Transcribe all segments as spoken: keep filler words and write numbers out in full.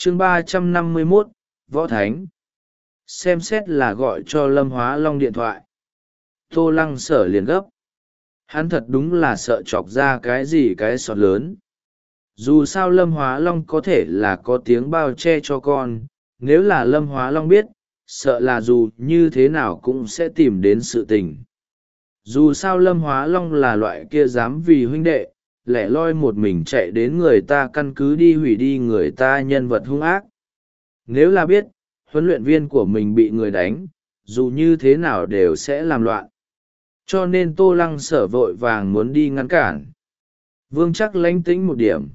chương ba trăm năm mươi mốt, Võ Thánh. Xem xét là gọi cho Lâm Hóa Long điện thoại. Tô Lăng Sở liền gấp. Hắn thật đúng là sợ chọc ra cái gì cái sọt lớn. Dù sao Lâm Hóa Long có thể là có tiếng bao che cho con, nếu là Lâm Hóa Long biết, sợ là dù như thế nào cũng sẽ tìm đến sự tình. Dù sao Lâm Hóa Long là loại kia dám vì huynh đệ, lẻ loi một mình chạy đến người ta căn cứ đi hủy đi người ta nhân vật hung ác. Nếu là biết, huấn luyện viên của mình bị người đánh, dù như thế nào đều sẽ làm loạn. Cho nên Tô Lăng Sở vội vàng muốn đi ngăn cản. Vương Trắc lánh tĩnh một điểm.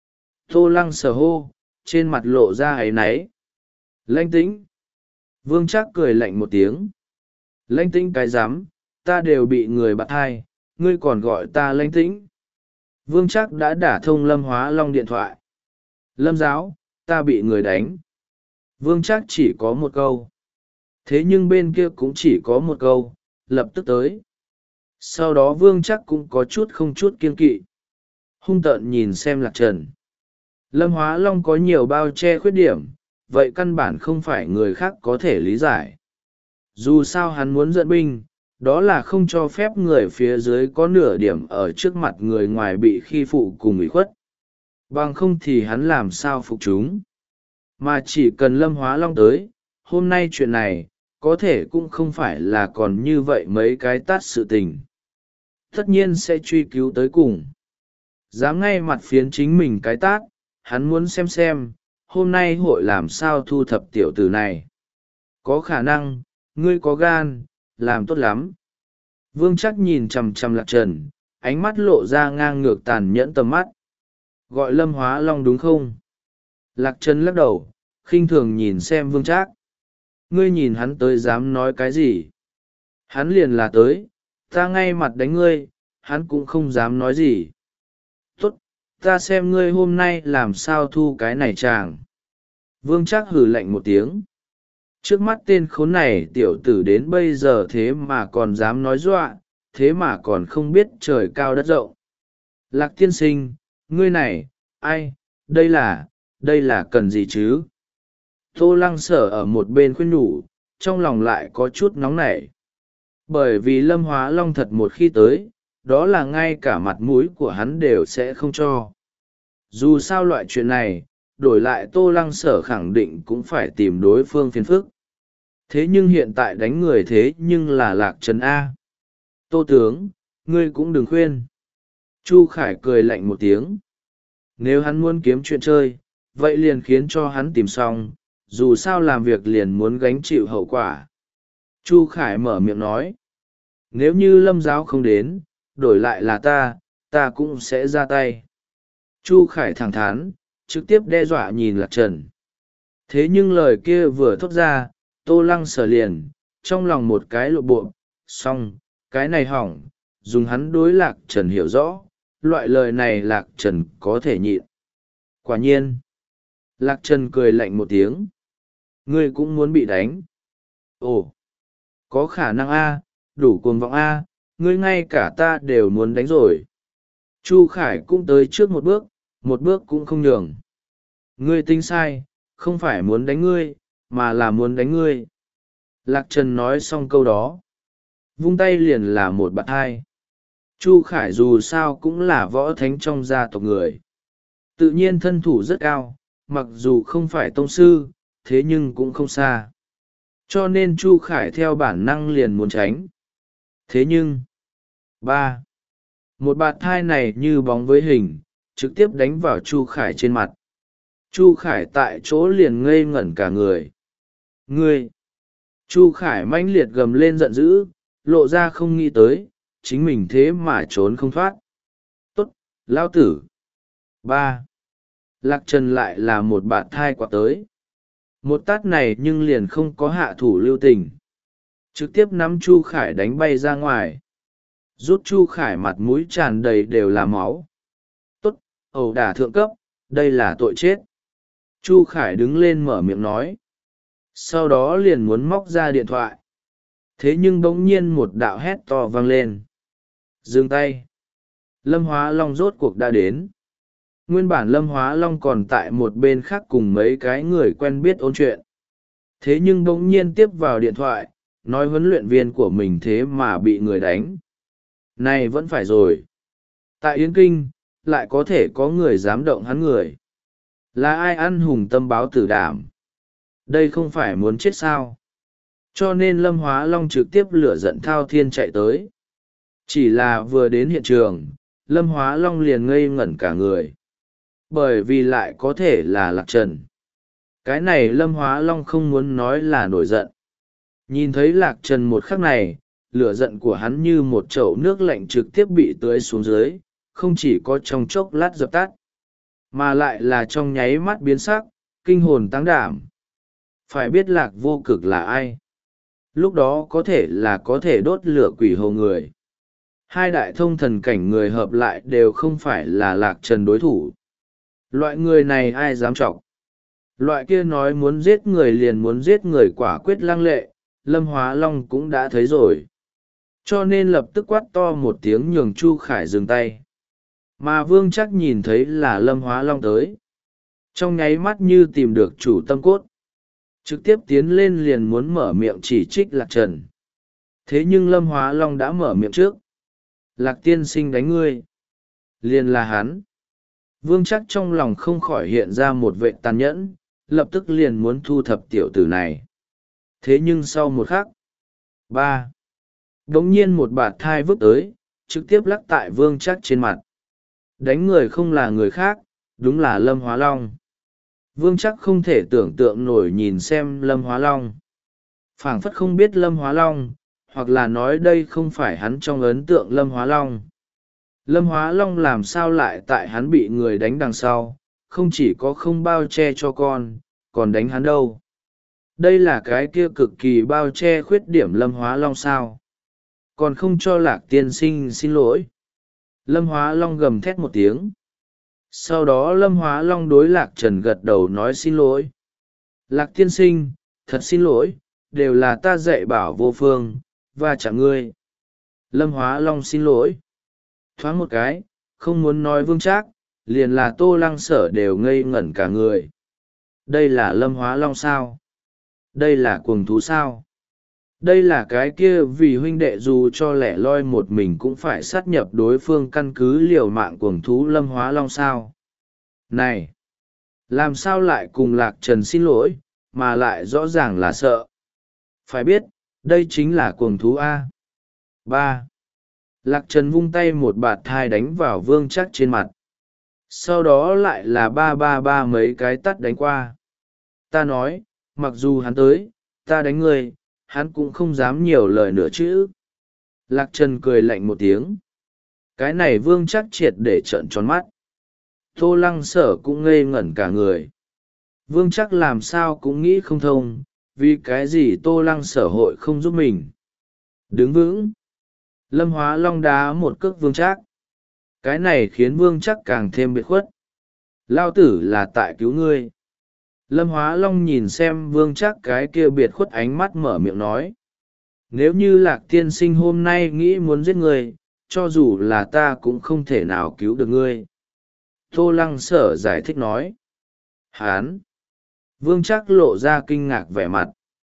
Tô Lăng Sở hô, trên mặt lộ ra áy náy. Lánh tĩnh. Vương Trắc cười lạnh một tiếng. Lánh tĩnh cái rắm, ta đều bị người bắt hai, ngươi còn gọi ta lánh tĩnh. Vương Trắc đã đả thông Lâm Hóa Long điện thoại. Lâm giáo, ta bị người đánh. Vương Trắc chỉ có một câu. Thế nhưng bên kia cũng chỉ có một câu, lập tức tới. Sau đó Vương Trắc cũng có chút không chút kiên kỵ. Hung tợn nhìn xem Lạc Trần. Lâm Hóa Long có nhiều bao che khuyết điểm, vậy căn bản không phải người khác có thể lý giải. Dù sao hắn muốn dẫn binh, đó là không cho phép người phía dưới có nửa điểm ở trước mặt người ngoài bị khi phụ cùng ủy khuất. Bằng không thì hắn làm sao phục chúng. Mà chỉ cần Lâm Hóa Long tới, hôm nay chuyện này, có thể cũng không phải là còn như vậy mấy cái tát sự tình. Tất nhiên sẽ truy cứu tới cùng. Dám ngay mặt phiến chính mình cái tát, hắn muốn xem xem, hôm nay hội làm sao thu thập tiểu tử này. Có khả năng, ngươi có gan, làm tốt lắm. Vương Trắc nhìn chằm chằm Lạc Trần, ánh mắt lộ ra ngang ngược tàn nhẫn tầm mắt. Gọi Lâm Hóa Long đúng không? Lạc Trần lắc đầu, khinh thường nhìn xem Vương Trác. Ngươi nhìn hắn tới dám nói cái gì? Hắn liền là tới, ta ngay mặt đánh ngươi, hắn cũng không dám nói gì. Tốt, ta xem ngươi hôm nay làm sao thu cái này chàng. Vương Trác hử lạnh một tiếng. Trước mắt tên khốn này tiểu tử đến bây giờ thế mà còn dám nói dọa, thế mà còn không biết trời cao đất rộng. Lạc tiên sinh, ngươi này, ai, đây là, đây là cần gì chứ? Tô Lăng Sở ở một bên khuyên nhủ, trong lòng lại có chút nóng nảy. Bởi vì Lâm Hóa Long thật một khi tới, đó là ngay cả mặt mũi của hắn đều sẽ không cho. Dù sao loại chuyện này, đổi lại Tô Lăng Sở khẳng định cũng phải tìm đối phương phiền phức. Thế nhưng hiện tại đánh người thế nhưng là Lạc Trần A. Tô tướng, ngươi cũng đừng khuyên. Chu Khải cười lạnh một tiếng. Nếu hắn muốn kiếm chuyện chơi, vậy liền khiến cho hắn tìm xong, dù sao làm việc liền muốn gánh chịu hậu quả. Chu Khải mở miệng nói. Nếu như Lâm giáo không đến, đổi lại là ta, ta cũng sẽ ra tay. Chu Khải thẳng thắn, trực tiếp đe dọa nhìn Lạc Trần. Thế nhưng lời kia vừa thốt ra, Tô Lăng Sở liền, trong lòng một cái lộ bộ, xong, cái này hỏng, dùng hắn đối Lạc Trần hiểu rõ, loại lời này Lạc Trần có thể nhịn. Quả nhiên, Lạc Trần cười lạnh một tiếng. Ngươi cũng muốn bị đánh. Ồ, có khả năng A, đủ cuồng vọng A, ngươi ngay cả ta đều muốn đánh rồi. Chu Khải cũng tới trước một bước, một bước cũng không nhường. Ngươi tính sai, không phải muốn đánh ngươi, mà là muốn đánh ngươi. Lạc Trần nói xong câu đó, vung tay liền là một bạt hai. Chu Khải dù sao cũng là võ thánh trong gia tộc người. Tự nhiên thân thủ rất cao, mặc dù không phải tông sư, thế nhưng cũng không xa. Cho nên Chu Khải theo bản năng liền muốn tránh. Thế nhưng, ba, một bạt thai này như bóng với hình, trực tiếp đánh vào Chu Khải trên mặt. Chu Khải tại chỗ liền ngây ngẩn cả người. Ngươi! Chu Khải mãnh liệt gầm lên giận dữ, lộ ra không nghĩ tới, chính mình thế mà trốn không thoát. Tốt, lao tử! Ba! Lạc Trần lại là một bạt thai quả tới. Một tát này nhưng liền không có hạ thủ lưu tình. Trực tiếp nắm Chu Khải đánh bay ra ngoài. Rút Chu Khải mặt mũi tràn đầy đều là máu. Tốt, ẩu đả thượng cấp, đây là tội chết. Chu Khải đứng lên mở miệng nói. Sau đó liền muốn móc ra điện thoại. Thế nhưng bỗng nhiên một đạo hét to vang lên. Dừng tay. Lâm Hóa Long rốt cuộc đã đến. Nguyên bản Lâm Hóa Long còn tại một bên khác cùng mấy cái người quen biết ôn chuyện. Thế nhưng bỗng nhiên tiếp vào điện thoại, nói huấn luyện viên của mình thế mà bị người đánh. Này vẫn phải rồi. Tại Yến Kinh, lại có thể có người dám động hắn người. Là ai ăn hùng tâm báo tử đảm? Đây không phải muốn chết sao? Cho nên Lâm Hóa Long trực tiếp lửa giận thao thiên chạy tới. Chỉ là vừa đến hiện trường, Lâm Hóa Long liền ngây ngẩn cả người. Bởi vì lại có thể là Lạc Trần. Cái này Lâm Hóa Long không muốn nói là nổi giận. Nhìn thấy Lạc Trần một khắc này, lửa giận của hắn như một chậu nước lạnh trực tiếp bị tưới xuống dưới, không chỉ có trong chốc lát dập tắt, mà lại là trong nháy mắt biến sắc, kinh hồn táng đảm. Phải biết Lạc Vô Cực là ai? Lúc đó có thể là có thể đốt lửa quỷ hồ người. Hai đại thông thần cảnh người hợp lại đều không phải là Lạc Trần đối thủ. Loại người này ai dám trọng? Loại kia nói muốn giết người liền muốn giết người quả quyết lăng lệ, Lâm Hóa Long cũng đã thấy rồi. Cho nên lập tức quát to một tiếng nhường Chu Khải dừng tay. Mà Vương Trắc nhìn thấy là Lâm Hóa Long tới. Trong nháy mắt như tìm được chủ tâm cốt. Trực tiếp tiến lên liền muốn mở miệng chỉ trích Lạc Trần. Thế nhưng Lâm Hóa Long đã mở miệng trước. Lạc tiên sinh đánh ngươi. Liền là hắn. Vương Trắc trong lòng không khỏi hiện ra một vệ tàn nhẫn, lập tức liền muốn thu thập tiểu tử này. Thế nhưng sau một khắc, ba, đống nhiên một bạt thai vứt tới, trực tiếp lắc tại Vương Trắc trên mặt. Đánh người không là người khác, đúng là Lâm Hóa Long. Vương Trắc không thể tưởng tượng nổi nhìn xem Lâm Hóa Long. Phảng phất không biết Lâm Hóa Long, hoặc là nói đây không phải hắn trong ấn tượng Lâm Hóa Long. Lâm Hóa Long làm sao lại tại hắn bị người đánh đằng sau, không chỉ có không bao che cho con, còn đánh hắn đâu. Đây là cái kia cực kỳ bao che khuyết điểm Lâm Hóa Long sao. Còn không cho Lạc tiên sinh xin lỗi. Lâm Hóa Long gầm thét một tiếng. Sau đó Lâm Hóa Long đối Lạc Trần gật đầu nói xin lỗi. Lạc tiên sinh, thật xin lỗi, đều là ta dạy bảo vô phương, và chạm ngươi. Lâm Hóa Long xin lỗi. Thoáng một cái, không muốn nói Vương Trác, liền là Tô Lăng Sở đều ngây ngẩn cả người. Đây là Lâm Hóa Long sao? Đây là cuồng thú sao? Đây là cái kia vì huynh đệ dù cho lẻ loi một mình cũng phải sát nhập đối phương căn cứ liều mạng cuồng thú Lâm Hóa Long sao? Này! Làm sao lại cùng Lạc Trần xin lỗi, mà lại rõ ràng là sợ? Phải biết, đây chính là cuồng thú A. ba. Lạc Trần vung tay một bạt thai đánh vào Vương Trắc trên mặt. Sau đó lại là ba ba ba mấy cái tắt đánh qua. Ta nói, mặc dù hắn tới, ta đánh người, hắn cũng không dám nhiều lời nữa chứ. Lạc Trần cười lạnh một tiếng. Cái này Vương Trắc triệt để trợn tròn mắt. Tô Lăng Sở cũng ngây ngẩn cả người. Vương Trắc làm sao cũng nghĩ không thông, vì cái gì Tô Lăng Sở hội không giúp mình. Đứng vững. Lâm Hóa Long đá một cước Vương Trác. Cái này khiến Vương Trác càng thêm biệt khuất. Lao tử là tại cứu ngươi. Lâm Hóa Long nhìn xem Vương Trác cái kia biệt khuất ánh mắt mở miệng nói. Nếu như Lạc tiên sinh hôm nay nghĩ muốn giết ngươi, cho dù là ta cũng không thể nào cứu được ngươi. Tô Lăng Sở giải thích nói. Hán. Vương Trác lộ ra kinh ngạc vẻ mặt.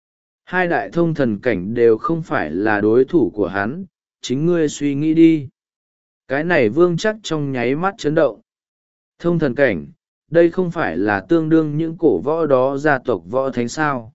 Hai đại thông thần cảnh đều không phải là đối thủ của hắn, chính ngươi suy nghĩ đi. Cái này Vương Trác trong nháy mắt chấn động. Thông thần cảnh, đây không phải là tương đương những cổ võ đó gia tộc võ thánh sao.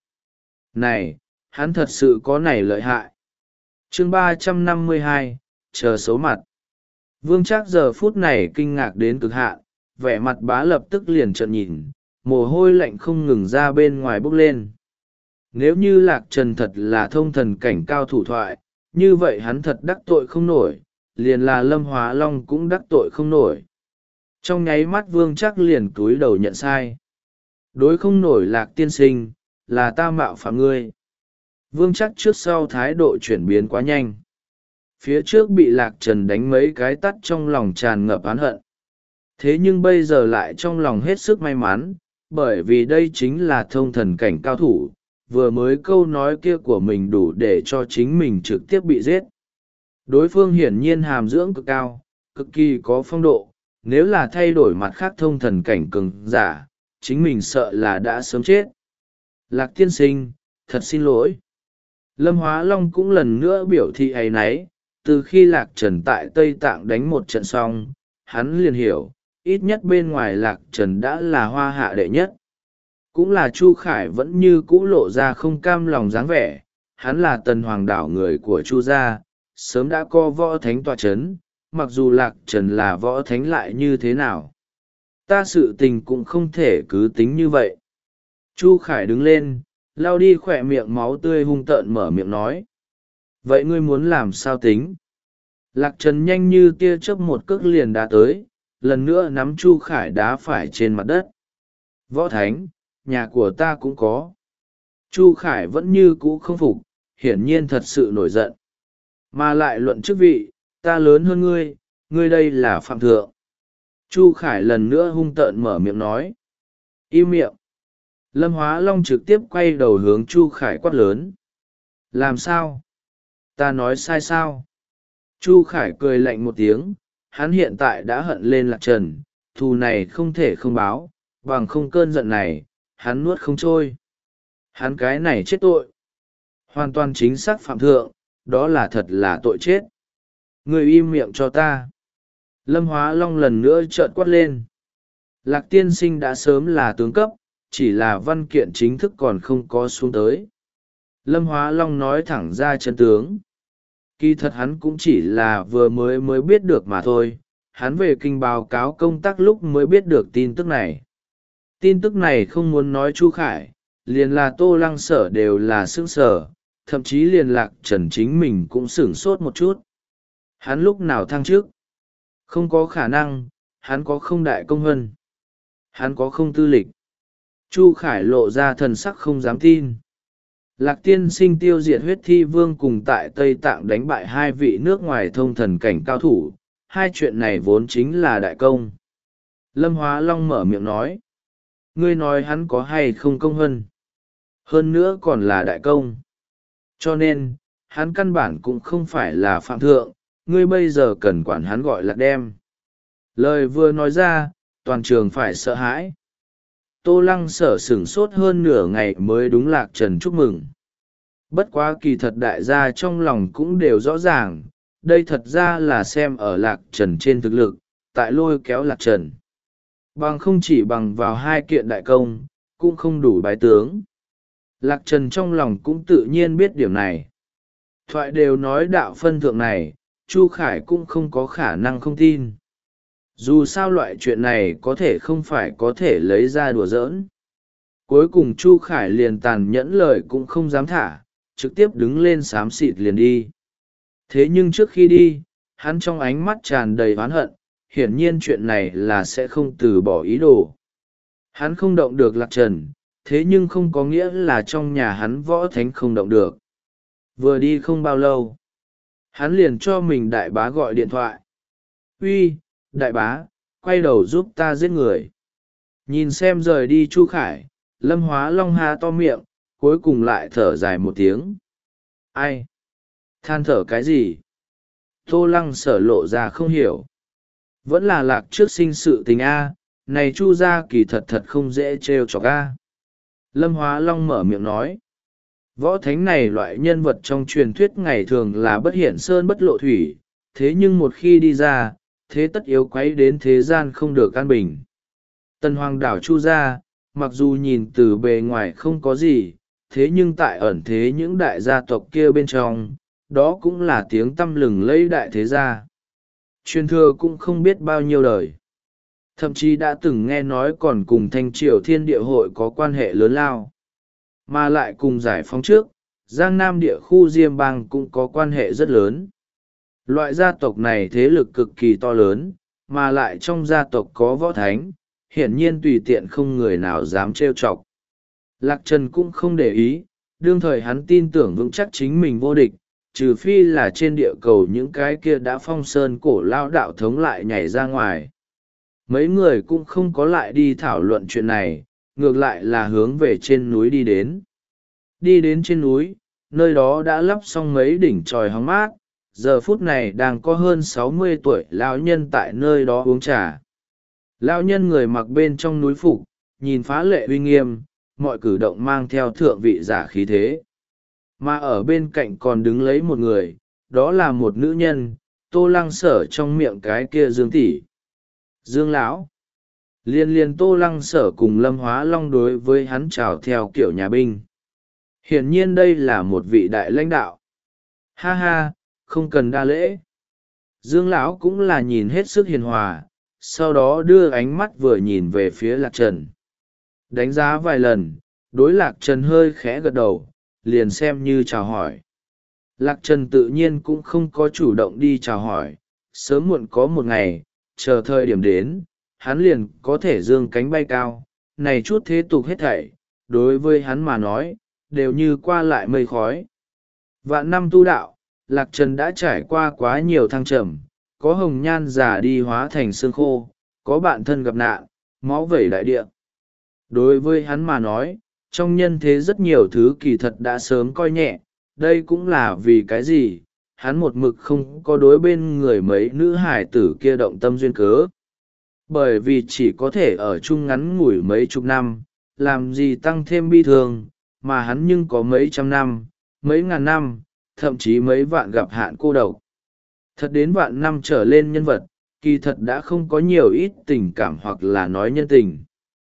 Này, hắn thật sự có này lợi hại. Chương ba trăm năm mươi hai, chờ xấu mặt. Vương Trác giờ phút này kinh ngạc đến cực hạn, vẻ mặt bá lập tức liền trợn nhìn, mồ hôi lạnh không ngừng ra bên ngoài bốc lên. Nếu như Lạc Trần thật là thông thần cảnh cao thủ thoại, như vậy hắn thật đắc tội không nổi, liền là Lâm Hóa Long cũng đắc tội không nổi. Trong nháy mắt Vương Trác liền cúi đầu nhận sai. Đối không nổi Lạc tiên sinh, là ta mạo phạm ngươi. Vương Trác trước sau thái độ chuyển biến quá nhanh. Phía trước bị Lạc Trần đánh mấy cái tắt trong lòng tràn ngập oán hận. Thế nhưng bây giờ lại trong lòng hết sức may mắn, bởi vì đây chính là thông thần cảnh cao thủ, vừa mới câu nói kia của mình đủ để cho chính mình trực tiếp bị giết. Đối phương hiển nhiên hàm dưỡng cực cao, cực kỳ có phong độ, nếu là thay đổi mặt khác thông thần cảnh cường giả, chính mình sợ là đã sớm chết. Lạc tiên sinh, thật xin lỗi. Lâm Hóa Long cũng lần nữa biểu thị áy náy, từ khi Lạc Trần tại Tây Tạng đánh một trận xong, hắn liền hiểu, ít nhất bên ngoài Lạc Trần đã là hoa hạ đệ nhất. Cũng là Chu Khải vẫn như cũ lộ ra không cam lòng dáng vẻ, hắn là tần hoàng đảo người của Chu gia, sớm đã có võ thánh tọa chấn, mặc dù Lạc Trần là võ thánh lại như thế nào. Ta sự tình cũng không thể cứ tính như vậy. Chu Khải đứng lên, lau đi khỏe miệng máu tươi hung tợn mở miệng nói. Vậy ngươi muốn làm sao tính? Lạc Trần nhanh như tia chớp một cước liền đã tới, lần nữa nắm Chu Khải đá phải trên mặt đất. Võ thánh, nhà của ta cũng có. Chu Khải vẫn như cũ không phục, hiển nhiên thật sự nổi giận. Mà lại luận chức vị, ta lớn hơn ngươi, ngươi đây là phạm thượng. Chu Khải lần nữa hung tợn mở miệng nói. Im miệng. Lâm Hóa Long trực tiếp quay đầu hướng Chu Khải quát lớn. Làm sao? Ta nói sai sao? Chu Khải cười lạnh một tiếng, hắn hiện tại đã hận lên Lạc Trần, thù này không thể không báo, bằng không cơn giận này, hắn nuốt không trôi. Hắn cái này chết tội. Hoàn toàn chính xác phạm thượng, đó là thật là tội chết. Người im miệng cho ta. Lâm Hóa Long lần nữa trợn quát lên. Lạc tiên sinh đã sớm là tướng cấp, chỉ là văn kiện chính thức còn không có xuống tới. Lâm Hóa Long nói thẳng ra chân tướng. Kỳ thật hắn cũng chỉ là vừa mới mới biết được mà thôi, hắn về kinh báo cáo công tác lúc mới biết được tin tức này. Tin tức này không muốn nói Chu Khải, liền là Tô Lăng Sở đều là sững sờ, thậm chí liền Lạc Trần chính mình cũng sửng sốt một chút. Hắn lúc nào thăng trước? Không có khả năng, hắn có không đại công hân. Hắn có không tư lịch. Chu Khải lộ ra thần sắc không dám tin. Lạc tiên sinh tiêu diệt huyết thi vương cùng tại Tây Tạng đánh bại hai vị nước ngoài thông thần cảnh cao thủ, hai chuyện này vốn chính là đại công. Lâm Hóa Long mở miệng nói. Ngươi nói hắn có hay không công hân? Hơn nữa còn là đại công. Cho nên, hắn căn bản cũng không phải là phạm thượng, ngươi bây giờ cần quản hắn gọi là đem. Lời vừa nói ra, toàn trường phải sợ hãi. Tô Lăng Sở sửng sốt hơn nửa ngày mới đúng Lạc Trần chúc mừng. Bất quá kỳ thật đại gia trong lòng cũng đều rõ ràng, đây thật ra là xem ở Lạc Trần trên thực lực, tại lôi kéo Lạc Trần. Bằng không chỉ bằng vào hai kiện đại công, cũng không đủ bái tướng. Lạc Trần trong lòng cũng tự nhiên biết điểm này. Thoại đều nói đạo phân thượng này, Chu Khải cũng không có khả năng không tin. Dù sao loại chuyện này có thể không phải có thể lấy ra đùa giỡn. Cuối cùng Chu Khải liền tàn nhẫn lời cũng không dám thả, trực tiếp đứng lên xám xịt liền đi. Thế nhưng trước khi đi, hắn trong ánh mắt tràn đầy oán hận, hiển nhiên chuyện này là sẽ không từ bỏ ý đồ. Hắn không động được Lạc Trần, thế nhưng không có nghĩa là trong nhà hắn võ thánh không động được. Vừa đi không bao lâu, hắn liền cho mình đại bá gọi điện thoại. Uy, đại bá, quay đầu giúp ta giết người. Nhìn xem rời đi Chu Khải, Lâm Hóa Long há to miệng, cuối cùng lại thở dài một tiếng. Ai? Than thở cái gì? Tô Lăng Sở lộ ra không hiểu. Vẫn là Lạc trước sinh sự tình A, này Chu gia kỳ thật thật không dễ trêu chọc A. Lâm Hóa Long mở miệng nói. Võ thánh này loại nhân vật trong truyền thuyết ngày thường là bất hiển sơn bất lộ thủy, thế nhưng một khi đi ra, thế tất yếu quấy đến thế gian không được an bình. Tần Hoàng đảo Chu gia, mặc dù nhìn từ bề ngoài không có gì, thế nhưng tại ẩn thế những đại gia tộc kia bên trong, đó cũng là tiếng tăm lừng lẫy đại thế gia. Truyền thừa cũng không biết bao nhiêu đời. Thậm chí đã từng nghe nói còn cùng Thanh Triều Thiên Địa Hội có quan hệ lớn lao. Mà lại cùng giải phóng trước, Giang Nam địa khu Diêm Bang cũng có quan hệ rất lớn. Loại gia tộc này thế lực cực kỳ to lớn, mà lại trong gia tộc có võ thánh, hiển nhiên tùy tiện không người nào dám trêu chọc. Lạc Trần cũng không để ý, đương thời hắn tin tưởng vững chắc chính mình vô địch, trừ phi là trên địa cầu những cái kia đã phong sơn cổ lao đạo thống lại nhảy ra ngoài. Mấy người cũng không có lại đi thảo luận chuyện này, ngược lại là hướng về trên núi đi đến. Đi đến trên núi, nơi đó đã lắp xong mấy đỉnh tròi hóng mát, giờ phút này đang có hơn sáu mươi tuổi lão nhân tại nơi đó uống trà. Lão nhân người mặc bên trong núi phục, nhìn phá lệ uy nghiêm, mọi cử động mang theo thượng vị giả khí thế. Mà ở bên cạnh còn đứng lấy một người, đó là một nữ nhân, Tô Lăng Sở trong miệng cái kia Dương tỷ. Dương lão. Liên liên Tô Lăng Sở cùng Lâm Hóa Long đối với hắn chào theo kiểu nhà binh. Hiển nhiên đây là một vị đại lãnh đạo. Ha ha, không cần đa lễ. Dương lão cũng là nhìn hết sức hiền hòa, sau đó đưa ánh mắt vừa nhìn về phía Lạc Trần. Đánh giá vài lần, đối Lạc Trần hơi khẽ gật đầu, liền xem như chào hỏi. Lạc Trần tự nhiên cũng không có chủ động đi chào hỏi, sớm muộn có một ngày, chờ thời điểm đến, hắn liền có thể dương cánh bay cao, này chút thế tục hết thảy, đối với hắn mà nói, đều như qua lại mây khói. Vạn năm tu đạo, Lạc Trần đã trải qua quá nhiều thăng trầm, có hồng nhan già đi hóa thành xương khô, có bạn thân gặp nạn, máu vẩy đại địa. Đối với hắn mà nói, trong nhân thế rất nhiều thứ kỳ thật đã sớm coi nhẹ, đây cũng là vì cái gì, hắn một mực không có đối bên người mấy nữ hải tử kia động tâm duyên cớ. Bởi vì chỉ có thể ở chung ngắn ngủi mấy chục năm, làm gì tăng thêm bi thương, mà hắn nhưng có mấy trăm năm, mấy ngàn năm, thậm chí mấy vạn gặp hạn cô độc. Thật đến vạn năm trở lên nhân vật, kỳ thật đã không có nhiều ít tình cảm hoặc là nói nhân tình.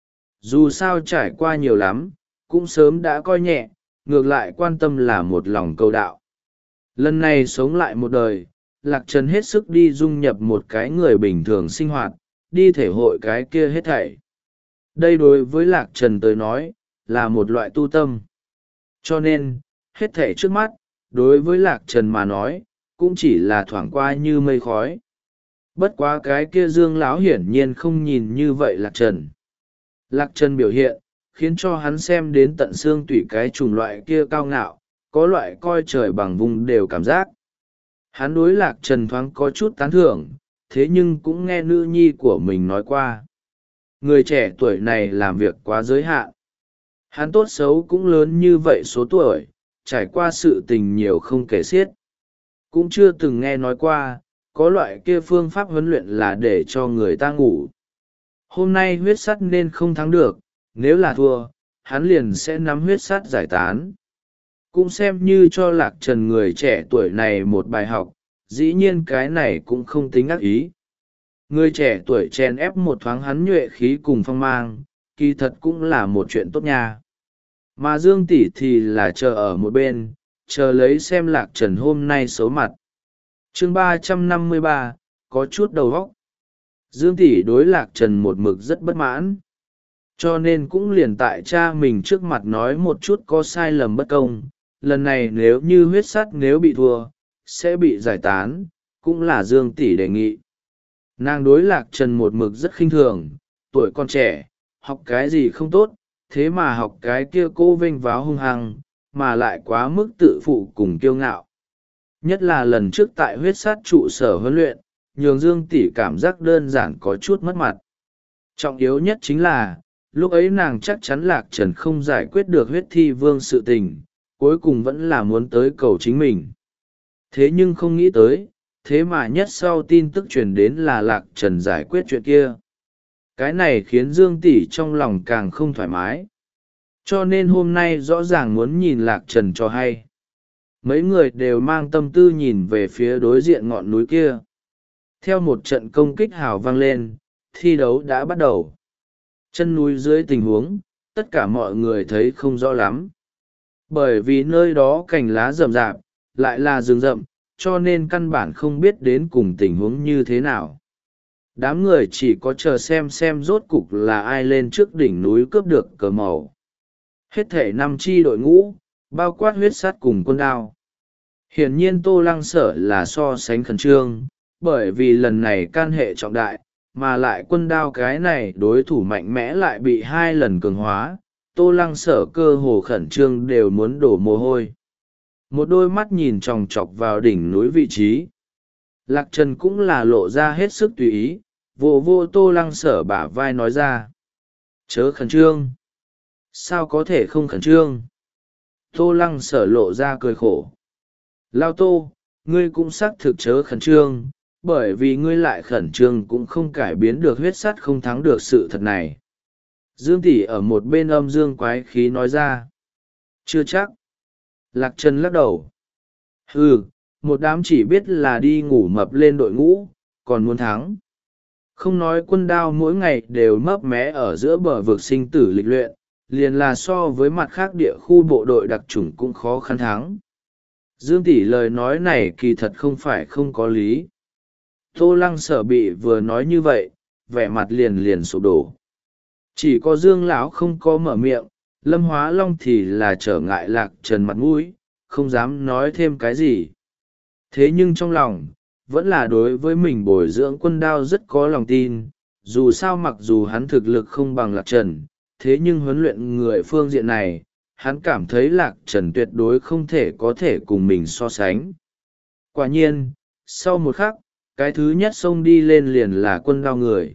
Dù sao trải qua nhiều lắm, cũng sớm đã coi nhẹ, ngược lại quan tâm là một lòng cầu đạo. Lần này sống lại một đời, Lạc Trần hết sức đi dung nhập một cái người bình thường sinh hoạt, đi thể hội cái kia hết thảy. Đây đối với Lạc Trần tới nói, là một loại tu tâm. Cho nên, hết thảy trước mắt, đối với Lạc Trần mà nói, cũng chỉ là thoảng qua như mây khói. Bất quá cái kia Dương lão hiển nhiên không nhìn như vậy Lạc Trần. Lạc Trần biểu hiện, khiến cho hắn xem đến tận xương tủy cái chủng loại kia cao ngạo, có loại coi trời bằng vùng đều cảm giác. Hắn đối Lạc Trần thoáng có chút tán thưởng, thế nhưng cũng nghe nữ nhi của mình nói qua. Người trẻ tuổi này làm việc quá giới hạn. Hắn tốt xấu cũng lớn như vậy số tuổi, trải qua sự tình nhiều không kể xiết. Cũng chưa từng nghe nói qua, có loại kia phương pháp huấn luyện là để cho người ta ngủ. Hôm nay huyết sắt nên không thắng được, nếu là thua, hắn liền sẽ nắm huyết sắt giải tán. Cũng xem như cho Lạc Trần người trẻ tuổi này một bài học, dĩ nhiên cái này cũng không tính ác ý. Người trẻ tuổi chèn ép một thoáng hắn nhuệ khí cùng phong mang, kỳ thật cũng là một chuyện tốt nha. Mà Dương tỷ thì là chờ ở một bên, chờ lấy xem Lạc Trần hôm nay xấu mặt. Chương ba trăm năm mươi ba, có chút đầu óc. Dương tỷ đối Lạc Trần một mực rất bất mãn. Cho nên cũng liền tại cha mình trước mặt nói một chút có sai lầm bất công. Lần này nếu như huyết sắt nếu bị thua, sẽ bị giải tán, cũng là Dương tỷ đề nghị. Nàng đối Lạc Trần một mực rất khinh thường, tuổi còn trẻ, học cái gì không tốt, thế mà học cái kia cô vênh váo hung hăng, mà lại quá mức tự phụ cùng kiêu ngạo. Nhất là lần trước tại huyết sát trụ sở huấn luyện, nhường Dương tỷ cảm giác đơn giản có chút mất mặt. Trọng yếu nhất chính là, lúc ấy nàng chắc chắn Lạc Trần không giải quyết được huyết thi vương sự tình, cuối cùng vẫn là muốn tới cầu chính mình. Thế nhưng không nghĩ tới, thế mà nhất sau tin tức truyền đến là Lạc Trần giải quyết chuyện kia. Cái này khiến Dương tỷ trong lòng càng không thoải mái. Cho nên hôm nay rõ ràng muốn nhìn Lạc Trần cho hay. Mấy người đều mang tâm tư nhìn về phía đối diện ngọn núi kia. Theo một trận công kích hào vang lên, thi đấu đã bắt đầu. Chân núi dưới tình huống, tất cả mọi người thấy không rõ lắm. Bởi vì nơi đó cành lá rậm rạp, lại là rừng rậm, cho nên căn bản không biết đến cùng tình huống như thế nào. Đám người chỉ có chờ xem xem rốt cục là ai lên trước đỉnh núi cướp được cờ màu. Hết thể năm chi đội ngũ, bao quát huyết sắt cùng quân đao. Hiển nhiên Tô Lăng Sở là so sánh khẩn trương, bởi vì lần này can hệ trọng đại, mà lại quân đao cái này đối thủ mạnh mẽ lại bị hai lần cường hóa, Tô Lăng Sở cơ hồ khẩn trương đều muốn đổ mồ hôi. Một đôi mắt nhìn chòng chọc vào đỉnh núi vị trí. Lạc Trần cũng là lộ ra hết sức tùy ý, vô vô Tô Lăng Sở bả vai nói ra. Chớ khẩn trương. Sao có thể không khẩn trương? Tô Lăng Sở lộ ra cười khổ. Lao Tô, ngươi cũng xác thực chớ khẩn trương, bởi vì ngươi lại khẩn trương cũng không cải biến được huyết sắt không thắng được sự thật này. Dương tỷ ở một bên âm dương quái khí nói ra. Chưa chắc. Lạc Trần lắc đầu. Ừ, một đám chỉ biết là đi ngủ mập lên đội ngũ, còn muốn thắng. Không nói quân đao mỗi ngày đều mấp mé ở giữa bờ vực sinh tử lịch luyện, liền là so với mặt khác địa khu bộ đội đặc chủng cũng khó khăn thắng. Dương tỷ lời nói này kỳ thật không phải không có lý. Tô Lăng Sở bị vừa nói như vậy, vẻ mặt liền liền sụp đổ. Chỉ có Dương lão không có mở miệng, Lâm Hóa Long thì là trở ngại Lạc Trần mặt mũi, không dám nói thêm cái gì. Thế nhưng trong lòng, vẫn là đối với mình bồi dưỡng quân đao rất có lòng tin, dù sao mặc dù hắn thực lực không bằng Lạc Trần, thế nhưng huấn luyện người phương diện này, hắn cảm thấy Lạc Trần tuyệt đối không thể có thể cùng mình so sánh. Quả nhiên, sau một khắc, cái thứ nhất xông đi lên liền là quân đao người.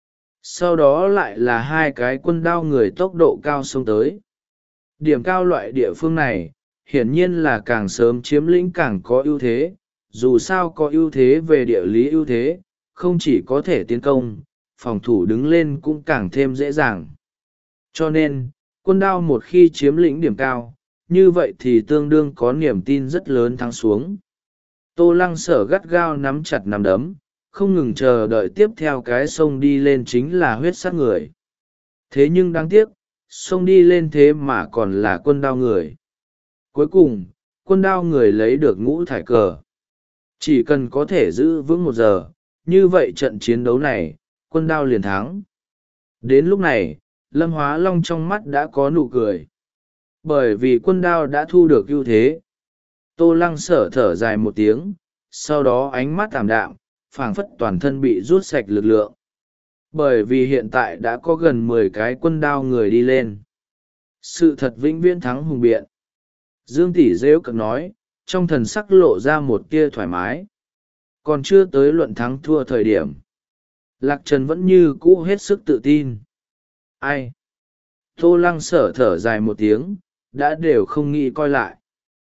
Sau đó lại là hai cái quân đao người tốc độ cao xông tới. Điểm cao loại địa phương này, hiển nhiên là càng sớm chiếm lĩnh càng có ưu thế, dù sao có ưu thế về địa lý ưu thế, không chỉ có thể tiến công, phòng thủ đứng lên cũng càng thêm dễ dàng. Cho nên, quân đao một khi chiếm lĩnh điểm cao, như vậy thì tương đương có niềm tin rất lớn thắng xuống. Tô Lăng Sở gắt gao nắm chặt nắm đấm, không ngừng chờ đợi tiếp theo cái sông đi lên chính là huyết sát người. Thế nhưng đáng tiếc, sông đi lên thế mà còn là quân đao người. Cuối cùng, quân đao người lấy được ngũ thải cờ. Chỉ cần có thể giữ vững một giờ, như vậy trận chiến đấu này, quân đao liền thắng. Đến lúc này, Lâm Hóa Long trong mắt đã có nụ cười. Bởi vì quân đao đã thu được ưu thế. Tô Lăng Sở thở dài một tiếng, sau đó ánh mắt tạm đạm, phảng phất toàn thân bị rút sạch lực lượng. Bởi vì hiện tại đã có gần mười cái quân đao người đi lên. Sự thật vĩnh viễn thắng hùng biện. Dương tỷ rêu cực nói, trong thần sắc lộ ra một tia thoải mái. Còn chưa tới luận thắng thua thời điểm. Lạc Trần vẫn như cũ hết sức tự tin. Ai? Tô Lăng Sở thở dài một tiếng, đã đều không nghĩ coi lại.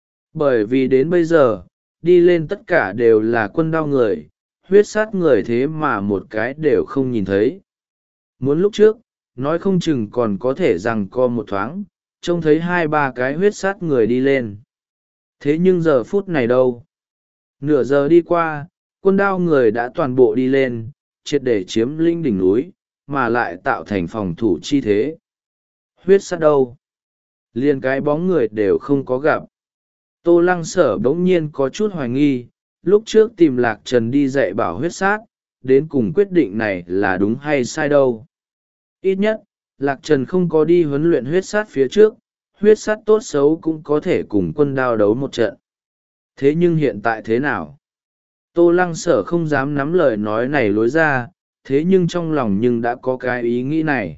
Bởi vì đến bây giờ, đi lên tất cả đều là quân đao người, huyết sát người thế mà một cái đều không nhìn thấy. Muốn lúc trước, nói không chừng còn có thể rằng co một thoáng, trông thấy hai ba cái huyết sát người đi lên. Thế nhưng giờ phút này đâu? Nửa giờ đi qua, quân đao người đã toàn bộ đi lên, triệt để chiếm lĩnh đỉnh núi, mà lại tạo thành phòng thủ chi thế. Huyết sát đâu? Liên cái bóng người đều không có gặp. Tô Lăng Sở bỗng nhiên có chút hoài nghi, lúc trước tìm Lạc Trần đi dạy bảo huyết sát, đến cùng quyết định này là đúng hay sai đâu. Ít nhất, Lạc Trần không có đi huấn luyện huyết sát phía trước, huyết sát tốt xấu cũng có thể cùng quân đao đấu một trận. Thế nhưng hiện tại thế nào? Tô Lăng Sở không dám nắm lời nói này lối ra, thế nhưng trong lòng nhưng đã có cái ý nghĩ này.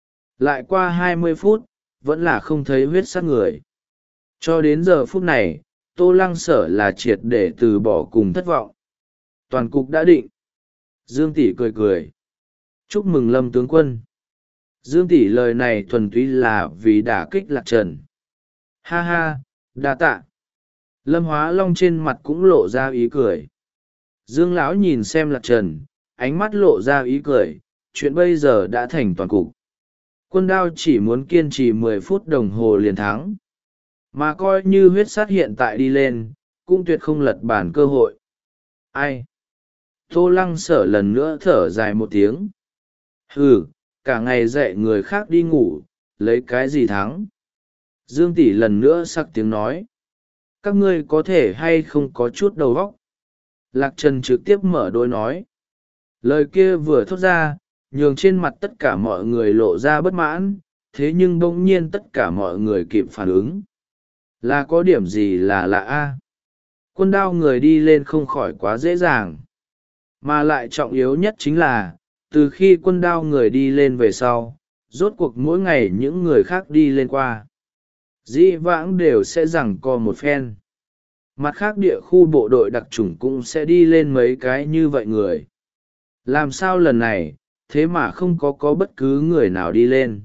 Lại qua hai mươi phút, vẫn là không thấy huyết sát người. Cho đến giờ phút này, Tô Lăng Sở là triệt để từ bỏ cùng thất vọng. Toàn cục đã định. Dương tỷ cười cười. Chúc mừng Lâm tướng quân. Dương tỷ lời này thuần túy là vì đả kích Lạc Trần. Ha ha, đa tạ. Lâm Hóa Long trên mặt cũng lộ ra ý cười. Dương lão nhìn xem Lạc Trần, ánh mắt lộ ra ý cười, chuyện bây giờ đã thành toàn cục. Quân đao chỉ muốn kiên trì mười phút đồng hồ liền thắng. Mà coi như huyết sát hiện tại đi lên, cũng tuyệt không lật bản cơ hội. Ai? Tô Lăng Sở lần nữa thở dài một tiếng. Hừ, cả ngày dạy người khác đi ngủ, lấy cái gì thắng? Dương tỷ lần nữa sắc tiếng nói. Các ngươi có thể hay không có chút đầu óc? Lạc Trần trực tiếp mở đôi nói. Lời kia vừa thốt ra, nhường trên mặt tất cả mọi người lộ ra bất mãn, thế nhưng bỗng nhiên tất cả mọi người kịp phản ứng. Là có điểm gì là lạ a? Quân đao người đi lên không khỏi quá dễ dàng. Mà lại trọng yếu nhất chính là, từ khi quân đao người đi lên về sau, rốt cuộc mỗi ngày những người khác đi lên qua. Dĩ vãng đều sẽ giằng co một phen. Mặt khác địa khu bộ đội đặc chủng cũng sẽ đi lên mấy cái như vậy người. Làm sao lần này, thế mà không có có bất cứ người nào đi lên.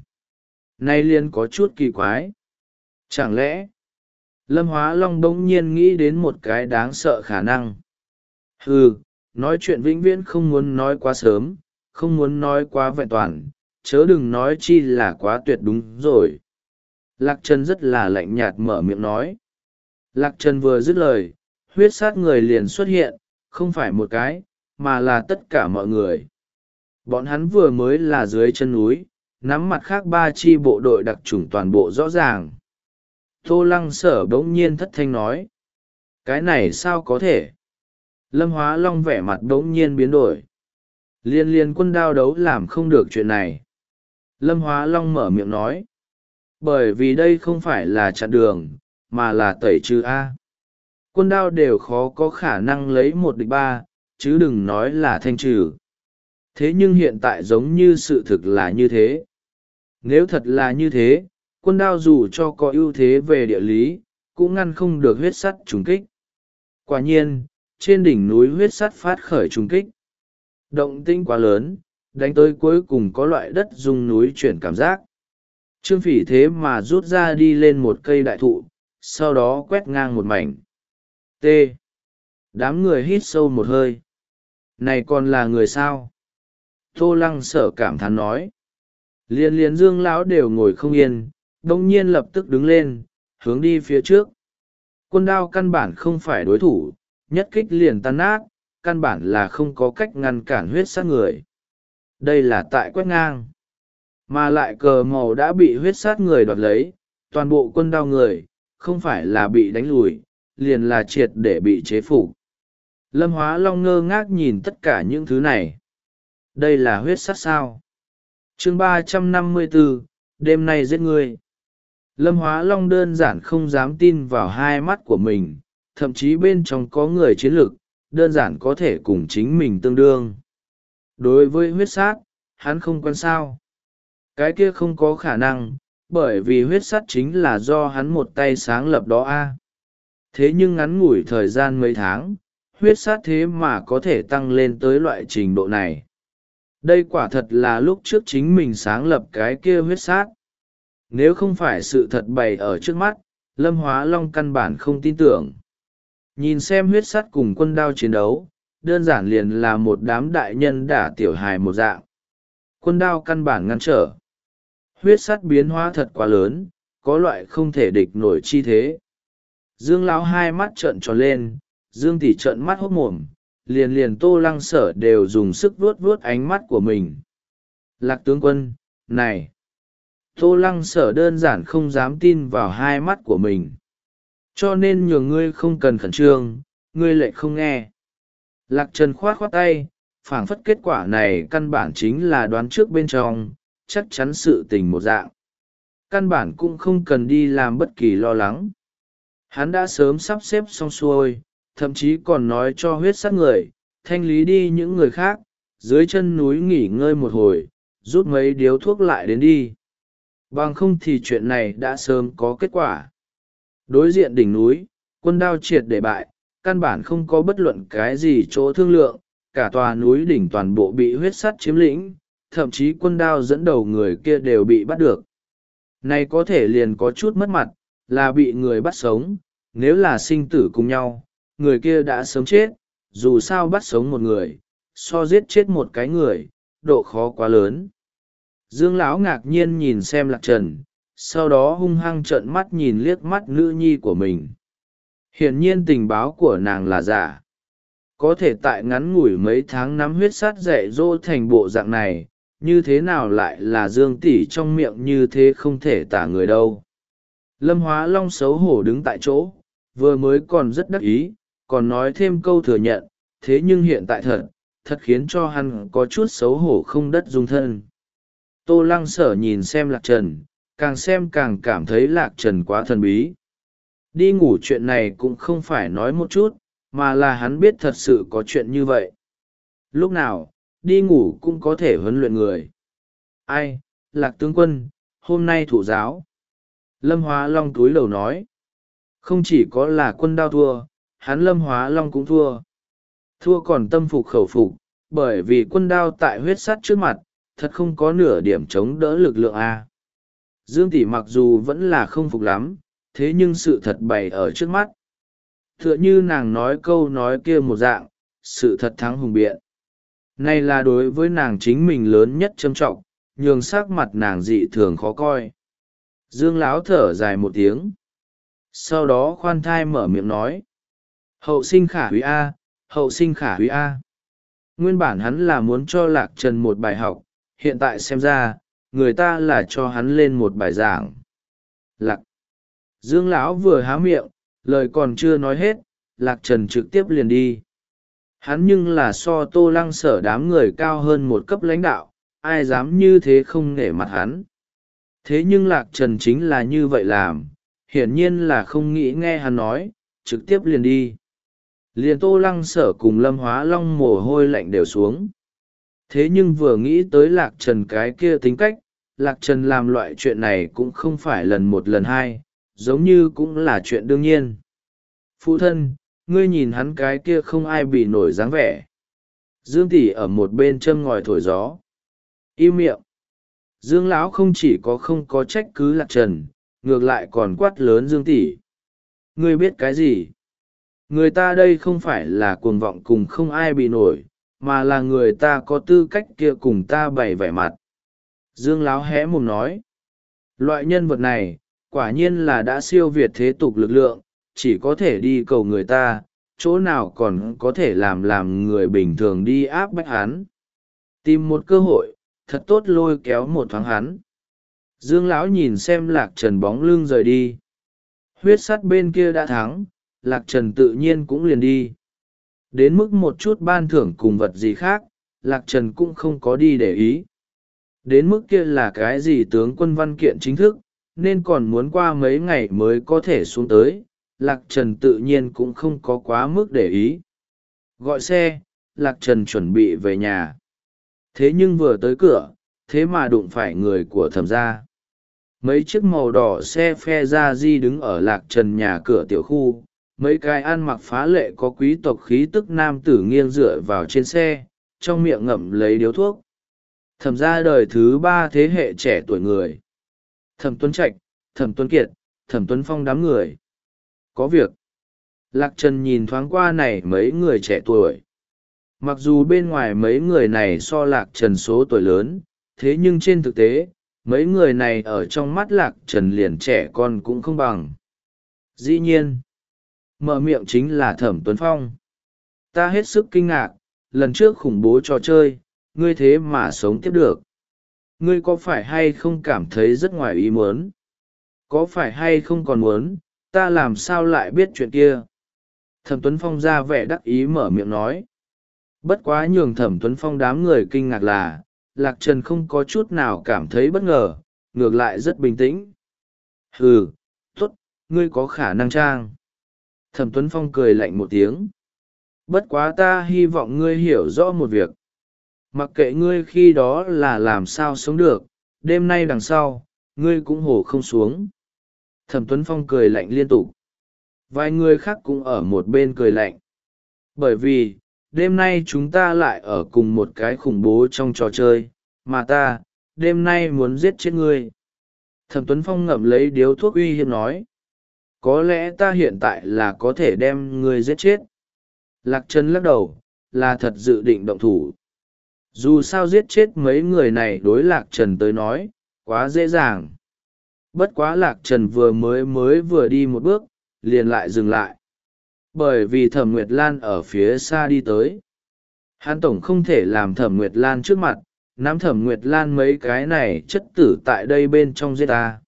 Nay liên có chút kỳ quái. Chẳng lẽ, Lâm Hóa Long bỗng nhiên nghĩ đến một cái đáng sợ khả năng. Hừ, nói chuyện vĩnh viễn không muốn nói quá sớm, không muốn nói quá vẹn toàn, chớ đừng nói chi là quá tuyệt đúng rồi. Lạc Trần rất là lạnh nhạt mở miệng nói. Lạc Trần vừa dứt lời, huyết sát người liền xuất hiện, không phải một cái, mà là tất cả mọi người. Bọn hắn vừa mới là dưới chân núi, nắm mặt khác ba chi bộ đội đặc chủng toàn bộ rõ ràng. Tô Lăng Sở bỗng nhiên thất thanh nói. Cái này sao có thể? Lâm Hóa Long vẻ mặt bỗng nhiên biến đổi. Liên liên quân đao đấu làm không được chuyện này. Lâm Hóa Long mở miệng nói. Bởi vì đây không phải là chặn đường, mà là tẩy trừ A. Quân đao đều khó có khả năng lấy một địch ba, chứ đừng nói là thanh trừ. Thế nhưng hiện tại giống như sự thực là như thế. Nếu thật là như thế, quân đao dù cho có ưu thế về địa lý, cũng ngăn không được huyết sắt trùng kích. Quả nhiên, trên đỉnh núi huyết sắt phát khởi trùng kích. Động tĩnh quá lớn, đánh tới cuối cùng có loại đất rung núi chuyển cảm giác. Trương Phỉ thế mà rút ra đi lên một cây đại thụ, sau đó quét ngang một mảnh. T. Đám người hít sâu một hơi. Này còn là người sao? Tô Lăng Sở cảm thán nói. Liên liên Dương lão đều ngồi không yên, đông nhiên lập tức đứng lên, hướng đi phía trước. Quân đao căn bản không phải đối thủ, nhất kích liền tan nát, căn bản là không có cách ngăn cản huyết sát người. Đây là tại quét ngang. Mà lại cờ màu đã bị huyết sát người đoạt lấy, toàn bộ quân đao người, không phải là bị đánh lùi, liền là triệt để bị chế phục. Lâm Hóa Long ngơ ngác nhìn tất cả những thứ này. Đây là huyết sát sao? Chương ba trăm năm mươi bốn, đêm nay giết ngươi. Lâm Hóa Long đơn giản không dám tin vào hai mắt của mình, thậm chí bên trong có người chiến lược, đơn giản có thể cùng chính mình tương đương. Đối với huyết sát, hắn không quen sao. Cái kia không có khả năng, bởi vì huyết sát chính là do hắn một tay sáng lập đó a. Thế nhưng ngắn ngủi thời gian mấy tháng, huyết sát thế mà có thể tăng lên tới loại trình độ này. Đây quả thật là lúc trước chính mình sáng lập cái kia huyết sát. Nếu không phải sự thật bày ở trước mắt, Lâm Hóa Long căn bản không tin tưởng. Nhìn xem huyết sát cùng quân đao chiến đấu, đơn giản liền là một đám đại nhân đả tiểu hài một dạng. Quân đao căn bản ngăn trở. Huyết sát biến hóa thật quá lớn, có loại không thể địch nổi chi thế. Dương lão hai mắt trợn tròn lên, Dương tỷ trợn mắt hốt mồm, liền liền Tô Lăng Sở đều dùng sức vuốt vuốt ánh mắt của mình. Lạc tướng quân, này! Tô Lăng Sở đơn giản không dám tin vào hai mắt của mình. Cho nên nhường ngươi không cần khẩn trương, ngươi lại không nghe. Lạc Trần khoát khoát tay, phảng phất kết quả này căn bản chính là đoán trước bên trong, chắc chắn sự tình một dạng. Căn bản cũng không cần đi làm bất kỳ lo lắng. Hắn đã sớm sắp xếp xong xuôi, thậm chí còn nói cho huyết sát người, thanh lý đi những người khác, dưới chân núi nghỉ ngơi một hồi, rút mấy điếu thuốc lại đến đi. Bằng không thì chuyện này đã sớm có kết quả. Đối diện đỉnh núi, quân đao triệt để bại, căn bản không có bất luận cái gì chỗ thương lượng, cả tòa núi đỉnh toàn bộ bị huyết sắt chiếm lĩnh, thậm chí quân đao dẫn đầu người kia đều bị bắt được. Này có thể liền có chút mất mặt, là bị người bắt sống, nếu là sinh tử cùng nhau, người kia đã sớm chết, dù sao bắt sống một người, so giết chết một cái người, độ khó quá lớn. Dương lão ngạc nhiên nhìn xem Lạc Trần, sau đó hung hăng trợn mắt nhìn liếc mắt nữ nhi của mình. Hiển nhiên tình báo của nàng là giả. Có thể tại ngắn ngủi mấy tháng nắm huyết sát dạy dỗ thành bộ dạng này, như thế nào lại là Dương tỷ trong miệng như thế không thể tả người đâu. Lâm Hóa Long xấu hổ đứng tại chỗ, vừa mới còn rất đắc ý, còn nói thêm câu thừa nhận, thế nhưng hiện tại thật, thật khiến cho hắn có chút xấu hổ không đất dung thân. Tô Lăng Sở nhìn xem Lạc Trần, càng xem càng cảm thấy Lạc Trần quá thần bí. Đi ngủ chuyện này cũng không phải nói một chút, mà là hắn biết thật sự có chuyện như vậy. Lúc nào, đi ngủ cũng có thể huấn luyện người. Ai, Lạc tướng quân, hôm nay thủ giáo. Lâm Hóa Long túi lầu nói. Không chỉ có là quân đao thua, hắn Lâm Hóa Long cũng thua. Thua còn tâm phục khẩu phục, bởi vì quân đao tại huyết sắt trước mặt, thật không có nửa điểm chống đỡ lực lượng A. Dương tỷ mặc dù vẫn là không phục lắm, thế nhưng sự thật bày ở trước mắt. Tựa như nàng nói câu nói kia một dạng, sự thật thắng hùng biện. Này là đối với nàng chính mình lớn nhất trâm trọng, nhường sắc mặt nàng dị thường khó coi. Dương Lão thở dài một tiếng, sau đó khoan thai mở miệng nói: hậu sinh khả húy a, hậu sinh khả húy a. Nguyên bản hắn là muốn cho Lạc Trần một bài học, hiện tại xem ra người ta là cho hắn lên một bài giảng. Lạc Dương Lão vừa há miệng, lời còn chưa nói hết, Lạc Trần trực tiếp liền đi. Hắn nhưng là so Tô Lăng Sở đám người cao hơn một cấp lãnh đạo, ai dám như thế không nể mặt hắn. Thế nhưng Lạc Trần chính là như vậy làm, hiển nhiên là không nghĩ nghe hắn nói, trực tiếp liền đi. Liền Tô Lăng Sở cùng Lâm Hóa Long mồ hôi lạnh đều xuống. Thế nhưng vừa nghĩ tới Lạc Trần cái kia tính cách, Lạc Trần làm loại chuyện này cũng không phải lần một lần hai, giống như cũng là chuyện đương nhiên. Phụ thân, ngươi nhìn hắn cái kia không ai bị nổi dáng vẻ. Dương tỷ ở một bên châm ngòi thổi gió. Im miệng. Dương Lão không chỉ có không có trách cứ Lạc Trần, ngược lại còn quát lớn Dương tỷ. Ngươi biết cái gì? Người ta đây không phải là cuồng vọng cùng không ai bị nổi, mà là người ta có tư cách kia cùng ta bày vẻ mặt. Dương Lão hé mồm nói. Loại nhân vật này, quả nhiên là đã siêu việt thế tục lực lượng, chỉ có thể đi cầu người ta, chỗ nào còn có thể làm làm người bình thường đi áp bách hắn. Tìm một cơ hội, thật tốt lôi kéo một thoáng hắn. Dương Lão nhìn xem Lạc Trần bóng lưng rời đi. Huyết sắt bên kia đã thắng, Lạc Trần tự nhiên cũng liền đi. Đến mức một chút ban thưởng cùng vật gì khác, Lạc Trần cũng không có đi để ý. Đến mức kia là cái gì tướng quân văn kiện chính thức, nên còn muốn qua mấy ngày mới có thể xuống tới, Lạc Trần tự nhiên cũng không có quá mức để ý. Gọi xe, Lạc Trần chuẩn bị về nhà. Thế nhưng vừa tới cửa, thế mà đụng phải người của Thẩm gia. Mấy chiếc màu đỏ xe phe ra di đứng ở Lạc Trần nhà cửa tiểu khu, mấy cái ăn mặc phá lệ có quý tộc khí tức nam tử nghiêng dựa vào trên xe, trong miệng ngậm lấy điếu thuốc. Thẩm gia đời thứ ba thế hệ trẻ tuổi người. Thẩm Tuấn Trạch, Thẩm Tuấn Kiệt, Thẩm Tuấn Phong đám người. Có việc. Lạc Trần nhìn thoáng qua này mấy người trẻ tuổi. Mặc dù bên ngoài mấy người này so Lạc Trần số tuổi lớn, thế nhưng trên thực tế, mấy người này ở trong mắt Lạc Trần liền trẻ con cũng không bằng. Dĩ nhiên, mở miệng chính là Thẩm Tuấn Phong. Ta hết sức kinh ngạc, lần trước khủng bố trò chơi, ngươi thế mà sống tiếp được. Ngươi có phải hay không cảm thấy rất ngoài ý muốn? Có phải hay không còn muốn, ta làm sao lại biết chuyện kia? Thẩm Tuấn Phong ra vẻ đắc ý mở miệng nói. Bất quá nhường Thẩm Tuấn Phong đám người kinh ngạc là, Lạc Trần không có chút nào cảm thấy bất ngờ, ngược lại rất bình tĩnh. Hừ, tốt, ngươi có khả năng trang. Thẩm Tuấn Phong cười lạnh một tiếng. Bất quá ta hy vọng ngươi hiểu rõ một việc. Mặc kệ ngươi khi đó là làm sao sống được, đêm nay đằng sau, ngươi cũng hổ không xuống. Thẩm Tuấn Phong cười lạnh liên tục. Vài người khác cũng ở một bên cười lạnh. Bởi vì, đêm nay chúng ta lại ở cùng một cái khủng bố trong trò chơi, mà ta, đêm nay muốn giết chết ngươi. Thẩm Tuấn Phong ngậm lấy điếu thuốc uy hiếp nói. Có lẽ ta hiện tại là có thể đem ngươi giết chết. Lạc Trần lắc đầu, là thật dự định động thủ. Dù sao giết chết mấy người này đối Lạc Trần tới nói, quá dễ dàng. Bất quá Lạc Trần vừa mới mới vừa đi một bước, liền lại dừng lại. Bởi vì Thẩm Nguyệt Lan ở phía xa đi tới. Hắn tổng không thể làm Thẩm Nguyệt Lan trước mặt, nắm Thẩm Nguyệt Lan mấy cái này chất tử tại đây bên trong giết ta.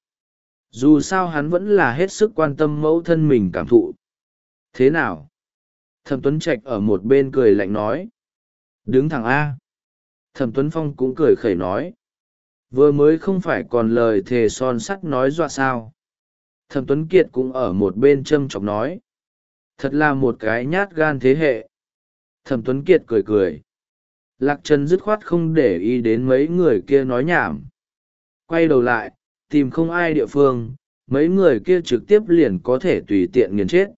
Dù sao hắn vẫn là hết sức quan tâm mẫu thân mình cảm thụ. Thế nào? Thẩm Tuấn Trạch ở một bên cười lạnh nói. Đứng thẳng A. Thẩm Tuấn Phong cũng cười khẩy nói. Vừa mới không phải còn lời thề son sắt nói dọa sao. Thẩm Tuấn Kiệt cũng ở một bên châm chọc nói. Thật là một cái nhát gan thế hệ. Thẩm Tuấn Kiệt cười cười. Lạc Trần dứt khoát không để ý đến mấy người kia nói nhảm. Quay đầu lại, tìm không ai địa phương, mấy người kia trực tiếp liền có thể tùy tiện nghiền chết.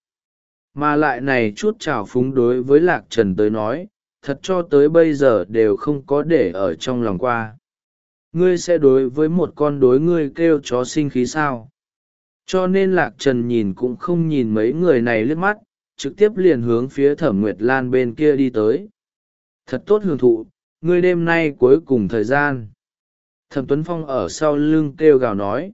Mà lại này chút trào phúng đối với Lạc Trần tới nói, thật cho tới bây giờ đều không có để ở trong lòng qua. Ngươi sẽ đối với một con đối ngươi kêu chó sinh khí sao? Cho nên Lạc Trần nhìn cũng không nhìn mấy người này liếc mắt, trực tiếp liền hướng phía Thẩm Nguyệt Lan bên kia đi tới. Thật tốt hưởng thụ, ngươi đêm nay cuối cùng thời gian. Thẩm Tuấn Phong ở sau lưng kêu gào nói.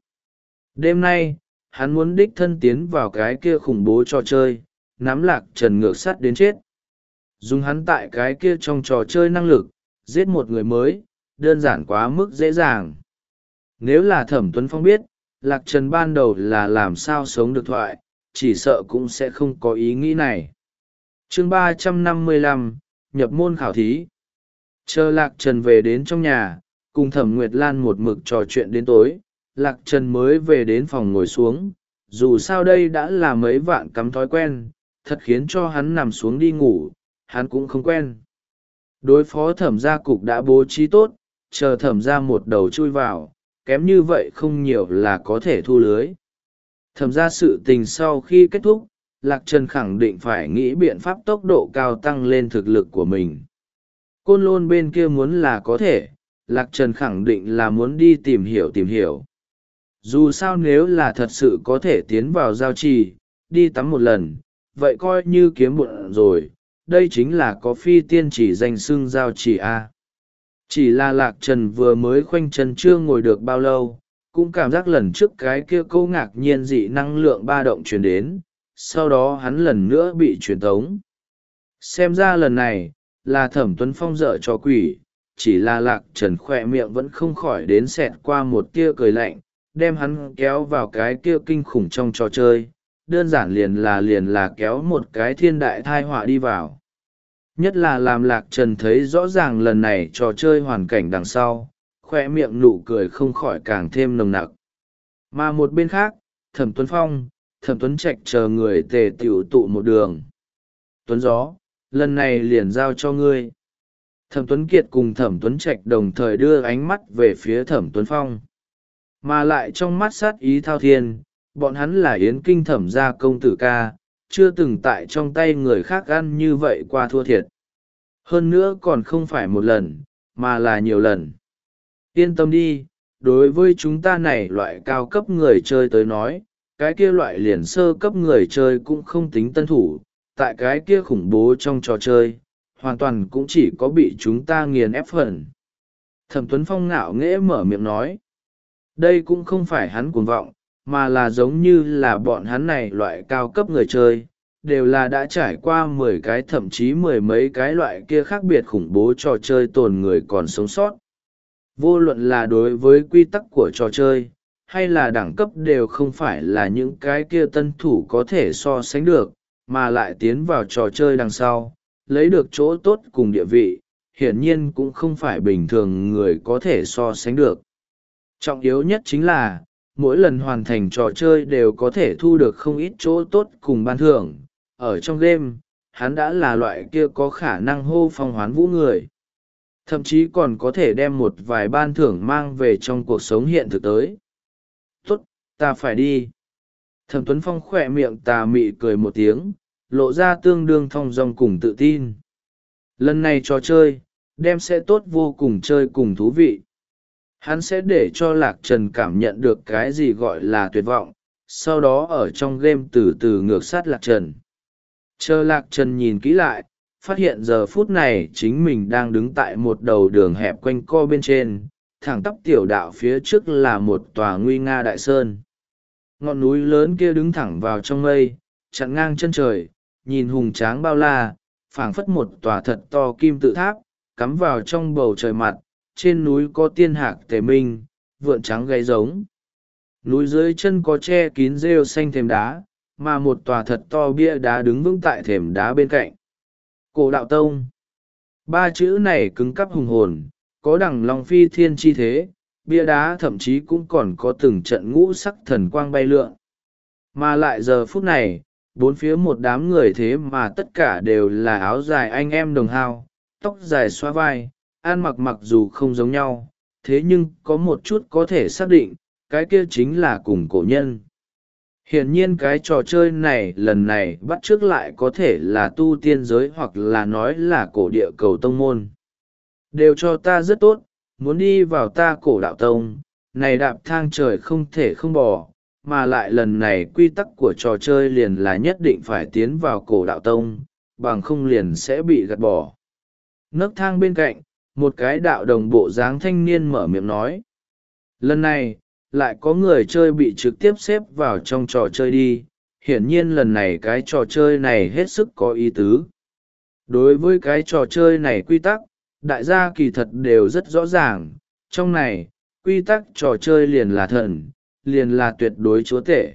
Đêm nay, hắn muốn đích thân tiến vào cái kia khủng bố trò chơi, nắm Lạc Trần ngược sắt đến chết. Dùng hắn tại cái kia trong trò chơi năng lực, giết một người mới, đơn giản quá mức dễ dàng. Nếu là Thẩm Tuấn Phong biết, Lạc Trần ban đầu là làm sao sống được thoại, chỉ sợ cũng sẽ không có ý nghĩ này. Chương ba trăm năm mươi lăm, nhập môn khảo thí. Chờ Lạc Trần về đến trong nhà, cùng Thẩm Nguyệt Lan một mực trò chuyện đến tối, Lạc Trần mới về đến phòng ngồi xuống. Dù sao đây đã là mấy vạn cắm thói quen, thật khiến cho hắn nằm xuống đi ngủ, hắn cũng không quen. Đối phó Thẩm gia cục đã bố trí tốt, chờ Thẩm gia một đầu chui vào, kém như vậy không nhiều là có thể thu lưới. Thẩm ra sự tình sau khi kết thúc, Lạc Trần khẳng định phải nghĩ biện pháp tốc độ cao tăng lên thực lực của mình. Côn Lôn bên kia muốn là có thể, Lạc Trần khẳng định là muốn đi tìm hiểu tìm hiểu. Dù sao nếu là thật sự có thể tiến vào giao trì, đi tắm một lần, vậy coi như kiếm bụng rồi, đây chính là có phi tiên chỉ danh xưng giao trì A. Chỉ là Lạc Trần vừa mới khoanh chân chưa ngồi được bao lâu, cũng cảm giác lần trước cái kia câu ngạc nhiên dị năng lượng ba động truyền đến, sau đó hắn lần nữa bị truyền tống. Xem ra lần này, là Thẩm Tuấn Phong dở cho quỷ, chỉ là Lạc Trần khỏe miệng vẫn không khỏi đến xẹt qua một tia cười lạnh, đem hắn kéo vào cái kia kinh khủng trong trò chơi, đơn giản liền là liền là kéo một cái thiên đại thai họa đi vào. Nhất là làm Lạc Trần thấy rõ ràng lần này trò chơi hoàn cảnh đằng sau, khoe miệng nụ cười không khỏi càng thêm nồng nặc. Mà một bên khác, Thẩm Tuấn Phong, Thẩm Tuấn Trạch chờ người tề tiểu tụ một đường. Tuấn Gió, lần này liền giao cho ngươi. Thẩm Tuấn Kiệt cùng Thẩm Tuấn Trạch đồng thời đưa ánh mắt về phía Thẩm Tuấn Phong. Mà lại trong mắt sát ý thao thiên, bọn hắn là Yến Kinh Thẩm gia công tử ca, chưa từng tại trong tay người khác ăn như vậy qua thua thiệt. Hơn nữa còn không phải một lần, mà là nhiều lần. Yên tâm đi, đối với chúng ta này loại cao cấp người chơi tới nói, cái kia loại liền sơ cấp người chơi cũng không tính tân thủ, tại cái kia khủng bố trong trò chơi, hoàn toàn cũng chỉ có bị chúng ta nghiền ép phần. Thẩm Tuấn Phong ngạo nghễ mở miệng nói, đây cũng không phải hắn cuồng vọng, mà là giống như là bọn hắn này loại cao cấp người chơi, đều là đã trải qua mười cái thậm chí mười mấy cái loại kia khác biệt khủng bố trò chơi tồn người còn sống sót. Vô luận là đối với quy tắc của trò chơi, hay là đẳng cấp đều không phải là những cái kia tân thủ có thể so sánh được, mà lại tiến vào trò chơi đằng sau, lấy được chỗ tốt cùng địa vị, hiển nhiên cũng không phải bình thường người có thể so sánh được. Trọng yếu nhất chính là, mỗi lần hoàn thành trò chơi đều có thể thu được không ít chỗ tốt cùng ban thưởng. Ở trong game, hắn đã là loại kia có khả năng hô phong hoán vũ người. Thậm chí còn có thể đem một vài ban thưởng mang về trong cuộc sống hiện thực tới. Tốt, ta phải đi. Thẩm Tuấn Phong khỏe miệng tà mị cười một tiếng, lộ ra tương đương thong dong cùng tự tin. Lần này trò chơi, đem sẽ tốt vô cùng chơi cùng thú vị. Hắn sẽ để cho Lạc Trần cảm nhận được cái gì gọi là tuyệt vọng, sau đó ở trong game từ từ ngược sát Lạc Trần. Chờ Lạc Trần nhìn kỹ lại, phát hiện giờ phút này chính mình đang đứng tại một đầu đường hẹp quanh co bên trên, thẳng tắp tiểu đạo phía trước là một tòa nguy nga đại sơn. Ngọn núi lớn kia đứng thẳng vào trong mây, chặn ngang chân trời, nhìn hùng tráng bao la, phảng phất một tòa thật to kim tự tháp, cắm vào trong bầu trời mặt, trên núi có tiên hạc tề minh, vượn trắng gáy giống. Núi dưới chân có che kín rêu xanh thềm đá, mà một tòa thật to bia đá đứng vững tại thềm đá bên cạnh. Cổ Đạo Tông. Ba chữ này cứng cắp hùng hồn, có đằng long phi thiên chi thế, bia đá thậm chí cũng còn có từng trận ngũ sắc thần quang bay lượn. Mà lại giờ phút này, bốn phía một đám người thế mà tất cả đều là áo dài anh em đồng hao, tóc dài xóa vai, ăn mặc mặc dù không giống nhau, thế nhưng có một chút có thể xác định, cái kia chính là cùng cổ nhân. Hiển nhiên cái trò chơi này lần này bắt chước lại có thể là tu tiên giới hoặc là nói là cổ địa cầu tông môn. Đều cho ta rất tốt, muốn đi vào ta cổ đạo tông, này đạp thang trời không thể không bỏ, mà lại lần này quy tắc của trò chơi liền là nhất định phải tiến vào cổ đạo tông, bằng không liền sẽ bị gạt bỏ. Nấc thang bên cạnh, một cái đạo đồng bộ dáng thanh niên mở miệng nói. Lần này, lại có người chơi bị trực tiếp xếp vào trong trò chơi đi, hiển nhiên lần này cái trò chơi này hết sức có ý tứ. Đối với cái trò chơi này quy tắc, đại gia kỳ thật đều rất rõ ràng, trong này, quy tắc trò chơi liền là thần, liền là tuyệt đối chúa tể.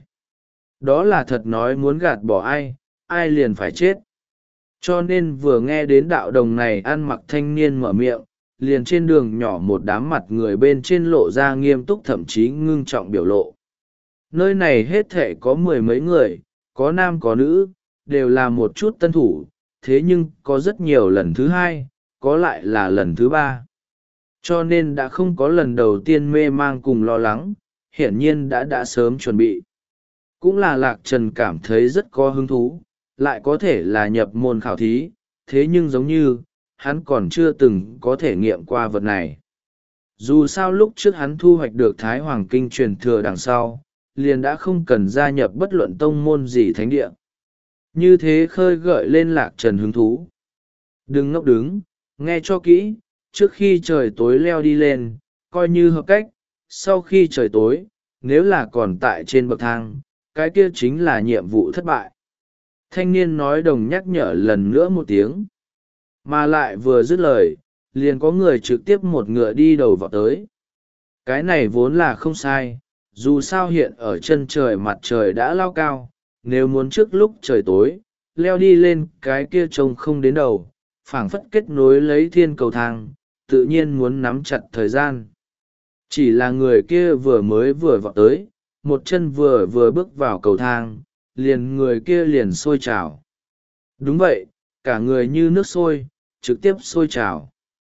Đó là thật nói muốn gạt bỏ ai, ai liền phải chết. Cho nên vừa nghe đến đạo đồng này ăn mặc thanh niên mở miệng, liền trên đường nhỏ một đám mặt người bên trên lộ ra nghiêm túc thậm chí ngưng trọng biểu lộ. Nơi này hết thể có mười mấy người, có nam có nữ, đều là một chút tân thủ, thế nhưng có rất nhiều lần thứ hai, có lại là lần thứ ba. Cho nên đã không có lần đầu tiên mê mang cùng lo lắng, hiển nhiên đã đã sớm chuẩn bị. Cũng là Lạc Trần cảm thấy rất có hứng thú, lại có thể là nhập môn khảo thí, thế nhưng giống như, hắn còn chưa từng có thể nghiệm qua vật này. Dù sao lúc trước hắn thu hoạch được Thái Hoàng Kinh truyền thừa đằng sau, liền đã không cần gia nhập bất luận tông môn gì thánh địa. Như thế khơi gợi lên Lạc Trần hứng thú. Đừng ngốc đứng, nghe cho kỹ, trước khi trời tối leo đi lên, coi như hợp cách, sau khi trời tối, nếu là còn tại trên bậc thang, cái kia chính là nhiệm vụ thất bại. Thanh niên nói đồng nhắc nhở lần nữa một tiếng. Mà lại vừa dứt lời, liền có người trực tiếp một ngựa đi đầu vào tới. Cái này vốn là không sai, dù sao hiện ở chân trời mặt trời đã lao cao, nếu muốn trước lúc trời tối, leo đi lên cái kia trông không đến đầu, phảng phất kết nối lấy thiên cầu thang, tự nhiên muốn nắm chặt thời gian. Chỉ là người kia vừa mới vừa vào tới, một chân vừa vừa bước vào cầu thang, liền người kia liền sôi trào. Đúng vậy, cả người như nước sôi, trực tiếp sôi trào.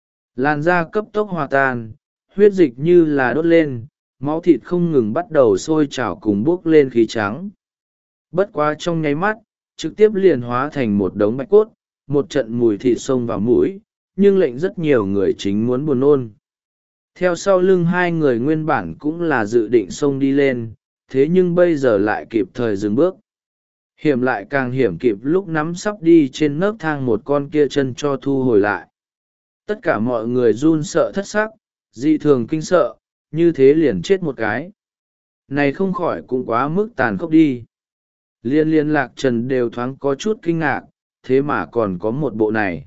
Làn da cấp tốc hòa tan, huyết dịch như là đốt lên, máu thịt không ngừng bắt đầu sôi trào cùng bốc lên khí trắng. Bất quá trong nháy mắt, trực tiếp liền hóa thành một đống bạch cốt, một trận mùi thịt xông vào mũi, nhưng lệnh rất nhiều người chính muốn buồn nôn. Theo sau lưng hai người nguyên bản cũng là dự định xông đi lên, thế nhưng bây giờ lại kịp thời dừng bước. Hiểm lại càng hiểm kịp lúc nắm sắp đi trên nấc thang một con kia chân cho thu hồi lại. Tất cả mọi người run sợ thất sắc, dị thường kinh sợ, như thế liền chết một cái. Này không khỏi cũng quá mức tàn khốc đi. Liên liên Lạc Trần đều thoáng có chút kinh ngạc, thế mà còn có một bộ này.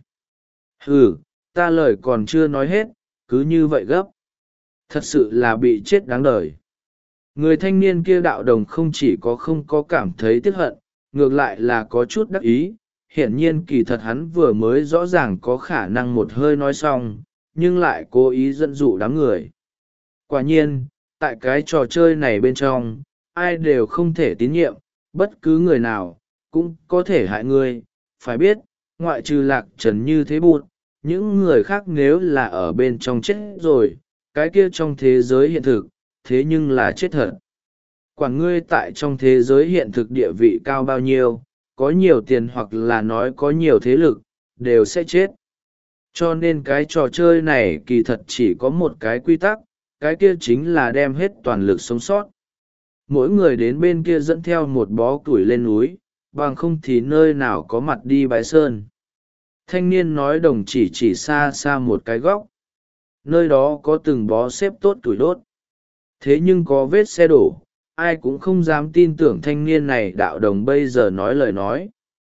Ừ, ta lời còn chưa nói hết, cứ như vậy gấp. Thật sự là bị chết đáng đời. Người thanh niên kia đạo đồng không chỉ có không có cảm thấy tiếc hận, ngược lại là có chút đắc ý. Hiển nhiên kỳ thật hắn vừa mới rõ ràng có khả năng một hơi nói xong, nhưng lại cố ý dẫn dụ đám người. Quả nhiên, tại cái trò chơi này bên trong, ai đều không thể tín nhiệm, bất cứ người nào, cũng có thể hại người. Phải biết, ngoại trừ Lạc Trần như thế bụt, những người khác nếu là ở bên trong chết rồi, cái kia trong thế giới hiện thực, thế nhưng là chết thật. Quản ngươi tại trong thế giới hiện thực địa vị cao bao nhiêu, có nhiều tiền hoặc là nói có nhiều thế lực, đều sẽ chết. Cho nên cái trò chơi này kỳ thật chỉ có một cái quy tắc, cái kia chính là đem hết toàn lực sống sót. Mỗi người đến bên kia dẫn theo một bó củi lên núi, bằng không thì nơi nào có mặt đi bãi sơn. Thanh niên nói đồng chỉ chỉ xa xa một cái góc. Nơi đó có từng bó xếp tốt củi đốt. Thế nhưng có vết xe đổ, ai cũng không dám tin tưởng thanh niên này đạo đồng bây giờ nói lời nói.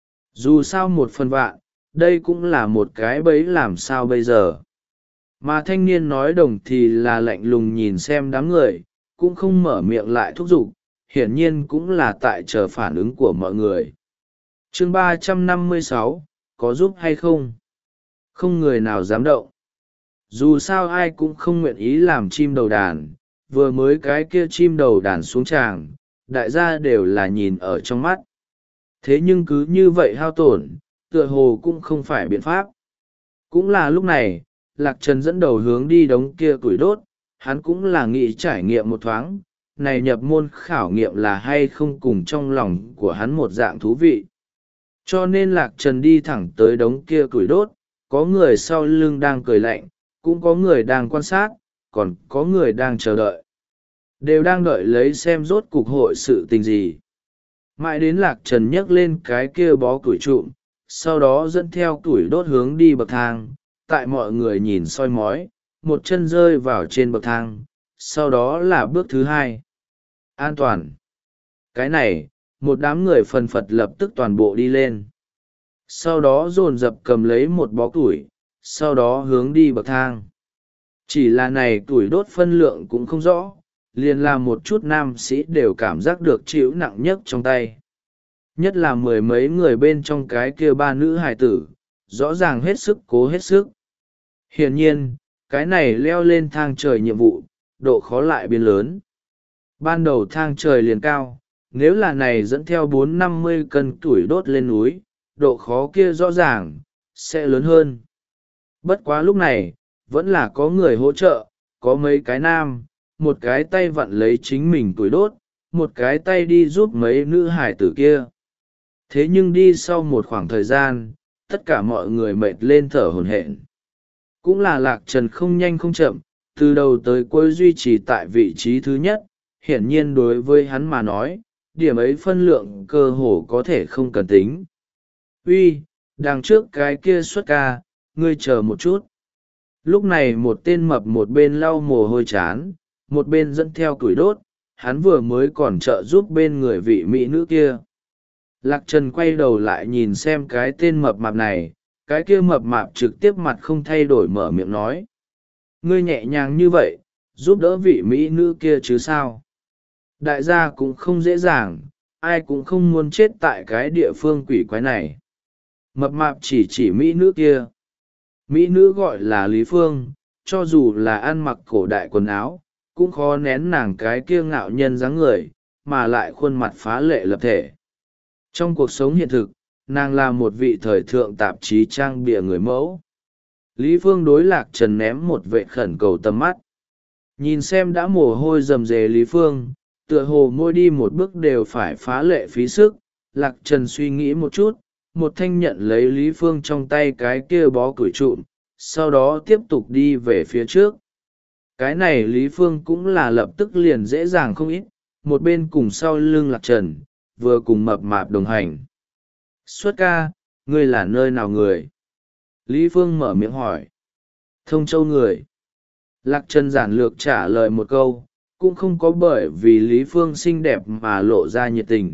Dù sao một phần vạn, đây cũng là một cái bẫy làm sao bây giờ. Mà thanh niên nói đồng thì là lạnh lùng nhìn xem đám người, cũng không mở miệng lại thúc giục, hiển nhiên cũng là tại chờ phản ứng của mọi người. Chương ba trăm năm mươi sáu, có giúp hay không? Không người nào dám động. Dù sao ai cũng không nguyện ý làm chim đầu đàn, vừa mới cái kia chim đầu đàn xuống tràng, đại gia đều là nhìn ở trong mắt. Thế nhưng cứ như vậy hao tổn, tựa hồ cũng không phải biện pháp. Cũng là lúc này, Lạc Trần dẫn đầu hướng đi đống kia củi đốt, hắn cũng là nghĩ trải nghiệm một thoáng, này nhập môn khảo nghiệm là hay không cùng trong lòng của hắn một dạng thú vị. Cho nên Lạc Trần đi thẳng tới đống kia củi đốt, có người sau lưng đang cười lạnh, cũng có người đang quan sát, còn có người đang chờ đợi. đều đang đợi lấy xem rốt cục hội sự tình gì. Mãi đến Lạc Trần nhấc lên cái kia bó củi trụm, sau đó dẫn theo củi đốt hướng đi bậc thang, tại mọi người nhìn soi mói, một chân rơi vào trên bậc thang, sau đó là bước thứ hai. An toàn. Cái này, một đám người phần phật lập tức toàn bộ đi lên. Sau đó dồn dập cầm lấy một bó củi, sau đó hướng đi bậc thang. Chỉ là này củi đốt phân lượng cũng không rõ, liền là một chút nam sĩ đều cảm giác được chịu nặng nhất trong tay. Nhất là mười mấy người bên trong cái kia ba nữ hài tử, rõ ràng hết sức cố hết sức. Hiển nhiên, cái này leo lên thang trời nhiệm vụ, độ khó lại biến lớn. Ban đầu thang trời liền cao, nếu là này dẫn theo bốn năm mươi cân củi đốt lên núi, độ khó kia rõ ràng, sẽ lớn hơn. Bất quá lúc này, vẫn là có người hỗ trợ, có mấy cái nam, một cái tay vặn lấy chính mình củi đốt, một cái tay đi giúp mấy nữ hải tử kia. Thế nhưng đi sau một khoảng thời gian, tất cả mọi người mệt lên thở hổn hển. Cũng là Lạc Trần không nhanh không chậm, từ đầu tới cuối duy trì tại vị trí thứ nhất, hiển nhiên đối với hắn mà nói, điểm ấy phân lượng cơ hồ có thể không cần tính. Uy, đằng trước cái kia xuất ca, ngươi chờ một chút. Lúc này một tên mập một bên lau mồ hôi chán, một bên dẫn theo củi đốt, hắn vừa mới còn trợ giúp bên người vị mỹ nữ kia. Lạc Trần quay đầu lại nhìn xem cái tên mập mạp này, cái kia mập mạp trực tiếp mặt không thay đổi mở miệng nói. Ngươi nhẹ nhàng như vậy, giúp đỡ vị mỹ nữ kia chứ sao? Đại gia cũng không dễ dàng, ai cũng không muốn chết tại cái địa phương quỷ quái này. Mập mạp chỉ chỉ mỹ nữ kia. Mỹ nữ gọi là Lý Phương, cho dù là ăn mặc cổ đại quần áo, cũng khó nén nàng cái kia ngạo nhân dáng người, mà lại khuôn mặt phá lệ lập thể. Trong cuộc sống hiện thực, nàng là một vị thời thượng tạp chí trang bìa người mẫu. Lý Phương đối Lạc Trần ném một vệ khẩn cầu tầm mắt. Nhìn xem đã mồ hôi rầm rề Lý Phương, tựa hồ mỗi đi một bước đều phải phá lệ phí sức. Lạc Trần suy nghĩ một chút, một thanh nhận lấy Lý Phương trong tay cái kia bó củi trụm, sau đó tiếp tục đi về phía trước. Cái này Lý Phương cũng là lập tức liền dễ dàng không ít, một bên cùng sau lưng Lạc Trần, vừa cùng mập mạp đồng hành. Xuất ca, ngươi là nơi nào người? Lý Phương mở miệng hỏi. Thông Châu người. Lạc Trần giản lược trả lời một câu, cũng không có bởi vì Lý Phương xinh đẹp mà lộ ra nhiệt tình.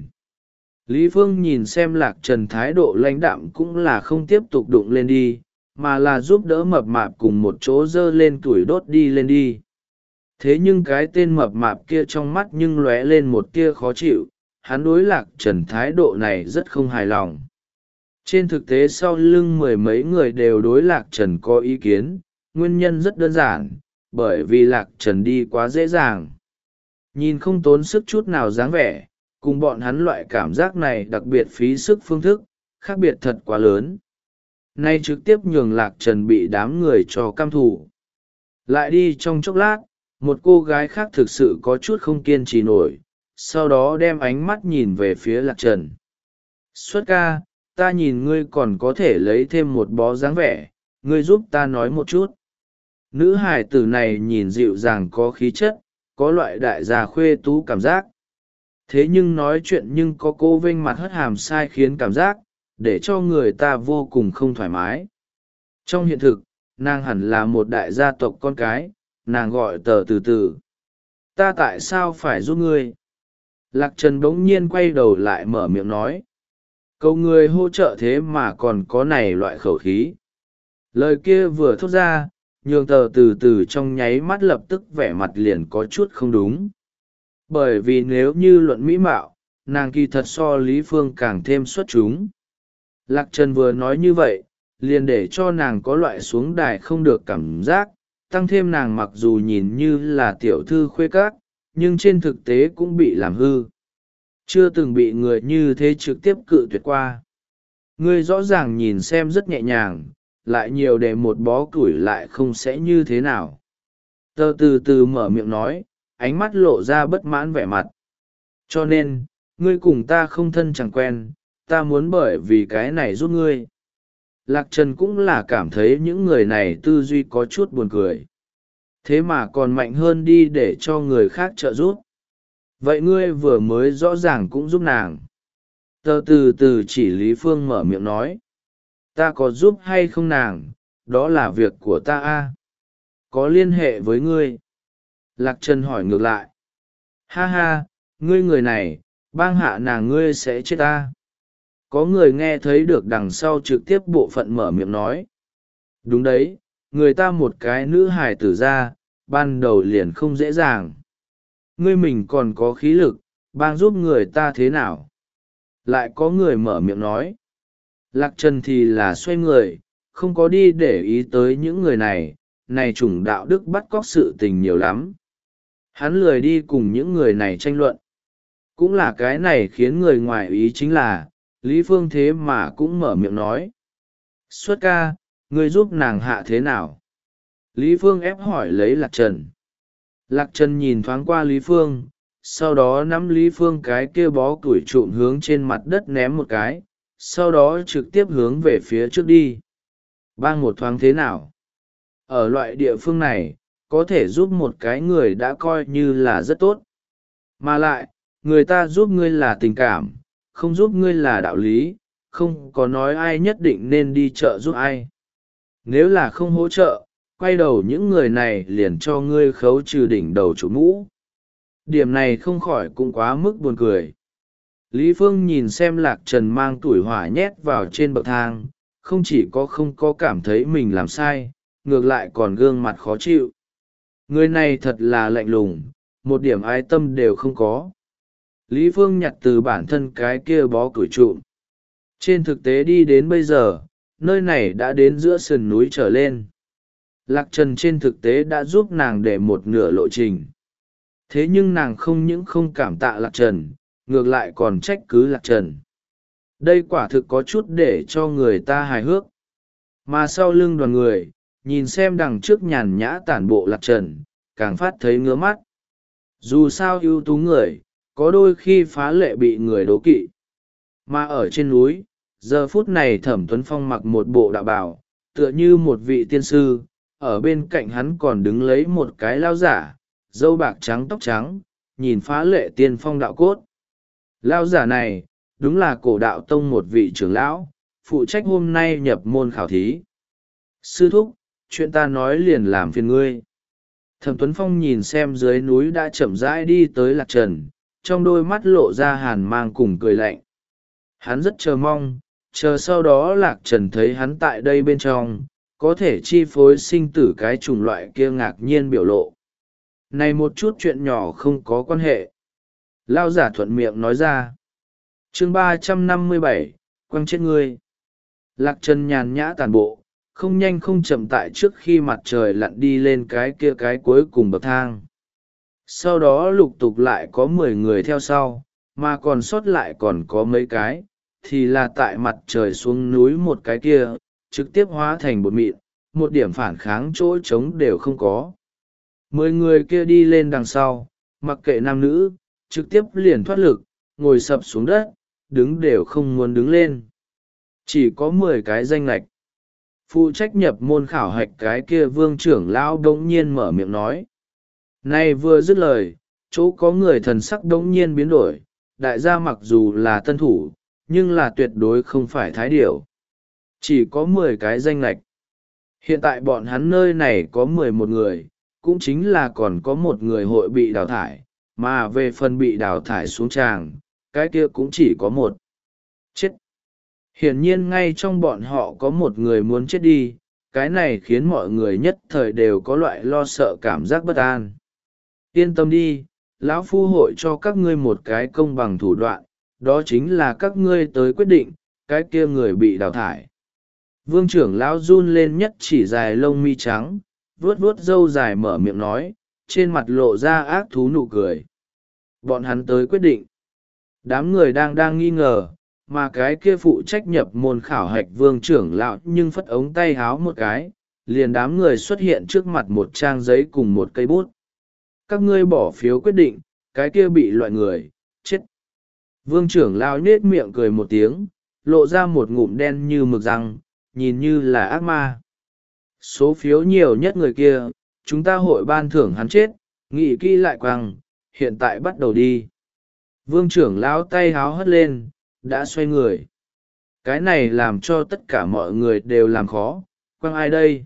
Lý Phương nhìn xem Lạc Trần thái độ lãnh đạm cũng là không tiếp tục đụng lên đi, mà là giúp đỡ mập mạp cùng một chỗ dơ lên tuổi đốt đi lên đi. Thế nhưng cái tên mập mạp kia trong mắt nhưng lóe lên một tia khó chịu, hắn đối Lạc Trần thái độ này rất không hài lòng. Trên thực tế sau lưng mười mấy người đều đối Lạc Trần có ý kiến, nguyên nhân rất đơn giản, bởi vì Lạc Trần đi quá dễ dàng. Nhìn không tốn sức chút nào dáng vẻ, cùng bọn hắn loại cảm giác này đặc biệt phí sức phương thức, khác biệt thật quá lớn. Nay trực tiếp nhường Lạc Trần bị đám người cho căm thù. Lại đi trong chốc lát, một cô gái khác thực sự có chút không kiên trì nổi, sau đó đem ánh mắt nhìn về phía Lạc Trần. Xuất ca, ta nhìn ngươi còn có thể lấy thêm một bó dáng vẻ, ngươi giúp ta nói một chút. Nữ hài tử này nhìn dịu dàng có khí chất, có loại đại gia khuê tú cảm giác. Thế nhưng nói chuyện nhưng có cô vênh mặt hất hàm sai khiến cảm giác, để cho người ta vô cùng không thoải mái. Trong hiện thực, nàng hẳn là một đại gia tộc con cái, nàng gọi tờ từ từ. Ta tại sao phải giúp ngươi? Lạc Trần bỗng nhiên quay đầu lại mở miệng nói. Câu người hỗ trợ thế mà còn có này loại khẩu khí. Lời kia vừa thốt ra, nhường tờ từ từ trong nháy mắt lập tức vẻ mặt liền có chút không đúng. Bởi vì nếu như luận mỹ mạo, nàng kỳ thật so Lý Phương càng thêm xuất chúng. Lạc Trần vừa nói như vậy, liền để cho nàng có loại xuống đài không được cảm giác, tăng thêm nàng mặc dù nhìn như là tiểu thư khuê các, nhưng trên thực tế cũng bị làm hư. Chưa từng bị người như thế trực tiếp cự tuyệt qua. Ngươi rõ ràng nhìn xem rất nhẹ nhàng, lại nhiều để một bó củi lại không sẽ như thế nào. Tờ từ từ mở miệng nói, ánh mắt lộ ra bất mãn vẻ mặt. Cho nên, ngươi cùng ta không thân chẳng quen, ta muốn bởi vì cái này giúp ngươi. Lạc Trần cũng là cảm thấy những người này tư duy có chút buồn cười. thế mà còn mạnh hơn đi để cho người khác trợ giúp. Vậy ngươi vừa mới rõ ràng cũng giúp nàng. Tờ từ từ chỉ Lý Phương mở miệng nói. Ta có giúp hay không nàng, đó là việc của ta a. Có liên hệ với ngươi. Lạc Trần hỏi ngược lại. Ha ha, ngươi người này, bang hạ nàng ngươi sẽ chết ta. Có người nghe thấy được đằng sau trực tiếp bộ phận mở miệng nói. Đúng đấy, người ta một cái nữ hài tử ra, ban đầu liền không dễ dàng. Ngươi mình còn có khí lực, bang giúp người ta thế nào? Lại có người mở miệng nói. Lạc Trần thì là xoay người, không có đi để ý tới những người này, này chủng đạo đức bắt cóc sự tình nhiều lắm. Hắn lười đi cùng những người này tranh luận. Cũng là cái này khiến người ngoài ý chính là, Lý Phương thế mà cũng mở miệng nói. Xuất ca, ngươi giúp nàng hạ thế nào? Lý Phương ép hỏi lấy Lạc Trần. Lạc Trần nhìn thoáng qua Lý Phương, sau đó nắm Lý Phương cái kia bó củi trụm hướng trên mặt đất ném một cái, sau đó trực tiếp hướng về phía trước đi. Bang một thoáng thế nào? Ở loại địa phương này, có thể giúp một cái người đã coi như là rất tốt. Mà lại, người ta giúp ngươi là tình cảm, không giúp ngươi là đạo lý, không có nói ai nhất định nên đi chợ giúp ai. Nếu là không hỗ trợ, quay đầu những người này liền cho ngươi khấu trừ đỉnh đầu chủ mũ. Điểm này không khỏi cũng quá mức buồn cười. Lý Phương nhìn xem Lạc Trần mang tuổi hỏa nhét vào trên bậc thang, không chỉ có không có cảm thấy mình làm sai, ngược lại còn gương mặt khó chịu. Người này thật là lạnh lùng, một điểm ái tâm đều không có. Lý Phương nhặt từ bản thân cái kia bó củi trụm. Trên thực tế đi đến bây giờ, nơi này đã đến giữa sườn núi trở lên. Lạc Trần trên thực tế đã giúp nàng để một nửa lộ trình. Thế nhưng nàng không những không cảm tạ Lạc Trần, ngược lại còn trách cứ Lạc Trần. Đây quả thực có chút để cho người ta hài hước. Mà sau lưng đoàn người, nhìn xem đằng trước nhàn nhã tản bộ Lạc Trần, càng phát thấy ngứa mắt. Dù sao ưu tú người, có đôi khi phá lệ bị người đố kỵ. Mà ở trên núi, giờ phút này Thẩm Tuấn Phong mặc một bộ đạo bào, tựa như một vị tiên sư, ở bên cạnh hắn còn đứng lấy một cái lao giả, râu bạc trắng tóc trắng, nhìn phá lệ tiên phong đạo cốt. Lao giả này, đúng là cổ đạo tông một vị trưởng lão, phụ trách hôm nay nhập môn khảo thí. Sư thúc, chuyện ta nói liền làm phiền ngươi. Thẩm Tuấn Phong nhìn xem dưới núi đã chậm rãi đi tới Lạc Trần, trong đôi mắt lộ ra hàn mang cùng cười lạnh. Hắn rất chờ mong, chờ sau đó Lạc Trần thấy hắn tại đây bên trong, có thể chi phối sinh tử cái chủng loại kia ngạc nhiên biểu lộ. Này một chút chuyện nhỏ không có quan hệ. Lao giả thuận miệng nói ra. chương ba trăm năm mươi bảy, quăng chết ngươi. Lạc Trần nhàn nhã tàn bộ, không nhanh không chậm tại trước khi mặt trời lặn đi lên cái kia cái cuối cùng bậc thang. Sau đó lục tục lại có mười người theo sau, mà còn sót lại còn có mấy cái, thì là tại mặt trời xuống núi một cái kia, trực tiếp hóa thành bột mịn, một điểm phản kháng chỗ trống đều không có. Mười người kia đi lên đằng sau, mặc kệ nam nữ, trực tiếp liền thoát lực, ngồi sập xuống đất, đứng đều không muốn đứng lên. Chỉ có mười cái danh lệch. Phụ trách nhập môn khảo hạch cái kia vương trưởng lão đống nhiên mở miệng nói. Này vừa dứt lời, chỗ có người thần sắc đống nhiên biến đổi, đại gia mặc dù là tân thủ, nhưng là tuyệt đối không phải thái điểu. Chỉ có mười cái danh lệch. Hiện tại bọn hắn nơi này có mười một người, cũng chính là còn có một người hội bị đào thải, mà về phần bị đào thải xuống tràng, cái kia cũng chỉ có một. Chết! Hiển nhiên ngay trong bọn họ có một người muốn chết đi, cái này khiến mọi người nhất thời đều có loại lo sợ cảm giác bất an. Yên tâm đi, lão phu hội cho các ngươi một cái công bằng thủ đoạn, đó chính là các ngươi tới quyết định, cái kia người bị đào thải. Vương trưởng lão run lên nhất chỉ dài lông mi trắng, vuốt vuốt râu dài mở miệng nói, trên mặt lộ ra ác thú nụ cười. Bọn hắn tới quyết định. Đám người đang đang nghi ngờ, mà cái kia phụ trách nhập môn khảo hạch vương trưởng lão nhưng phất ống tay háo một cái, liền đám người xuất hiện trước mặt một trang giấy cùng một cây bút. Các ngươi bỏ phiếu quyết định, cái kia bị loại người, chết. Vương trưởng lão nết miệng cười một tiếng, lộ ra một ngụm đen như mực răng, nhìn như là ác ma. Số phiếu nhiều nhất người kia, chúng ta hội ban thưởng hắn chết, nghĩ kỹ lại quăng, hiện tại bắt đầu đi. Vương trưởng lão tay háo hất lên, đã xoay người. Cái này làm cho tất cả mọi người đều làm khó, quăng ai đây?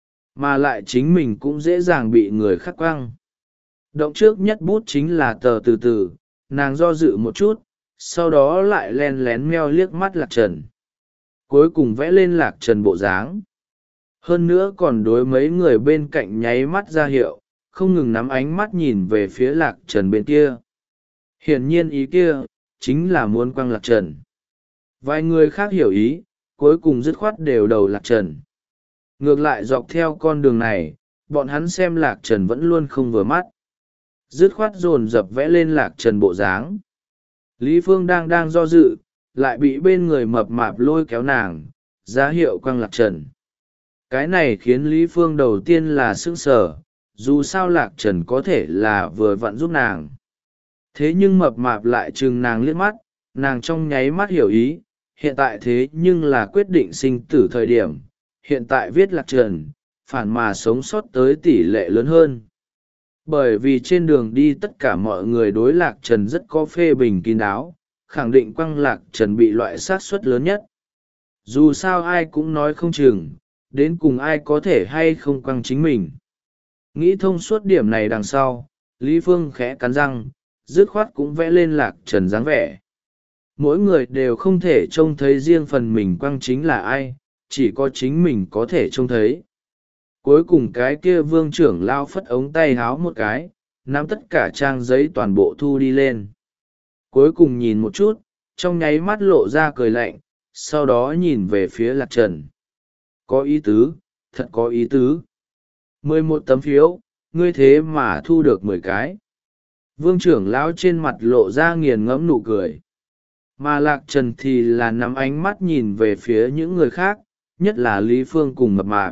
Mà lại chính mình cũng dễ dàng bị người khác quăng. Động trước nhất bút chính là tờ từ từ, nàng do dự một chút, sau đó lại len lén meo liếc mắt Lạc Trần. Cuối cùng vẽ lên Lạc Trần bộ dáng. Hơn nữa còn đối mấy người bên cạnh nháy mắt ra hiệu, không ngừng nắm ánh mắt nhìn về phía Lạc Trần bên kia. Hiển nhiên ý kia, chính là muốn quăng Lạc Trần. Vài người khác hiểu ý, cuối cùng dứt khoát đều đầu Lạc Trần. Ngược lại dọc theo con đường này, bọn hắn xem Lạc Trần vẫn luôn không vừa mắt. Dứt khoát dồn dập vẽ lên Lạc Trần bộ dáng. Lý Phương đang đang do dự, lại bị bên người mập mạp lôi kéo nàng, ra hiệu quăng Lạc Trần. Cái này khiến Lý Phương đầu tiên là sững sờ, dù sao Lạc Trần có thể là vừa vặn giúp nàng. Thế nhưng mập mạp lại chừng nàng liếc mắt, nàng trong nháy mắt hiểu ý, hiện tại thế nhưng là quyết định sinh tử thời điểm, hiện tại viết Lạc Trần, phản mà sống sót tới tỷ lệ lớn hơn. Bởi vì trên đường đi tất cả mọi người đối Lạc Trần rất có phê bình kín đáo, khẳng định quăng Lạc Trần bị loại sát suất lớn nhất. Dù sao ai cũng nói không chừng, đến cùng ai có thể hay không quăng chính mình. Nghĩ thông suốt điểm này đằng sau, Lý Phương khẽ cắn răng, dứt khoát cũng vẽ lên Lạc Trần dáng vẻ. Mỗi người đều không thể trông thấy riêng phần mình quăng chính là ai, chỉ có chính mình có thể trông thấy. Cuối cùng cái kia vương trưởng lao phất ống tay háo một cái, nắm tất cả trang giấy toàn bộ thu đi lên. Cuối cùng nhìn một chút, trong nháy mắt lộ ra cười lạnh, sau đó nhìn về phía Lạc Trần. Có ý tứ, thật có ý tứ. Mười một tấm phiếu, ngươi thế mà thu được mười cái. Vương trưởng lão trên mặt lộ ra nghiền ngẫm nụ cười. Mà Lạc Trần thì là nắm ánh mắt nhìn về phía những người khác, nhất là Lý Phương cùng mập mạp.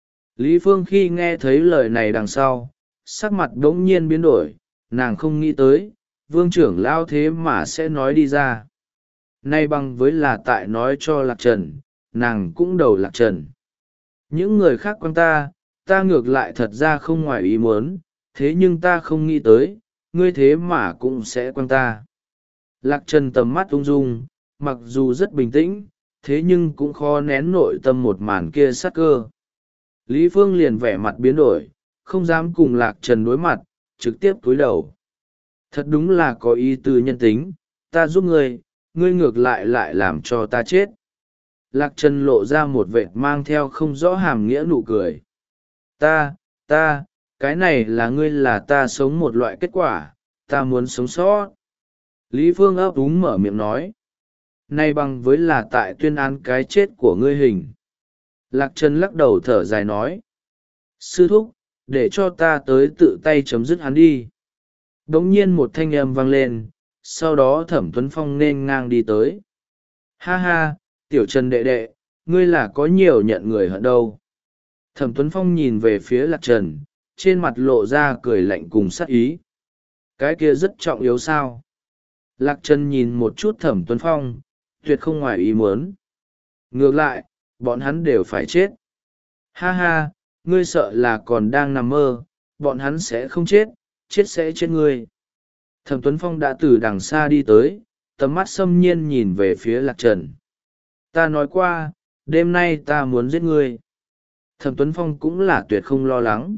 Lý Phương khi nghe thấy lời này đằng sau, sắc mặt đống nhiên biến đổi, nàng không nghĩ tới, vương trưởng lão thế mà sẽ nói đi ra. Nay bằng với là tại nói cho Lạc Trần, nàng cũng đầu Lạc Trần. Những người khác quan ta, ta ngược lại thật ra không ngoài ý muốn, thế nhưng ta không nghĩ tới, ngươi thế mà cũng sẽ quan ta. Lạc Trần tầm mắt ung dung, mặc dù rất bình tĩnh, thế nhưng cũng khó nén nội tâm một màn kia sát cơ. Lý Phương liền vẻ mặt biến đổi, không dám cùng Lạc Trần đối mặt, trực tiếp cúi đầu. Thật đúng là có ý tư nhân tính, ta giúp ngươi, ngươi ngược lại lại làm cho ta chết. Lạc Trần lộ ra một vệt mang theo không rõ hàm nghĩa nụ cười. Ta, ta, cái này là ngươi là ta sống một loại kết quả, ta muốn sống sót. Lý Phương ấp úng mở miệng nói. Nay bằng với là tại tuyên án cái chết của ngươi hình. Lạc Trần lắc đầu thở dài nói. Sư thúc, để cho ta tới tự tay chấm dứt hắn đi. Đống nhiên một thanh âm vang lên, sau đó Thẩm Tuấn Phong nên ngang đi tới. Ha ha, tiểu Trần đệ đệ, ngươi là có nhiều nhận người hận đâu. Thẩm Tuấn Phong nhìn về phía Lạc Trần, trên mặt lộ ra cười lạnh cùng sát ý. Cái kia rất trọng yếu sao? Lạc Trần nhìn một chút Thẩm Tuấn Phong, tuyệt không ngoài ý muốn. Ngược lại, bọn hắn đều phải chết. Ha ha, ngươi sợ là còn đang nằm mơ, bọn hắn sẽ không chết, chết sẽ chết ngươi. Thẩm Tuấn Phong đã từ đằng xa đi tới, tầm mắt xâm nhiên nhìn về phía Lạc Trần. Ta nói qua, đêm nay ta muốn giết ngươi. Thẩm Tuấn Phong cũng là tuyệt không lo lắng.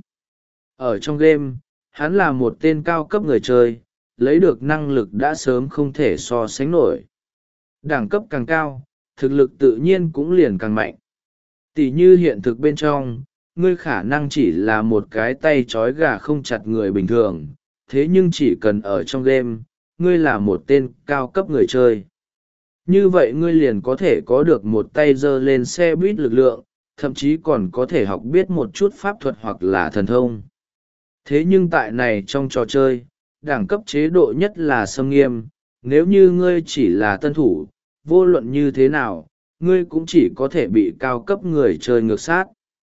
Ở trong game, hắn là một tên cao cấp người chơi, lấy được năng lực đã sớm không thể so sánh nổi. Đẳng cấp càng cao, thực lực tự nhiên cũng liền càng mạnh. Tỷ như hiện thực bên trong, ngươi khả năng chỉ là một cái tay trói gà không chặt người bình thường, thế nhưng chỉ cần ở trong game, ngươi là một tên cao cấp người chơi. Như vậy ngươi liền có thể có được một tay giơ lên xe buýt lực lượng, thậm chí còn có thể học biết một chút pháp thuật hoặc là thần thông. Thế nhưng tại này trong trò chơi, đẳng cấp chế độ nhất là xâm nghiêm, nếu như ngươi chỉ là tân thủ, vô luận như thế nào, ngươi cũng chỉ có thể bị cao cấp người chơi ngược sát.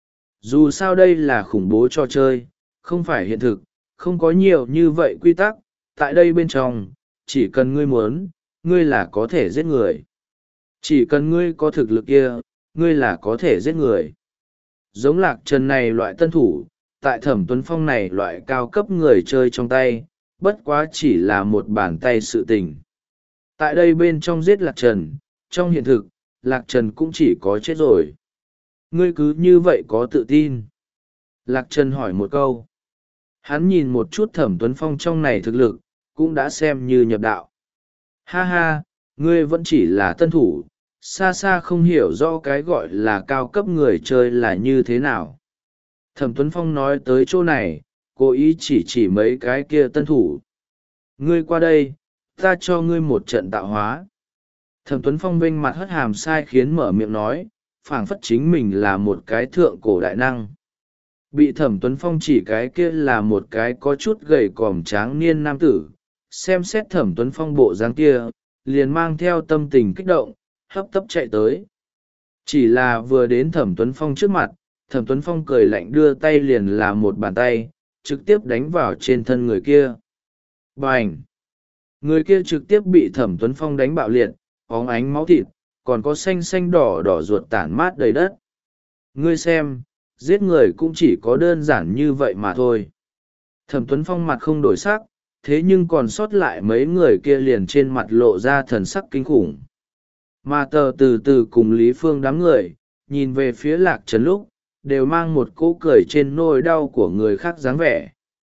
Dù sao đây là khủng bố trò chơi, không phải hiện thực, không có nhiều như vậy quy tắc, tại đây bên trong, chỉ cần ngươi muốn, ngươi là có thể giết người. Chỉ cần ngươi có thực lực kia, ngươi là có thể giết người. Giống Lạc Trần này loại tân thủ, tại Thẩm Tuấn Phong này loại cao cấp người chơi trong tay, bất quá chỉ là một bàn tay sự tình. Tại đây bên trong giết Lạc Trần, trong hiện thực, Lạc Trần cũng chỉ có chết rồi. Ngươi cứ như vậy có tự tin? Lạc Trần hỏi một câu. Hắn nhìn một chút Thẩm Tuấn Phong trong này thực lực, cũng đã xem như nhập đạo. Ha ha, ngươi vẫn chỉ là tân thủ, xa xa không hiểu rõ cái gọi là cao cấp người chơi là như thế nào. Thẩm Tuấn Phong nói tới chỗ này, cố ý chỉ chỉ mấy cái kia tân thủ. Ngươi qua đây, ta cho ngươi một trận tạo hóa. Thẩm Tuấn Phong vênh mặt hất hàm sai khiến mở miệng nói, phảng phất chính mình là một cái thượng cổ đại năng. Bị Thẩm Tuấn Phong chỉ cái kia là một cái có chút gầy còm tráng niên nam tử, xem xét Thẩm Tuấn Phong bộ dáng kia, liền mang theo tâm tình kích động, hấp tấp chạy tới. Chỉ là vừa đến Thẩm Tuấn Phong trước mặt, Thẩm Tuấn Phong cười lạnh đưa tay liền là một bàn tay, trực tiếp đánh vào trên thân người kia. Bành! Người kia trực tiếp bị Thẩm Tuấn Phong đánh bạo liệt, óng ánh máu thịt, còn có xanh xanh đỏ đỏ ruột tản mát đầy đất. Ngươi xem, giết người cũng chỉ có đơn giản như vậy mà thôi. Thẩm Tuấn Phong mặt không đổi sắc, thế nhưng còn sót lại mấy người kia liền trên mặt lộ ra thần sắc kinh khủng. Mà tờ từ từ cùng Lý Phương đám người, nhìn về phía Lạc Trần lúc, đều mang một cỗ cười trên nỗi đau của người khác dáng vẻ.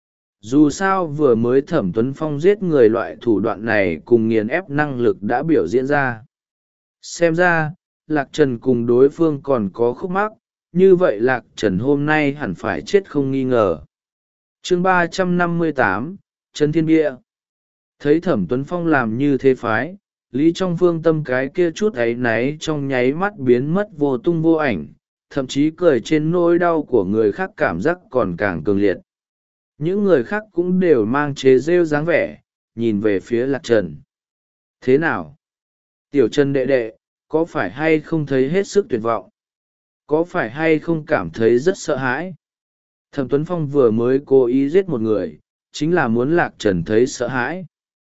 Dù sao vừa mới Thẩm Tuấn Phong giết người loại thủ đoạn này cùng nghiền ép năng lực đã biểu diễn ra. Xem ra, Lạc Trần cùng đối phương còn có khúc mắc, như vậy Lạc Trần hôm nay hẳn phải chết không nghi ngờ. Chương ba trăm năm mươi tám, Trấn Thiên Bia. Thấy Thẩm Tuấn Phong làm như thế phái, Lý trong phương tâm cái kia chút áy náy trong nháy mắt biến mất vô tung vô ảnh, thậm chí cười trên nỗi đau của người khác cảm giác còn càng cường liệt. Những người khác cũng đều mang chế rêu dáng vẻ, nhìn về phía Lạc Trần. Thế nào? Tiểu Trần đệ đệ, có phải hay không thấy hết sức tuyệt vọng? Có phải hay không cảm thấy rất sợ hãi? Thẩm Tuấn Phong vừa mới cố ý giết một người, chính là muốn Lạc Trần thấy sợ hãi.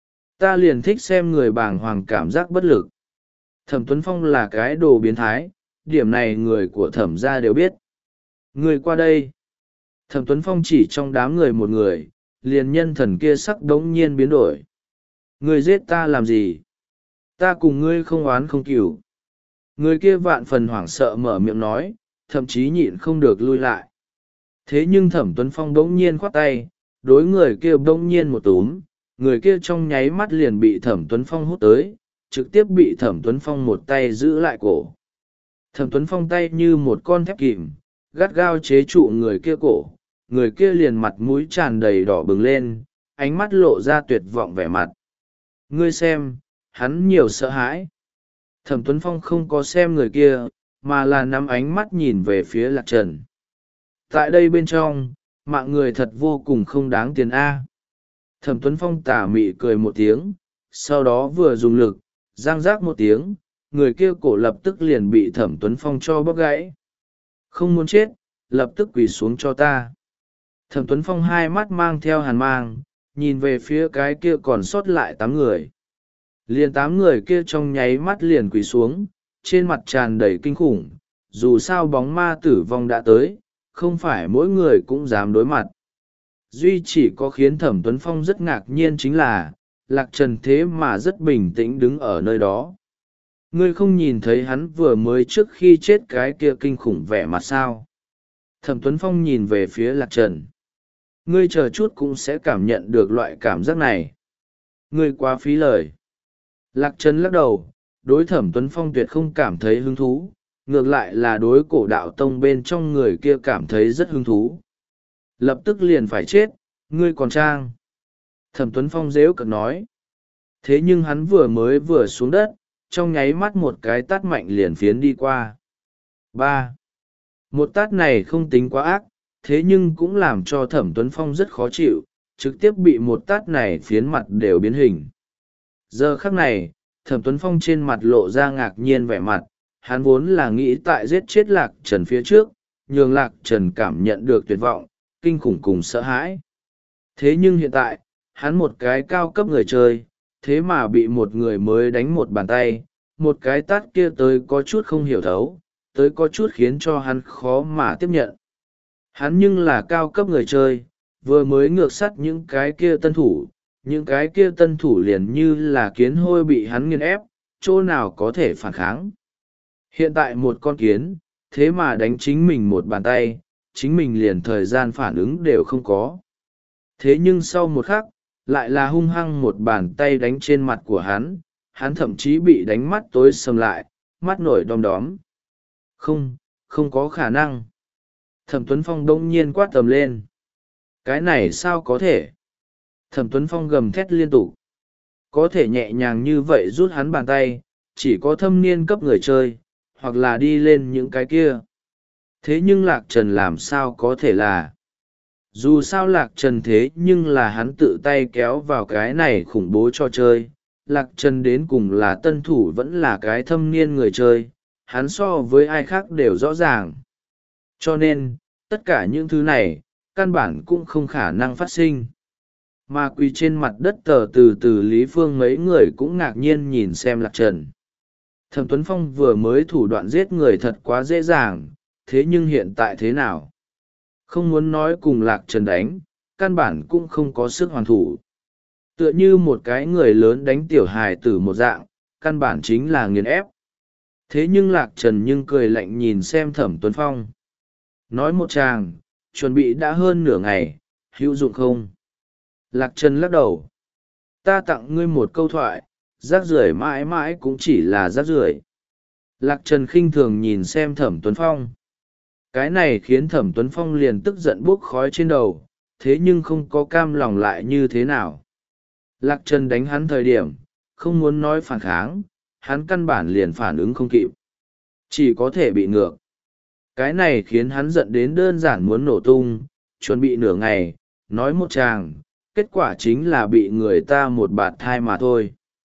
Ta liền thích xem người bàng hoàng cảm giác bất lực. Thẩm Tuấn Phong là cái đồ biến thái, điểm này người của thẩm gia đều biết. Người qua đây. Thẩm Tuấn Phong chỉ trong đám người một người, liền nhân thần kia sắc đống nhiên biến đổi. Người giết ta làm gì? Ta cùng ngươi không oán không cừu. Người kia vạn phần hoảng sợ mở miệng nói, thậm chí nhịn không được lui lại. Thế nhưng Thẩm Tuấn Phong đống nhiên khoát tay, đối người kia đống nhiên một túm, người kia trong nháy mắt liền bị Thẩm Tuấn Phong hút tới, trực tiếp bị Thẩm Tuấn Phong một tay giữ lại cổ. Thẩm Tuấn Phong tay như một con thép kìm, gắt gao chế trụ người kia cổ, người kia liền mặt mũi tràn đầy đỏ bừng lên, ánh mắt lộ ra tuyệt vọng vẻ mặt. Ngươi xem, hắn nhiều sợ hãi. Thẩm Tuấn Phong không có xem người kia, mà là nắm ánh mắt nhìn về phía Lạc Trần. Tại đây bên trong, mạng người thật vô cùng không đáng tiền A. Thẩm Tuấn Phong tà mị cười một tiếng, sau đó vừa dùng lực, giang giác một tiếng, người kia cổ lập tức liền bị Thẩm Tuấn Phong cho bóp gãy. Không muốn chết, lập tức quỳ xuống cho ta. Thẩm Tuấn Phong hai mắt mang theo hàn mang, nhìn về phía cái kia còn sót lại tám người. Liền tám người kia trong nháy mắt liền quỳ xuống, trên mặt tràn đầy kinh khủng, dù sao bóng ma tử vong đã tới, không phải mỗi người cũng dám đối mặt. Duy chỉ có khiến Thẩm Tuấn Phong rất ngạc nhiên chính là, Lạc Trần thế mà rất bình tĩnh đứng ở nơi đó. Ngươi không nhìn thấy hắn vừa mới trước khi chết cái kia kinh khủng vẻ mặt sao? Thẩm Tuấn Phong nhìn về phía Lạc Trần. Ngươi chờ chút cũng sẽ cảm nhận được loại cảm giác này. Ngươi quá phí lời. Lạc Trần lắc đầu, đối Thẩm Tuấn Phong tuyệt không cảm thấy hứng thú, ngược lại là đối cổ đạo tông bên trong người kia cảm thấy rất hứng thú. Lập tức liền phải chết, ngươi còn trang. Thẩm Tuấn Phong rêu cợt nói. Thế nhưng hắn vừa mới vừa xuống đất, trong nháy mắt một cái tát mạnh liền phiến đi qua. ba. Một tát này không tính quá ác, thế nhưng cũng làm cho Thẩm Tuấn Phong rất khó chịu, trực tiếp bị một tát này phiến mặt đều biến hình. Giờ khắc này, Thẩm Tuấn Phong trên mặt lộ ra ngạc nhiên vẻ mặt, hắn vốn là nghĩ tại giết chết Lạc Trần phía trước, nhường Lạc Trần cảm nhận được tuyệt vọng, kinh khủng cùng sợ hãi. Thế nhưng hiện tại, hắn một cái cao cấp người chơi, thế mà bị một người mới đánh một bàn tay, một cái tát kia tới có chút không hiểu thấu, tới có chút khiến cho hắn khó mà tiếp nhận. Hắn nhưng là cao cấp người chơi, vừa mới ngược sắt những cái kia tân thủ, những cái kia tân thủ liền như là kiến hôi bị hắn nghiền ép, chỗ nào có thể phản kháng. Hiện tại một con kiến, thế mà đánh chính mình một bàn tay, chính mình liền thời gian phản ứng đều không có. Thế nhưng sau một khắc, lại là hung hăng một bàn tay đánh trên mặt của hắn, hắn thậm chí bị đánh mắt tối sầm lại, mắt nổi đom đóm. Không, không có khả năng. Thẩm Tuấn Phong đông nhiên quát tầm lên. Cái này sao có thể? Thẩm Tuấn Phong gầm thét liên tục. Có thể nhẹ nhàng như vậy rút hắn bàn tay, chỉ có thâm niên cấp người chơi, hoặc là đi lên những cái kia. Thế nhưng Lạc Trần làm sao có thể là? Dù sao Lạc Trần thế nhưng là hắn tự tay kéo vào cái này khủng bố cho chơi. Lạc Trần đến cùng là tân thủ vẫn là cái thâm niên người chơi, hắn so với ai khác đều rõ ràng. Cho nên, tất cả những thứ này, căn bản cũng không khả năng phát sinh. Mà quỳ trên mặt đất tờ từ từ Lý Phương mấy người cũng ngạc nhiên nhìn xem Lạc Trần. Thẩm Tuấn Phong vừa mới thủ đoạn giết người thật quá dễ dàng, thế nhưng hiện tại thế nào? Không muốn nói cùng Lạc Trần đánh, căn bản cũng không có sức hoàn thủ. Tựa như một cái người lớn đánh tiểu hài tử một dạng, căn bản chính là nghiền ép. Thế nhưng Lạc Trần nhưng cười lạnh nhìn xem Thẩm Tuấn Phong. Nói một chàng, chuẩn bị đã hơn nửa ngày, hữu dụng không? Lạc Trần lắc đầu. Ta tặng ngươi một câu thoại, rác rưởi mãi mãi cũng chỉ là rác rưởi. Lạc Trần khinh thường nhìn xem Thẩm Tuấn Phong. Cái này khiến Thẩm Tuấn Phong liền tức giận bốc khói trên đầu, thế nhưng không có cam lòng lại như thế nào. Lạc Trần đánh hắn thời điểm, không muốn nói phản kháng, hắn căn bản liền phản ứng không kịp. Chỉ có thể bị ngược. Cái này khiến hắn giận đến đơn giản muốn nổ tung, chuẩn bị nửa ngày, nói một tràng, kết quả chính là bị người ta một bạt thai mà thôi.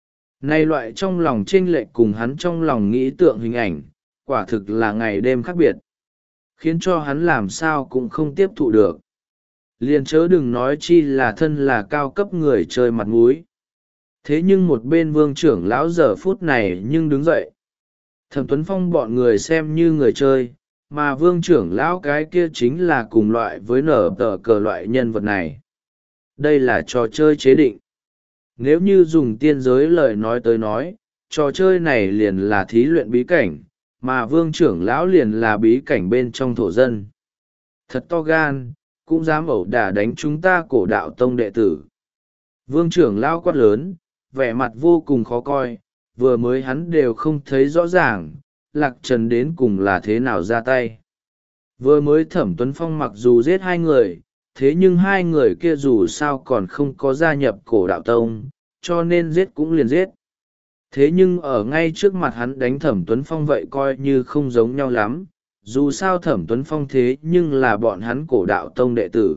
Này loại trong lòng chênh lệch cùng hắn trong lòng nghĩ tượng hình ảnh, quả thực là ngày đêm khác biệt. Khiến cho hắn làm sao cũng không tiếp thụ được. Liền chớ đừng nói chi là thân là cao cấp người chơi mặt mũi. Thế nhưng một bên vương trưởng lão giờ phút này nhưng đứng dậy. Thẩm Tuấn Phong bọn người xem như người chơi, mà vương trưởng lão cái kia chính là cùng loại với nở tờ cờ loại nhân vật này. Đây là trò chơi chế định. Nếu như dùng tiên giới lời nói tới nói, trò chơi này liền là thí luyện bí cảnh, mà vương trưởng lão liền là bí cảnh bên trong thổ dân. Thật to gan, cũng dám ẩu đả đánh chúng ta cổ đạo tông đệ tử. Vương trưởng lão quát lớn, vẻ mặt vô cùng khó coi, vừa mới hắn đều không thấy rõ ràng, Lạc Trần đến cùng là thế nào ra tay. Vừa mới Thẩm Tuấn Phong mặc dù giết hai người, thế nhưng hai người kia dù sao còn không có gia nhập cổ đạo tông, cho nên giết cũng liền giết. Thế nhưng ở ngay trước mặt hắn đánh Thẩm Tuấn Phong vậy coi như không giống nhau lắm, dù sao Thẩm Tuấn Phong thế nhưng là bọn hắn cổ đạo tông đệ tử.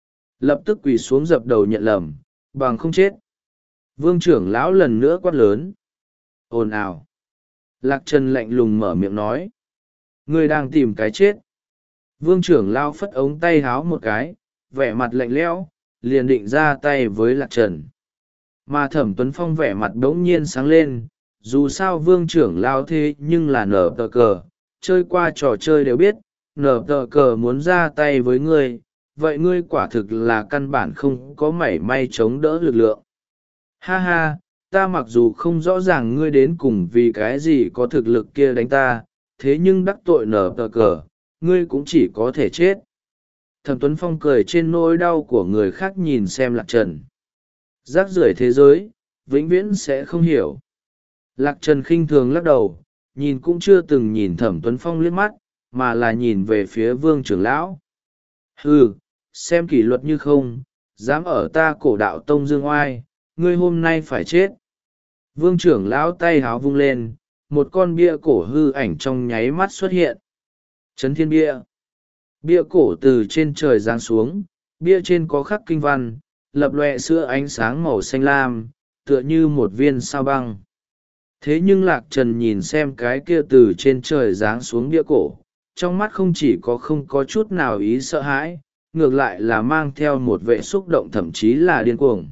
Lập tức quỳ xuống dập đầu nhận lầm, bằng không chết. Vương trưởng lão lần nữa quát lớn. Ồn ào. Lạc Trần lạnh lùng mở miệng nói. Ngươi đang tìm cái chết. Vương trưởng lão phất ống tay háo một cái, vẻ mặt lạnh lẽo, liền định ra tay với Lạc Trần. Mà Thẩm Tuấn Phong vẻ mặt đống nhiên sáng lên, dù sao vương trưởng lao thế nhưng là nở tờ cờ, chơi qua trò chơi đều biết, nở tờ cờ muốn ra tay với ngươi, vậy ngươi quả thực là căn bản không có mảy may chống đỡ lực lượng. Ha ha, ta mặc dù không rõ ràng ngươi đến cùng vì cái gì có thực lực kia đánh ta, thế nhưng đắc tội nở tờ cờ, ngươi cũng chỉ có thể chết. Thẩm Tuấn Phong cười trên nỗi đau của người khác nhìn xem Lạc Trần. Rác rưởi thế giới, vĩnh viễn sẽ không hiểu. Lạc Trần khinh thường lắc đầu, nhìn cũng chưa từng nhìn Thẩm Tuấn Phong liếc mắt, mà là nhìn về phía vương trưởng lão. Hừ, xem kỷ luật như không, dám ở ta cổ đạo tông dương oai, ngươi hôm nay phải chết. Vương trưởng lão tay háo vung lên, một con bia cổ hư ảnh trong nháy mắt xuất hiện. Chấn thiên bia. Bia cổ từ trên trời giáng xuống, bia trên có khắc kinh văn, lập lòe sữa ánh sáng màu xanh lam, tựa như một viên sao băng. Thế nhưng Lạc Trần nhìn xem cái kia từ trên trời giáng xuống bia cổ, trong mắt không chỉ có không có chút nào ý sợ hãi, ngược lại là mang theo một vệ xúc động thậm chí là điên cuồng.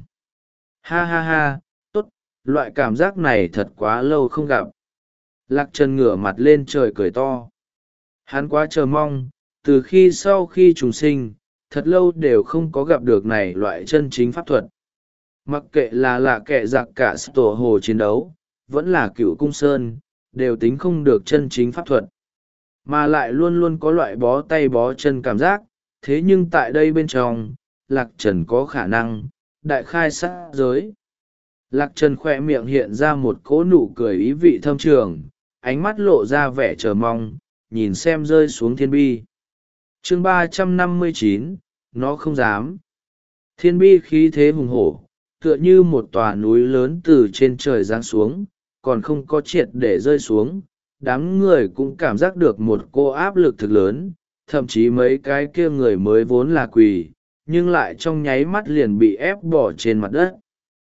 Ha ha ha, tốt, loại cảm giác này thật quá lâu không gặp. Lạc Trần ngửa mặt lên trời cười to. Hắn quá chờ mong, từ khi sau khi trùng sinh thật lâu đều không có gặp được này loại chân chính pháp thuật. Mặc kệ là lạ kệ giặc cả tổ hồ chiến đấu vẫn là cựu cung sơn đều tính không được chân chính pháp thuật, mà lại luôn luôn có loại bó tay bó chân cảm giác. Thế nhưng tại đây bên trong Lạc Trần có khả năng đại khai sát giới. Lạc Trần khoe miệng hiện ra một cỗ nụ cười ý vị thâm trường, ánh mắt lộ ra vẻ chờ mong, nhìn xem rơi xuống thiên bi. Chương ba trăm năm mươi chín, nó không dám. Thiên bi khí thế hùng hổ, tựa như một tòa núi lớn từ trên trời giáng xuống, còn không có triệt để rơi xuống. Đám người cũng cảm giác được một cô áp lực thực lớn, thậm chí mấy cái kia người mới vốn là quỳ, nhưng lại trong nháy mắt liền bị ép bỏ trên mặt đất.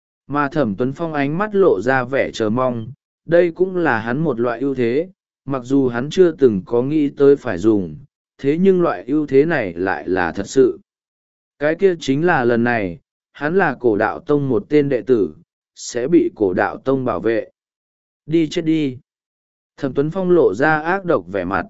Mà Thẩm Tuấn Phong ánh mắt lộ ra vẻ chờ mong, đây cũng là hắn một loại ưu thế, mặc dù hắn chưa từng có nghĩ tới phải dùng, thế nhưng loại ưu thế này lại là thật sự. Cái kia chính là lần này, hắn là cổ đạo tông một tên đệ tử, sẽ bị cổ đạo tông bảo vệ. Đi chết đi. Thẩm Tuấn Phong lộ ra ác độc vẻ mặt.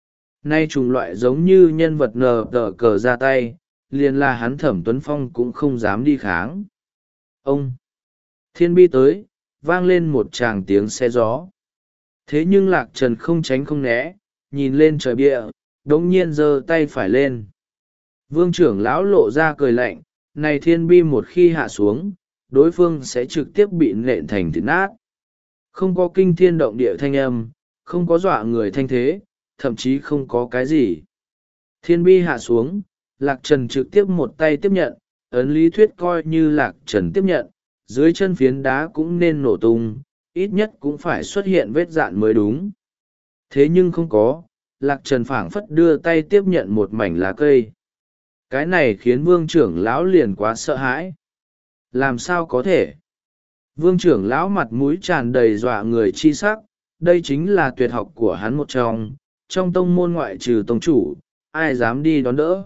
Nay trùng loại giống như nhân vật nờ tờ cờ ra tay, liền là hắn Thẩm Tuấn Phong cũng không dám đi kháng. Ông! Thiên bi tới, vang lên một tràng tiếng xe gió. Thế nhưng Lạc Trần không tránh không né, nhìn lên trời bịa, đống nhiên giơ tay phải lên. Vương trưởng lão lộ ra cười lạnh, này thiên bi một khi hạ xuống, đối phương sẽ trực tiếp bị nện thành thịt nát. Không có kinh thiên động địa thanh âm, không có dọa người thanh thế, thậm chí không có cái gì. Thiên bi hạ xuống, Lạc Trần trực tiếp một tay tiếp nhận, ấn lý thuyết coi như Lạc Trần tiếp nhận, dưới chân phiến đá cũng nên nổ tung, ít nhất cũng phải xuất hiện vết dạn mới đúng. Thế nhưng không có, Lạc Trần phảng phất đưa tay tiếp nhận một mảnh lá cây. Cái này khiến vương trưởng lão liền quá sợ hãi. Làm sao có thể? Vương trưởng lão mặt mũi tràn đầy dọa người chi sắc, đây chính là tuyệt học của hắn một trong, trong tông môn ngoại trừ tông chủ, ai dám đi đón đỡ.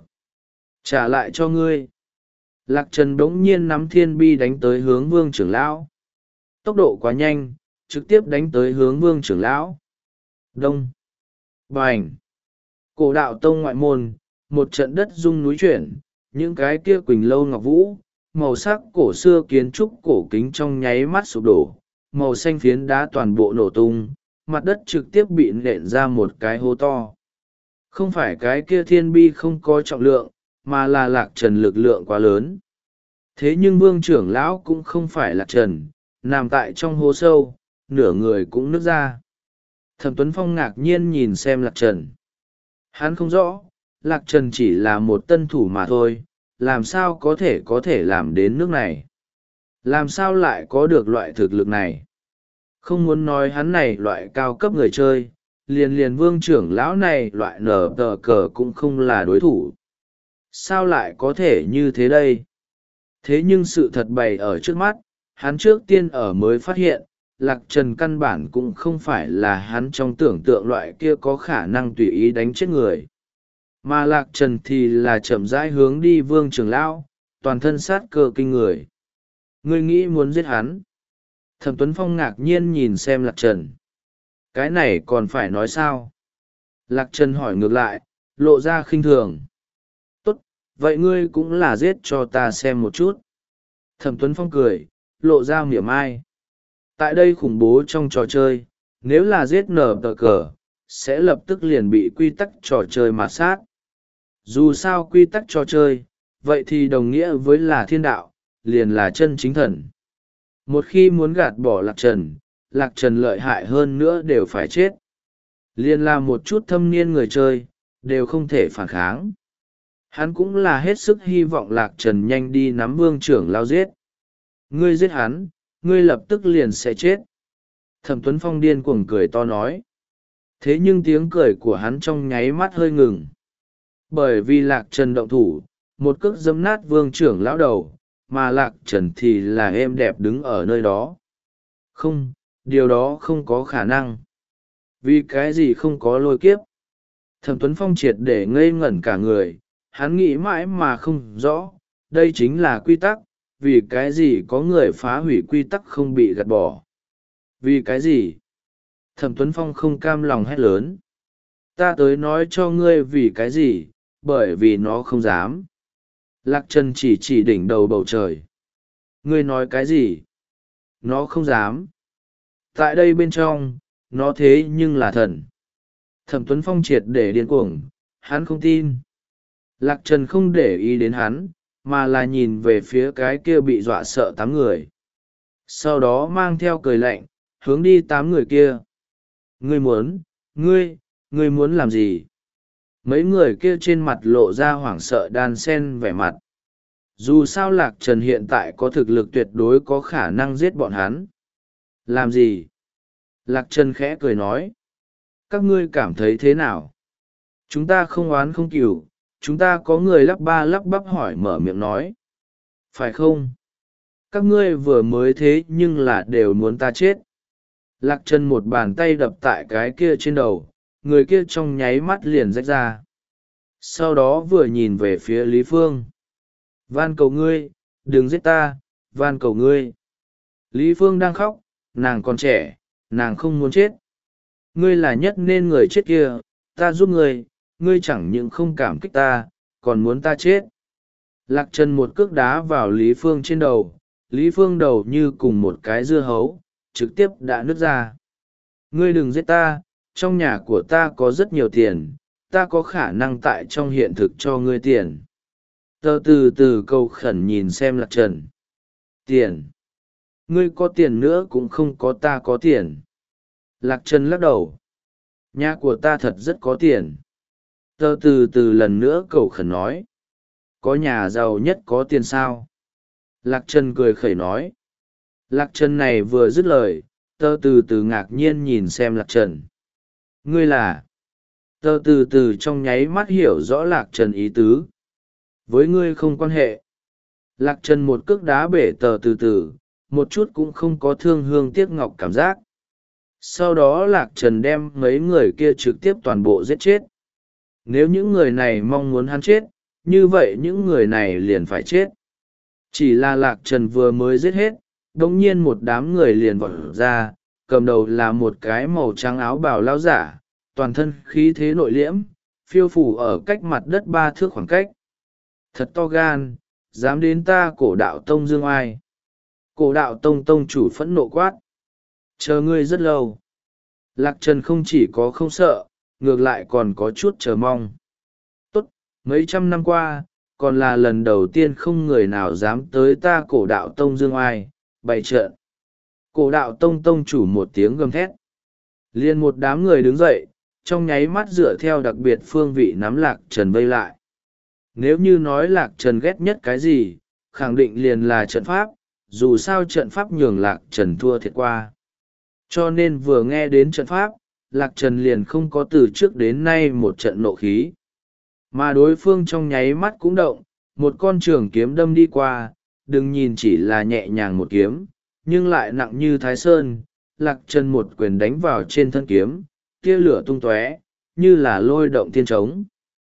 Trả lại cho ngươi. Lạc Trần bỗng nhiên nắm thiên bi đánh tới hướng vương trưởng lão. Tốc độ quá nhanh, trực tiếp đánh tới hướng vương trưởng lão. Đông. Bành. Cổ đạo tông ngoại môn, một trận đất rung núi chuyển, những cái kia quỳnh lâu ngọc vũ, màu sắc cổ xưa kiến trúc cổ kính trong nháy mắt sụp đổ, màu xanh phiến đá toàn bộ nổ tung, mặt đất trực tiếp bị nện ra một cái hố to. Không phải cái kia thiên bi không có trọng lượng, mà là Lạc Trần lực lượng quá lớn. Thế nhưng vương trưởng lão cũng không phải Lạc Trần, nằm tại trong hố sâu, nửa người cũng nứt ra. Thẩm Tuấn Phong ngạc nhiên nhìn xem Lạc Trần. Hắn không rõ, Lạc Trần chỉ là một tân thủ mà thôi, làm sao có thể có thể làm đến nước này? Làm sao lại có được loại thực lực này? Không muốn nói hắn này loại cao cấp người chơi, liền liền vương trưởng lão này loại nở tờ cờ cũng không là đối thủ. Sao lại có thể như thế đây? Thế nhưng sự thật bày ở trước mắt, hắn trước tiên ở mới phát hiện, Lạc Trần căn bản cũng không phải là hắn trong tưởng tượng loại kia có khả năng tùy ý đánh chết người. Mà Lạc Trần thì là chậm rãi hướng đi vương trưởng lão, toàn thân sát cơ kinh người. Ngươi nghĩ muốn giết hắn? Thẩm Tuấn Phong ngạc nhiên nhìn xem Lạc Trần. Cái này còn phải nói sao? Lạc Trần hỏi ngược lại, lộ ra khinh thường. Tốt, vậy ngươi cũng là giết cho ta xem một chút. Thẩm Tuấn Phong cười, lộ ra mỉa mai. Tại đây khủng bố trong trò chơi, nếu là giết nở tờ cờ, sẽ lập tức liền bị quy tắc trò chơi mà sát. Dù sao quy tắc trò chơi, vậy thì đồng nghĩa với là thiên đạo, liền là chân chính thần. Một khi muốn gạt bỏ Lạc Trần, Lạc Trần lợi hại hơn nữa đều phải chết. Liền là một chút thâm niên người chơi, đều không thể phản kháng. Hắn cũng là hết sức hy vọng Lạc Trần nhanh đi nắm vương trưởng lao giết. Ngươi giết hắn, ngươi lập tức liền sẽ chết. Thẩm Tuấn Phong điên cuồng cười to nói. Thế nhưng tiếng cười của hắn trong nháy mắt hơi ngừng. Bởi vì Lạc Trần động thủ, một cước giẫm nát vương trưởng lão đầu, mà Lạc Trần thì là êm đẹp đứng ở nơi đó. Không, điều đó không có khả năng. Vì cái gì không có lôi kiếp? Thẩm Tuấn Phong triệt để ngây ngẩn cả người, hắn nghĩ mãi mà không rõ, đây chính là quy tắc, vì cái gì có người phá hủy quy tắc không bị gạt bỏ? Vì cái gì? Thẩm Tuấn Phong không cam lòng hét lớn. Ta tới nói cho ngươi vì cái gì, bởi vì nó không dám. Lạc Trần chỉ chỉ đỉnh đầu bầu trời. Ngươi nói cái gì? Nó không dám. Tại đây bên trong, nó thế nhưng là thần. Thẩm Tuấn Phong triệt để điên cuồng, hắn không tin. Lạc Trần không để ý đến hắn, mà là nhìn về phía cái kia bị dọa sợ tám người. Sau đó mang theo cười lạnh, hướng đi tám người kia. Ngươi muốn, ngươi, ngươi muốn làm gì? Mấy người kia trên mặt lộ ra hoảng sợ đan sen vẻ mặt. Dù sao Lạc Trần hiện tại có thực lực tuyệt đối có khả năng giết bọn hắn. Làm gì? Lạc Trần khẽ cười nói. Các ngươi cảm thấy thế nào? Chúng ta không oán không cừu, chúng ta có người lắp ba lắp bắp hỏi mở miệng nói. Phải không? Các ngươi vừa mới thế nhưng là đều muốn ta chết. Lạc Trần một bàn tay đập tại cái kia trên đầu, người kia trong nháy mắt liền rách ra. Sau đó vừa nhìn về phía Lý Phương. Van cầu ngươi, đừng giết ta, van cầu ngươi. Lý Phương đang khóc, nàng còn trẻ, nàng không muốn chết. Ngươi là nhất nên người chết kia, ta giúp ngươi, ngươi chẳng những không cảm kích ta, còn muốn ta chết. Lạc Trần một cước đá vào Lý Phương trên đầu, Lý Phương đầu như cùng một cái dưa hấu, trực tiếp đã nứt ra. Ngươi đừng giết ta, trong nhà của ta có rất nhiều tiền, ta có khả năng tại trong hiện thực cho ngươi tiền. Tớ từ từ cầu khẩn nhìn xem Lạc Trần. Tiền. Ngươi có tiền nữa cũng không có ta có tiền. Lạc Trần lắc đầu. Nhà của ta thật rất có tiền. Tớ từ từ lần nữa cầu khẩn nói. Có nhà giàu nhất có tiền sao? Lạc Trần cười khẩy nói. Lạc Trần này vừa dứt lời, tớ từ từ ngạc nhiên nhìn xem Lạc Trần. Ngươi là... Tớ từ từ trong nháy mắt hiểu rõ Lạc Trần ý tứ. Với ngươi không quan hệ. Lạc Trần một cước đá bể tờ từ từ, một chút cũng không có thương hương tiếc ngọc cảm giác. Sau đó Lạc Trần đem mấy người kia trực tiếp toàn bộ giết chết. Nếu những người này mong muốn hắn chết, như vậy những người này liền phải chết. Chỉ là Lạc Trần vừa mới giết hết, đồng nhiên một đám người liền vọt ra, cầm đầu là một cái màu trắng áo bào lao giả, toàn thân khí thế nội liễm, phiêu phủ ở cách mặt đất ba thước khoảng cách. Thật to gan, dám đến ta Cổ Đạo Tông dương ai. Cổ Đạo Tông tông chủ phẫn nộ quát. Chờ ngươi rất lâu. Lạc Trần không chỉ có không sợ, ngược lại còn có chút chờ mong. Tốt, mấy trăm năm qua, còn là lần đầu tiên không người nào dám tới ta Cổ Đạo Tông dương ai, bày trận. Cổ Đạo Tông tông chủ một tiếng gầm thét. Liền một đám người đứng dậy, trong nháy mắt dựa theo đặc biệt phương vị nắm Lạc Trần vây lại. Nếu như nói Lạc Trần ghét nhất cái gì, khẳng định liền là trận pháp, dù sao trận pháp nhường Lạc Trần thua thiệt qua. Cho nên vừa nghe đến trận pháp, Lạc Trần liền không có từ trước đến nay một trận nộ khí. Mà đối phương trong nháy mắt cũng động, một con trường kiếm đâm đi qua, đừng nhìn chỉ là nhẹ nhàng một kiếm, nhưng lại nặng như thái sơn. Lạc Trần một quyền đánh vào trên thân kiếm, tia lửa tung tóe, như là lôi động thiên trống.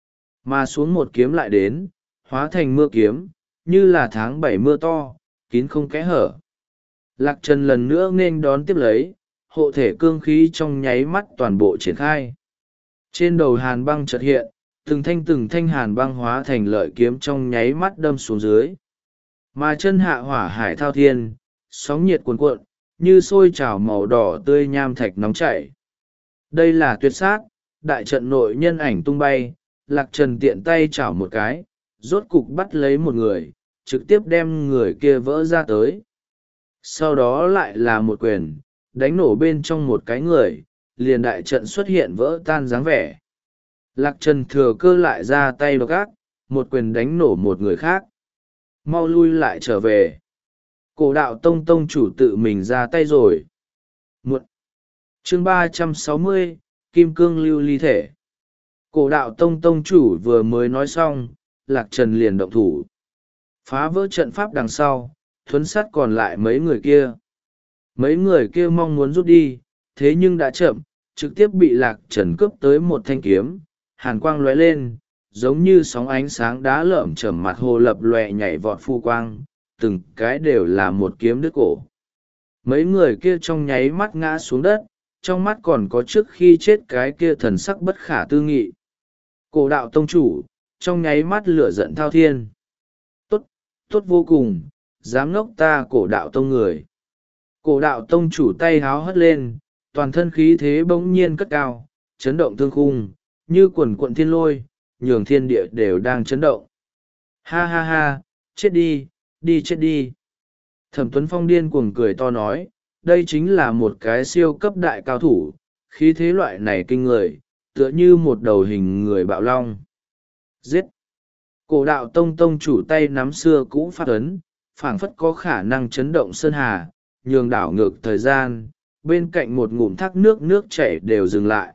Mà xuống một kiếm lại đến, hóa thành mưa kiếm, như là tháng bảy mưa to, kín không kẽ hở. Lạc Trần lần nữa nên đón tiếp lấy, hộ thể cương khí trong nháy mắt toàn bộ triển khai. Trên đầu hàn băng chợt hiện, từng thanh từng thanh hàn băng hóa thành lợi kiếm trong nháy mắt đâm xuống dưới. Mà chân hạ hỏa hải thao thiên, sóng nhiệt cuồn cuộn, như sôi trào màu đỏ tươi nham thạch nóng chảy. Đây là tuyệt sát, đại trận nội nhân ảnh tung bay. Lạc Trần tiện tay chảo một cái, rốt cục bắt lấy một người, trực tiếp đem người kia vỡ ra tới. Sau đó lại là một quyền, đánh nổ bên trong một cái người, liền đại trận xuất hiện vỡ tan dáng vẻ. Lạc Trần thừa cơ lại ra tay độc ác, một quyền đánh nổ một người khác. Mau lui lại trở về. Cổ Đạo Tông tông chủ tự mình ra tay rồi. Một. Chương ba trăm sáu mươi, Kim Cương Lưu Ly Thể. Cổ Đạo Tông tông chủ vừa mới nói xong, Lạc Trần liền động thủ. Phá vỡ trận pháp đằng sau, thuấn sát còn lại mấy người kia. Mấy người kia mong muốn rút đi, thế nhưng đã chậm, trực tiếp bị Lạc Trần cướp tới một thanh kiếm, hàn quang lóe lên, giống như sóng ánh sáng đá lởm chởm mặt hồ lập lòe nhảy vọt phu quang, từng cái đều là một kiếm đứt cổ. Mấy người kia trong nháy mắt ngã xuống đất, trong mắt còn có trước khi chết cái kia thần sắc bất khả tư nghị. Cổ Đạo Tông chủ, trong nháy mắt lửa giận thao thiên. Tốt, tốt vô cùng, dám ngốc ta cổ đạo tông người. Cổ đạo tông chủ tay háo hất lên, toàn thân khí thế bỗng nhiên cất cao, chấn động thương khung, như quần quận thiên lôi, nhường thiên địa đều đang chấn động. Ha ha ha, chết đi, đi chết đi. Thẩm Tuấn Phong điên cuồng cười to nói, đây chính là một cái siêu cấp đại cao thủ, khí thế loại này kinh người, tựa như một đầu hình người bạo long. Giết! Cổ đạo tông tông chủ tay nắm xưa cũ phát ấn, phảng phất có khả năng chấn động sơn hà, nhường đảo ngược thời gian, bên cạnh một ngụm thác nước nước chảy đều dừng lại.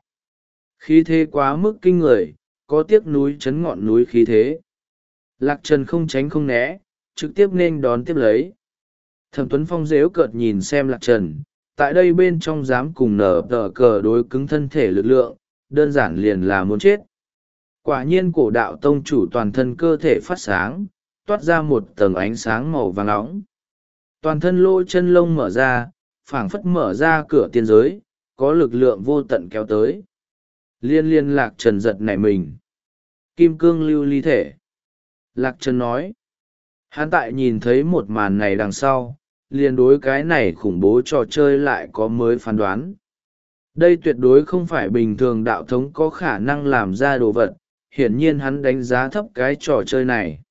Khí thế quá mức kinh người, có tiếc núi chấn ngọn núi khí thế. Lạc Trần không tránh không né, trực tiếp nên đón tiếp lấy. Thẩm Tuấn Phong dếu cợt nhìn xem Lạc Trần, tại đây bên trong dám cùng nở tờ cờ đối cứng thân thể lực lượng, đơn giản liền là muốn chết. Quả nhiên cổ đạo tông chủ toàn thân cơ thể phát sáng, toát ra một tầng ánh sáng màu vàng nóng. Toàn thân lỗ chân lông mở ra, phảng phất mở ra cửa tiên giới, có lực lượng vô tận kéo tới. Liên liên Lạc Trần giật nảy mình. Kim cương lưu ly thể. Lạc Trần nói. Hắn tại nhìn thấy một màn này đằng sau, liền đối cái này khủng bố trò chơi lại có mới phán đoán. Đây tuyệt đối không phải bình thường đạo thống có khả năng làm ra đồ vật, hiển nhiên hắn đánh giá thấp cái trò chơi này.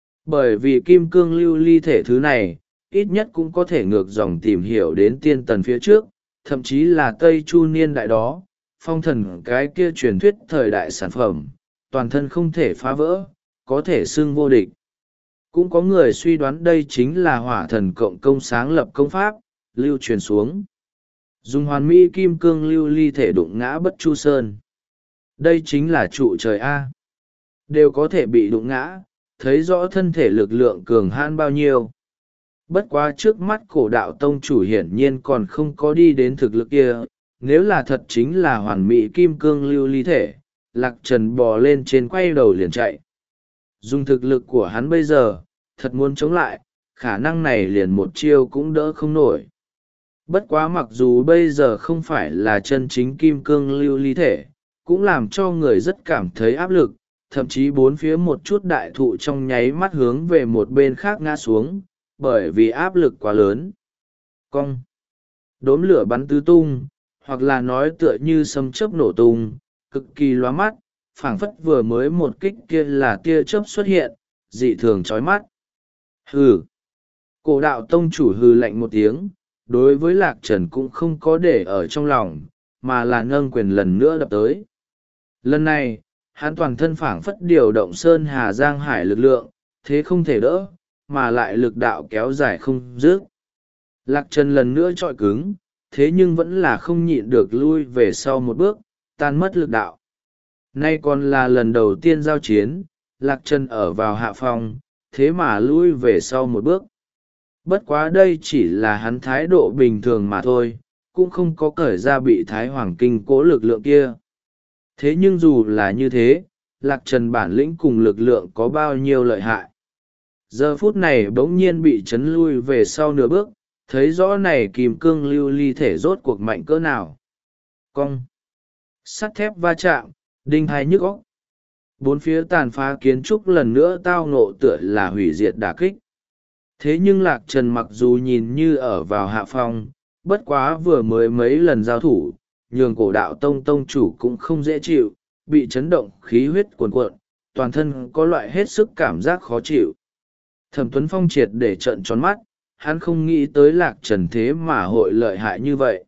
Bởi vì kim cương lưu ly thể thứ này, ít nhất cũng có thể ngược dòng tìm hiểu đến tiên tần phía trước, thậm chí là Tây Chu niên đại đó, phong thần cái kia truyền thuyết thời đại sản phẩm, toàn thân không thể phá vỡ, có thể xưng vô địch. Cũng có người suy đoán đây chính là hỏa thần cộng công sáng lập công pháp, lưu truyền xuống. Dùng hoàn mỹ kim cương lưu ly thể đụng ngã bất chu sơn. Đây chính là trụ trời A. Đều có thể bị đụng ngã, thấy rõ thân thể lực lượng cường hãn bao nhiêu. Bất quá trước mắt cổ đạo tông chủ hiển nhiên còn không có đi đến thực lực kia, nếu là thật chính là hoàn mỹ kim cương lưu ly thể, Lạc Trần bò lên trên quay đầu liền chạy. Dùng thực lực của hắn bây giờ, thật muốn chống lại, khả năng này liền một chiêu cũng đỡ không nổi. Bất quá mặc dù bây giờ không phải là chân chính kim cương lưu ly thể, cũng làm cho người rất cảm thấy áp lực, thậm chí bốn phía một chút đại thụ trong nháy mắt hướng về một bên khác ngã xuống, bởi vì áp lực quá lớn. Cong! Đốm lửa bắn tứ tung, hoặc là nói tựa như sấm chớp nổ tung, cực kỳ lóa mắt, phảng phất vừa mới một kích kia là tia chớp xuất hiện, dị thường chói mắt. Hừ! Cổ đạo tông chủ hừ lạnh một tiếng, đối với Lạc Trần cũng không có để ở trong lòng, mà là nâng quyền lần nữa đập tới. Lần này, hắn toàn thân phảng phất điều động sơn hà giang hải lực lượng, thế không thể đỡ, mà lại lực đạo kéo dài không dứt. Lạc Trần lần nữa trọi cứng, thế nhưng vẫn là không nhịn được lui về sau một bước, tan mất lực đạo. Nay còn là lần đầu tiên giao chiến, Lạc Trần ở vào hạ phòng, thế mà lui về sau một bước. Bất quá đây chỉ là hắn thái độ bình thường mà thôi, cũng không có cởi ra bị Thái Hoàng Kinh cố lực lượng kia. Thế nhưng dù là như thế, Lạc Trần bản lĩnh cùng lực lượng có bao nhiêu lợi hại. Giờ phút này bỗng nhiên bị chấn lui về sau nửa bước, thấy rõ này kìm cương lưu ly thể rốt cuộc mạnh cỡ nào. Cong! Sắt thép va chạm, đinh hai nhức óc. Bốn phía tàn phá kiến trúc lần nữa tao ngộ tựa là hủy diệt đả kích. Thế nhưng Lạc Trần mặc dù nhìn như ở vào hạ phong, bất quá vừa mới mấy lần giao thủ, nhường cổ đạo tông tông chủ cũng không dễ chịu, bị chấn động khí huyết cuồn cuộn, toàn thân có loại hết sức cảm giác khó chịu. Thẩm Tuấn Phong triệt để trợn tròn mắt, hắn không nghĩ tới Lạc Trần thế mà hội lợi hại như vậy.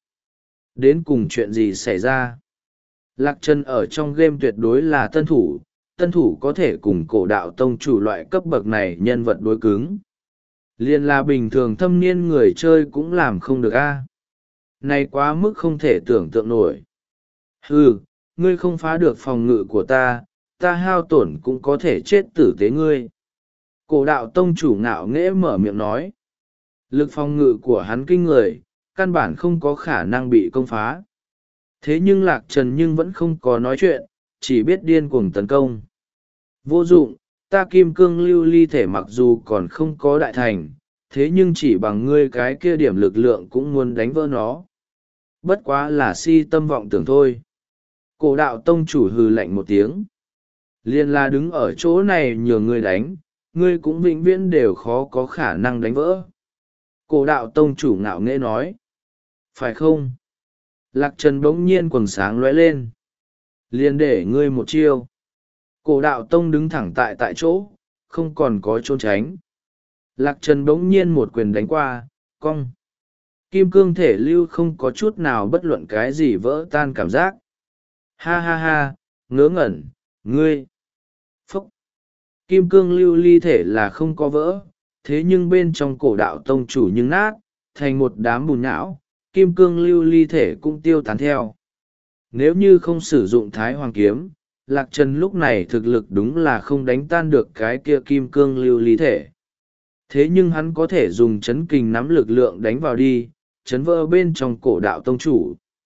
Đến cùng chuyện gì xảy ra? Lạc Trần ở trong game tuyệt đối là tân thủ, tân thủ có thể cùng cổ đạo tông chủ loại cấp bậc này nhân vật đối cứng. Liên là bình thường thâm niên người chơi cũng làm không được a. Này quá mức không thể tưởng tượng nổi. Hừ, ngươi không phá được phòng ngự của ta, ta hao tổn cũng có thể chết tử tế ngươi. Cổ đạo tông chủ ngạo nghễ mở miệng nói. Lực phòng ngự của hắn kinh người, căn bản không có khả năng bị công phá. Thế nhưng Lạc Trần nhưng vẫn không có nói chuyện, chỉ biết điên cuồng tấn công. Vô dụng, ta kim cương lưu ly thể mặc dù còn không có đại thành, thế nhưng chỉ bằng ngươi cái kia điểm lực lượng cũng muốn đánh vỡ nó. Bất quá là si tâm vọng tưởng thôi. Cổ đạo tông chủ hừ lạnh một tiếng. Liền là đứng ở chỗ này nhường ngươi đánh, ngươi cũng vĩnh viễn đều khó có khả năng đánh vỡ. Cổ đạo tông chủ ngạo nghễ nói. Phải không? Lạc Trần bỗng nhiên quầng sáng lóe lên. Liền để ngươi một chiêu. Cổ đạo tông đứng thẳng tại tại chỗ, không còn có trốn tránh. Lạc Trần bỗng nhiên một quyền đánh qua, cong. Kim cương thể lưu không có chút nào bất luận cái gì vỡ tan cảm giác. Ha ha ha, ngớ ngẩn, ngươi. Phúc. Kim cương lưu ly thể là không có vỡ, thế nhưng bên trong cổ đạo tông chủ nhưng nát, thành một đám bùn nhão, kim cương lưu ly thể cũng tiêu tán theo. Nếu như không sử dụng thái hoàng kiếm, Lạc Trần lúc này thực lực đúng là không đánh tan được cái kia kim cương lưu ly thể. Thế nhưng hắn có thể dùng chấn kình nắm lực lượng đánh vào đi, chấn vỡ bên trong cổ đạo tông chủ.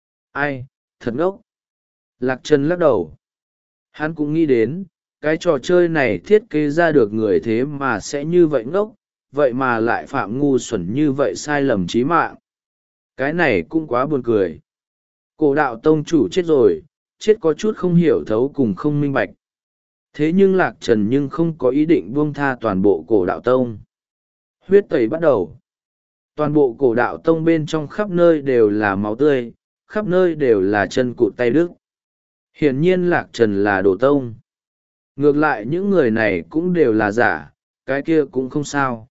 Ai, thật ngốc. Lạc Trần lắc đầu. Hắn cũng nghĩ đến, cái trò chơi này thiết kế ra được người thế mà sẽ như vậy ngốc, vậy mà lại phạm ngu xuẩn như vậy sai lầm chí mạng. Cái này cũng quá buồn cười. Cổ đạo tông chủ chết rồi, chết có chút không hiểu thấu cùng không minh bạch. Thế nhưng Lạc Trần nhưng không có ý định buông tha toàn bộ cổ đạo tông. Huyết tẩy bắt đầu. Toàn bộ cổ đạo tông bên trong khắp nơi đều là máu tươi, khắp nơi đều là chân cụt tay đứt. Hiển nhiên Lạc Trần là đồ tông. Ngược lại những người này cũng đều là giả, cái kia cũng không sao.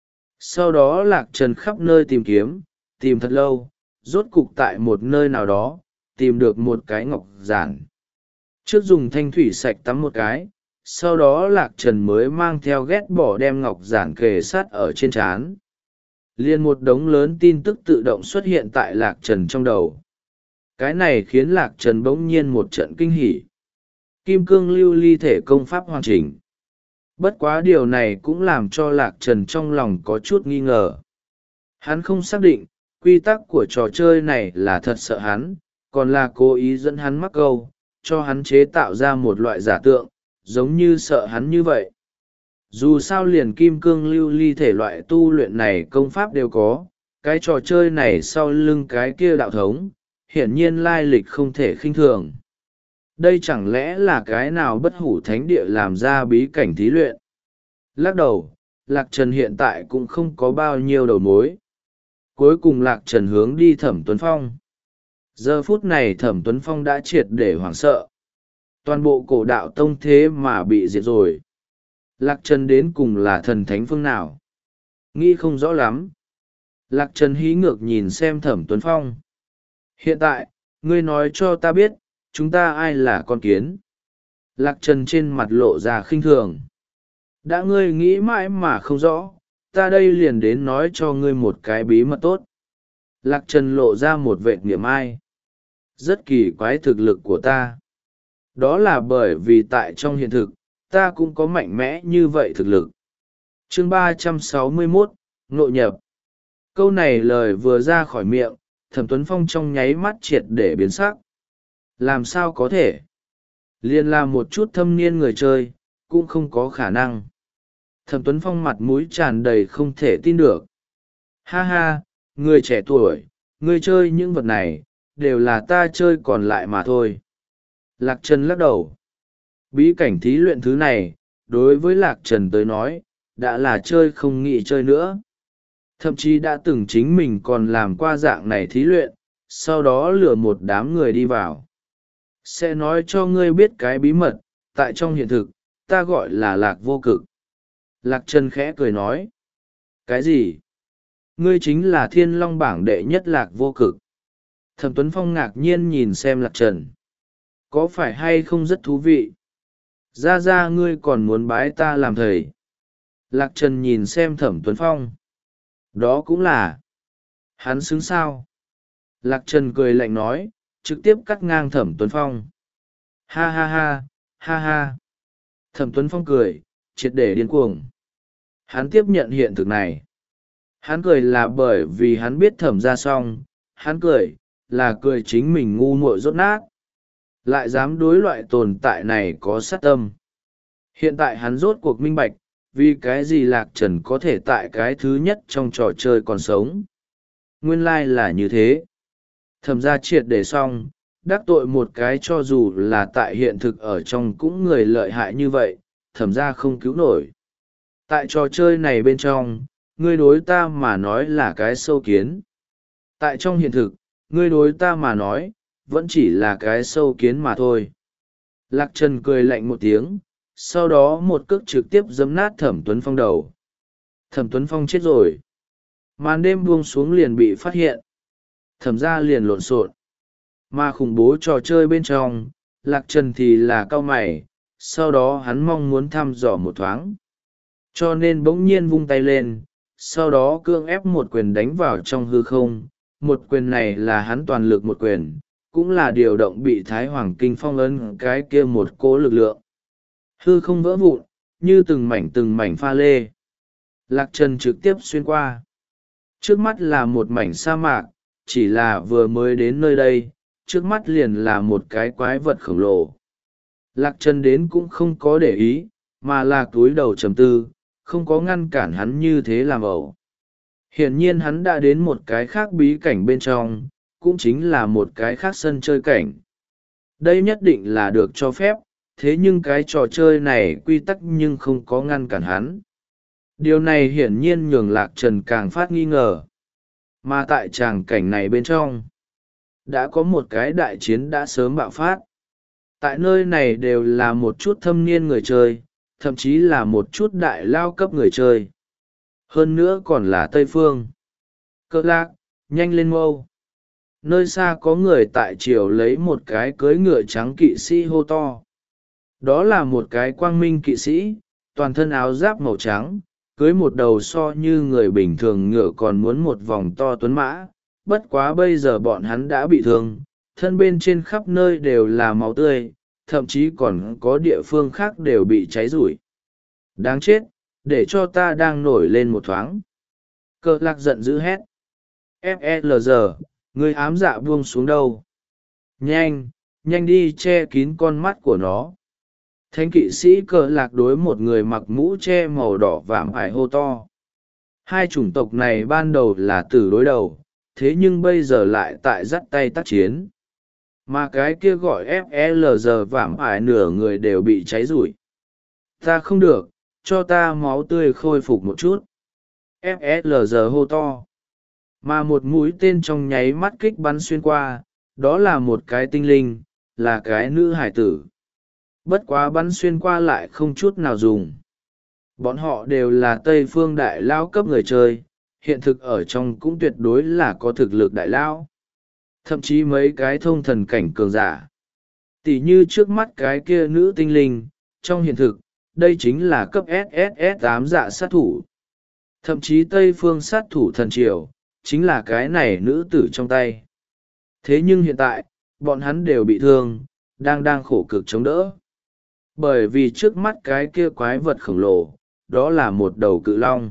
Sau đó Lạc Trần khắp nơi tìm kiếm, tìm thật lâu, rốt cục tại một nơi nào đó, tìm được một cái ngọc giản. Trước dùng thanh thủy sạch tắm một cái, sau đó Lạc Trần mới mang theo ghét bỏ đem ngọc giản kề sát ở trên trán. Liên một đống lớn tin tức tự động xuất hiện tại Lạc Trần trong đầu. Cái này khiến Lạc Trần bỗng nhiên một trận kinh hỉ. Kim cương lưu ly thể công pháp hoàn chỉnh. Bất quá điều này cũng làm cho Lạc Trần trong lòng có chút nghi ngờ. Hắn không xác định, quy tắc của trò chơi này là thật sợ hắn, còn là cố ý dẫn hắn mắc câu, cho hắn chế tạo ra một loại giả tượng, giống như sợ hắn như vậy. Dù sao liền kim cương lưu ly thể loại tu luyện này công pháp đều có, cái trò chơi này sau lưng cái kia đạo thống, hiển nhiên lai lịch không thể khinh thường. Đây chẳng lẽ là cái nào bất hủ thánh địa làm ra bí cảnh thí luyện? Lắc đầu, Lạc Trần hiện tại cũng không có bao nhiêu đầu mối. Cuối cùng Lạc Trần hướng đi Thẩm Tuấn Phong. Giờ phút này Thẩm Tuấn Phong đã triệt để hoảng sợ. Toàn bộ cổ đạo tông thế mà bị diệt rồi. Lạc Trần đến cùng là thần thánh phương nào? Nghĩ không rõ lắm. Lạc Trần hí ngược nhìn xem Thẩm Tuấn Phong. Hiện tại, ngươi nói cho ta biết, chúng ta ai là con kiến? Lạc Trần trên mặt lộ ra khinh thường. Đã ngươi nghĩ mãi mà không rõ, ta đây liền đến nói cho ngươi một cái bí mật tốt. Lạc Trần lộ ra một vệt niệm ai. Rất kỳ quái thực lực của ta. Đó là bởi vì tại trong hiện thực, ta cũng có mạnh mẽ như vậy thực lực. Chương ba trăm sáu mươi mốt, Nội nhập. Câu này lời vừa ra khỏi miệng, Thẩm Tuấn Phong trong nháy mắt triệt để biến sắc. Làm sao có thể? Liên là một chút thâm niên người chơi, cũng không có khả năng. Thẩm Tuấn Phong mặt mũi tràn đầy không thể tin được. Ha ha, người trẻ tuổi, người chơi những vật này, đều là ta chơi còn lại mà thôi. Lạc Trần lắc đầu. Bí cảnh thí luyện thứ này, đối với Lạc Trần tới nói, đã là chơi không nghĩ chơi nữa. Thậm chí đã từng chính mình còn làm qua dạng này thí luyện, sau đó lừa một đám người đi vào. Sẽ nói cho ngươi biết cái bí mật, tại trong hiện thực, ta gọi là Lạc Vô Cực. Lạc Trần khẽ cười nói. Cái gì? Ngươi chính là Thiên Long bảng đệ nhất Lạc Vô Cực. Thẩm Tuấn Phong ngạc nhiên nhìn xem Lạc Trần. Có phải hay không rất thú vị? Ra ra ngươi còn muốn bái ta làm thầy. Lạc Trần nhìn xem Thẩm Tuấn Phong. Đó cũng là. Hắn xứng sao? Lạc Trần cười lạnh nói, trực tiếp cắt ngang Thẩm Tuấn Phong. Ha ha ha, ha ha. Thẩm Tuấn Phong cười, triệt để điên cuồng. Hắn tiếp nhận hiện thực này. Hắn cười là bởi vì hắn biết Thẩm ra xong, hắn cười, là cười chính mình ngu muội rốt nát. Lại dám đối loại tồn tại này có sát tâm. Hiện tại hắn rốt cuộc minh bạch, vì cái gì Lạc Trần có thể tại cái thứ nhất trong trò chơi còn sống. Nguyên lai là như thế. Thẩm ra triệt để xong, đắc tội một cái cho dù là tại hiện thực ở trong cũng người lợi hại như vậy, thẩm ra không cứu nổi. Tại trò chơi này bên trong, ngươi đối ta mà nói là cái sâu kiến. Tại trong hiện thực, ngươi đối ta mà nói, vẫn chỉ là cái sâu kiến mà thôi. Lạc Trần cười lạnh một tiếng, sau đó một cước trực tiếp giấm nát Thẩm Tuấn Phong đầu. Thẩm Tuấn Phong chết rồi. Màn đêm buông xuống liền bị phát hiện. Thẩm ra liền lộn xộn. Mà khủng bố trò chơi bên trong, Lạc Trần thì là cau mày, sau đó hắn mong muốn thăm dò một thoáng. Cho nên bỗng nhiên vung tay lên, sau đó cưỡng ép một quyền đánh vào trong hư không. Một quyền này là hắn toàn lực một quyền, cũng là điều động bị Thái Hoàng Kinh phong ấn cái kia một cỗ lực lượng. Hư không vỡ vụn, như từng mảnh từng mảnh pha lê. Lạc Trần trực tiếp xuyên qua. Trước mắt là một mảnh sa mạc, chỉ là vừa mới đến nơi đây, trước mắt liền là một cái quái vật khổng lồ. Lạc Trần đến cũng không có để ý, mà là túi đầu trầm tư, không có ngăn cản hắn như thế làm ẩu. Hiển nhiên hắn đã đến một cái khác bí cảnh bên trong, cũng chính là một cái khác sân chơi cảnh. Đây nhất định là được cho phép, thế nhưng cái trò chơi này quy tắc nhưng không có ngăn cản hắn. Điều này hiển nhiên nhường Lạc Trần càng phát nghi ngờ. Mà tại tràng cảnh này bên trong, đã có một cái đại chiến đã sớm bạo phát. Tại nơi này đều là một chút thâm niên người chơi, thậm chí là một chút đại lao cấp người chơi. Hơn nữa còn là Tây Phương. Cơ Lạc, nhanh lên mâu. Nơi xa có người tại triều lấy một cái cưới ngựa trắng kỵ sĩ hô to. Đó là một cái quang minh kỵ sĩ, toàn thân áo giáp màu trắng, cưới một đầu so như người bình thường ngựa còn muốn một vòng to tuấn mã. Bất quá bây giờ bọn hắn đã bị thương, thân bên trên khắp nơi đều là máu tươi, thậm chí còn có địa phương khác đều bị cháy rủi. Đáng chết, để cho ta đang nổi lên một thoáng. Cơ Lạc giận dữ hét. ép lờ giê, người ám dạ buông xuống đâu? Nhanh, nhanh đi che kín con mắt của nó. Thánh kỵ sĩ Cơ Lạc đối một người mặc mũ che màu đỏ vạm ải hô to. Hai chủng tộc này ban đầu là tử đối đầu, thế nhưng bây giờ lại tại dắt tay tác chiến. Mà cái kia gọi ép lờ giê vạm ải nửa người đều bị cháy rủi. Ta không được, cho ta máu tươi khôi phục một chút. ép lờ giê hô to. Mà một mũi tên trong nháy mắt kích bắn xuyên qua, đó là một cái tinh linh, là cái nữ hải tử. Bất quá bắn xuyên qua lại không chút nào dùng. Bọn họ đều là Tây Phương đại lao cấp người chơi, hiện thực ở trong cũng tuyệt đối là có thực lực đại lao. Thậm chí mấy cái thông thần cảnh cường giả. Tỷ như trước mắt cái kia nữ tinh linh, trong hiện thực, đây chính là cấp ét ét ét tám dạ sát thủ. Thậm chí Tây Phương sát thủ thần triều, chính là cái này nữ tử trong tay. Thế nhưng hiện tại, bọn hắn đều bị thương, đang đang khổ cực chống đỡ. Bởi vì trước mắt cái kia quái vật khổng lồ, đó là một đầu cự long.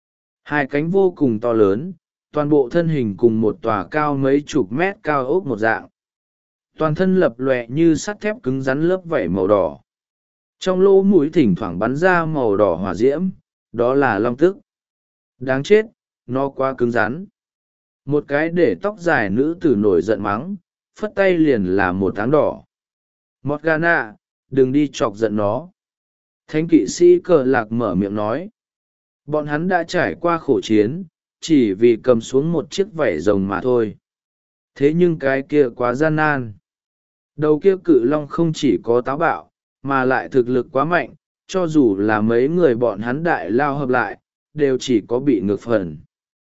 Hai cánh vô cùng to lớn, toàn bộ thân hình cùng một tòa cao mấy chục mét cao ốc một dạng. Toàn thân lập lòe như sắt thép cứng rắn lớp vảy màu đỏ. Trong lỗ mũi thỉnh thoảng bắn ra màu đỏ hỏa diễm, đó là long tức. Đáng chết, nó quá cứng rắn. Một cái để tóc dài nữ tử nổi giận mắng, phất tay liền là một áng đỏ. Morgana, đừng đi chọc giận nó. Thánh kỵ sĩ Cờ Lạc mở miệng nói. Bọn hắn đã trải qua khổ chiến, chỉ vì cầm xuống một chiếc vảy rồng mà thôi. Thế nhưng cái kia quá gian nan. Đầu kia cự long không chỉ có táo bạo, mà lại thực lực quá mạnh, cho dù là mấy người bọn hắn đại lao hợp lại, đều chỉ có bị ngược phần.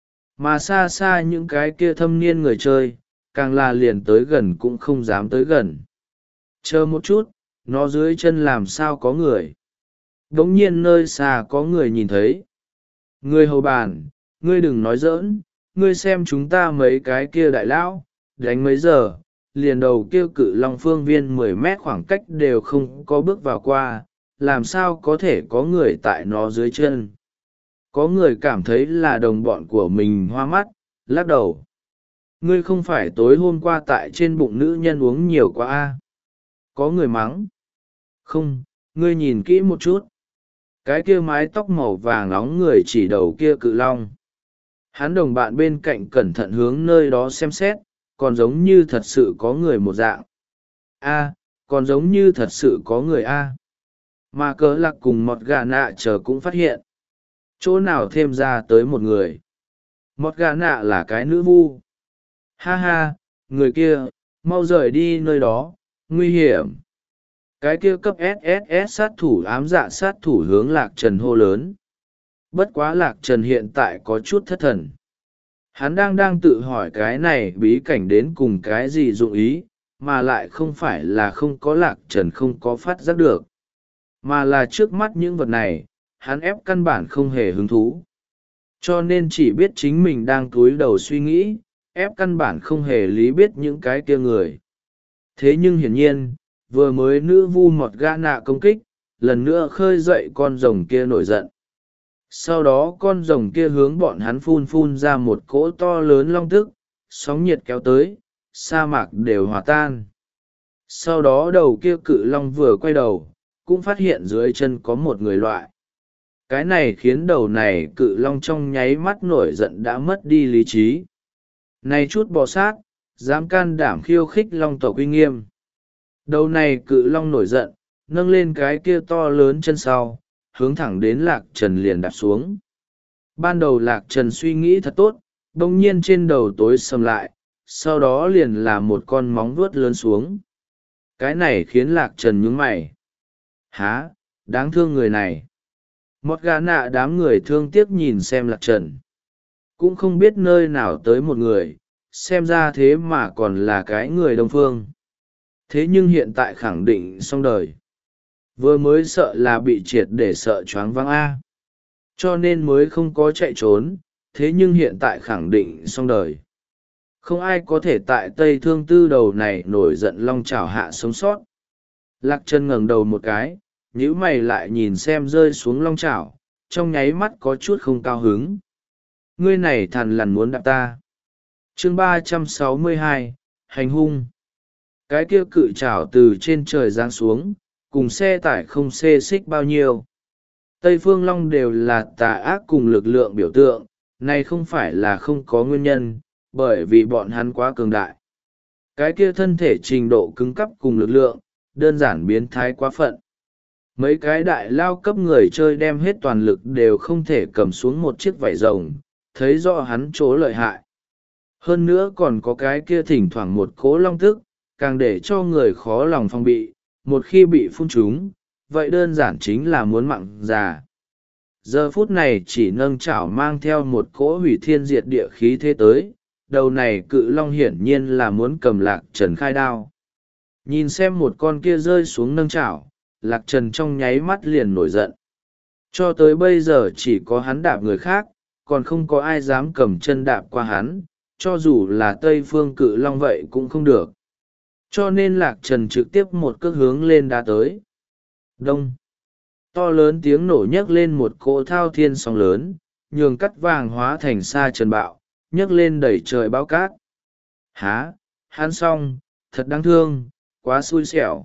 Mà xa xa những cái kia thâm niên người chơi, càng là liền tới gần cũng không dám tới gần. Chờ một chút, nó dưới chân làm sao có người. Đống nhiên nơi xa có người nhìn thấy. Người hầu bàn, ngươi đừng nói giỡn, ngươi xem chúng ta mấy cái kia đại lão, đánh mấy giờ, liền đầu kia cự long phương viên mười mét khoảng cách đều không có bước vào qua, làm sao có thể có người tại nó dưới chân. Có người cảm thấy là đồng bọn của mình hoa mắt, lắc đầu. Ngươi không phải tối hôm qua tại trên bụng nữ nhân uống nhiều quá a? Có người mắng. Không, ngươi nhìn kỹ một chút. Cái kia mái tóc màu vàng nóng người chỉ đầu kia cự long. Hắn đồng bạn bên cạnh cẩn thận hướng nơi đó xem xét, còn giống như thật sự có người một dạng. a còn giống như thật sự có người a. Mà cỡ lạc cùng mọt gà nạ chờ cũng phát hiện chỗ nào thêm ra tới một người. Mọt gà nạ là cái nữ vu. Ha ha, người kia mau rời đi nơi đó, nguy hiểm. Cái kia cấp ét ét ét sát thủ ám dạ sát thủ hướng Lạc Trần hô lớn. Bất quá Lạc Trần hiện tại có chút thất thần. Hắn đang đang tự hỏi cái này bí cảnh đến cùng cái gì dụng ý, mà lại không phải là không có Lạc Trần không có phát giác được, mà là trước mắt những vật này hắn ép căn bản không hề hứng thú, cho nên chỉ biết chính mình đang cúi đầu suy nghĩ, ép căn bản không hề lý biết những cái kia người. Thế nhưng hiển nhiên vừa mới nữ vu mọt gã nạ công kích lần nữa khơi dậy con rồng kia nổi giận. Sau đó con rồng kia hướng bọn hắn phun phun ra một cỗ to lớn long tức, sóng nhiệt kéo tới, sa mạc đều hòa tan. Sau đó đầu kia cự long vừa quay đầu cũng phát hiện dưới chân có một người loại. Cái này khiến đầu này cự long trong nháy mắt nổi giận đã mất đi lý trí. Này chút bò sát, dám can đảm khiêu khích long tộc uy nghiêm. Đầu này cự long nổi giận, nâng lên cái kia to lớn chân sau, hướng thẳng đến Lạc Trần liền đạp xuống. Ban đầu Lạc Trần suy nghĩ thật tốt, bỗng nhiên trên đầu tối sầm lại, sau đó liền là một con móng vuốt lớn xuống. Cái này khiến Lạc Trần nhướng mày. Há, đáng thương người này. Mọt gà nạ đám người thương tiếc nhìn xem Lạc Trần. Cũng không biết nơi nào tới một người, xem ra thế mà còn là cái người Đông Phương. Thế nhưng hiện tại khẳng định xong đời. Vừa mới sợ là bị triệt để sợ choáng váng A. Cho nên mới không có chạy trốn, thế nhưng hiện tại khẳng định xong đời. Không ai có thể tại Tây Thương Tư đầu này nổi giận long chảo hạ sống sót. Lạc Trần ngẩng đầu một cái, nhíu mày lại nhìn xem rơi xuống long chảo, trong nháy mắt có chút không cao hứng. Ngươi này thằn lằn muốn đạp ta. Chương ba trăm sáu mươi hai, hành hung. Cái kia cự chảo từ trên trời giáng xuống, cùng xe tải không xê xích bao nhiêu. Tây Phương Long đều là tà ác cùng lực lượng biểu tượng, này không phải là không có nguyên nhân, bởi vì bọn hắn quá cường đại. Cái kia thân thể trình độ cứng cắp cùng lực lượng, đơn giản biến thái quá phận. Mấy cái đại lao cấp người chơi đem hết toàn lực đều không thể cầm xuống một chiếc vảy rồng, thấy rõ hắn chỗ lợi hại. Hơn nữa còn có cái kia thỉnh thoảng một cỗ long tức, càng để cho người khó lòng phòng bị, một khi bị phun trúng, vậy đơn giản chính là muốn mặn già. Giờ phút này chỉ nâng chảo mang theo một cỗ hủy thiên diệt địa khí thế tới, đầu này cự long hiển nhiên là muốn cầm Lạc Trần khai đao. Nhìn xem một con kia rơi xuống nâng chảo, Lạc Trần trong nháy mắt liền nổi giận. Cho tới bây giờ chỉ có hắn đạp người khác, còn không có ai dám cầm chân đạp qua hắn, cho dù là Tây Phương Cự Long vậy cũng không được. Cho nên Lạc Trần trực tiếp một cước hướng lên đá tới. Đông. To lớn tiếng nổ nhấc lên một cỗ thao thiên sóng lớn, nhường cắt vàng hóa thành sa trần bạo, nhấc lên đẩy trời bão cát. Há, hắn xong, thật đáng thương, quá xui xẻo.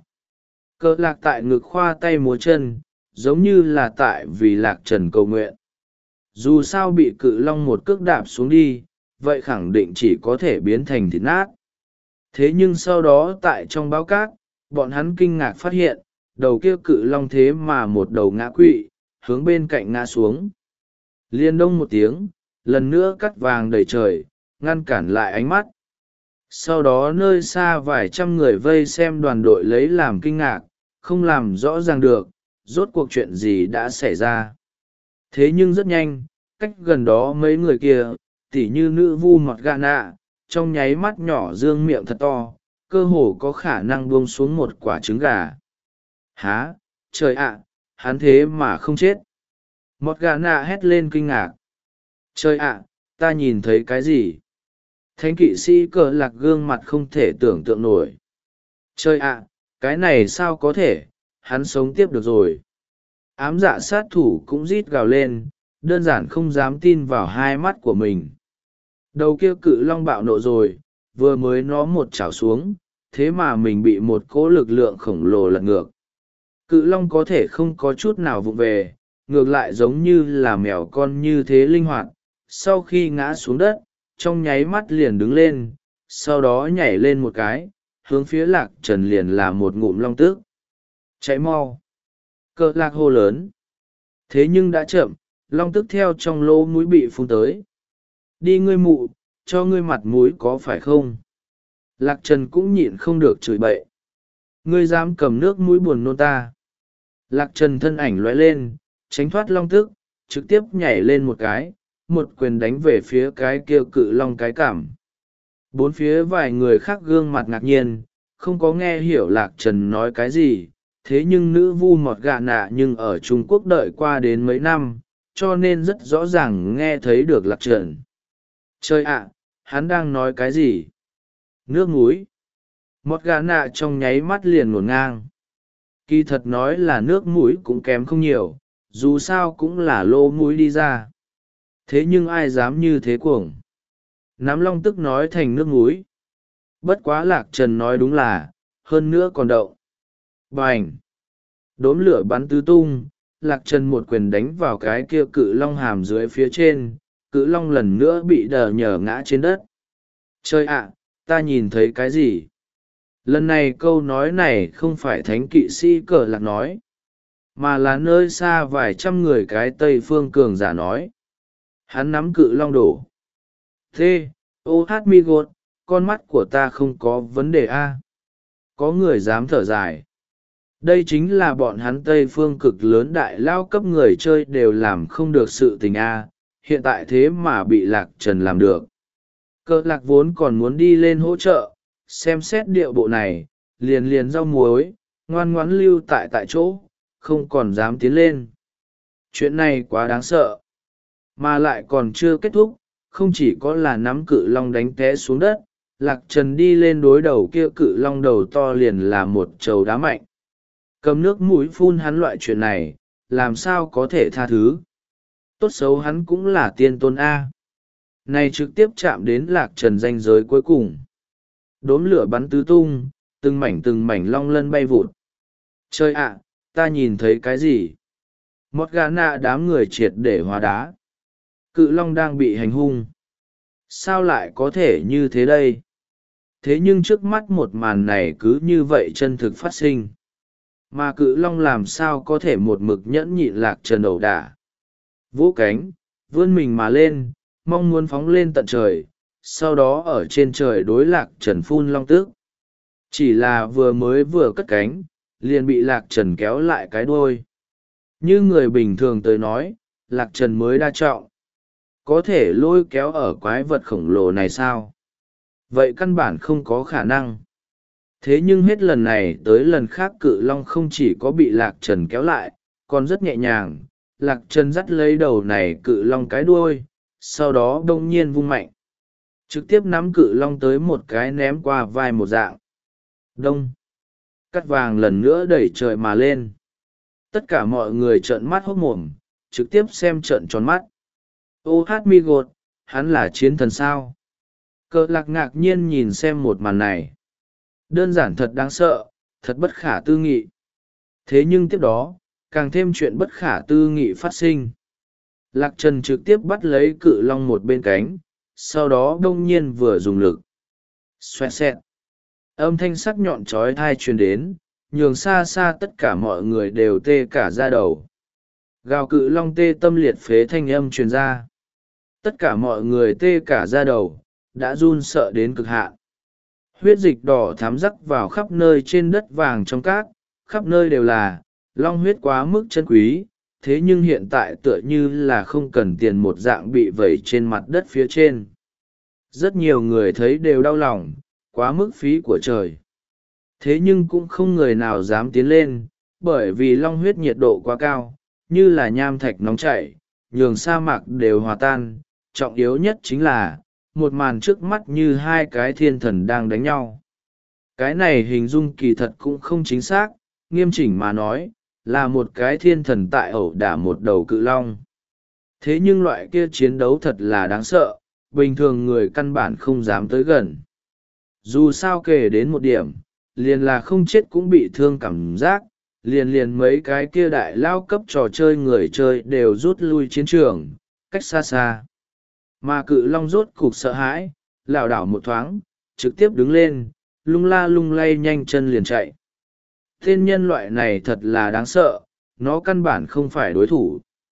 Cỡ Lạc tại ngực khoa tay múa chân, giống như là tại vì Lạc Trần cầu nguyện. Dù sao bị cự long một cước đạp xuống đi, vậy khẳng định chỉ có thể biến thành thịt nát. Thế nhưng sau đó tại trong báo cát, bọn hắn kinh ngạc phát hiện, đầu kia cự long thế mà một đầu ngã quỵ, hướng bên cạnh ngã xuống. Liên đông một tiếng, lần nữa cắt vàng đầy trời, ngăn cản lại ánh mắt. Sau đó nơi xa vài trăm người vây xem đoàn đội lấy làm kinh ngạc, không làm rõ ràng được, rốt cuộc chuyện gì đã xảy ra. Thế nhưng rất nhanh, cách gần đó mấy người kia, tỉ như nữ vu mọt gà nạ, trong nháy mắt nhỏ dương miệng thật to, cơ hồ có khả năng buông xuống một quả trứng gà. Há, trời ạ, hắn thế mà không chết. Mọt gà nạ hét lên kinh ngạc. Trời ạ, ta nhìn thấy cái gì? Thánh kỵ sĩ Cờ Lạc gương mặt không thể tưởng tượng nổi. Trời ạ, cái này sao có thể, hắn sống tiếp được rồi. Ám dạ sát thủ cũng rít gào lên, đơn giản không dám tin vào hai mắt của mình. Đầu kia cự long bạo nộ rồi, vừa mới nó một chảo xuống, thế mà mình bị một cỗ lực lượng khổng lồ lật ngược. Cự long có thể không có chút nào vụng về, ngược lại giống như là mèo con như thế linh hoạt. Sau khi ngã xuống đất, trong nháy mắt liền đứng lên, sau đó nhảy lên một cái, hướng phía lạc trần liền là một ngụm long tước. Chạy mau! Cờ lạc hô lớn. Thế nhưng đã chậm, long tức theo trong lỗ mũi bị phun tới. Đi ngươi mụ, cho ngươi mặt mũi có phải không? Lạc trần cũng nhịn không được chửi bậy. Ngươi dám cầm nước mũi buồn nôn ta. Lạc trần thân ảnh lóe lên, tránh thoát long tức, trực tiếp nhảy lên một cái, một quyền đánh về phía cái kia cự long cái cảm. Bốn phía vài người khác gương mặt ngạc nhiên, không có nghe hiểu lạc trần nói cái gì. Thế nhưng nữ vu mọt gạ nạ nhưng ở Trung Quốc đợi qua đến mấy năm, cho nên rất rõ ràng nghe thấy được lạc trần. Trời ạ, hắn đang nói cái gì? Nước múi. Mọt gạ nạ trong nháy mắt liền ngổn ngang. Kỳ thật nói là nước mũi cũng kém không nhiều, dù sao cũng là lô mũi đi ra. Thế nhưng ai dám như thế cuồng? Nắm long tức nói thành nước mũi. Bất quá lạc trần nói đúng là, hơn nữa còn đậu. Bành! Đốm lửa bắn tứ tung, lạc trần một quyền đánh vào cái kia cự long hàm dưới phía trên, cự long lần nữa bị đờ nhờ ngã trên đất. Trời ạ, ta nhìn thấy cái gì? Lần này câu nói này không phải thánh kỵ sĩ cờ lạc nói, mà là nơi xa vài trăm người cái Tây Phương cường giả nói. Hắn nắm cự long đổ. Thế, ô hát mi gột, con mắt của ta không có vấn đề a. Có người dám thở dài. Đây chính là bọn hắn Tây Phương cực lớn đại lao cấp người chơi đều làm không được sự tình a, hiện tại thế mà bị lạc trần làm được. Cờ lạc vốn còn muốn đi lên hỗ trợ, xem xét điệu bộ này, liền liền rau muối, ngoan ngoãn lưu tại tại chỗ, không còn dám tiến lên. Chuyện này quá đáng sợ, mà lại còn chưa kết thúc, không chỉ có là nắm cự long đánh té xuống đất, lạc trần đi lên đối đầu kia cự long đầu to liền là một trầu đá mạnh. Cầm nước mũi phun hắn loại chuyện này, làm sao có thể tha thứ. Tốt xấu hắn cũng là tiên tôn A. Này trực tiếp chạm đến lạc trần ranh giới cuối cùng. Đốm lửa bắn tứ tung, từng mảnh từng mảnh long lân bay vụt. Trời ạ, ta nhìn thấy cái gì? Một gà nạ đám người triệt để hóa đá. Cự long đang bị hành hung. Sao lại có thể như thế đây? Thế nhưng trước mắt một màn này cứ như vậy chân thực phát sinh. Mà cự long làm sao có thể một mực nhẫn nhịn lạc trần ẩu đả. Vỗ cánh, vươn mình mà lên, mong muốn phóng lên tận trời, sau đó ở trên trời đối lạc trần phun long tước. Chỉ là vừa mới vừa cất cánh, liền bị lạc trần kéo lại cái đuôi. Như người bình thường tới nói, lạc trần mới đa trọng. Có thể lôi kéo ở quái vật khổng lồ này sao? Vậy căn bản không có khả năng. Thế nhưng hết lần này tới lần khác cự long không chỉ có bị lạc trần kéo lại, còn rất nhẹ nhàng. Lạc trần dắt lấy đầu này cự long cái đuôi, sau đó đông nhiên vung mạnh. Trực tiếp nắm cự long tới một cái ném qua vai một dạng. Đông. Cắt vàng lần nữa đẩy trời mà lên. Tất cả mọi người trợn mắt hốt mồm, trực tiếp xem trợn tròn mắt. Ô hát mi gột, hắn là chiến thần sao? Cờ lạc ngạc nhiên nhìn xem một màn này. Đơn giản thật đáng sợ, thật bất khả tư nghị. Thế nhưng tiếp đó, càng thêm chuyện bất khả tư nghị phát sinh. Lạc trần trực tiếp bắt lấy cự long một bên cánh, sau đó đông nhiên vừa dùng lực. Xoẹt xẹt. Âm thanh sắc nhọn trói thai truyền đến, nhường xa xa tất cả mọi người đều tê cả da đầu. Gào cự long tê tâm liệt phế thanh âm truyền ra. Tất cả mọi người tê cả da đầu, đã run sợ đến cực hạn. Huyết dịch đỏ thám rắc vào khắp nơi trên đất vàng trong cát, khắp nơi đều là, long huyết quá mức chân quý, thế nhưng hiện tại tựa như là không cần tiền một dạng bị vẩy trên mặt đất phía trên. Rất nhiều người thấy đều đau lòng, quá mức phí của trời. Thế nhưng cũng không người nào dám tiến lên, bởi vì long huyết nhiệt độ quá cao, như là nham thạch nóng chảy, nhường sa mạc đều hòa tan. Trọng yếu nhất chính là, một màn trước mắt như hai cái thiên thần đang đánh nhau. Cái này hình dung kỳ thật cũng không chính xác, nghiêm chỉnh mà nói, là một cái thiên thần tại ẩu đả một đầu cự long. Thế nhưng loại kia chiến đấu thật là đáng sợ, bình thường người căn bản không dám tới gần. Dù sao kể đến một điểm, liền là không chết cũng bị thương cảm giác, liền liền mấy cái kia đại lao cấp trò chơi người chơi đều rút lui chiến trường, cách xa xa. Mà cự long rốt cục sợ hãi, lảo đảo một thoáng, trực tiếp đứng lên, lung la lung lay nhanh chân liền chạy. Tên nhân loại này thật là đáng sợ, nó căn bản không phải đối thủ.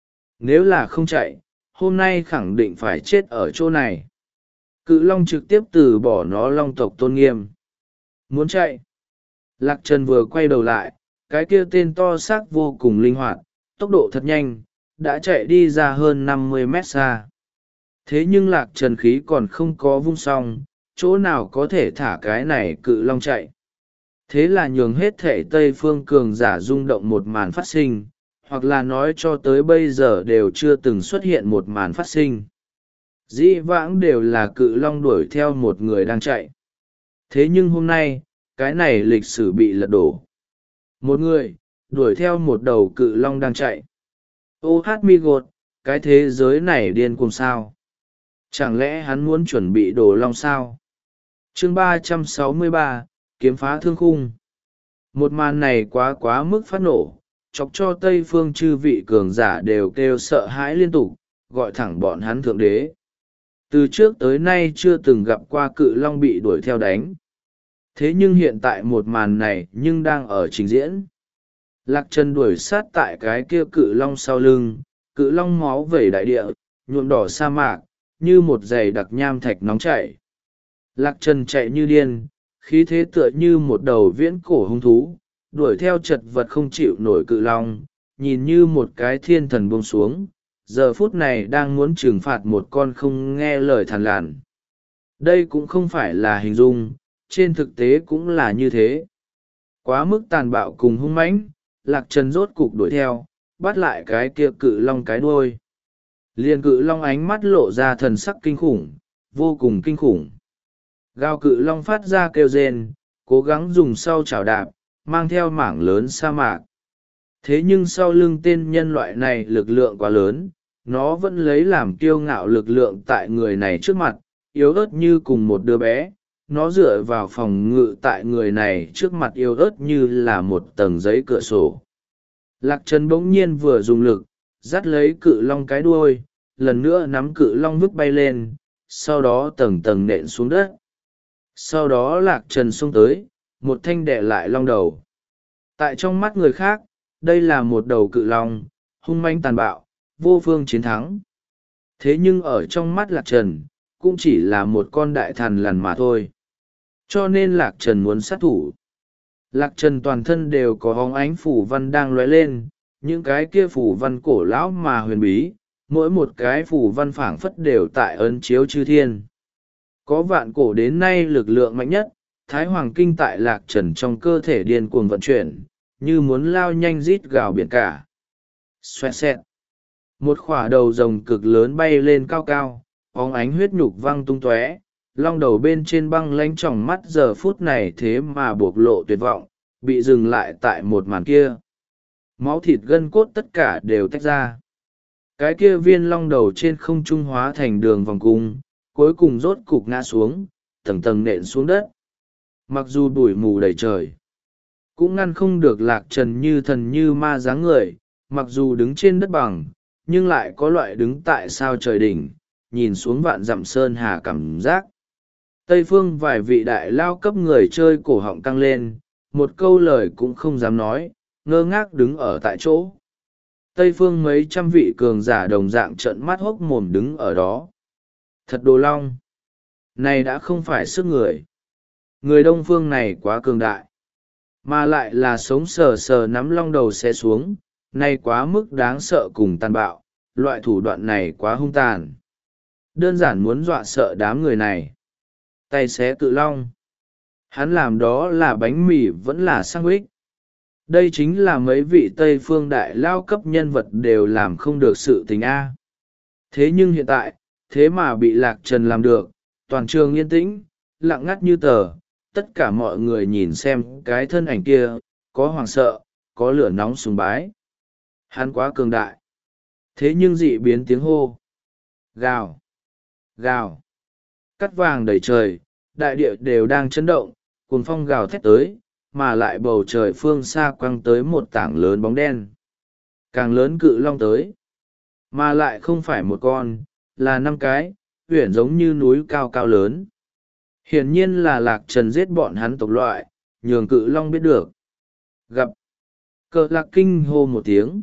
Nếu là không chạy, hôm nay khẳng định phải chết ở chỗ này. Cự long trực tiếp từ bỏ nó long tộc tôn nghiêm. Muốn chạy. Lạc Trần vừa quay đầu lại, cái kia tên to xác vô cùng linh hoạt, tốc độ thật nhanh, đã chạy đi ra hơn năm mươi mét xa. Thế nhưng Lạc Trần khí còn không có vung xong, chỗ nào có thể thả cái này cự long chạy. Thế là nhường hết thể Tây Phương cường giả rung động một màn phát sinh, hoặc là nói cho tới bây giờ đều chưa từng xuất hiện một màn phát sinh. Dĩ vãng đều là cự long đuổi theo một người đang chạy. Thế nhưng hôm nay, cái này lịch sử bị lật đổ. Một người, đuổi theo một đầu cự long đang chạy. Ô hát mi gột, cái thế giới này điên cuồng sao? Chẳng lẽ hắn muốn chuẩn bị đổ long sao? Chương ba trăm sáu mươi ba, kiếm phá thương khung. Một màn này quá quá mức phát nổ, chọc cho Tây Phương chư vị cường giả đều kêu sợ hãi liên tục, gọi thẳng bọn hắn thượng đế. Từ trước tới nay chưa từng gặp qua cự long bị đuổi theo đánh. Thế nhưng hiện tại một màn này nhưng đang ở trình diễn. Lạc Trần đuổi sát tại cái kia cự long sau lưng, cự long máu vẩy đại địa, nhuộm đỏ sa mạc, như một dày đặc nham thạch nóng chảy. Lạc Trần chạy như điên, khí thế tựa như một đầu viễn cổ hung thú, đuổi theo chật vật không chịu nổi cự long, nhìn như một cái thiên thần buông xuống, giờ phút này đang muốn trừng phạt một con không nghe lời thằn lằn. Đây cũng không phải là hình dung, trên thực tế cũng là như thế. Quá mức tàn bạo cùng hung mãnh, Lạc Trần rốt cục đuổi theo, bắt lại cái kia cự long cái đuôi. Liền cự long ánh mắt lộ ra thần sắc kinh khủng, vô cùng kinh khủng. Gao cự long phát ra kêu rên, cố gắng dùng sau chảo đạp, mang theo mảng lớn sa mạc. Thế nhưng sau lưng tên nhân loại này lực lượng quá lớn, nó vẫn lấy làm kiêu ngạo lực lượng tại người này trước mặt, yếu ớt như cùng một đứa bé. Nó dựa vào phòng ngự tại người này trước mặt yếu ớt như là một tầng giấy cửa sổ. Lạc Trần bỗng nhiên vừa dùng lực, dắt lấy cự long cái đuôi, lần nữa nắm cự long vứt bay lên, sau đó tầng tầng nện xuống đất. Sau đó Lạc Trần xông tới, một thanh đẻ lại long đầu. Tại trong mắt người khác, đây là một đầu cự long, hung manh tàn bạo, vô phương chiến thắng. Thế nhưng ở trong mắt Lạc Trần, cũng chỉ là một con đại thằn lằn mà thôi. Cho nên Lạc Trần muốn sát thủ. Lạc Trần toàn thân đều có hóng ánh phủ văn đang lóe lên, những cái kia phủ văn cổ lão mà huyền bí, mỗi một cái phủ văn phảng phất đều tại ấn chiếu chư thiên. Có vạn cổ đến nay lực lượng mạnh nhất, Thái Hoàng Kinh tại Lạc Trần trong cơ thể điên cuồng vận chuyển, như muốn lao nhanh rít gào biển cả. Xoẹt xẹt. Một khỏa đầu rồng cực lớn bay lên cao cao, óng ánh huyết nhục văng tung tóe, long đầu bên trên băng lánh tròng mắt giờ phút này thế mà bộc lộ tuyệt vọng, bị dừng lại tại một màn kia. Máu thịt gân cốt tất cả đều tách ra. Cái kia viên long đầu trên không trung hóa thành đường vòng cung, cuối cùng rốt cục ngã xuống, tầng tầng nện xuống đất. Mặc dù bụi mù đầy trời, cũng ngăn không được Lạc Trần như thần như ma dáng người, mặc dù đứng trên đất bằng, nhưng lại có loại đứng tại sao trời đỉnh, nhìn xuống vạn dặm sơn hà cảm giác. Tây phương vài vị đại lao cấp người chơi cổ họng căng lên, một câu lời cũng không dám nói, ngơ ngác đứng ở tại chỗ. Tây phương mấy trăm vị cường giả đồng dạng trợn mắt hốc mồm đứng ở đó. Thật đồ long. Này đã không phải sức người. Người đông phương này quá cường đại. Mà lại là sống sờ sờ nắm long đầu xé xuống, này quá mức đáng sợ cùng tàn bạo, loại thủ đoạn này quá hung tàn. Đơn giản muốn dọa sợ đám người này. Tay xé cự long. Hắn làm đó là bánh mì vẫn là sandwich. Đây chính là mấy vị Tây phương đại lao cấp nhân vật đều làm không được sự tình A. Thế nhưng hiện tại, thế mà bị Lạc Trần làm được, toàn trường yên tĩnh, lặng ngắt như tờ, tất cả mọi người nhìn xem cái thân ảnh kia, có hoảng sợ, có lửa nóng sùng bái. Hắn quá cường đại. Thế nhưng dị biến tiếng hô. Gào. Gào. Cắt vàng đầy trời, đại địa đều đang chấn động, cuồng phong gào thét tới, mà lại bầu trời phương xa quăng tới một tảng lớn bóng đen. Càng lớn cự long tới. Mà lại không phải một con, là năm cái, uyển giống như núi cao cao lớn. hiển nhiên là Lạc Trần giết bọn hắn tộc loại, nhường cự long biết được. Gặp cờ lạc kinh hô một tiếng.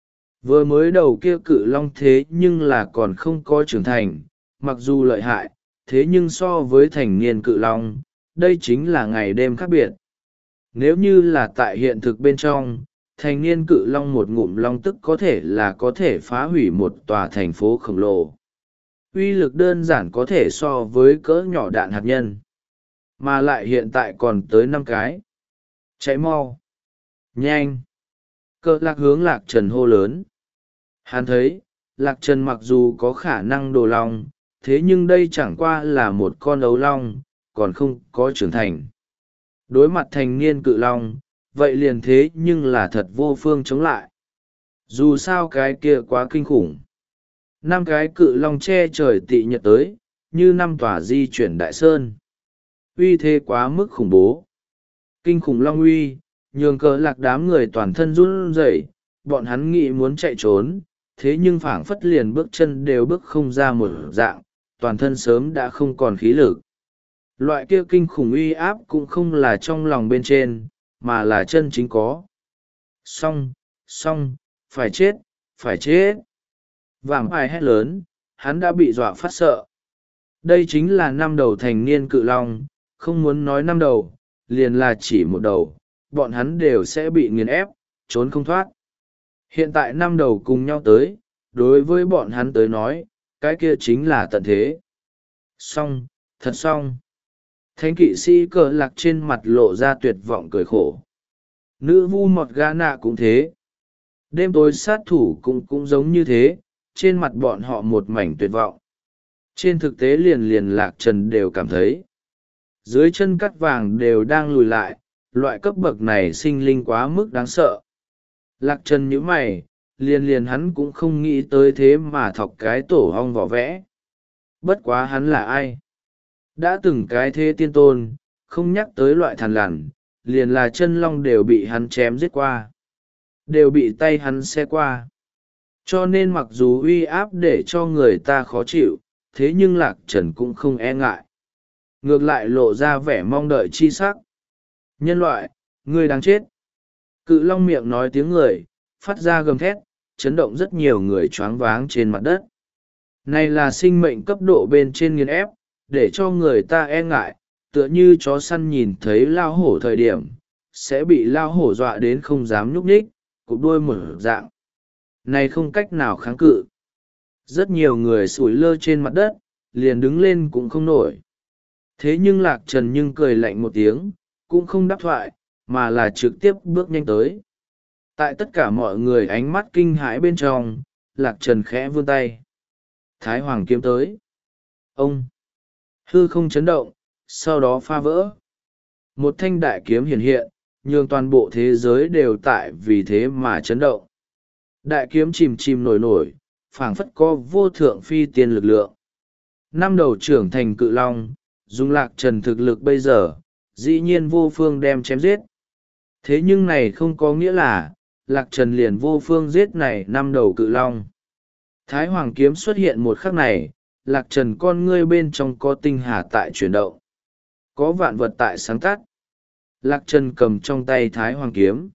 Vừa mới đầu kia cự long thế nhưng là còn không có trưởng thành, mặc dù lợi hại, thế nhưng so với thành niên cự long, đây chính là ngày đêm khác biệt. Nếu như là tại hiện thực bên trong, thành niên cự long một ngụm long tức có thể là có thể phá hủy một tòa thành phố khổng lồ. Uy lực đơn giản có thể so với cỡ nhỏ đạn hạt nhân. Mà lại hiện tại còn tới năm cái. Chạy mau. Nhanh. Cờ lạc hướng Lạc Trần hô lớn. Hắn thấy, Lạc Trần mặc dù có khả năng đồ long, thế nhưng đây chẳng qua là một con ấu long, còn không có trưởng thành. Đối mặt thành niên cự long, vậy liền thế nhưng là thật vô phương chống lại. Dù sao cái kia quá kinh khủng. Năm cái cự long che trời tị nhật tới, như năm tòa di chuyển đại sơn. Uy thế quá mức khủng bố. Kinh khủng long uy, nhường cờ lạc đám người toàn thân run rẩy, bọn hắn nghĩ muốn chạy trốn, thế nhưng phảng phất liền bước chân đều bước không ra một dạng, toàn thân sớm đã không còn khí lực. Loại kia kinh khủng uy áp cũng không là trong lòng bên trên, mà là chân chính có. Xong, xong, phải chết, phải chết. Vàng ai hét lớn, hắn đã bị dọa phát sợ. Đây chính là năm đầu thành niên cự long, không muốn nói năm đầu, liền là chỉ một đầu, bọn hắn đều sẽ bị nghiền ép, trốn không thoát. Hiện tại năm đầu cùng nhau tới, đối với bọn hắn tới nói, cái kia chính là tận thế. Xong, thật xong. Thánh kỵ sĩ cờ lạc trên mặt lộ ra tuyệt vọng cười khổ. Nữ vu mọt gà nạ cũng thế. Đêm tối sát thủ cũng cũng giống như thế, trên mặt bọn họ một mảnh tuyệt vọng. Trên thực tế liền liền Lạc Trần đều cảm thấy. Dưới chân cắt vàng đều đang lùi lại, loại cấp bậc này sinh linh quá mức đáng sợ. Lạc Trần nhíu mày, liền liền hắn cũng không nghĩ tới thế mà thọc cái tổ hong vỏ vẽ. Bất quá hắn là ai? Đã từng cái thế tiên tôn, không nhắc tới loại thằn lằn, liền là chân long đều bị hắn chém giết qua. Đều bị tay hắn xe qua. Cho nên mặc dù uy áp để cho người ta khó chịu, thế nhưng Lạc Trần cũng không e ngại. Ngược lại lộ ra vẻ mong đợi chi sắc. Nhân loại, ngươi đáng chết. Cự long miệng nói tiếng người, phát ra gầm thét, chấn động rất nhiều người choáng váng trên mặt đất. Này là sinh mệnh cấp độ bên trên nghiền ép, để cho người ta e ngại, tựa như chó săn nhìn thấy lao hổ thời điểm, sẽ bị lao hổ dọa đến không dám nhúc nhích, cụp đuôi mở dạng. Này không cách nào kháng cự. Rất nhiều người sủi lơ trên mặt đất, liền đứng lên cũng không nổi. Thế nhưng Lạc Trần nhưng cười lạnh một tiếng, cũng không đáp thoại, mà là trực tiếp bước nhanh tới. Tại tất cả mọi người ánh mắt kinh hãi bên trong, Lạc Trần khẽ vươn tay. Thái Hoàng kiếm tới. Ông! Hư không chấn động, sau đó pha vỡ. Một thanh đại kiếm hiện hiện, nhường toàn bộ thế giới đều tại vì thế mà chấn động. Đại kiếm chìm chìm nổi nổi, phảng phất có vô thượng phi tiên lực lượng. Năm đầu trưởng thành cự long, dùng Lạc Trần thực lực bây giờ, dĩ nhiên vô phương đem chém giết. Thế nhưng này không có nghĩa là, Lạc Trần liền vô phương giết này năm đầu cự long. Thái Hoàng kiếm xuất hiện một khắc này, Lạc Trần con ngươi bên trong có tinh hà tại chuyển động. Có vạn vật tại sáng tắt. Lạc Trần cầm trong tay Thái Hoàng kiếm.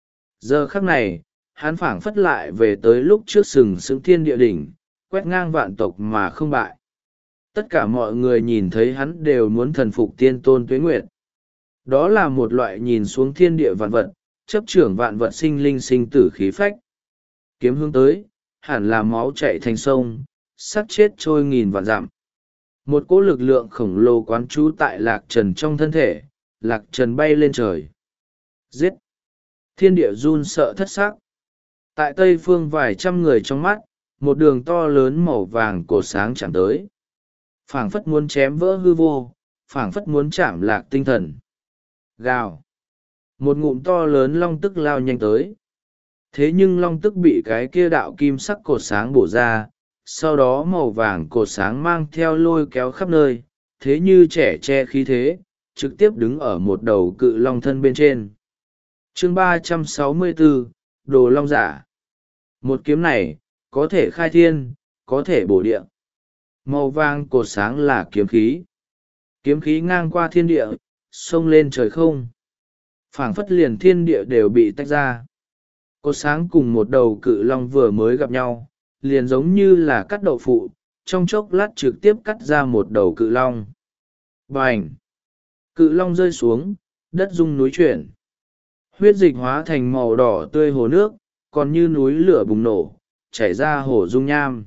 Giờ khắc này, hắn phảng phất lại về tới lúc trước sừng sững thiên địa đỉnh, quét ngang vạn tộc mà không bại. Tất cả mọi người nhìn thấy hắn đều muốn thần phục tiên tôn tuế nguyệt. Đó là một loại nhìn xuống thiên địa vạn vật, chấp trưởng vạn vật sinh linh sinh tử khí phách. Kiếm hướng tới, hẳn là máu chạy thành sông, sắc chết trôi nghìn vạn dặm. Một cỗ lực lượng khổng lồ quán trú tại Lạc Trần trong thân thể, Lạc Trần bay lên trời. Giết! Thiên địa run sợ thất sắc. Tại tây phương vài trăm người trong mắt, một đường to lớn màu vàng cổ sáng chạm tới. Phảng phất muốn chém vỡ hư vô, phảng phất muốn chạm lạc tinh thần. Gào! Một ngụm to lớn long tức lao nhanh tới. Thế nhưng long tức bị cái kia đạo kim sắc cột sáng bổ ra, sau đó màu vàng cột sáng mang theo lôi kéo khắp nơi, thế như trẻ che khí thế, trực tiếp đứng ở một đầu cự long thân bên trên. Chương ba trăm sáu mươi bốn, Đồ Long Giả. Một kiếm này, có thể khai thiên, có thể bổ địa. Màu vàng cột sáng là kiếm khí. kiếm khí ngang qua thiên địa, xông lên trời không. Phảng phất liền thiên địa đều bị tách ra. Cột sáng cùng một đầu cự long vừa mới gặp nhau, liền giống như là cắt đậu phụ, trong chốc lát trực tiếp cắt ra một đầu cự long. Bành! Cự long rơi xuống, đất rung núi chuyển. Huyết dịch hóa thành màu đỏ tươi hồ nước, còn như núi lửa bùng nổ, chảy ra hồ dung nham.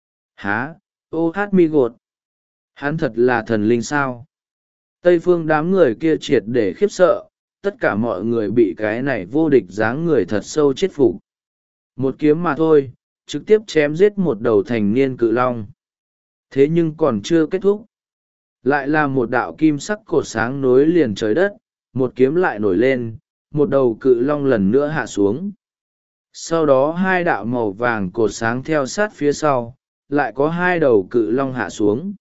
Há, ô hát mi gột! Hắn thật là thần linh sao? Tây phương đám người kia triệt để khiếp sợ, tất cả mọi người bị cái này vô địch dáng người thật sâu chết phục. Một kiếm mà thôi, trực tiếp chém giết một đầu thành niên cự long. Thế nhưng còn chưa kết thúc. Lại là một đạo kim sắc cột sáng nối liền trời đất, một kiếm lại nổi lên, một đầu cự long lần nữa hạ xuống. Sau đó hai đạo màu vàng cột sáng theo sát phía sau, lại có hai đầu cự long hạ xuống.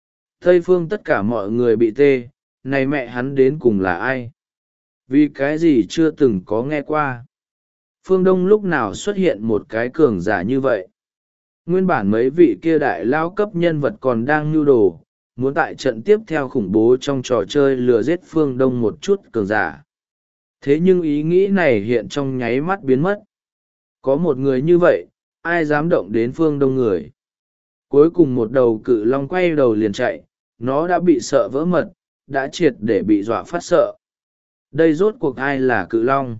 Tây phương tất cả mọi người bị tê, này mẹ hắn đến cùng là ai? Vì cái gì chưa từng có nghe qua? Phương Đông lúc nào xuất hiện một cái cường giả như vậy? Nguyên bản mấy vị kia đại lao cấp nhân vật còn đang nhu đồ, muốn tại trận tiếp theo khủng bố trong trò chơi lừa giết Phương Đông một chút cường giả. Thế nhưng ý nghĩ này hiện trong nháy mắt biến mất. Có một người như vậy, ai dám động đến Phương Đông người? Cuối cùng một đầu cự long quay đầu liền chạy, nó đã bị sợ vỡ mật, đã triệt để bị dọa phát sợ. Đây rốt cuộc ai là cự long?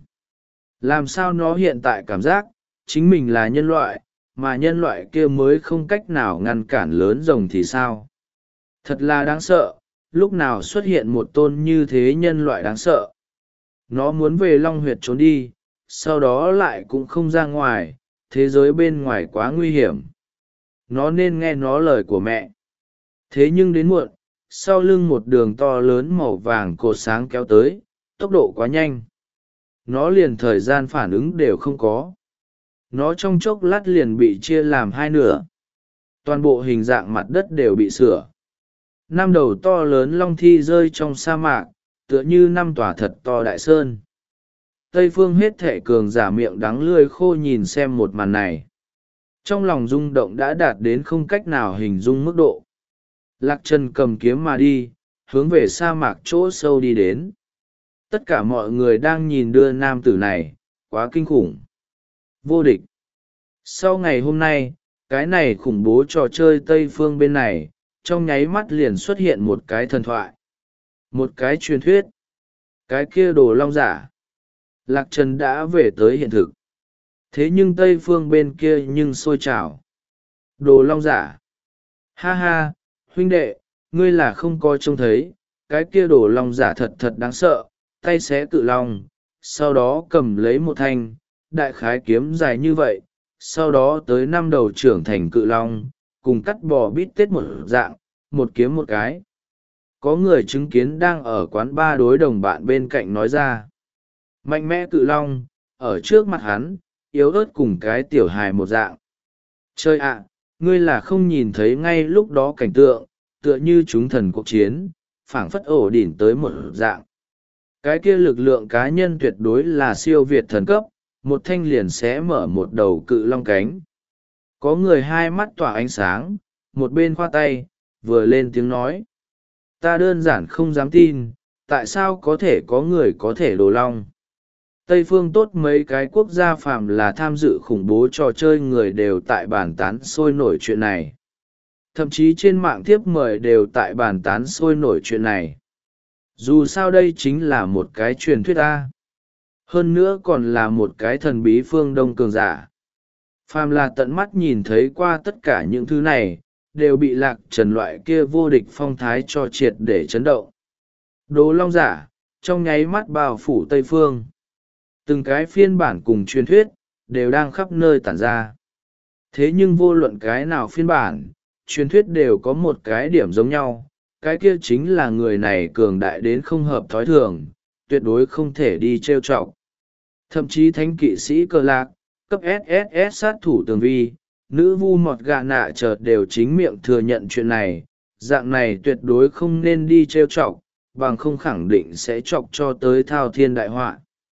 Làm sao nó hiện tại cảm giác, chính mình là nhân loại, mà nhân loại kia mới không cách nào ngăn cản lớn rồng thì sao? Thật là đáng sợ, lúc nào xuất hiện một tôn như thế nhân loại đáng sợ. Nó muốn về Long Huyệt trốn đi, sau đó lại cũng không ra ngoài, thế giới bên ngoài quá nguy hiểm. Nó nên nghe nó lời của mẹ. Thế nhưng đến muộn, sau lưng một đường to lớn màu vàng cột sáng kéo tới, tốc độ quá nhanh. Nó liền thời gian phản ứng đều không có. Nó trong chốc lát liền bị chia làm hai nửa. Toàn bộ hình dạng mặt đất đều bị sửa. Năm đầu to lớn long thi rơi trong sa mạc, tựa như năm tòa thật to đại sơn. Tây phương hết thệ cường giả miệng đắng lưỡi khô nhìn xem một màn này. Trong lòng rung động đã đạt đến không cách nào hình dung mức độ. Lạc Trần cầm kiếm mà đi, hướng về sa mạc chỗ sâu đi đến. Tất cả mọi người đang nhìn đưa nam tử này, quá kinh khủng. Vô địch. Sau ngày hôm nay, cái này khủng bố trò chơi Tây phương bên này, trong nháy mắt liền xuất hiện một cái thần thoại. Một cái truyền thuyết. Cái kia đồ long giả. Lạc Trần đã về tới hiện thực. Thế nhưng Tây phương bên kia nhưng sôi trào. Đồ long giả. Ha ha, huynh đệ, ngươi là không coi trông thấy, cái kia đồ long giả thật thật đáng sợ, tay xé cự long, sau đó cầm lấy một thanh, đại khái kiếm dài như vậy, sau đó tới năm đầu trưởng thành cự long, cùng cắt bò bít tết một dạng, một kiếm một cái. Có người chứng kiến đang ở quán ba đối đồng bạn bên cạnh nói ra. Mạnh mẽ cự long, ở trước mặt hắn, yếu ớt cùng cái tiểu hài một dạng. Chơi ạ, ngươi là không nhìn thấy ngay lúc đó cảnh tượng, tựa như chúng thần cuộc chiến, phảng phất ổ đỉnh tới một dạng. Cái kia lực lượng cá nhân tuyệt đối là siêu việt thần cấp, một thanh liền sẽ mở một đầu cự long cánh. Có người hai mắt tỏa ánh sáng, một bên khoa tay, vừa lên tiếng nói. Ta đơn giản không dám tin, tại sao có thể có người có thể đồ long. Tây phương tốt mấy cái quốc gia phàm là tham dự khủng bố trò chơi người đều tại bàn tán sôi nổi chuyện này. Thậm chí trên mạng thiếp mời đều tại bàn tán sôi nổi chuyện này. Dù sao đây chính là một cái truyền thuyết A. Hơn nữa còn là một cái thần bí phương đông cường giả. Phàm là tận mắt nhìn thấy qua tất cả những thứ này, đều bị Lạc Trần loại kia vô địch phong thái cho triệt để chấn động. Đồ long giả, trong nháy mắt bao phủ Tây phương. Từng cái phiên bản cùng truyền thuyết, đều đang khắp nơi tản ra. Thế nhưng vô luận cái nào phiên bản, truyền thuyết đều có một cái điểm giống nhau, cái kia chính là người này cường đại đến không hợp thói thường, tuyệt đối không thể đi trêu chọc. Thậm chí thánh kỵ sĩ Cờ Lạc, cấp ét ét ét sát thủ tường vi, nữ vu mọt gà nạ chợt đều chính miệng thừa nhận chuyện này, dạng này tuyệt đối không nên đi trêu chọc, bằng không khẳng định sẽ chọc cho tới thao thiên đại họa.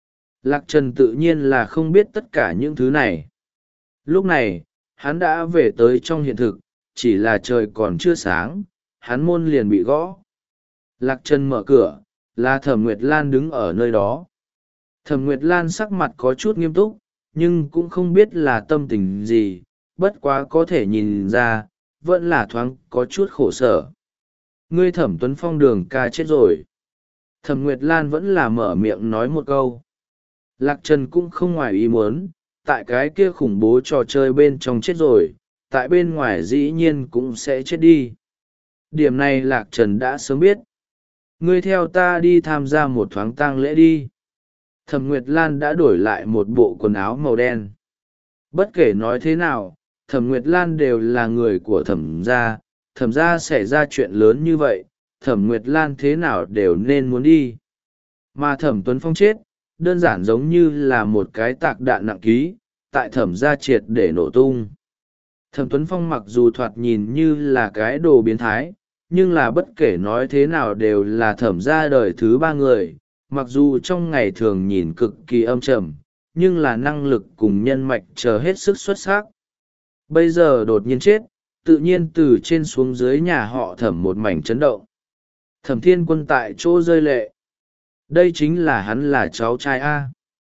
Lạc Trần tự nhiên là không biết tất cả những thứ này. Lúc này, hắn đã về tới trong hiện thực, chỉ là trời còn chưa sáng, hắn môn liền bị gõ. Lạc Trần mở cửa, là Thẩm Nguyệt Lan đứng ở nơi đó. Thẩm Nguyệt Lan sắc mặt có chút nghiêm túc, nhưng cũng không biết là tâm tình gì, bất quá có thể nhìn ra, vẫn là thoáng có chút khổ sở. Ngươi Thẩm Tuấn Phong đường ca chết rồi. Thẩm Nguyệt Lan vẫn là mở miệng nói một câu. Lạc Trần cũng không ngoài ý muốn, tại cái kia khủng bố trò chơi bên trong chết rồi, tại bên ngoài dĩ nhiên cũng sẽ chết đi. Điểm này Lạc Trần đã sớm biết. Ngươi theo ta đi tham gia một thoáng tang lễ đi. Thẩm Nguyệt Lan đã đổi lại một bộ quần áo màu đen. Bất kể nói thế nào, Thẩm Nguyệt Lan đều là người của Thẩm gia. Thẩm gia xảy ra chuyện lớn như vậy, Thẩm Nguyệt Lan thế nào đều nên muốn đi. Mà Thẩm Tuấn Phong chết, đơn giản giống như là một cái tạc đạn nặng ký, tại Thẩm gia triệt để nổ tung. Thẩm Tuấn Phong mặc dù thoạt nhìn như là cái đồ biến thái, nhưng là bất kể nói thế nào đều là Thẩm gia đời thứ ba người, mặc dù trong ngày thường nhìn cực kỳ âm trầm, nhưng là năng lực cùng nhân mạch chờ hết sức xuất sắc. Bây giờ đột nhiên chết, tự nhiên từ trên xuống dưới nhà họ Thẩm một mảnh chấn động. Thẩm Thiên Quân tại chỗ rơi lệ. Đây chính là hắn là cháu trai A.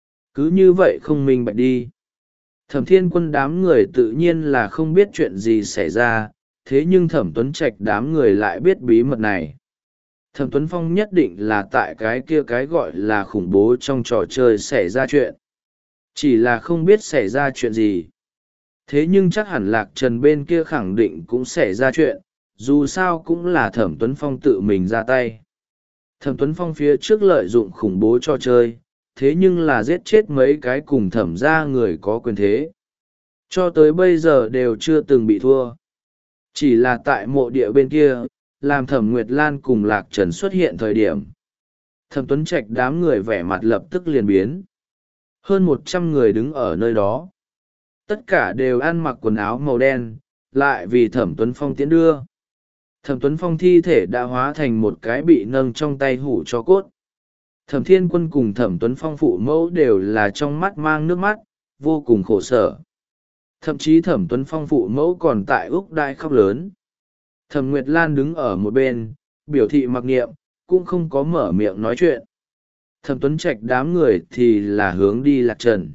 Cứ như vậy không minh bạch đi. Thẩm Thiên Quân đám người tự nhiên là không biết chuyện gì xảy ra, thế nhưng Thẩm Tuấn Trạch đám người lại biết bí mật này. Thẩm Tuấn Phong nhất định là tại cái kia cái gọi là khủng bố trong trò chơi xảy ra chuyện. Chỉ là không biết xảy ra chuyện gì. Thế nhưng chắc hẳn Lạc Trần bên kia khẳng định cũng xảy ra chuyện, dù sao cũng là Thẩm Tuấn Phong tự mình ra tay. Thẩm Tuấn Phong phía trước lợi dụng khủng bố trò chơi, thế nhưng là giết chết mấy cái cùng Thẩm gia người có quyền thế. Cho tới bây giờ đều chưa từng bị thua. Chỉ là tại mộ địa bên kia, làm Thẩm Nguyệt Lan cùng Lạc Trần xuất hiện thời điểm. Thẩm Tuấn Trạch đám người vẻ mặt lập tức liền biến. Hơn một trăm người đứng ở nơi đó. Tất cả đều ăn mặc quần áo màu đen, lại vì Thẩm Tuấn Phong tiến đưa. Thẩm Tuấn Phong thi thể đã hóa thành một cái bị nâng trong tay hủ cho cốt. Thẩm Thiên Quân cùng Thẩm Tuấn Phong phụ mẫu đều là trong mắt mang nước mắt, vô cùng khổ sở. Thậm chí Thẩm Tuấn Phong phụ mẫu còn tại úc đại khóc lớn. Thẩm Nguyệt Lan đứng ở một bên, biểu thị mặc niệm, cũng không có mở miệng nói chuyện. Thẩm Tuấn Trạch đám người thì là hướng đi Lạc Trần.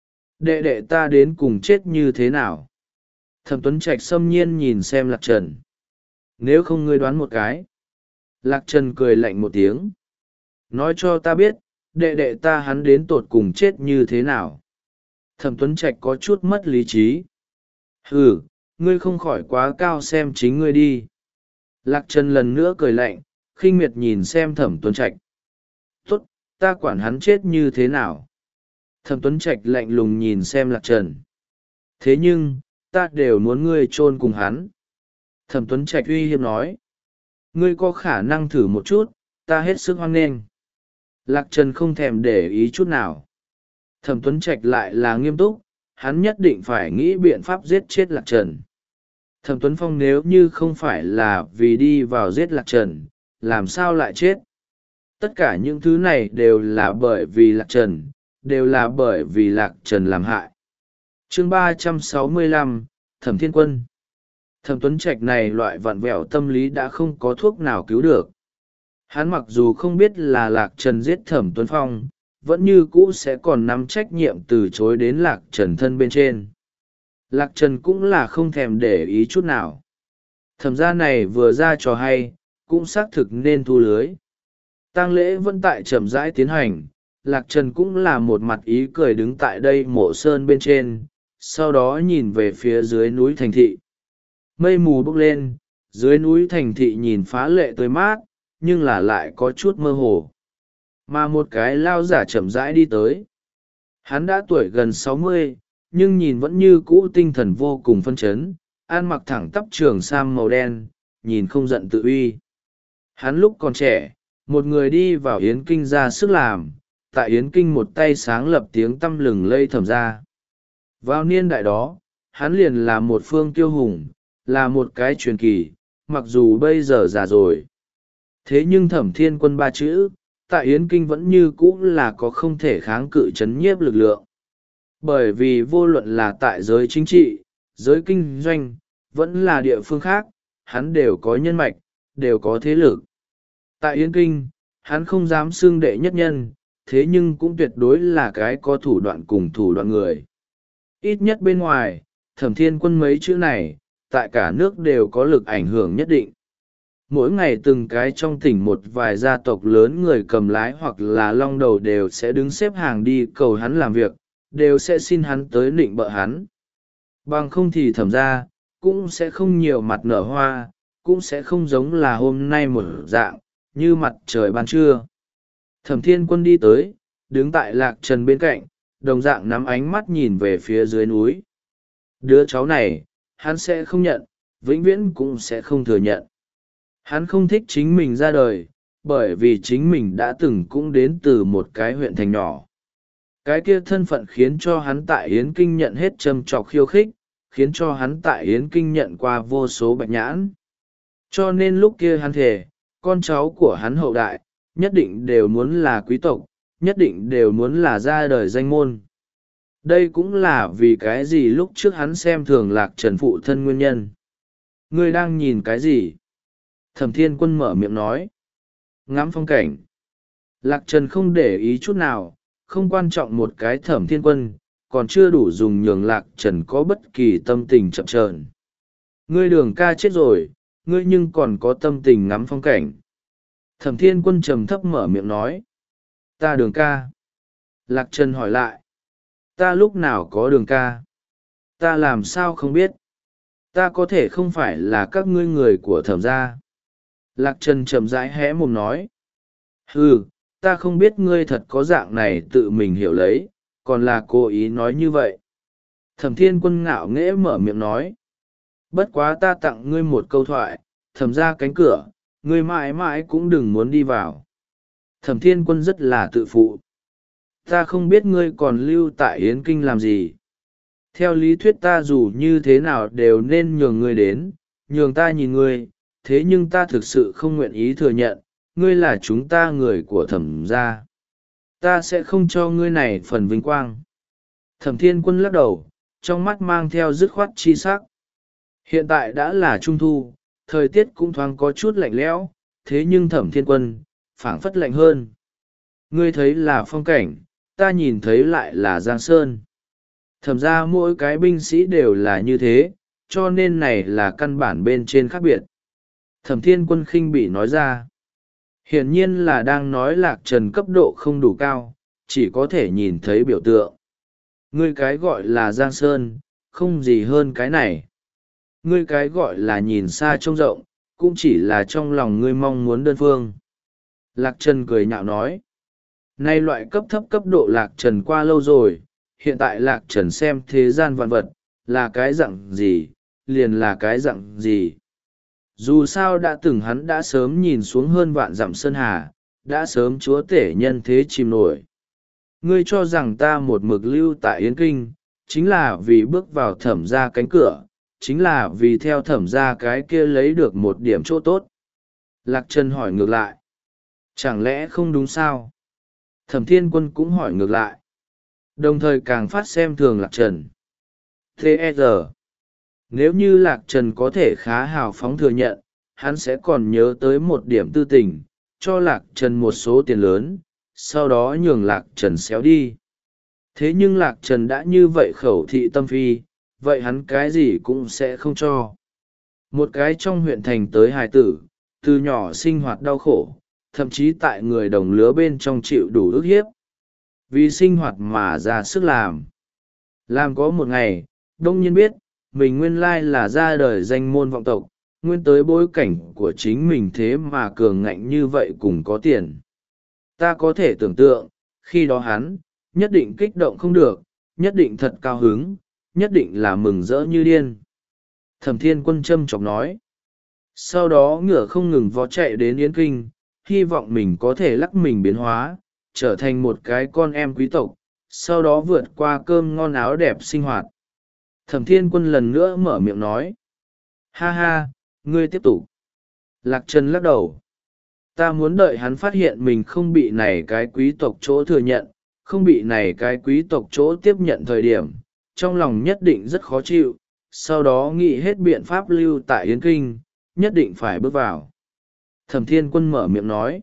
Đệ đệ ta đến cùng chết như thế nào? Thẩm Tuấn Trạch xâm nhiên nhìn xem Lạc Trần. Nếu không ngươi đoán một cái. Lạc Trần cười lạnh một tiếng. Nói cho ta biết, đệ đệ ta hắn đến tột cùng chết như thế nào? Thẩm Tuấn Trạch có chút mất lý trí. Ừ, ngươi không khỏi quá cao xem chính ngươi đi. Lạc Trần lần nữa cười lạnh, khinh miệt nhìn xem Thẩm Tuấn Trạch. Tốt, ta quản hắn chết như thế nào? Thẩm Tuấn Trạch lạnh lùng nhìn xem Lạc Trần. Thế nhưng, ta đều muốn ngươi chôn cùng hắn. Thẩm Tuấn Trạch uy hiếp nói. Ngươi có khả năng thử một chút, ta hết sức hoan nghênh. Lạc Trần không thèm để ý chút nào. Thẩm Tuấn Trạch lại là nghiêm túc, hắn nhất định phải nghĩ biện pháp giết chết Lạc Trần. Thẩm Tuấn Phong nếu như không phải là vì đi vào giết Lạc Trần, làm sao lại chết? Tất cả những thứ này đều là bởi vì Lạc Trần, đều là bởi vì Lạc Trần làm hại. Chương ba trăm sáu mươi lăm, Thẩm Thiên Quân. Thẩm Tuấn Trạch này loại vặn vẹo tâm lý đã không có thuốc nào cứu được. Hắn mặc dù không biết là Lạc Trần giết Thẩm Tuấn Phong, vẫn như cũ sẽ còn nắm trách nhiệm từ chối đến Lạc Trần thân bên trên. Lạc Trần cũng là không thèm để ý chút nào. Thẩm gia này vừa ra trò hay, cũng xác thực nên thu lưới. Tang lễ vẫn tại chậm rãi tiến hành, Lạc Trần cũng là một mặt ý cười đứng tại đây mộ sơn bên trên, sau đó nhìn về phía dưới núi thành thị. Mây mù bốc lên, dưới núi thành thị nhìn phá lệ tươi mát, nhưng là lại có chút mơ hồ. Mà một cái lao giả chậm rãi đi tới. Hắn đã tuổi gần sáu mươi, nhưng nhìn vẫn như cũ tinh thần vô cùng phân chấn, ăn mặc thẳng tắp trường sam màu đen, nhìn không giận tự uy. Hắn lúc còn trẻ, một người đi vào Yến Kinh ra sức làm, tại Yến Kinh một tay sáng lập tiếng tăm lừng lây Thẩm gia. Vào niên đại đó, hắn liền là một phương kiêu hùng, là một cái truyền kỳ, mặc dù bây giờ già rồi. Thế nhưng Thẩm Thiên Quân ba chữ, tại Yến Kinh vẫn như cũ là có không thể kháng cự chấn nhiếp lực lượng. Bởi vì vô luận là tại giới chính trị, giới kinh doanh, vẫn là địa phương khác, hắn đều có nhân mạch, đều có thế lực. Tại Yến Kinh, hắn không dám xưng đệ nhất nhân, thế nhưng cũng tuyệt đối là cái có thủ đoạn cùng thủ đoạn người. Ít nhất bên ngoài, Thẩm Thiên Quân mấy chữ này, tại cả nước đều có lực ảnh hưởng nhất định. Mỗi ngày từng cái trong tỉnh một vài gia tộc lớn người cầm lái hoặc là long đầu đều sẽ đứng xếp hàng đi cầu hắn làm việc, đều sẽ xin hắn tới nịnh bợ hắn. Bằng không thì Thẩm ra, cũng sẽ không nhiều mặt nở hoa, cũng sẽ không giống là hôm nay một dạng, như mặt trời ban trưa. Thẩm Thiên Quân đi tới, đứng tại Lạc Trần bên cạnh, đồng dạng nắm ánh mắt nhìn về phía dưới núi. Đứa cháu này, hắn sẽ không nhận, vĩnh viễn cũng sẽ không thừa nhận. Hắn không thích chính mình ra đời, bởi vì chính mình đã từng cũng đến từ một cái huyện thành nhỏ. Cái kia thân phận khiến cho hắn tại Yến Kinh nhận hết châm trọc khiêu khích, khiến cho hắn tại Yến Kinh nhận qua vô số bạch nhãn. Cho nên lúc kia hắn thề, con cháu của hắn hậu đại, nhất định đều muốn là quý tộc, nhất định đều muốn là ra đời danh môn. Đây cũng là vì cái gì lúc trước hắn xem thường Lạc Trần phụ thân nguyên nhân. Ngươi đang nhìn cái gì? Thẩm Thiên Quân mở miệng nói. Ngắm phong cảnh. Lạc Trần không để ý chút nào, không quan trọng một cái Thẩm Thiên Quân, còn chưa đủ dùng nhường Lạc Trần có bất kỳ tâm tình chậm chờn. Ngươi Đường ca chết rồi, ngươi nhưng còn có tâm tình ngắm phong cảnh. Thẩm Thiên Quân trầm thấp mở miệng nói. Ta Đường ca. Lạc Trần hỏi lại. Ta lúc nào có Đường ca? Ta làm sao không biết? Ta có thể không phải là các ngươi người của Thẩm gia. Lạc Trần chậm rãi hé mồm nói. Ừ, ta không biết ngươi thật có dạng này tự mình hiểu lấy, còn là cố ý nói như vậy. Thẩm Thiên Quân ngạo nghễ mở miệng nói. Bất quá ta tặng ngươi một câu thoại, Thẩm ra cánh cửa, ngươi mãi mãi cũng đừng muốn đi vào. Thẩm Thiên Quân rất là tự phụ. Ta không biết ngươi còn lưu tại Yến Kinh làm gì. Theo lý thuyết ta dù như thế nào đều nên nhường ngươi đến, nhường ta nhìn ngươi, thế nhưng ta thực sự không nguyện ý thừa nhận, ngươi là chúng ta người của Thẩm gia. Ta sẽ không cho ngươi này phần vinh quang. Thẩm Thiên Quân lắc đầu, trong mắt mang theo dứt khoát chi sắc. Hiện tại đã là trung thu, thời tiết cũng thoáng có chút lạnh lẽo, thế nhưng Thẩm Thiên Quân, phảng phất lạnh hơn. Ngươi thấy là phong cảnh, ta nhìn thấy lại là Giang Sơn. Thẩm ra mỗi cái binh sĩ đều là như thế, cho nên này là căn bản bên trên khác biệt. Thẩm Thiên Quân khinh bỉ nói ra. Hiển nhiên là đang nói Lạc Trần cấp độ không đủ cao, chỉ có thể nhìn thấy biểu tượng. Ngươi cái gọi là Giang Sơn, không gì hơn cái này. Ngươi cái gọi là nhìn xa trông rộng, cũng chỉ là trong lòng ngươi mong muốn đơn phương. Lạc Trần cười nhạo nói. Nay loại cấp thấp cấp độ Lạc Trần qua lâu rồi, hiện tại Lạc Trần xem thế gian vạn vật, là cái dạng gì, liền là cái dạng gì. Dù sao đã từng hắn đã sớm nhìn xuống hơn vạn dặm sơn hà, đã sớm chúa tể nhân thế chìm nổi. Ngươi cho rằng ta một mực lưu tại Yến Kinh, chính là vì bước vào Thẩm ra cánh cửa, chính là vì theo Thẩm ra cái kia lấy được một điểm chỗ tốt. Lạc Trần hỏi ngược lại. Chẳng lẽ không đúng sao? Thẩm Thiên Quân cũng hỏi ngược lại. Đồng thời càng phát xem thường Lạc Trần. Thế e giờ, nếu như Lạc Trần có thể khá hào phóng thừa nhận, hắn sẽ còn nhớ tới một điểm tư tình, cho Lạc Trần một số tiền lớn, sau đó nhường Lạc Trần xéo đi. Thế nhưng Lạc Trần đã như vậy khẩu thị tâm phi, vậy hắn cái gì cũng sẽ không cho. Một cái trong huyện thành tới hài tử, từ nhỏ sinh hoạt đau khổ, thậm chí tại người đồng lứa bên trong chịu đủ ức hiếp. Vì sinh hoạt mà ra sức làm. Làm có một ngày, đông nhiên biết, mình nguyên lai là ra đời danh môn vọng tộc, nguyên tới bối cảnh của chính mình thế mà cường ngạnh như vậy cùng có tiền. Ta có thể tưởng tượng, khi đó hắn, nhất định kích động không được, nhất định thật cao hứng, nhất định là mừng rỡ như điên. Thẩm Thiên Quân châm chọc nói. Sau đó ngựa không ngừng vó chạy đến Yến Kinh, hy vọng mình có thể lắc mình biến hóa, trở thành một cái con em quý tộc, sau đó vượt qua cơm ngon áo đẹp sinh hoạt. Thẩm Thiên Quân lần nữa mở miệng nói. Ha ha, ngươi tiếp tục. Lạc Trần lắc đầu. Ta muốn đợi hắn phát hiện mình không bị này cái quý tộc chỗ thừa nhận, không bị này cái quý tộc chỗ tiếp nhận thời điểm, trong lòng nhất định rất khó chịu, sau đó nghĩ hết biện pháp lưu tại Yến Kinh, nhất định phải bước vào. Thẩm Thiên Quân mở miệng nói.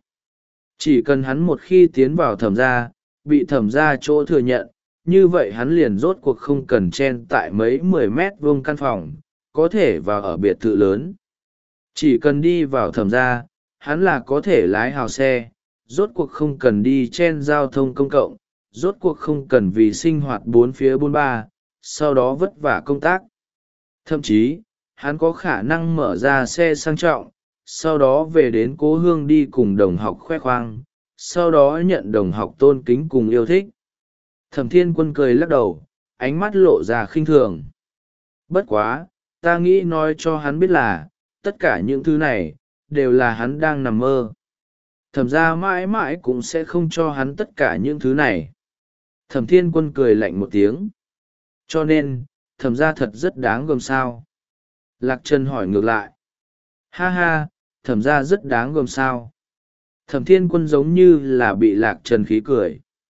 Chỉ cần hắn một khi tiến vào thẩm gia, bị thẩm gia chỗ thừa nhận, như vậy hắn liền rốt cuộc không cần chen tại mấy mười mét vuông căn phòng, có thể vào ở biệt thự lớn. Chỉ cần đi vào thẩm gia, hắn là có thể lái hào xe, rốt cuộc không cần đi chen giao thông công cộng, rốt cuộc không cần vì sinh hoạt bốn phía bốn ba, sau đó vất vả công tác. Thậm chí, hắn có khả năng mở ra xe sang trọng, sau đó về đến cố hương đi cùng đồng học khoe khoang, sau đó nhận đồng học tôn kính cùng yêu thích. Thẩm Thiên Quân cười lắc đầu, ánh mắt lộ ra khinh thường. Bất quá, ta nghĩ nói cho hắn biết là, tất cả những thứ này, đều là hắn đang nằm mơ. Thẩm gia mãi mãi cũng sẽ không cho hắn tất cả những thứ này. Thẩm Thiên Quân cười lạnh một tiếng. Cho nên, thẩm gia thật rất đáng gờm sao. Lạc Trần hỏi ngược lại. Ha ha, thẩm gia rất đáng gờm sao. Thẩm Thiên Quân giống như là bị Lạc Trần khí cười.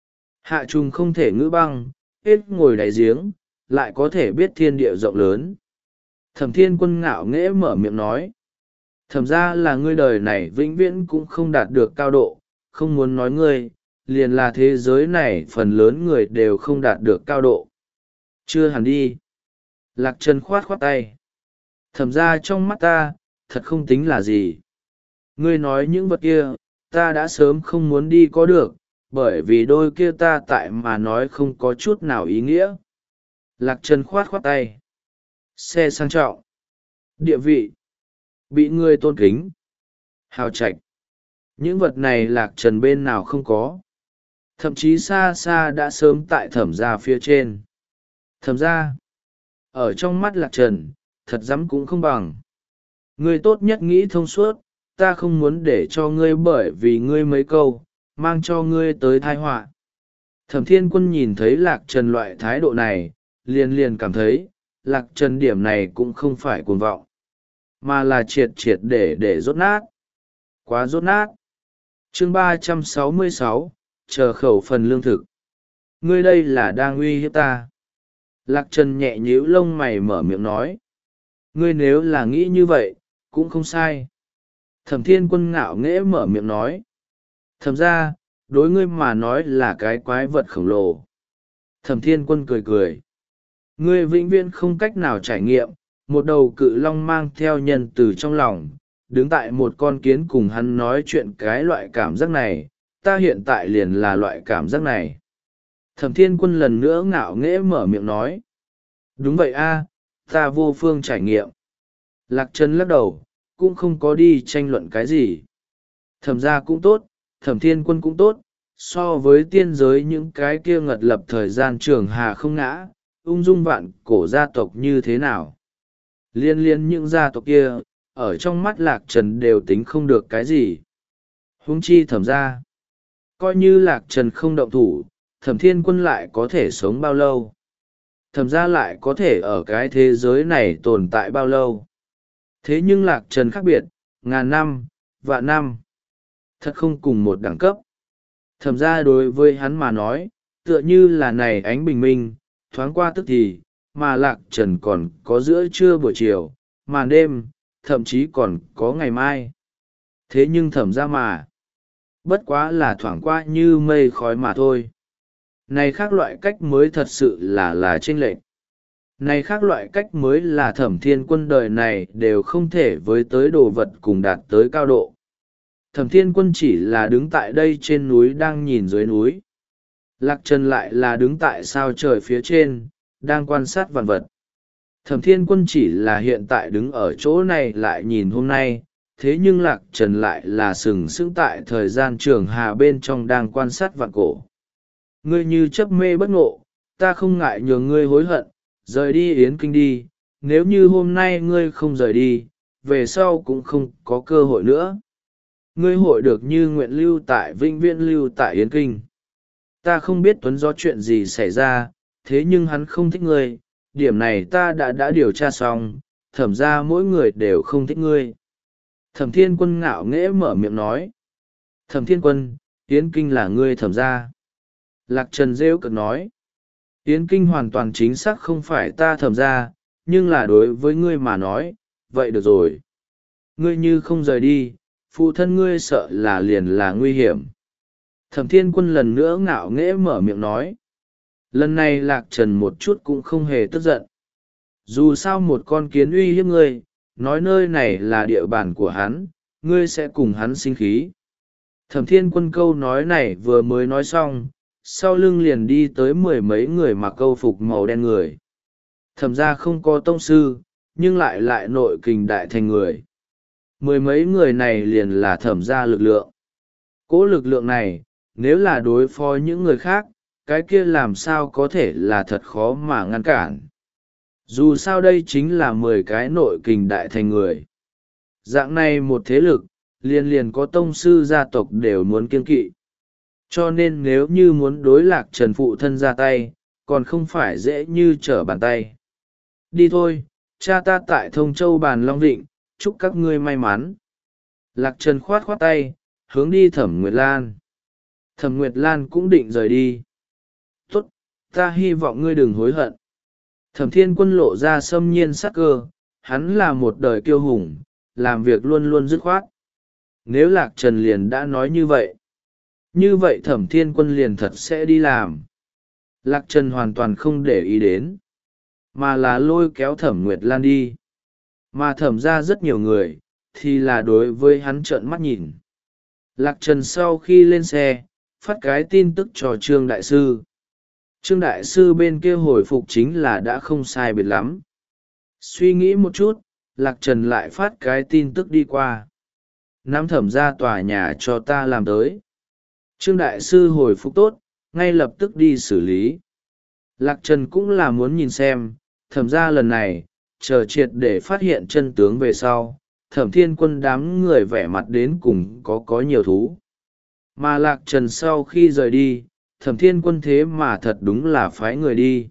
Hạ trùng không thể ngữ băng, hết ngồi đáy giếng, lại có thể biết thiên địa rộng lớn. Thẩm Thiên Quân ngạo nghễ mở miệng nói. Thẩm ra là ngươi đời này vĩnh viễn cũng không đạt được cao độ, không muốn nói ngươi, liền là thế giới này phần lớn người đều không đạt được cao độ. Chưa hẳn đi. Lạc Trần khoát khoát tay. Thẩm ra trong mắt ta, thật không tính là gì. Ngươi nói những vật kia, ta đã sớm không muốn đi có được, bởi vì đôi kia ta tại mà nói không có chút nào ý nghĩa. Lạc Trần khoát khoát tay. Xe sang trọng. Địa vị. Bị người tôn kính. Hào trạch. Những vật này Lạc Trần bên nào không có. Thậm chí xa xa đã sớm tại thẩm gia phía trên. Thẩm gia. Ở trong mắt Lạc Trần, thật dám cũng không bằng. Ngươi tốt nhất nghĩ thông suốt, ta không muốn để cho ngươi bởi vì ngươi mấy câu, mang cho ngươi tới tai họa. Thẩm Thiên Quân nhìn thấy Lạc Trần loại thái độ này, liền liền cảm thấy, Lạc Trần điểm này cũng không phải cuồng vọng, mà là triệt triệt để để rốt nát. Quá rốt nát. Chương ba trăm sáu mươi sáu, chờ khẩu phần lương thực. Ngươi đây là đang uy hiếp ta. Lạc Trần nhẹ nhíu lông mày mở miệng nói. Ngươi nếu là nghĩ như vậy, cũng không sai. Thẩm Thiên Quân ngạo nghễ mở miệng nói. Thẩm ra, đối ngươi mà nói là cái quái vật khổng lồ. Thẩm Thiên Quân cười cười. Ngươi vĩnh viễn không cách nào trải nghiệm, một đầu cự long mang theo nhân từ trong lòng, đứng tại một con kiến cùng hắn nói chuyện cái loại cảm giác này, ta hiện tại liền là loại cảm giác này. Thẩm Thiên Quân lần nữa ngạo nghễ mở miệng nói. Đúng vậy a, ta vô phương trải nghiệm. Lạc Trần lắc đầu, cũng không có đi tranh luận cái gì. Thẩm gia cũng tốt, Thẩm Thiên Quân cũng tốt, so với tiên giới những cái kia ngật lập thời gian trường hà không ngã, ung dung vạn cổ gia tộc như thế nào. Liên liên những gia tộc kia, ở trong mắt Lạc Trần đều tính không được cái gì. Huống chi Thẩm gia. Coi như Lạc Trần không động thủ, Thẩm Thiên Quân lại có thể sống bao lâu. Thẩm gia lại có thể ở cái thế giới này tồn tại bao lâu. Thế nhưng Lạc Trần khác biệt, ngàn năm, vạn năm. Thật không cùng một đẳng cấp. Thẩm gia đối với hắn mà nói, tựa như là này ánh bình minh, thoáng qua tức thì, mà Lạc Trần còn có giữa trưa buổi chiều, màn đêm, thậm chí còn có ngày mai. Thế nhưng thẩm gia mà, bất quá là thoảng qua như mây khói mà thôi. Này khác loại cách mới thật sự là là chênh lệch. Này khác loại cách mới là Thẩm Thiên Quân đời này đều không thể với tới đồ vật cùng đạt tới cao độ. Thẩm Thiên Quân chỉ là đứng tại đây trên núi đang nhìn dưới núi. Lạc Trần lại là đứng tại sao trời phía trên, đang quan sát vạn vật. Thẩm Thiên Quân chỉ là hiện tại đứng ở chỗ này lại nhìn hôm nay, thế nhưng Lạc Trần lại là sừng sững tại thời gian trường hà bên trong đang quan sát vạn cổ. Ngươi như chấp mê bất ngộ, ta không ngại nhường ngươi hối hận, rời đi Yến Kinh đi, nếu như hôm nay ngươi không rời đi, về sau cũng không có cơ hội nữa. Ngươi hội được như nguyện lưu tại vĩnh viễn lưu tại Yến Kinh. Ta không biết Tuấn do chuyện gì xảy ra, thế nhưng hắn không thích ngươi, điểm này ta đã đã điều tra xong, thẩm ra mỗi người đều không thích ngươi. Thẩm Thiên Quân ngạo nghễ mở miệng nói. Thẩm Thiên Quân, Yến Kinh là ngươi thẩm ra. Lạc Trần rêu cực nói. Yến Kinh hoàn toàn chính xác không phải ta thẩm ra, nhưng là đối với ngươi mà nói, vậy được rồi. Ngươi như không rời đi, phụ thân ngươi sợ là liền là nguy hiểm. Thẩm Thiên Quân lần nữa ngạo nghễ mở miệng nói. Lần này Lạc Trần một chút cũng không hề tức giận. Dù sao một con kiến uy hiếp ngươi, nói nơi này là địa bàn của hắn, ngươi sẽ cùng hắn sinh khí. Thẩm Thiên Quân câu nói này vừa mới nói xong, sau lưng liền đi tới mười mấy người mặc câu phục màu đen người. Thẩm ra không có tông sư, nhưng lại lại nội kình đại thành người. Mười mấy người này liền là thẩm ra lực lượng. Cỗ lực lượng này, nếu là đối phó những người khác, cái kia làm sao có thể là thật khó mà ngăn cản. Dù sao đây chính là mười cái nội kình đại thành người. Dạng này một thế lực, liền liền có tông sư gia tộc đều muốn kiêng kỵ. Cho nên nếu như muốn đối Lạc Trần phụ thân ra tay, còn không phải dễ như trở bàn tay. Đi thôi, cha ta tại Thông Châu Bàn Long Định, chúc các ngươi may mắn. Lạc Trần khoát khoát tay, hướng đi Thẩm Nguyệt Lan. Thẩm Nguyệt Lan cũng định rời đi. Tốt, ta hy vọng ngươi đừng hối hận. Thẩm Thiên Quân lộ ra xâm nhiên sắc cơ, hắn là một đời kiêu hùng, làm việc luôn luôn dứt khoát. Nếu Lạc Trần liền đã nói như vậy, như vậy Thẩm Thiên Quân liền thật sẽ đi làm. Lạc Trần hoàn toàn không để ý đến, mà là lôi kéo Thẩm Nguyệt Lan đi. Mà thẩm ra rất nhiều người, thì là đối với hắn trợn mắt nhìn. Lạc Trần sau khi lên xe, phát cái tin tức cho Trương Đại Sư. Trương Đại Sư bên kia hồi phục chính là đã không sai biệt lắm. Suy nghĩ một chút, Lạc Trần lại phát cái tin tức đi qua. Nắm thẩm ra tòa nhà cho ta làm tới. Trương Đại Sư hồi phục tốt, ngay lập tức đi xử lý. Lạc Trần cũng là muốn nhìn xem, thẩm ra lần này, chờ triệt để phát hiện chân tướng về sau, Thẩm Thiên Quân đám người vẻ mặt đến cùng có có nhiều thú. Mà Lạc Trần sau khi rời đi, Thẩm Thiên Quân thế mà thật đúng là phái người đi.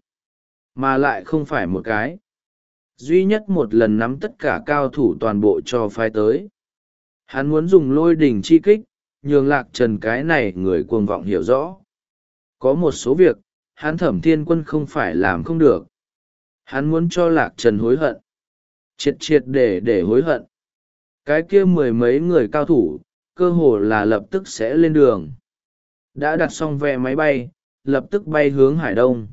Mà lại không phải một cái. Duy nhất một lần nắm tất cả cao thủ toàn bộ cho phái tới. Hắn muốn dùng lôi đỉnh chi kích, nhường Lạc Trần cái này người cuồng vọng hiểu rõ. Có một số việc, hắn Thẩm Thiên Quân không phải làm không được. Hắn muốn cho Lạc Trần hối hận. Triệt triệt để để hối hận. Cái kia mười mấy người cao thủ, cơ hồ là lập tức sẽ lên đường. Đã đặt xong vé máy bay, lập tức bay hướng Hải Đông.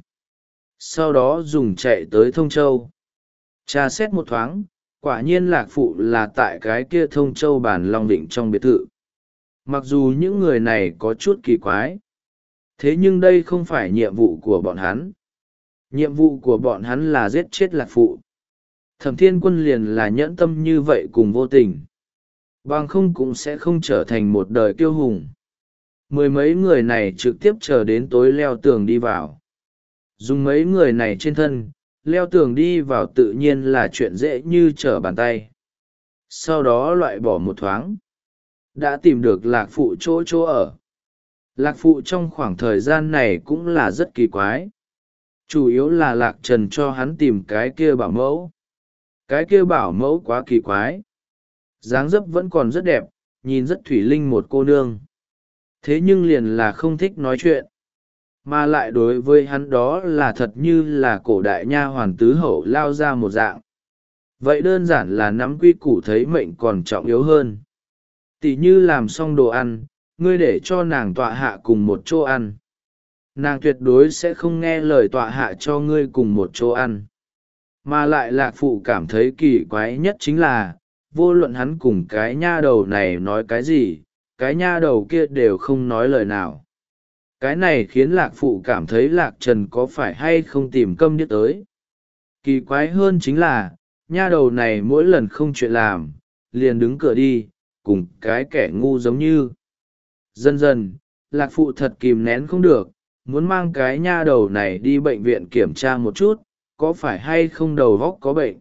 Sau đó dùng chạy tới Thông Châu. Tra xét một thoáng, quả nhiên Lạc Phụ là tại cái kia Thông Châu Bàn Long Định trong biệt thự. Mặc dù những người này có chút kỳ quái, thế nhưng đây không phải nhiệm vụ của bọn hắn. Nhiệm vụ của bọn hắn là giết chết Lạc Phụ. Thẩm Thiên Quân liền là nhẫn tâm như vậy cùng vô tình. Bằng không cũng sẽ không trở thành một đời kiêu hùng. Mười mấy người này trực tiếp chờ đến tối leo tường đi vào. Dùng mấy người này trên thân, leo tường đi vào tự nhiên là chuyện dễ như trở bàn tay. Sau đó loại bỏ một thoáng. Đã tìm được Lạc Phụ chỗ chỗ ở. Lạc Phụ trong khoảng thời gian này cũng là rất kỳ quái. Chủ yếu là Lạc Trần cho hắn tìm cái kia bảo mẫu. Cái kia bảo mẫu quá kỳ quái. Dáng dấp vẫn còn rất đẹp, nhìn rất thủy linh một cô nương. Thế nhưng liền là không thích nói chuyện. Mà lại đối với hắn đó là thật như là cổ đại nha hoàn tứ hậu lao ra một dạng. Vậy đơn giản là nắm quy củ thấy mệnh còn trọng yếu hơn. Tỷ như làm xong đồ ăn, ngươi để cho nàng tọa hạ cùng một chỗ ăn. Nàng tuyệt đối sẽ không nghe lời tọa hạ cho ngươi cùng một chỗ ăn. Mà lại Lạc Phụ cảm thấy kỳ quái nhất chính là, vô luận hắn cùng cái nha đầu này nói cái gì, cái nha đầu kia đều không nói lời nào. Cái này khiến Lạc Phụ cảm thấy Lạc Trần có phải hay không tìm câm điếc tới. Kỳ quái hơn chính là, nha đầu này mỗi lần không chuyện làm, liền đứng cửa đi, cùng cái kẻ ngu giống như. Dần dần, Lạc Phụ thật kìm nén không được, muốn mang cái nha đầu này đi bệnh viện kiểm tra một chút, có phải hay không đầu óc có bệnh.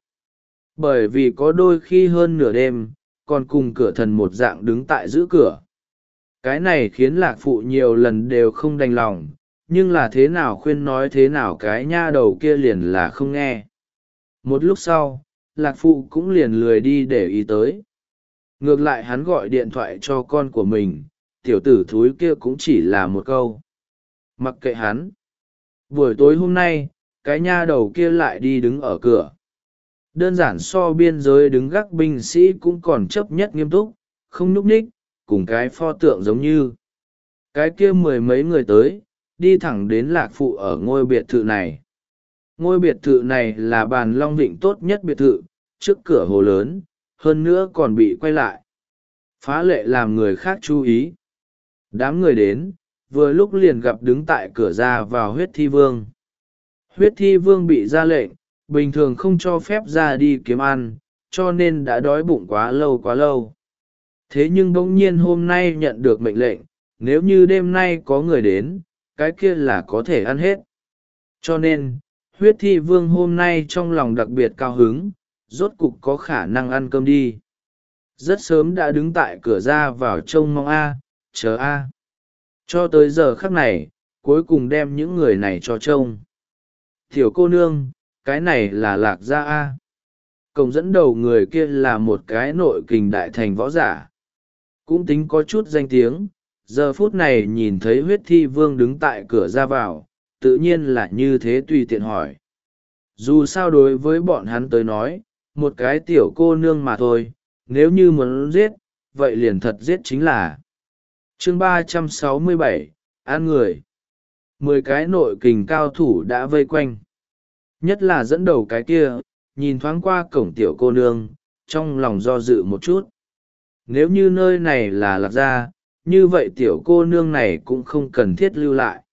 Bởi vì có đôi khi hơn nửa đêm, còn cùng cửa thần một dạng đứng tại giữ cửa. Cái này khiến Lạc Phụ nhiều lần đều không đành lòng, nhưng là thế nào khuyên nói thế nào cái nha đầu kia liền là không nghe. Một lúc sau, Lạc Phụ cũng liền lười đi để ý tới. Ngược lại hắn gọi điện thoại cho con của mình, tiểu tử thúi kia cũng chỉ là một câu. Mặc kệ hắn. Buổi tối hôm nay, cái nha đầu kia lại đi đứng ở cửa. Đơn giản so biên giới đứng gác binh sĩ cũng còn chấp nhất nghiêm túc, không nhúc nhích, cùng cái pho tượng giống như. Cái kia mười mấy người tới, đi thẳng đến Lạc Phụ ở ngôi biệt thự này. Ngôi biệt thự này là bàn long vịnh tốt nhất biệt thự, trước cửa hồ lớn, hơn nữa còn bị quay lại. Phá lệ làm người khác chú ý. Đám người đến, vừa lúc liền gặp đứng tại cửa ra vào huyết thi vương. Huyết thi vương bị ra lệnh, bình thường không cho phép ra đi kiếm ăn, cho nên đã đói bụng quá lâu quá lâu. Thế nhưng bỗng nhiên hôm nay nhận được mệnh lệnh, nếu như đêm nay có người đến, cái kia là có thể ăn hết. Cho nên, huyết thi vương hôm nay trong lòng đặc biệt cao hứng, rốt cục có khả năng ăn cơm đi. Rất sớm đã đứng tại cửa ra vào trông mong A, chờ A. Cho tới giờ khắc này, cuối cùng đem những người này cho trông. Tiểu cô nương, cái này là Lạc Gia A. Cổng dẫn đầu người kia là một cái nội kình đại thành võ giả. Cũng tính có chút danh tiếng, giờ phút này nhìn thấy huyết thi vương đứng tại cửa ra vào, tự nhiên là như thế tùy tiện hỏi. Dù sao đối với bọn hắn tới nói, một cái tiểu cô nương mà thôi, nếu như muốn giết, vậy liền thật giết chính là. Chương ba trăm sáu mươi bảy, An người. Mười cái nội kình cao thủ đã vây quanh. Nhất là dẫn đầu cái kia, nhìn thoáng qua cổng tiểu cô nương, trong lòng do dự một chút. Nếu như nơi này là Lạc Gia, như vậy tiểu cô nương này cũng không cần thiết lưu lại.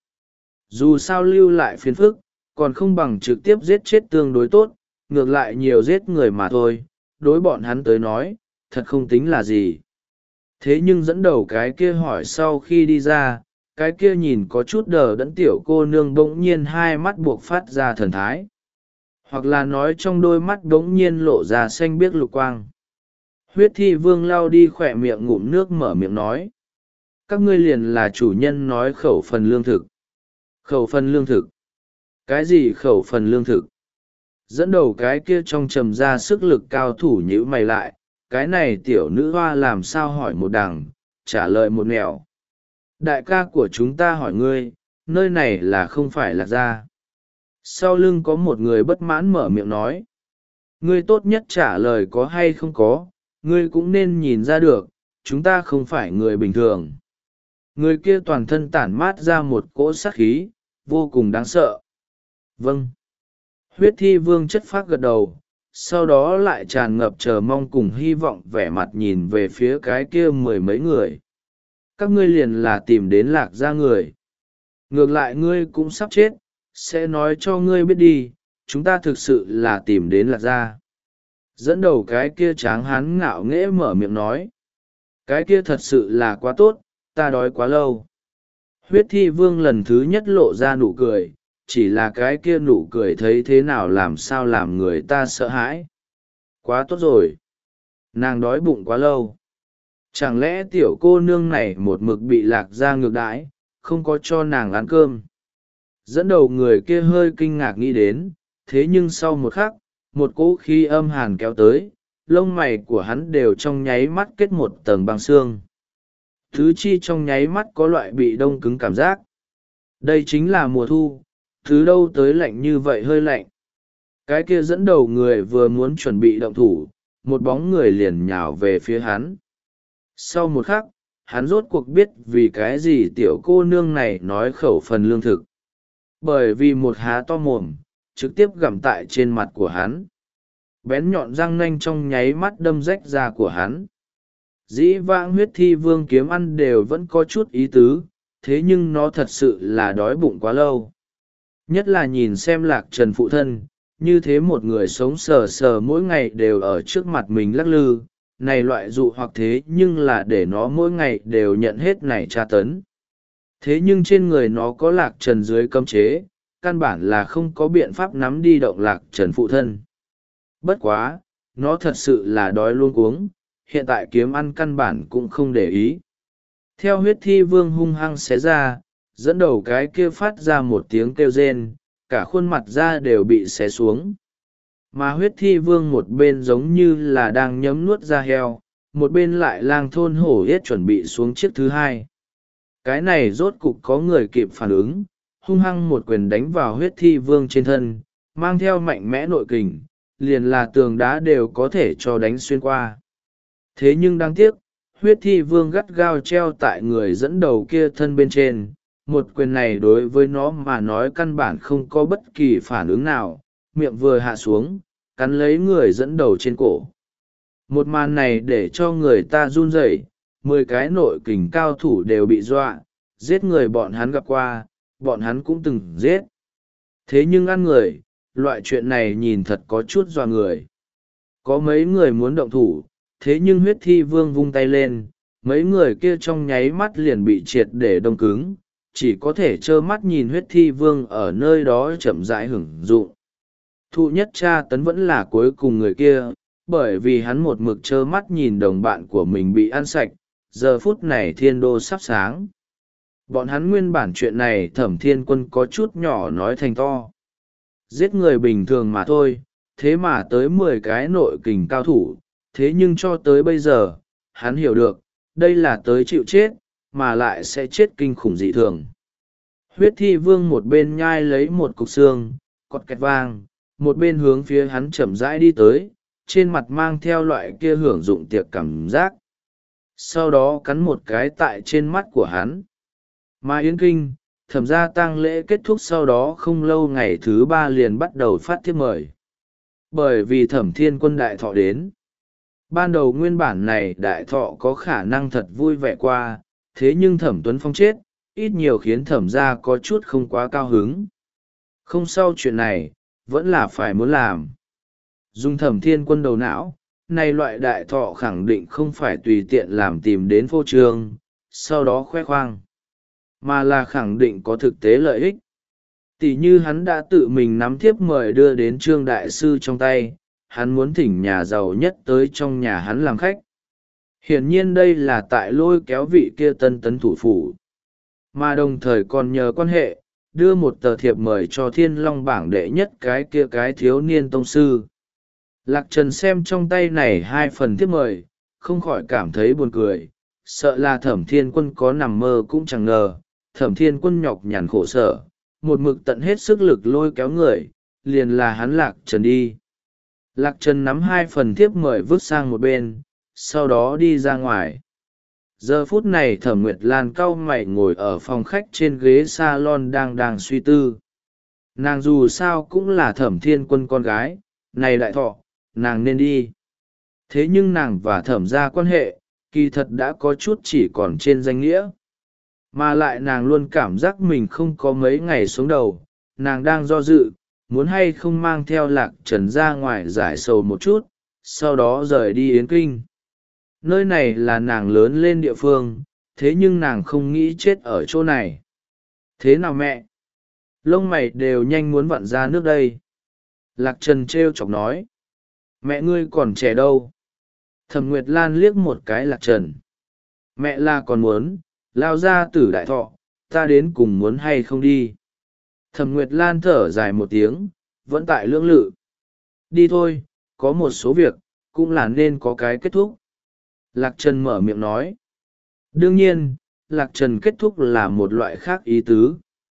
Dù sao lưu lại phiền phức, còn không bằng trực tiếp giết chết tương đối tốt, ngược lại nhiều giết người mà thôi, đối bọn hắn tới nói, thật không tính là gì. Thế nhưng dẫn đầu cái kia hỏi sau khi đi ra, cái kia nhìn có chút đờ đẫn tiểu cô nương bỗng nhiên hai mắt buộc phát ra thần thái. Hoặc là nói trong đôi mắt bỗng nhiên lộ ra xanh biếc lục quang. Huyết thi vương lau đi khỏe miệng ngụm nước mở miệng nói. Các ngươi liền là chủ nhân nói khẩu phần lương thực. Khẩu phần lương thực. Cái gì khẩu phần lương thực? Dẫn đầu cái kia trong trầm ra sức lực cao thủ nhữ mày lại, cái này tiểu nữ hoa làm sao hỏi một đằng, trả lời một nẻo. Đại ca của chúng ta hỏi ngươi, nơi này là không phải Lạc Gia. Sau lưng có một người bất mãn mở miệng nói. Ngươi tốt nhất trả lời có hay không có, ngươi cũng nên nhìn ra được, chúng ta không phải người bình thường. Người kia toàn thân tản mát ra một cỗ sát khí, vô cùng đáng sợ. Vâng. Huyết thi vương chất phác gật đầu, sau đó lại tràn ngập chờ mong cùng hy vọng vẻ mặt nhìn về phía cái kia mười mấy người. Các ngươi liền là tìm đến Lạc Gia người. Ngược lại ngươi cũng sắp chết, sẽ nói cho ngươi biết đi, chúng ta thực sự là tìm đến Lạc Gia. Dẫn đầu cái kia tráng hán ngạo nghễ mở miệng nói. Cái kia thật sự là quá tốt, ta đói quá lâu. Huyết thi vương lần thứ nhất lộ ra nụ cười, chỉ là cái kia nụ cười thấy thế nào làm sao làm người ta sợ hãi. Quá tốt rồi. Nàng đói bụng quá lâu. Chẳng lẽ tiểu cô nương này một mực bị Lạc Gia ngược đãi, không có cho nàng ăn cơm. Dẫn đầu người kia hơi kinh ngạc nghĩ đến, thế nhưng sau một khắc, một cỗ khí âm hàn kéo tới, lông mày của hắn đều trong nháy mắt kết một tầng băng xương. Thứ chi trong nháy mắt có loại bị đông cứng cảm giác. Đây chính là mùa thu, thứ đâu tới lạnh như vậy hơi lạnh. Cái kia dẫn đầu người vừa muốn chuẩn bị động thủ, một bóng người liền nhào về phía hắn. Sau một khắc, hắn rốt cuộc biết vì cái gì tiểu cô nương này nói khẩu phần lương thực. Bởi vì một há to mồm, trực tiếp gặm tại trên mặt của hắn. Bén nhọn răng nanh trong nháy mắt đâm rách da của hắn. Dĩ vãng huyết thi vương kiếm ăn đều vẫn có chút ý tứ, thế nhưng nó thật sự là đói bụng quá lâu. Nhất là nhìn xem Lạc Trần phụ thân, như thế một người sống sờ sờ mỗi ngày đều ở trước mặt mình lắc lư, này loại dụ hoặc thế nhưng là để nó mỗi ngày đều nhận hết này tra tấn. Thế nhưng trên người nó có Lạc Trần dưới cấm chế, căn bản là không có biện pháp nắm đi động Lạc Trần phụ thân. Bất quá, nó thật sự là đói luôn cuống, hiện tại kiếm ăn căn bản cũng không để ý. Theo huyết thi vương hung hăng xé ra, dẫn đầu cái kia phát ra một tiếng kêu rên, cả khuôn mặt da đều bị xé xuống. Mà huyết thi vương một bên giống như là đang nhấm nuốt da heo, một bên lại lang thôn hổ yết chuẩn bị xuống chiếc thứ hai. Cái này rốt cục có người kịp phản ứng, hung hăng một quyền đánh vào huyết thi vương trên thân, mang theo mạnh mẽ nội kình, liền là tường đá đều có thể cho đánh xuyên qua. Thế nhưng đáng tiếc, huyết thi vương gắt gao treo tại người dẫn đầu kia thân bên trên. Một quyền này đối với nó mà nói căn bản không có bất kỳ phản ứng nào, miệng vừa hạ xuống cắn lấy người dẫn đầu trên cổ. Một màn này để cho người ta run rẩy, mười cái nội kình cao thủ đều bị dọa. Giết người bọn hắn gặp qua, bọn hắn cũng từng giết. Thế nhưng ăn người, loại chuyện này nhìn thật có chút dọa người. Có mấy người muốn động thủ, thế nhưng huyết thi vương vung tay lên, mấy người kia trong nháy mắt liền bị triệt để đông cứng, chỉ có thể trơ mắt nhìn huyết thi vương ở nơi đó chậm rãi hưởng dụng. Thụ nhất tra tấn vẫn là cuối cùng người kia, bởi vì hắn một mực trơ mắt nhìn đồng bạn của mình bị ăn sạch. Giờ phút này thiên đô sắp sáng. Bọn hắn nguyên bản chuyện này Thẩm Thiên Quân có chút nhỏ nói thành to. Giết người bình thường mà thôi, thế mà tới mười cái nội kình cao thủ, thế nhưng cho tới bây giờ, hắn hiểu được, đây là tới chịu chết, mà lại sẽ chết kinh khủng dị thường. Huyết thi vương một bên nhai lấy một cục xương, cọt kẹt vang, một bên hướng phía hắn chậm rãi đi tới, trên mặt mang theo loại kia hưởng dụng tiệc cảm giác. Sau đó cắn một cái tại trên mắt của hắn. Mà Yến Kinh, Thẩm gia tang lễ kết thúc sau đó không lâu ngày thứ ba liền bắt đầu phát thiếp mời. Bởi vì Thẩm Thiên Quân đại thọ đến. Ban đầu nguyên bản này đại thọ có khả năng thật vui vẻ qua, thế nhưng Thẩm Tuấn Phong chết, ít nhiều khiến Thẩm gia có chút không quá cao hứng. Không sau chuyện này, vẫn là phải muốn làm. Dùng Thẩm Thiên Quân đầu não, này loại đại thọ khẳng định không phải tùy tiện làm tìm đến phô trương, sau đó khoe khoang, mà là khẳng định có thực tế lợi ích. Tỷ như hắn đã tự mình nắm thiếp mời đưa đến Trương Đại Sư trong tay, hắn muốn thỉnh nhà giàu nhất tới trong nhà hắn làm khách. Hiển nhiên đây là tại lôi kéo vị kia tân tấn thủ phủ, mà đồng thời còn nhờ quan hệ, đưa một tờ thiệp mời cho Thiên Long bảng đệ nhất cái kia cái thiếu niên tông sư. Lạc Trần xem trong tay này hai phần thiếp mời, không khỏi cảm thấy buồn cười, sợ là Thẩm Thiên Quân có nằm mơ cũng chẳng ngờ, Thẩm Thiên Quân nhọc nhằn khổ sở, một mực tận hết sức lực lôi kéo người, liền là hắn Lạc Trần đi. Lạc Trần nắm hai phần thiếp mời vứt sang một bên, sau đó đi ra ngoài. Giờ phút này Thẩm Nguyệt Lan cau mày ngồi ở phòng khách trên ghế salon đang đang suy tư. Nàng dù sao cũng là Thẩm Thiên Quân con gái, này đại thọ, nàng nên đi. Thế nhưng nàng và Thẩm gia quan hệ, kỳ thật đã có chút chỉ còn trên danh nghĩa. Mà lại nàng luôn cảm giác mình không có mấy ngày xuống đầu, nàng đang do dự, muốn hay không mang theo Lạc Trần ra ngoài giải sầu một chút, sau đó rời đi Yến Kinh. Nơi này là nàng lớn lên địa phương, thế nhưng nàng không nghĩ chết ở chỗ này. Thế nào mẹ? Lông mày đều nhanh muốn vặn ra nước đây. Lạc Trần trêu chọc nói. Mẹ ngươi còn trẻ đâu? Thẩm Nguyệt Lan liếc một cái Lạc Trần. Mẹ là còn muốn, lao ra tử đại thọ, ta đến cùng muốn hay không đi. Thẩm Nguyệt Lan thở dài một tiếng, vẫn tại lưỡng lự. Đi thôi, có một số việc, cũng là nên có cái kết thúc. Lạc Trần mở miệng nói. Đương nhiên, Lạc Trần kết thúc là một loại khác ý tứ.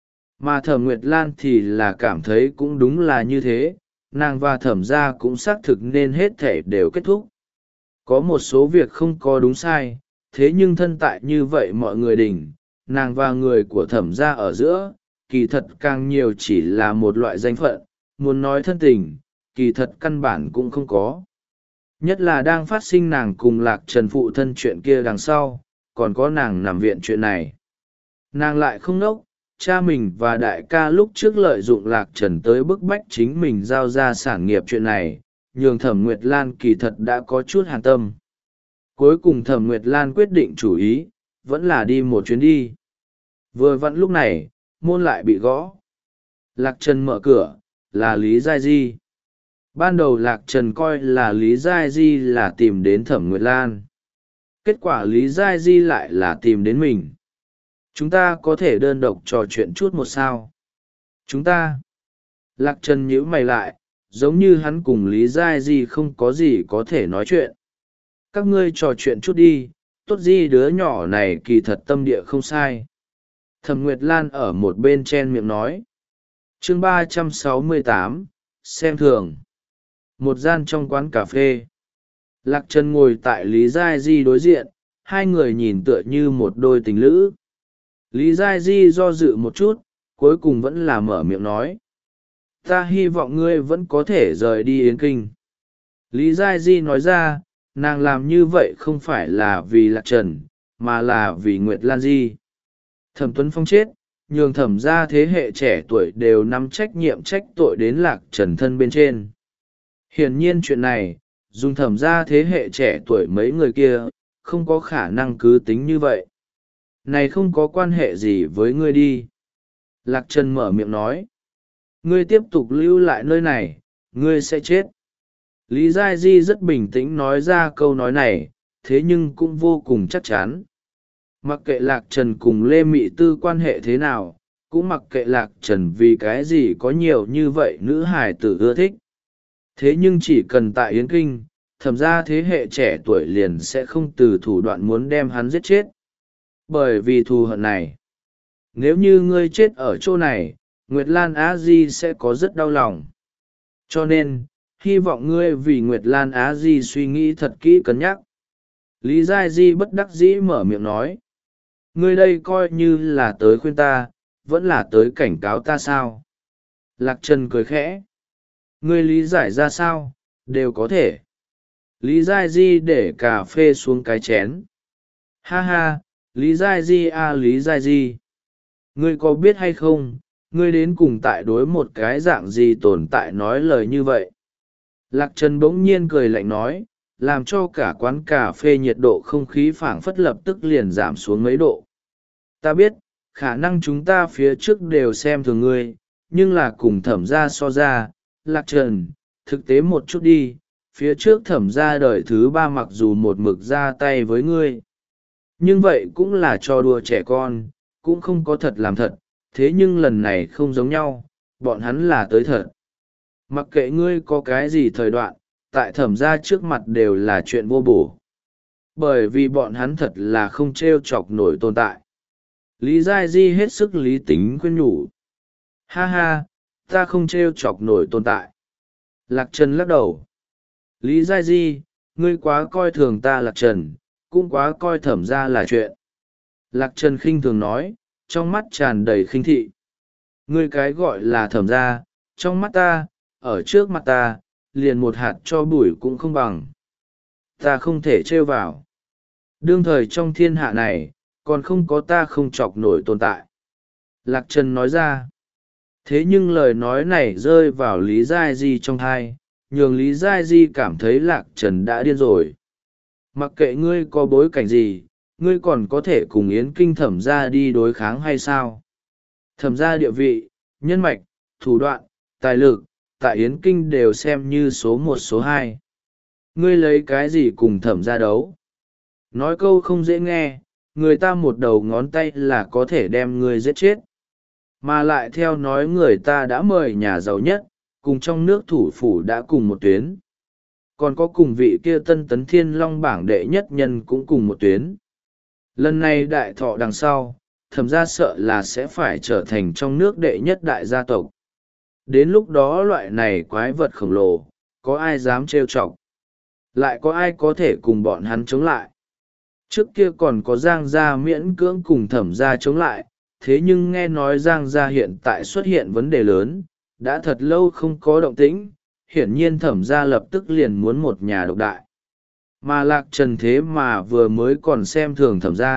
Mà Thẩm Nguyệt Lan thì là cảm thấy cũng đúng là như thế, nàng và Thẩm gia cũng xác thực nên hết thể đều kết thúc. Có một số việc không có đúng sai, thế nhưng thân tại như vậy mọi người đỉnh, nàng và người của Thẩm gia ở giữa, kỳ thật càng nhiều chỉ là một loại danh phận, muốn nói thân tình, kỳ thật căn bản cũng không có. Nhất là đang phát sinh nàng cùng Lạc Trần phụ thân chuyện kia đằng sau, còn có nàng nằm viện chuyện này. Nàng lại không nốc, cha mình và đại ca lúc trước lợi dụng Lạc Trần tới bức bách chính mình giao ra sản nghiệp chuyện này, nhường Thẩm Nguyệt Lan kỳ thật đã có chút hàn tâm. Cuối cùng Thẩm Nguyệt Lan quyết định chủ ý, vẫn là đi một chuyến đi. Vừa vặn lúc này, môn lại bị gõ. Lạc Trần mở cửa, là Lý Giai Di. Ban đầu Lạc Trần coi là Lý Giai Di là tìm đến Thẩm Nguyệt Lan. Kết quả Lý Giai Di lại là tìm đến mình. Chúng ta có thể đơn độc trò chuyện chút một sao? Chúng ta. Lạc Trần nhíu mày lại, giống như hắn cùng Lý Giai Di không có gì có thể nói chuyện. Các ngươi trò chuyện chút đi, tốt gì đứa nhỏ này kỳ thật tâm địa không sai. Thẩm Nguyệt Lan ở một bên chen miệng nói. Chương ba trăm sáu mươi tám, xem thường. Một gian trong quán cà phê. Lạc Trần ngồi tại Lý Giai Di đối diện, hai người nhìn tựa như một đôi tình lữ. Lý Giai Di do dự một chút, cuối cùng vẫn là mở miệng nói. Ta hy vọng ngươi vẫn có thể rời đi Yến Kinh. Lý Giai Di nói ra, nàng làm như vậy không phải là vì Lạc Trần, mà là vì Nguyệt Lan Di. Thẩm Tuấn Phong chết, nhường thẩm ra thế hệ trẻ tuổi đều nắm trách nhiệm trách tội đến Lạc Trần thân bên trên. Hiển nhiên chuyện này, dùng thẩm ra thế hệ trẻ tuổi mấy người kia, không có khả năng cứ tính như vậy. Này không có quan hệ gì với ngươi đi. Lạc Trần mở miệng nói. Ngươi tiếp tục lưu lại nơi này, ngươi sẽ chết. Lý Giai Di rất bình tĩnh nói ra câu nói này, thế nhưng cũng vô cùng chắc chắn. Mặc kệ Lạc Trần cùng Lê Mị Tư quan hệ thế nào, cũng mặc kệ Lạc Trần vì cái gì có nhiều như vậy nữ hài tử ưa thích. Thế nhưng chỉ cần tại Yến Kinh, thẩm ra thế hệ trẻ tuổi liền sẽ không từ thủ đoạn muốn đem hắn giết chết. Bởi vì thù hận này, nếu như ngươi chết ở chỗ này, Nguyệt Lan Á Di sẽ có rất đau lòng. Cho nên, hy vọng ngươi vì Nguyệt Lan Á Di suy nghĩ thật kỹ cân nhắc. Lý Giai Di bất đắc dĩ mở miệng nói. Ngươi đây coi như là tới khuyên ta, vẫn là tới cảnh cáo ta sao? Lạc Trần cười khẽ. Ngươi lý giải ra sao, đều có thể. Lý Giai Di để cà phê xuống cái chén. Ha ha, Lý Giai Di à Lý Giai Di. Ngươi có biết hay không, ngươi đến cùng tại đối một cái dạng gì tồn tại nói lời như vậy? Lạc Trần bỗng nhiên cười lạnh nói, làm cho cả quán cà phê nhiệt độ không khí phảng phất lập tức liền giảm xuống mấy độ. Ta biết, khả năng chúng ta phía trước đều xem thường ngươi, nhưng là cùng thẩm ra so ra, Lạc Trần, thực tế một chút đi, phía trước thẩm ra đời thứ ba mặc dù một mực ra tay với ngươi. Nhưng vậy cũng là trò đùa trẻ con, cũng không có thật làm thật, thế nhưng lần này không giống nhau, bọn hắn là tới thật. Mặc kệ ngươi có cái gì thời đoạn, tại thẩm ra trước mặt đều là chuyện vô bổ. Bởi vì bọn hắn thật là không t r e o chọc nổi tồn tại. Lý Giai Di hết sức lý tính khuyên nhủ. Ha ha, ta không t r e o chọc nổi tồn tại. Lạc Trần lắc đầu. Lý Giai Di, ngươi quá coi thường ta Lạc Trần, cũng quá coi thẩm ra là chuyện. Lạc Trần khinh thường nói, trong mắt tràn đầy khinh thị. Ngươi cái gọi là thẩm ra, trong mắt ta, ở trước mặt ta, liền một hạt cho bụi cũng không bằng. Ta không thể trêu vào. Đương thời trong thiên hạ này, còn không có ta không chọc nổi tồn tại. Lạc Trần nói ra. Thế nhưng lời nói này rơi vào Lý Giai Di trong thai, nhường Lý Giai Di cảm thấy Lạc Trần đã điên rồi. Mặc kệ ngươi có bối cảnh gì, ngươi còn có thể cùng Yến Kinh thẩm ra đi đối kháng hay sao? Thẩm ra địa vị, nhân mạch, thủ đoạn, tài lực, tại Yến Kinh đều xem như số một số hai. Ngươi lấy cái gì cùng thẩm ra đấu? Nói câu không dễ nghe, người ta một đầu ngón tay là có thể đem ngươi giết chết. Mà lại theo nói người ta đã mời nhà giàu nhất, cùng trong nước thủ phủ đã cùng một tuyến. Còn có cùng vị kia Tân Tấn Thiên Long bảng đệ nhất nhân cũng cùng một tuyến. Lần này đại thọ đằng sau, thẩm ra sợ là sẽ phải trở thành trong nước đệ nhất đại gia tộc. Đến lúc đó loại này quái vật khổng lồ, có ai dám trêu chọc? Lại có ai có thể cùng bọn hắn chống lại? Trước kia còn có Giang gia miễn cưỡng cùng thẩm gia chống lại, thế nhưng nghe nói Giang gia hiện tại xuất hiện vấn đề lớn, đã thật lâu không có động tĩnh, hiển nhiên thẩm gia lập tức liền muốn một nhà độc đại. Mà Lạc Trần thế mà vừa mới còn xem thường thẩm gia.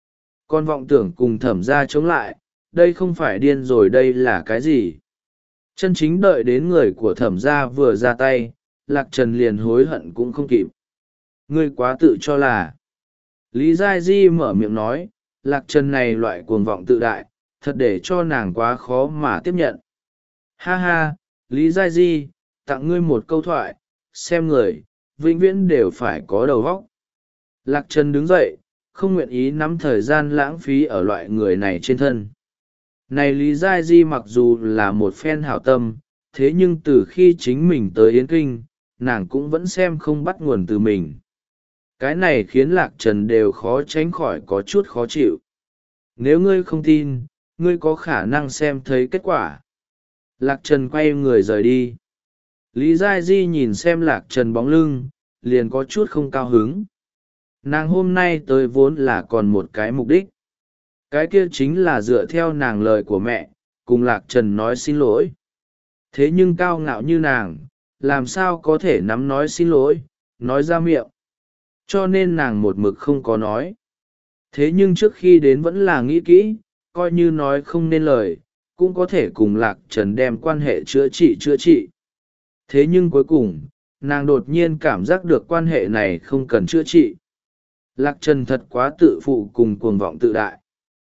Còn vọng tưởng cùng thẩm gia chống lại, đây không phải điên rồi đây là cái gì? Chân chính đợi đến người của thẩm gia vừa ra tay, Lạc Trần liền hối hận cũng không kịp. Ngươi quá tự cho là. Lý Giai Di mở miệng nói, Lạc Trần này loại cuồng vọng tự đại, thật để cho nàng quá khó mà tiếp nhận. Ha ha, Lý Giai Di, tặng ngươi một câu thoại, xem người, vĩnh viễn đều phải có đầu óc. Lạc Trần đứng dậy, không nguyện ý nắm thời gian lãng phí ở loại người này trên thân. Này Lý Giai Di mặc dù là một phen hảo tâm, thế nhưng từ khi chính mình tới Yến Kinh, nàng cũng vẫn xem không bắt nguồn từ mình. Cái này khiến Lạc Trần đều khó tránh khỏi có chút khó chịu. Nếu ngươi không tin, ngươi có khả năng xem thấy kết quả. Lạc Trần quay người rời đi. Lý Giai Di nhìn xem Lạc Trần bóng lưng, liền có chút không cao hứng. nàng hôm nay tới vốn là còn một cái mục đích. Cái kia chính là dựa theo nàng lời của mẹ, cùng Lạc Trần nói xin lỗi. Thế nhưng cao ngạo như nàng, làm sao có thể nắm nói xin lỗi, nói ra miệng. Cho nên nàng một mực không có nói. Thế nhưng trước khi đến vẫn là nghĩ kỹ, coi như nói không nên lời, cũng có thể cùng Lạc Trần đem quan hệ chữa trị chữa trị. Thế nhưng cuối cùng, nàng đột nhiên cảm giác được quan hệ này không cần chữa trị. Lạc Trần thật quá tự phụ cùng cuồng vọng tự đại.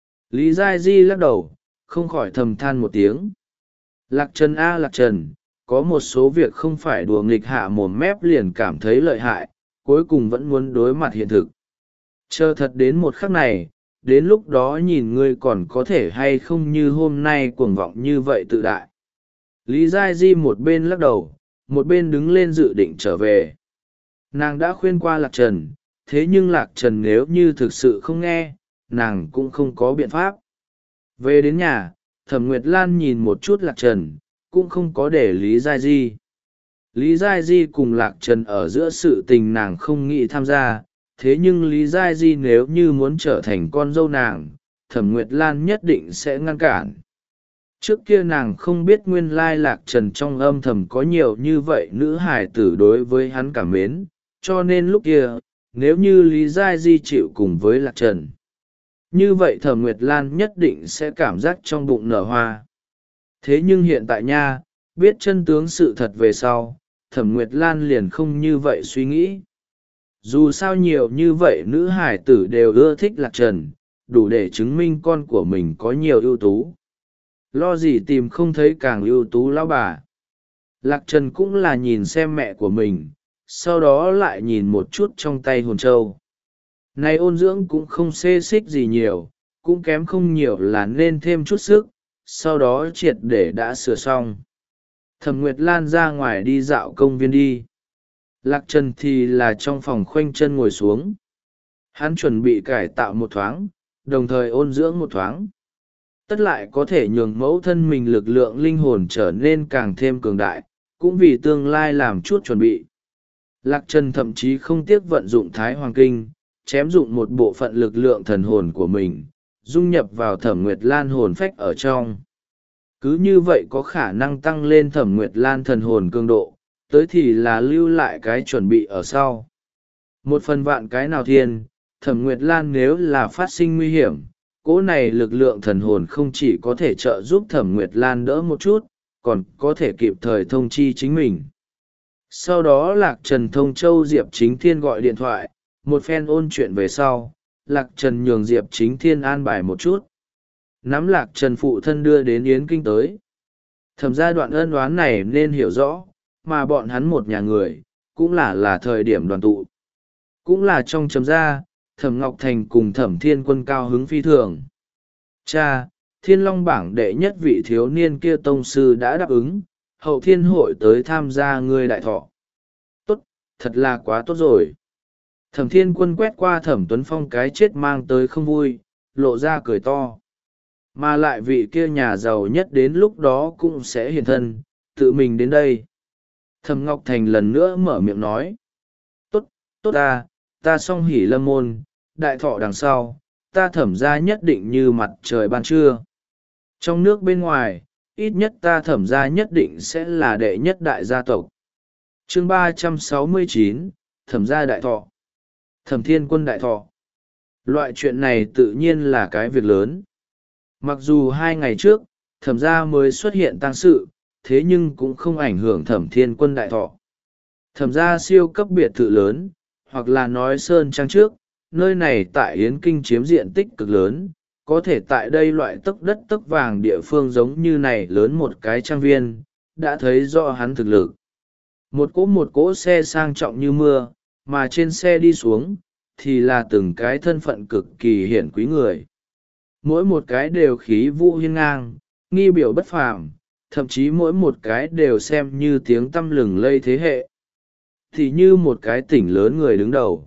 Lý Giai Di lắc đầu, không khỏi thầm than một tiếng. Lạc Trần a Lạc Trần, có một số việc không phải đùa nghịch hạ mồm mép liền cảm thấy lợi hại, cuối cùng vẫn muốn đối mặt hiện thực. Chờ thật đến một khắc này, đến lúc đó nhìn ngươi còn có thể hay không như hôm nay cuồng vọng như vậy tự đại. Lý Giai Di một bên lắc đầu, một bên đứng lên dự định trở về. Nàng đã khuyên qua Lạc Trần, thế nhưng Lạc Trần nếu như thực sự không nghe, nàng cũng không có biện pháp. Về đến nhà, Thẩm Nguyệt Lan nhìn một chút Lạc Trần, cũng không có để Lý Giai Di. Lý Giai Di cùng Lạc Trần ở giữa sự tình nàng không nghĩ tham gia, thế nhưng Lý Giai Di nếu như muốn trở thành con dâu nàng, Thẩm Nguyệt Lan nhất định sẽ ngăn cản. Trước kia nàng không biết nguyên lai Lạc Trần trong âm thầm có nhiều như vậy nữ hài tử đối với hắn cảm mến, cho nên lúc kia, nếu như Lý Giai Di chịu cùng với Lạc Trần, như vậy Thẩm Nguyệt Lan nhất định sẽ cảm giác trong bụng nở hoa. Thế nhưng hiện tại nha, biết chân tướng sự thật về sau, Thẩm Nguyệt Lan liền không như vậy suy nghĩ. Dù sao nhiều như vậy nữ hải tử đều ưa thích Lạc Trần, đủ để chứng minh con của mình có nhiều ưu tú. Lo gì tìm không thấy càng ưu tú lão bà. Lạc Trần cũng là nhìn xem mẹ của mình, sau đó lại nhìn một chút trong tay hồn trâu. Này ôn dưỡng cũng không xê xích gì nhiều, cũng kém không nhiều là nên thêm chút sức, sau đó triệt để đã sửa xong. Thẩm Nguyệt Lan ra ngoài đi dạo công viên đi. Lạc Trần thì là trong phòng khoanh chân ngồi xuống. Hắn chuẩn bị cải tạo một thoáng, đồng thời ôn dưỡng một thoáng. Tất lại có thể nhường mẫu thân mình lực lượng linh hồn trở nên càng thêm cường đại, cũng vì tương lai làm chút chuẩn bị. Lạc Trần thậm chí không tiếc vận dụng Thái Hoàng Kinh, chém dụng một bộ phận lực lượng thần hồn của mình, dung nhập vào Thẩm Nguyệt Lan hồn phách ở trong. Cứ như vậy có khả năng tăng lên Thẩm Nguyệt Lan thần hồn cường độ, tới thì là lưu lại cái chuẩn bị ở sau. Một phần vạn cái nào thiên, Thẩm Nguyệt Lan nếu là phát sinh nguy hiểm, cỗ này lực lượng thần hồn không chỉ có thể trợ giúp Thẩm Nguyệt Lan đỡ một chút, còn có thể kịp thời thông chi chính mình. Sau đó Lạc Trần thông châu Diệp Chính Thiên gọi điện thoại, một phen ôn chuyện về sau, Lạc Trần nhường Diệp Chính Thiên an bài một chút. Nắm Lạc Trần phụ thân đưa đến Yến Kinh tới. Thẩm gia đoạn ân oán này nên hiểu rõ, mà bọn hắn một nhà người, cũng là là thời điểm đoàn tụ. Cũng là trong chấm gia, Thẩm Ngọc Thành cùng Thẩm Thiên Quân cao hứng phi thường. Cha, Thiên Long bảng đệ nhất vị thiếu niên kia tông sư đã đáp ứng, hậu thiên hội tới tham gia ngươi đại thọ. Tốt, thật là quá tốt rồi. Thẩm Thiên Quân quét qua Thẩm Tuấn Phong cái chết mang tới không vui, lộ ra cười to. Mà lại vị kia nhà giàu nhất đến lúc đó cũng sẽ hiện thân, tự mình đến đây. Thẩm Ngọc Thành lần nữa mở miệng nói. Tốt, tốt ta, ta song hỉ lâm môn, đại thọ đằng sau, ta Thẩm gia nhất định như mặt trời ban trưa. Trong nước bên ngoài, ít nhất ta Thẩm gia nhất định sẽ là đệ nhất đại gia tộc. Chương ba trăm sáu mươi chín, Thẩm gia đại thọ. Thẩm Thiên Quân đại thọ. Loại chuyện này tự nhiên là cái việc lớn. Mặc dù hai ngày trước, Thẩm gia mới xuất hiện tang sự, thế nhưng cũng không ảnh hưởng Thẩm Thiên Quân đại thọ. Thẩm gia siêu cấp biệt thự lớn, hoặc là nói sơn trang trước, nơi này tại Yến Kinh chiếm diện tích cực lớn, có thể tại đây loại tấc đất tấc vàng địa phương giống như này lớn một cái trang viên, đã thấy rõ hắn thực lực. Một cỗ một cỗ xe sang trọng như mưa, mà trên xe đi xuống, thì là từng cái thân phận cực kỳ hiển quý người. Mỗi một cái đều khí vũ hiên ngang, nghi biểu bất phàm, thậm chí mỗi một cái đều xem như tiếng tăm lừng lây thế hệ. Thì như một cái tỉnh lớn người đứng đầu,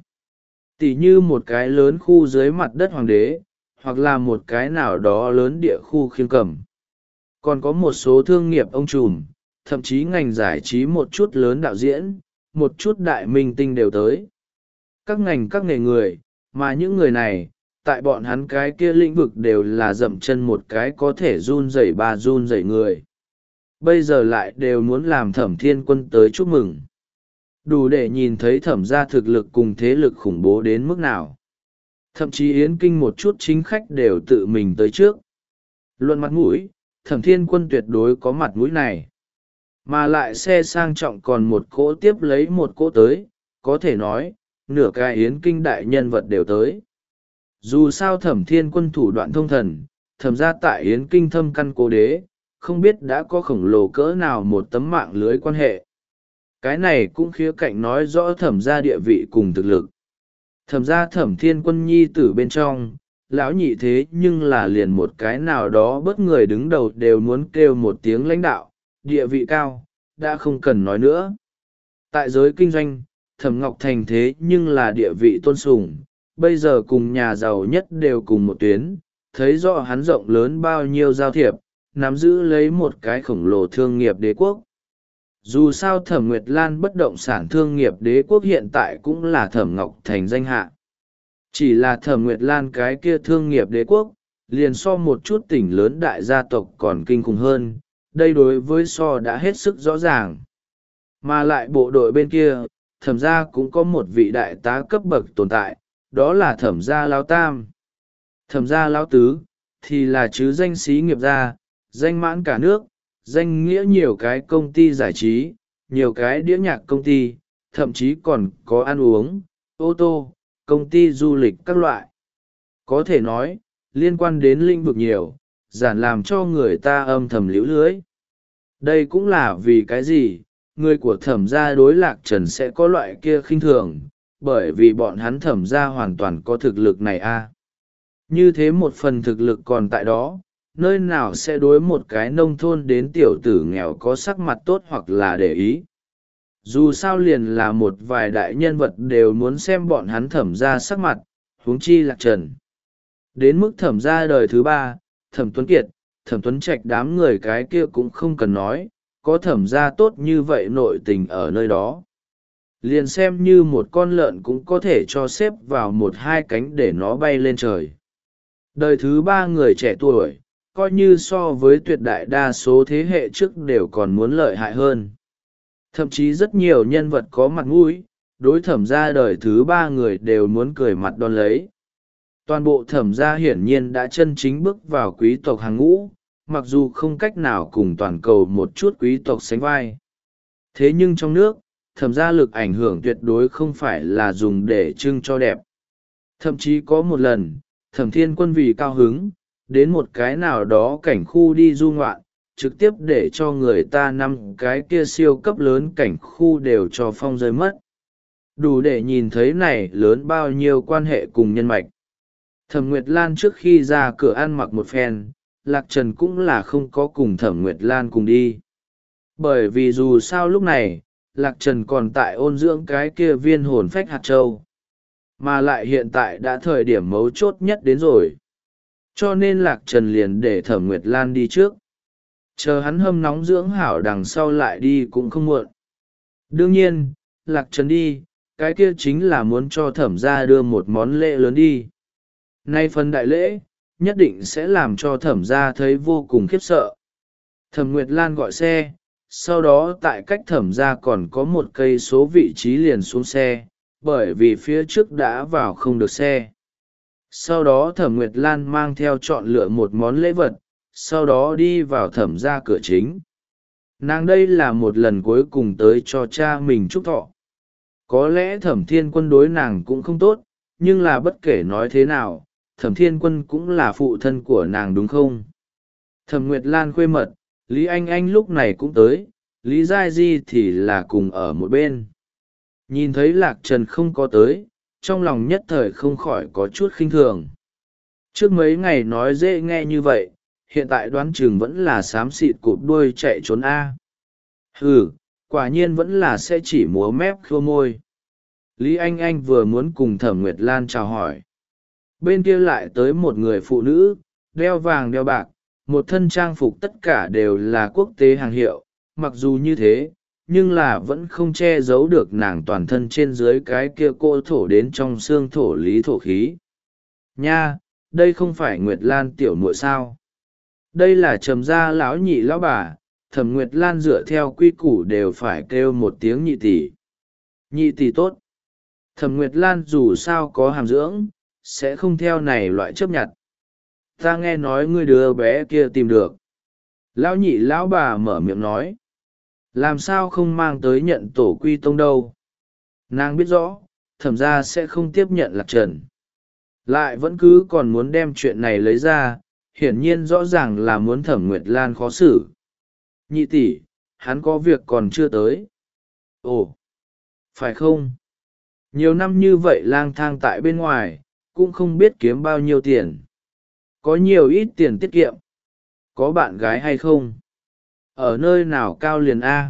tỉ như một cái lớn khu dưới mặt đất hoàng đế, hoặc là một cái nào đó lớn địa khu khiêng cầm. Còn có một số thương nghiệp ông trùm, thậm chí ngành giải trí một chút lớn đạo diễn, một chút đại minh tinh đều tới. các ngành các nghề người, mà những người này, tại bọn hắn cái kia lĩnh vực đều là dậm chân một cái có thể run rẩy ba run rẩy người. Bây giờ lại đều muốn làm Thẩm Thiên Quân tới chúc mừng. Đủ để nhìn thấy Thẩm gia thực lực cùng thế lực khủng bố đến mức nào. Thậm chí Yến Kinh một chút chính khách đều tự mình tới trước. Luận mặt mũi, Thẩm Thiên Quân tuyệt đối có mặt mũi này. Mà lại xe sang trọng còn một cỗ tiếp lấy một cỗ tới, có thể nói, nửa cái Yến Kinh đại nhân vật đều tới. Dù sao Thẩm Thiên Quân thủ đoạn thông thần, Thẩm gia tại Yến Kinh thâm căn cố đế, không biết đã có khổng lồ cỡ nào một tấm mạng lưới quan hệ. Cái này cũng khía cạnh nói rõ Thẩm gia địa vị cùng thực lực. Thẩm gia Thẩm Thiên Quân nhi tử bên trong, lão nhị thế nhưng là liền một cái nào đó bất người đứng đầu đều muốn kêu một tiếng lãnh đạo, địa vị cao, đã không cần nói nữa. Tại giới kinh doanh, Thẩm Ngọc Thành thế nhưng là địa vị tôn sùng, bây giờ cùng nhà giàu nhất đều cùng một tuyến, thấy rõ hắn rộng lớn bao nhiêu giao thiệp, nắm giữ lấy một cái khổng lồ thương nghiệp đế quốc. Dù sao Thẩm Nguyệt Lan bất động sản thương nghiệp đế quốc hiện tại cũng là Thẩm Ngọc Thành danh hạ. Chỉ là Thẩm Nguyệt Lan cái kia thương nghiệp đế quốc, liền so một chút tỉnh lớn đại gia tộc còn kinh khủng hơn, đây đối với so đã hết sức rõ ràng. Mà lại bộ đội bên kia, Thẩm gia cũng có một vị đại tá cấp bậc tồn tại, đó là Thẩm gia Lão Tam. Thẩm gia Lão Tứ, thì là chứ danh xí nghiệp gia, danh mãn cả nước, danh nghĩa nhiều cái công ty giải trí, nhiều cái đĩa nhạc công ty, thậm chí còn có ăn uống, ô tô, công ty du lịch các loại. Có thể nói, liên quan đến lĩnh vực nhiều, giản làm cho người ta âm thầm liễu lưới. Đây cũng là vì cái gì, người của Thẩm gia đối Lạc Trần sẽ có loại kia khinh thường, bởi vì bọn hắn Thẩm gia hoàn toàn có thực lực này a. Như thế một phần thực lực còn tại đó, nơi nào sẽ đối một cái nông thôn đến tiểu tử nghèo có sắc mặt tốt hoặc là để ý. Dù sao liền là một vài đại nhân vật đều muốn xem bọn hắn Thẩm gia sắc mặt, huống chi Lạc Trần. Đến mức Thẩm gia đời thứ ba, Thẩm Tuấn Kiệt, Thẩm Tuấn Trạch đám người cái kia cũng không cần nói, có Thẩm gia tốt như vậy nội tình ở nơi đó. Liền xem như một con lợn cũng có thể cho xếp vào một hai cánh để nó bay lên trời. Đời thứ ba người trẻ tuổi, coi như so với tuyệt đại đa số thế hệ trước đều còn muốn lợi hại hơn. Thậm chí rất nhiều nhân vật có mặt mũi, đối Thẩm gia đời thứ ba người đều muốn cười mặt đón lấy. Toàn bộ Thẩm gia hiển nhiên đã chân chính bước vào quý tộc hàng ngũ, mặc dù không cách nào cùng toàn cầu một chút quý tộc sánh vai. Thế nhưng trong nước, Thẩm gia lực ảnh hưởng tuyệt đối không phải là dùng để trưng cho đẹp. Thậm chí có một lần, Thẩm Thiên Quân vì cao hứng, đến một cái nào đó cảnh khu đi du ngoạn, trực tiếp để cho người ta năm cái kia siêu cấp lớn cảnh khu đều cho phong rơi mất. Đủ để nhìn thấy này lớn bao nhiêu quan hệ cùng nhân mạch. Thẩm Nguyệt Lan trước khi ra cửa ăn mặc một phen, Lạc Trần cũng là không có cùng Thẩm Nguyệt Lan cùng đi. Bởi vì dù sao lúc này, Lạc Trần còn tại ôn dưỡng cái kia viên hồn phách hạt châu. Mà lại hiện tại đã thời điểm mấu chốt nhất đến rồi. Cho nên Lạc Trần liền để Thẩm Nguyệt Lan đi trước. Chờ hắn hâm nóng dưỡng hảo đằng sau lại đi cũng không muộn. Đương nhiên, Lạc Trần đi, cái kia chính là muốn cho Thẩm gia đưa một món lễ lớn đi. Nay phần đại lễ, nhất định sẽ làm cho Thẩm gia thấy vô cùng khiếp sợ. Thẩm Nguyệt Lan gọi xe, sau đó tại cách Thẩm gia còn có một cây số vị trí liền xuống xe, bởi vì phía trước đã vào không được xe. Sau đó Thẩm Nguyệt Lan mang theo chọn lựa một món lễ vật, sau đó đi vào Thẩm gia cửa chính. Nàng đây là một lần cuối cùng tới cho cha mình chúc thọ. Có lẽ Thẩm Thiên Quân đối nàng cũng không tốt, nhưng là bất kể nói thế nào, Thẩm Thiên Quân cũng là phụ thân của nàng đúng không? Thẩm Nguyệt Lan khuê mật, Lý Anh Anh lúc này cũng tới, Lý Giai Di thì là cùng ở một bên. Nhìn thấy Lạc Trần không có tới, trong lòng nhất thời không khỏi có chút khinh thường. Trước mấy ngày nói dễ nghe như vậy, hiện tại đoán chừng vẫn là xám xịt cụp đuôi chạy trốn A. Hừ, quả nhiên vẫn là sẽ chỉ múa mép khua môi. Lý Anh Anh vừa muốn cùng Thẩm Nguyệt Lan chào hỏi. Bên kia lại tới một người phụ nữ, đeo vàng đeo bạc, một thân trang phục tất cả đều là quốc tế hàng hiệu. Mặc dù như thế, nhưng là vẫn không che giấu được nàng toàn thân trên dưới cái kia cô thổ đến trong xương thổ lý thổ khí. Nha, đây không phải Nguyệt Lan tiểu muội sao? Đây là Trầm gia lão nhị lão bà, Thẩm Nguyệt Lan dựa theo quy củ đều phải kêu một tiếng nhị tỷ. Nhị tỷ tốt. Thẩm Nguyệt Lan dù sao có hàm dưỡng, sẽ không theo này loại chấp nhận. Ta nghe nói ngươi đứa bé kia tìm được. Lão nhị lão bà mở miệng nói. Làm sao không mang tới nhận tổ quy tông đâu? Nàng biết rõ, thẩm gia sẽ không tiếp nhận Lạc Trần. Lại vẫn cứ còn muốn đem chuyện này lấy ra, hiển nhiên rõ ràng là muốn Thẩm Nguyệt Lan khó xử. Nhị tỷ, hắn có việc còn chưa tới. Ồ, phải không? Nhiều năm như vậy lang thang tại bên ngoài, cũng không biết kiếm bao nhiêu tiền. Có nhiều ít tiền tiết kiệm. Có bạn gái hay không? Ở nơi nào cao liền A?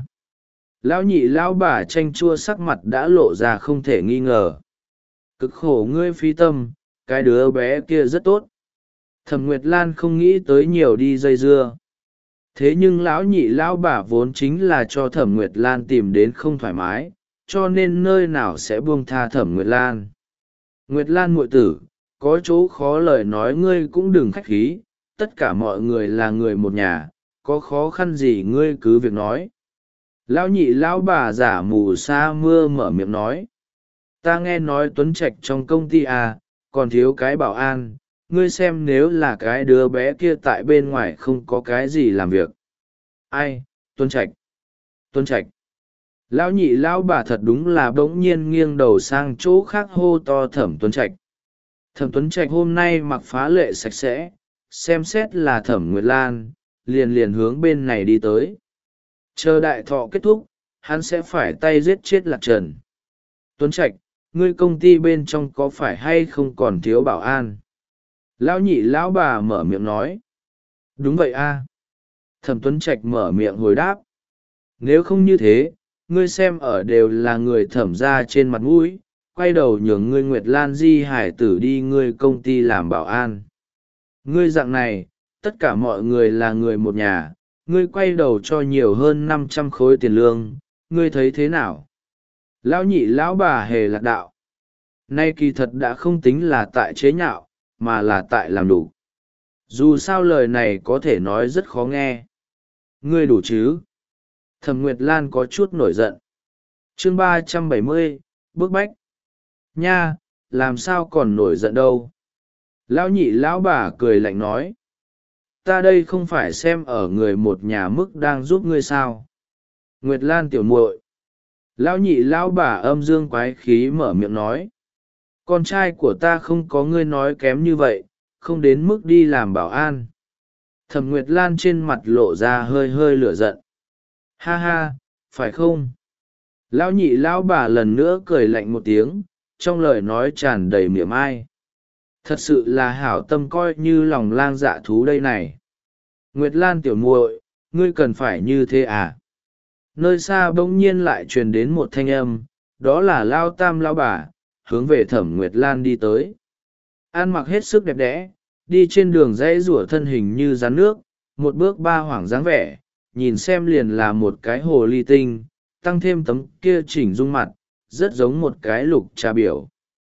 Lão nhị lão bà chanh chua sắc mặt đã lộ ra không thể nghi ngờ. Cực khổ ngươi phi tâm, cái đứa bé kia rất tốt. Thẩm Nguyệt Lan không nghĩ tới nhiều đi dây dưa. Thế nhưng lão nhị lão bà vốn chính là cho Thẩm Nguyệt Lan tìm đến không thoải mái, cho nên nơi nào sẽ buông tha Thẩm Nguyệt Lan. Nguyệt Lan muội tử, có chỗ khó lời nói ngươi cũng đừng khách khí, tất cả mọi người là người một nhà, có khó khăn gì ngươi cứ việc nói. Lão nhị lão bà giả mù sa mưa mở miệng nói. Ta nghe nói Tuấn Trạch trong công ty à, còn thiếu cái bảo an, ngươi xem nếu là cái đứa bé kia tại bên ngoài không có cái gì làm việc. Ai, Tuấn Trạch? Tuấn Trạch. Lão nhị lão bà thật đúng là bỗng nhiên nghiêng đầu sang chỗ khác hô to Thẩm Tuấn Trạch. Thẩm Tuấn Trạch hôm nay mặc phá lệ sạch sẽ, xem xét là Thẩm Nguyệt Lan, liền liền hướng bên này đi tới. Chờ đại thọ kết thúc, hắn sẽ phải tay giết chết Lạc Trần. Tuấn Trạch, ngươi công ty bên trong có phải hay không còn thiếu bảo an? Lão nhị lão bà mở miệng nói. Đúng vậy a. Thẩm Tuấn Trạch mở miệng hồi đáp. Nếu không như thế, ngươi xem ở đều là người thẩm ra trên mặt mũi, quay đầu nhường ngươi Nguyệt Lan di hải tử đi ngươi công ty làm bảo an. Ngươi dạng này, tất cả mọi người là người một nhà, ngươi quay đầu cho nhiều hơn năm trăm khối tiền lương, ngươi thấy thế nào? Lão nhị lão bà hề lạc đạo. Nay kỳ thật đã không tính là tại chế nhạo, mà là tại làm đủ. Dù sao lời này có thể nói rất khó nghe. Ngươi đủ chứ? Thẩm Nguyệt Lan có chút nổi giận. Chương ba trăm bảy mươi, bức bách. Nha, làm sao còn nổi giận đâu? Lão nhị lão bà cười lạnh nói. Ta đây không phải xem ở người một nhà mức đang giúp ngươi sao? Nguyệt Lan tiểu muội. Lão nhị lão bà âm dương quái khí mở miệng nói. Con trai của ta không có ngươi nói kém như vậy, không đến mức đi làm bảo an. Thẩm Nguyệt Lan trên mặt lộ ra hơi hơi lửa giận. Ha ha, phải không? Lão nhị lão bà lần nữa cười lạnh một tiếng, trong lời nói tràn đầy mỉa mai. Thật sự là hảo tâm coi như lòng lang dạ thú đây này. Nguyệt Lan tiểu muội, ngươi cần phải như thế à? Nơi xa bỗng nhiên lại truyền đến một thanh âm, đó là Lao Tam Lao bà, hướng về Thẩm Nguyệt Lan đi tới. Ăn mặc hết sức đẹp đẽ, đi trên đường dãy rủa thân hình như rắn nước, một bước ba hoảng dáng vẻ, nhìn xem liền là một cái hồ ly tinh, tăng thêm tấm kia chỉnh dung mặt, rất giống một cái lục trà biểu.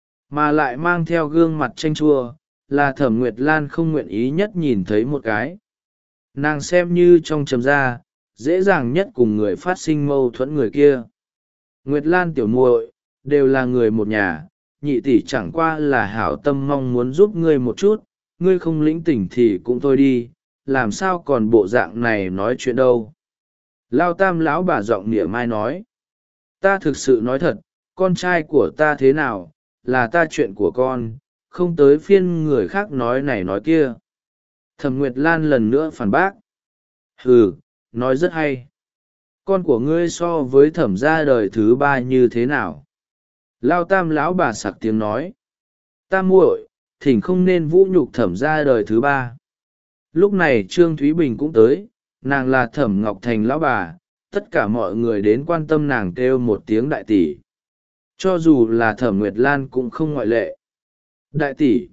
Mà lại mang theo gương mặt chanh chua, là Thẩm Nguyệt Lan không nguyện ý nhất nhìn thấy một cái. Nàng xem như trong Trầm gia, dễ dàng nhất cùng người phát sinh mâu thuẫn người kia. Nguyệt Lan tiểu muội, đều là người một nhà, nhị tỷ chẳng qua là hảo tâm mong muốn giúp ngươi một chút, ngươi không lĩnh tỉnh thì cũng thôi đi, làm sao còn bộ dạng này nói chuyện đâu. Lao Tam lão bà giọng nịa mai nói. Ta thực sự nói thật, con trai của ta thế nào, là ta chuyện của con, không tới phiên người khác nói này nói kia. Thẩm Nguyệt Lan lần nữa phản bác. Hừ, nói rất hay. Con của ngươi so với thẩm gia đời thứ ba như thế nào? Lao Tam lão bà sặc tiếng nói. Tam muội, thỉnh không nên vũ nhục thẩm gia đời thứ ba. Lúc này Trương Thúy Bình cũng tới, nàng là Thẩm Ngọc Thành lão bà, tất cả mọi người đến quan tâm nàng kêu một tiếng đại tỷ. Cho dù là Thẩm Nguyệt Lan cũng không ngoại lệ. Đại tỷ.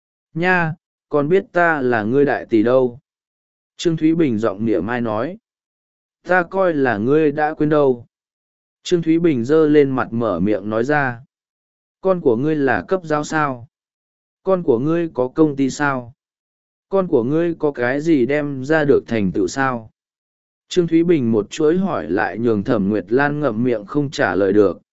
Nha, còn biết ta là ngươi đại tỷ đâu. Trương Thúy Bình giọng nịa mai nói. Ta coi là ngươi đã quên đâu. Trương Thúy Bình giơ lên mặt mở miệng nói ra. Con của ngươi là cấp giáo sao? Con của ngươi có công ty sao? Con của ngươi có cái gì đem ra được thành tựu sao? Trương Thúy Bình một chuỗi hỏi lại nhường Thẩm Nguyệt Lan ngậm miệng không trả lời được.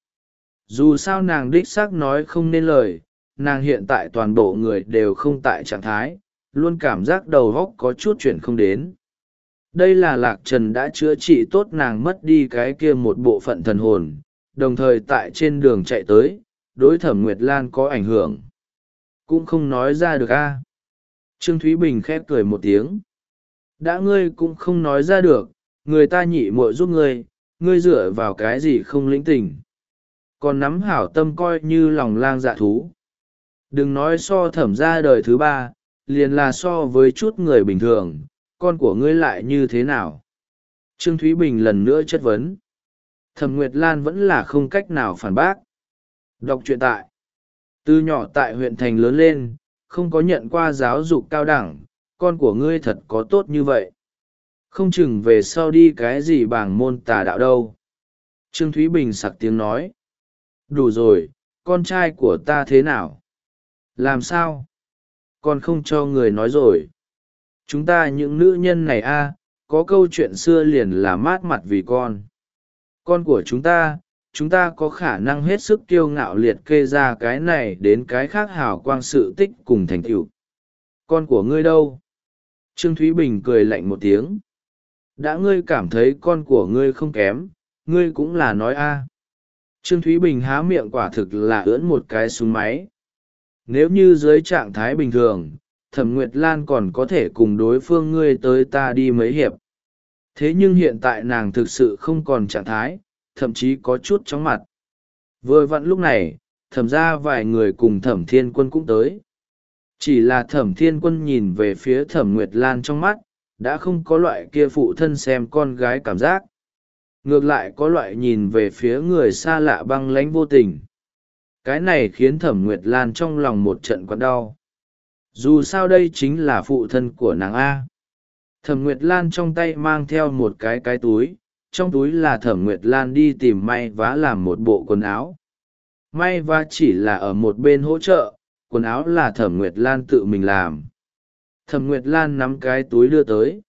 Dù sao nàng đích xác nói không nên lời, nàng hiện tại toàn bộ người đều không tại trạng thái, luôn cảm giác đầu óc có chút chuyện không đến. Đây là Lạc Trần đã chữa trị tốt nàng mất đi cái kia một bộ phận thần hồn, đồng thời tại trên đường chạy tới, đối Thẩm Nguyệt Lan có ảnh hưởng. Cũng không nói ra được a. Trương Thúy Bình khép cười một tiếng. Đã ngươi cũng không nói ra được, người ta nhị muội giúp ngươi, ngươi dựa vào cái gì không lĩnh tình. Còn nắm hảo tâm coi như lòng lang dạ thú. Đừng nói so Thẩm ra đời thứ ba, liền là so với chút người bình thường, con của ngươi lại như thế nào? Trương Thúy Bình lần nữa chất vấn. Thẩm Nguyệt Lan vẫn là không cách nào phản bác. Đọc truyện tại. Từ nhỏ tại huyện thành lớn lên, không có nhận qua giáo dục cao đẳng, con của ngươi thật có tốt như vậy. Không chừng về sau đi cái gì bảng môn tà đạo đâu. Trương Thúy Bình sặc tiếng nói. Đủ rồi, con trai của ta thế nào? Làm sao? Con không cho người nói rồi. Chúng ta những nữ nhân này a, có câu chuyện xưa liền là mát mặt vì con. Con của chúng ta, chúng ta có khả năng hết sức kiêu ngạo liệt kê ra cái này đến cái khác hào quang sự tích cùng thành tựu. Con của ngươi đâu? Trương Thúy Bình cười lạnh một tiếng. Đã ngươi cảm thấy con của ngươi không kém, ngươi cũng là nói a. Trương Thúy Bình há miệng quả thực là ưỡn một cái súng máy. Nếu như dưới trạng thái bình thường, Thẩm Nguyệt Lan còn có thể cùng đối phương ngươi tới ta đi mấy hiệp. Thế nhưng hiện tại nàng thực sự không còn trạng thái, thậm chí có chút chóng mặt. Vừa vặn lúc này, thẩm ra vài người cùng Thẩm Thiên Quân cũng tới. Chỉ là Thẩm Thiên Quân nhìn về phía Thẩm Nguyệt Lan trong mắt, đã không có loại kia phụ thân xem con gái cảm giác. Ngược lại có loại nhìn về phía người xa lạ băng lãnh vô tình. Cái này khiến Thẩm Nguyệt Lan trong lòng một trận quặn đau. Dù sao đây chính là phụ thân của nàng A. Thẩm Nguyệt Lan trong tay mang theo một cái cái túi, trong túi là Thẩm Nguyệt Lan đi tìm may vá làm một bộ quần áo. May vá chỉ là ở một bên hỗ trợ, quần áo là Thẩm Nguyệt Lan tự mình làm. Thẩm Nguyệt Lan nắm cái túi đưa tới.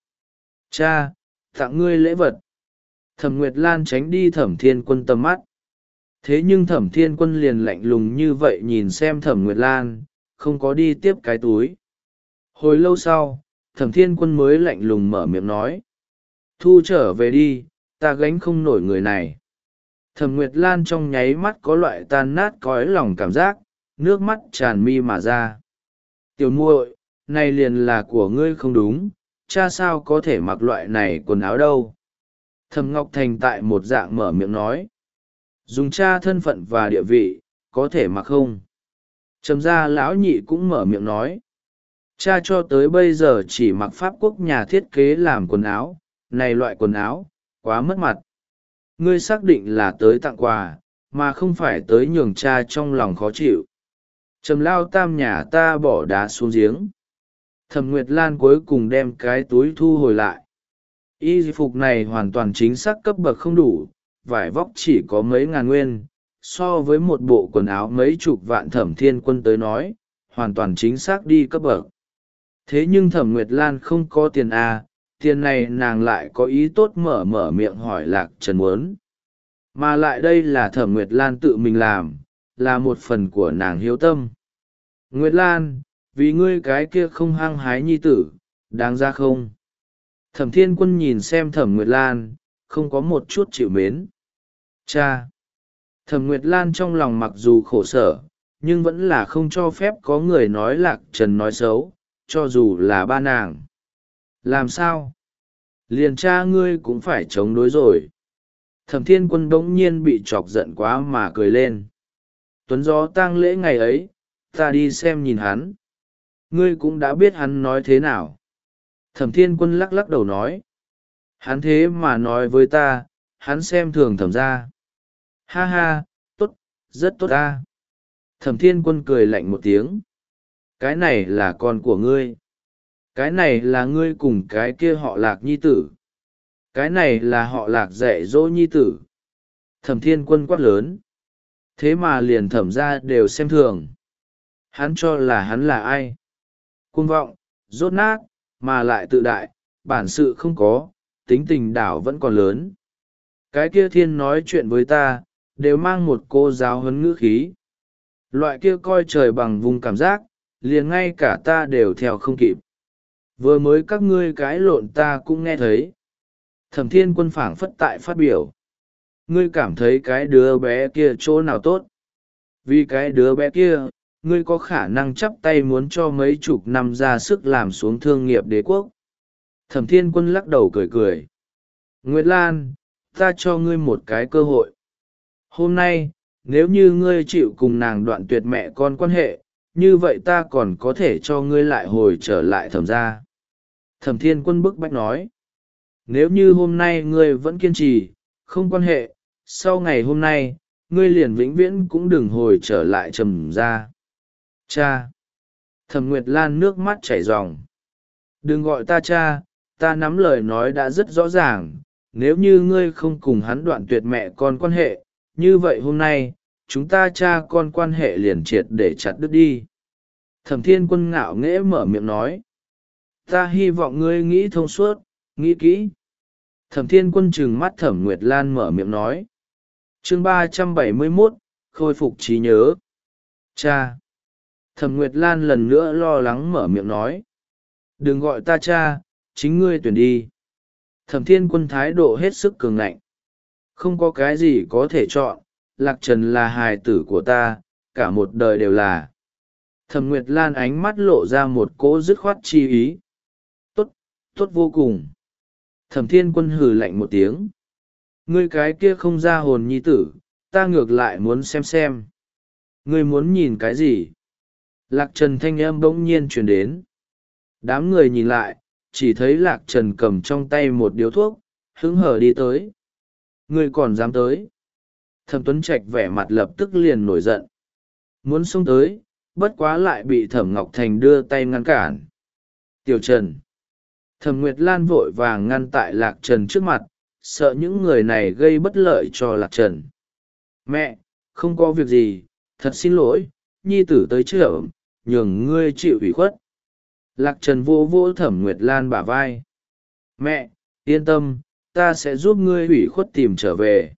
Cha, tặng ngươi lễ vật. Thẩm Nguyệt Lan tránh đi Thẩm Thiên Quân tầm mắt. Thế nhưng Thẩm Thiên Quân liền lạnh lùng như vậy nhìn xem Thẩm Nguyệt Lan, không có đi tiếp cái túi. Hồi lâu sau, Thẩm Thiên Quân mới lạnh lùng mở miệng nói. Thu trở về đi, ta gánh không nổi người này. Thẩm Nguyệt Lan trong nháy mắt có loại tan nát cõi lòng cảm giác, nước mắt tràn mi mà ra. Tiểu muội, này liền là của ngươi không đúng, cha sao có thể mặc loại này quần áo đâu. Thẩm Ngọc Thành tại một dạng mở miệng nói. Dùng cha thân phận và địa vị, có thể mặc không? Trầm gia lão nhị cũng mở miệng nói. Cha cho tới bây giờ chỉ mặc Pháp Quốc nhà thiết kế làm quần áo, này loại quần áo, quá mất mặt. Ngươi xác định là tới tặng quà, mà không phải tới nhường cha trong lòng khó chịu. Trầm lao tam nhà ta bỏ đá xuống giếng. Thẩm Nguyệt Lan cuối cùng đem cái túi thu hồi lại. Y phục này hoàn toàn chính xác cấp bậc không đủ, vải vóc chỉ có mấy ngàn nguyên, so với một bộ quần áo mấy chục vạn Thẩm Thiên Quân tới nói, hoàn toàn chính xác đi cấp bậc. Thế nhưng Thẩm Nguyệt Lan không có tiền à, tiền này nàng lại có ý tốt mở mở miệng hỏi Lạc Trần muốn. Mà lại đây là Thẩm Nguyệt Lan tự mình làm, là một phần của nàng hiếu tâm. Nguyệt Lan, vì ngươi cái kia không hăng hái nhi tử, đáng ra không? Thẩm Thiên Quân nhìn xem Thẩm Nguyệt Lan, không có một chút chịu mến. Cha! Thẩm Nguyệt Lan trong lòng mặc dù khổ sở, nhưng vẫn là không cho phép có người nói Lạc Trần nói xấu, cho dù là ba nàng. Làm sao? Liền cha ngươi cũng phải chống đối rồi. Thẩm Thiên Quân bỗng nhiên bị chọc giận quá mà cười lên. Tuấn gió tang lễ ngày ấy, ta đi xem nhìn hắn. Ngươi cũng đã biết hắn nói thế nào. Thẩm Thiên Quân lắc lắc đầu nói. Hắn thế mà nói với ta, hắn xem thường Thẩm ra. Ha ha, tốt, rất tốt ta. Thẩm Thiên Quân cười lạnh một tiếng. Cái này là con của ngươi. Cái này là ngươi cùng cái kia họ Lạc nhi tử. Cái này là họ Lạc dạy dỗ nhi tử. Thẩm Thiên Quân quát lớn. Thế mà liền thẩm ra đều xem thường. Hắn cho là hắn là ai? Cuồng vọng, dốt nát, mà lại tự đại, bản sự không có, tính tình đảo vẫn còn lớn. Cái kia thiên nói chuyện với ta, đều mang một cô giáo huấn ngữ khí. Loại kia coi trời bằng vùng cảm giác, liền ngay cả ta đều theo không kịp. Vừa mới các ngươi cái lộn ta cũng nghe thấy. Thẩm Thiên Quân phảng phất tại phát biểu. Ngươi cảm thấy cái đứa bé kia chỗ nào tốt? Vì cái đứa bé kia, ngươi có khả năng chắp tay muốn cho mấy chục năm ra sức làm xuống thương nghiệp đế quốc. Thẩm Thiên Quân lắc đầu cười cười. Nguyệt Lan, ta cho ngươi một cái cơ hội. Hôm nay, nếu như ngươi chịu cùng nàng đoạn tuyệt mẹ con quan hệ, như vậy ta còn có thể cho ngươi lại hồi trở lại thẩm gia. Thẩm Thiên Quân bức bách nói. Nếu như hôm nay ngươi vẫn kiên trì, không quan hệ, sau ngày hôm nay, ngươi liền vĩnh viễn cũng đừng hồi trở lại trầm gia. Cha! Thẩm Nguyệt Lan nước mắt chảy ròng. Đừng gọi ta cha, ta nắm lời nói đã rất rõ ràng, nếu như ngươi không cùng hắn đoạn tuyệt mẹ con quan hệ, như vậy hôm nay, chúng ta cha con quan hệ liền triệt để chặt đứt đi. Thẩm Thiên Quân ngạo nghễ mở miệng nói. Ta hy vọng ngươi nghĩ thông suốt, nghĩ kỹ. Thẩm Thiên Quân trừng mắt Thẩm Nguyệt Lan mở miệng nói. Chương ba trăm bảy mươi mốt, khôi phục trí nhớ. Cha! Thẩm Nguyệt Lan lần nữa lo lắng mở miệng nói. Đừng gọi ta cha, chính ngươi tuyển đi. Thẩm Thiên Quân thái độ hết sức cường ngạnh. Không có cái gì có thể chọn, Lạc Trần là hài tử của ta, cả một đời đều là. Thẩm Nguyệt Lan ánh mắt lộ ra một cỗ dứt khoát chi ý. Tốt, tốt vô cùng. Thẩm Thiên Quân hừ lạnh một tiếng. Ngươi cái kia không ra hồn nhi tử, ta ngược lại muốn xem xem. Ngươi muốn nhìn cái gì? Lạc Trần thanh âm bỗng nhiên truyền đến. Đám người nhìn lại, chỉ thấy Lạc Trần cầm trong tay một điếu thuốc, hứng hở đi tới. Ngươi còn dám tới? Thẩm Tuấn Trạch vẻ mặt lập tức liền nổi giận. Muốn xông tới, bất quá lại bị Thẩm Ngọc Thành đưa tay ngăn cản. Tiểu Trần. Thẩm Nguyệt Lan vội vàng ngăn tại Lạc Trần trước mặt, sợ những người này gây bất lợi cho Lạc Trần. Mẹ, không có việc gì, thật xin lỗi, nhi tử tới chợ, nhường ngươi chịu ủy khuất. Lạc Trần vô vô Thẩm Nguyệt Lan bả vai. Mẹ, yên tâm, ta sẽ giúp ngươi ủy khuất tìm trở về.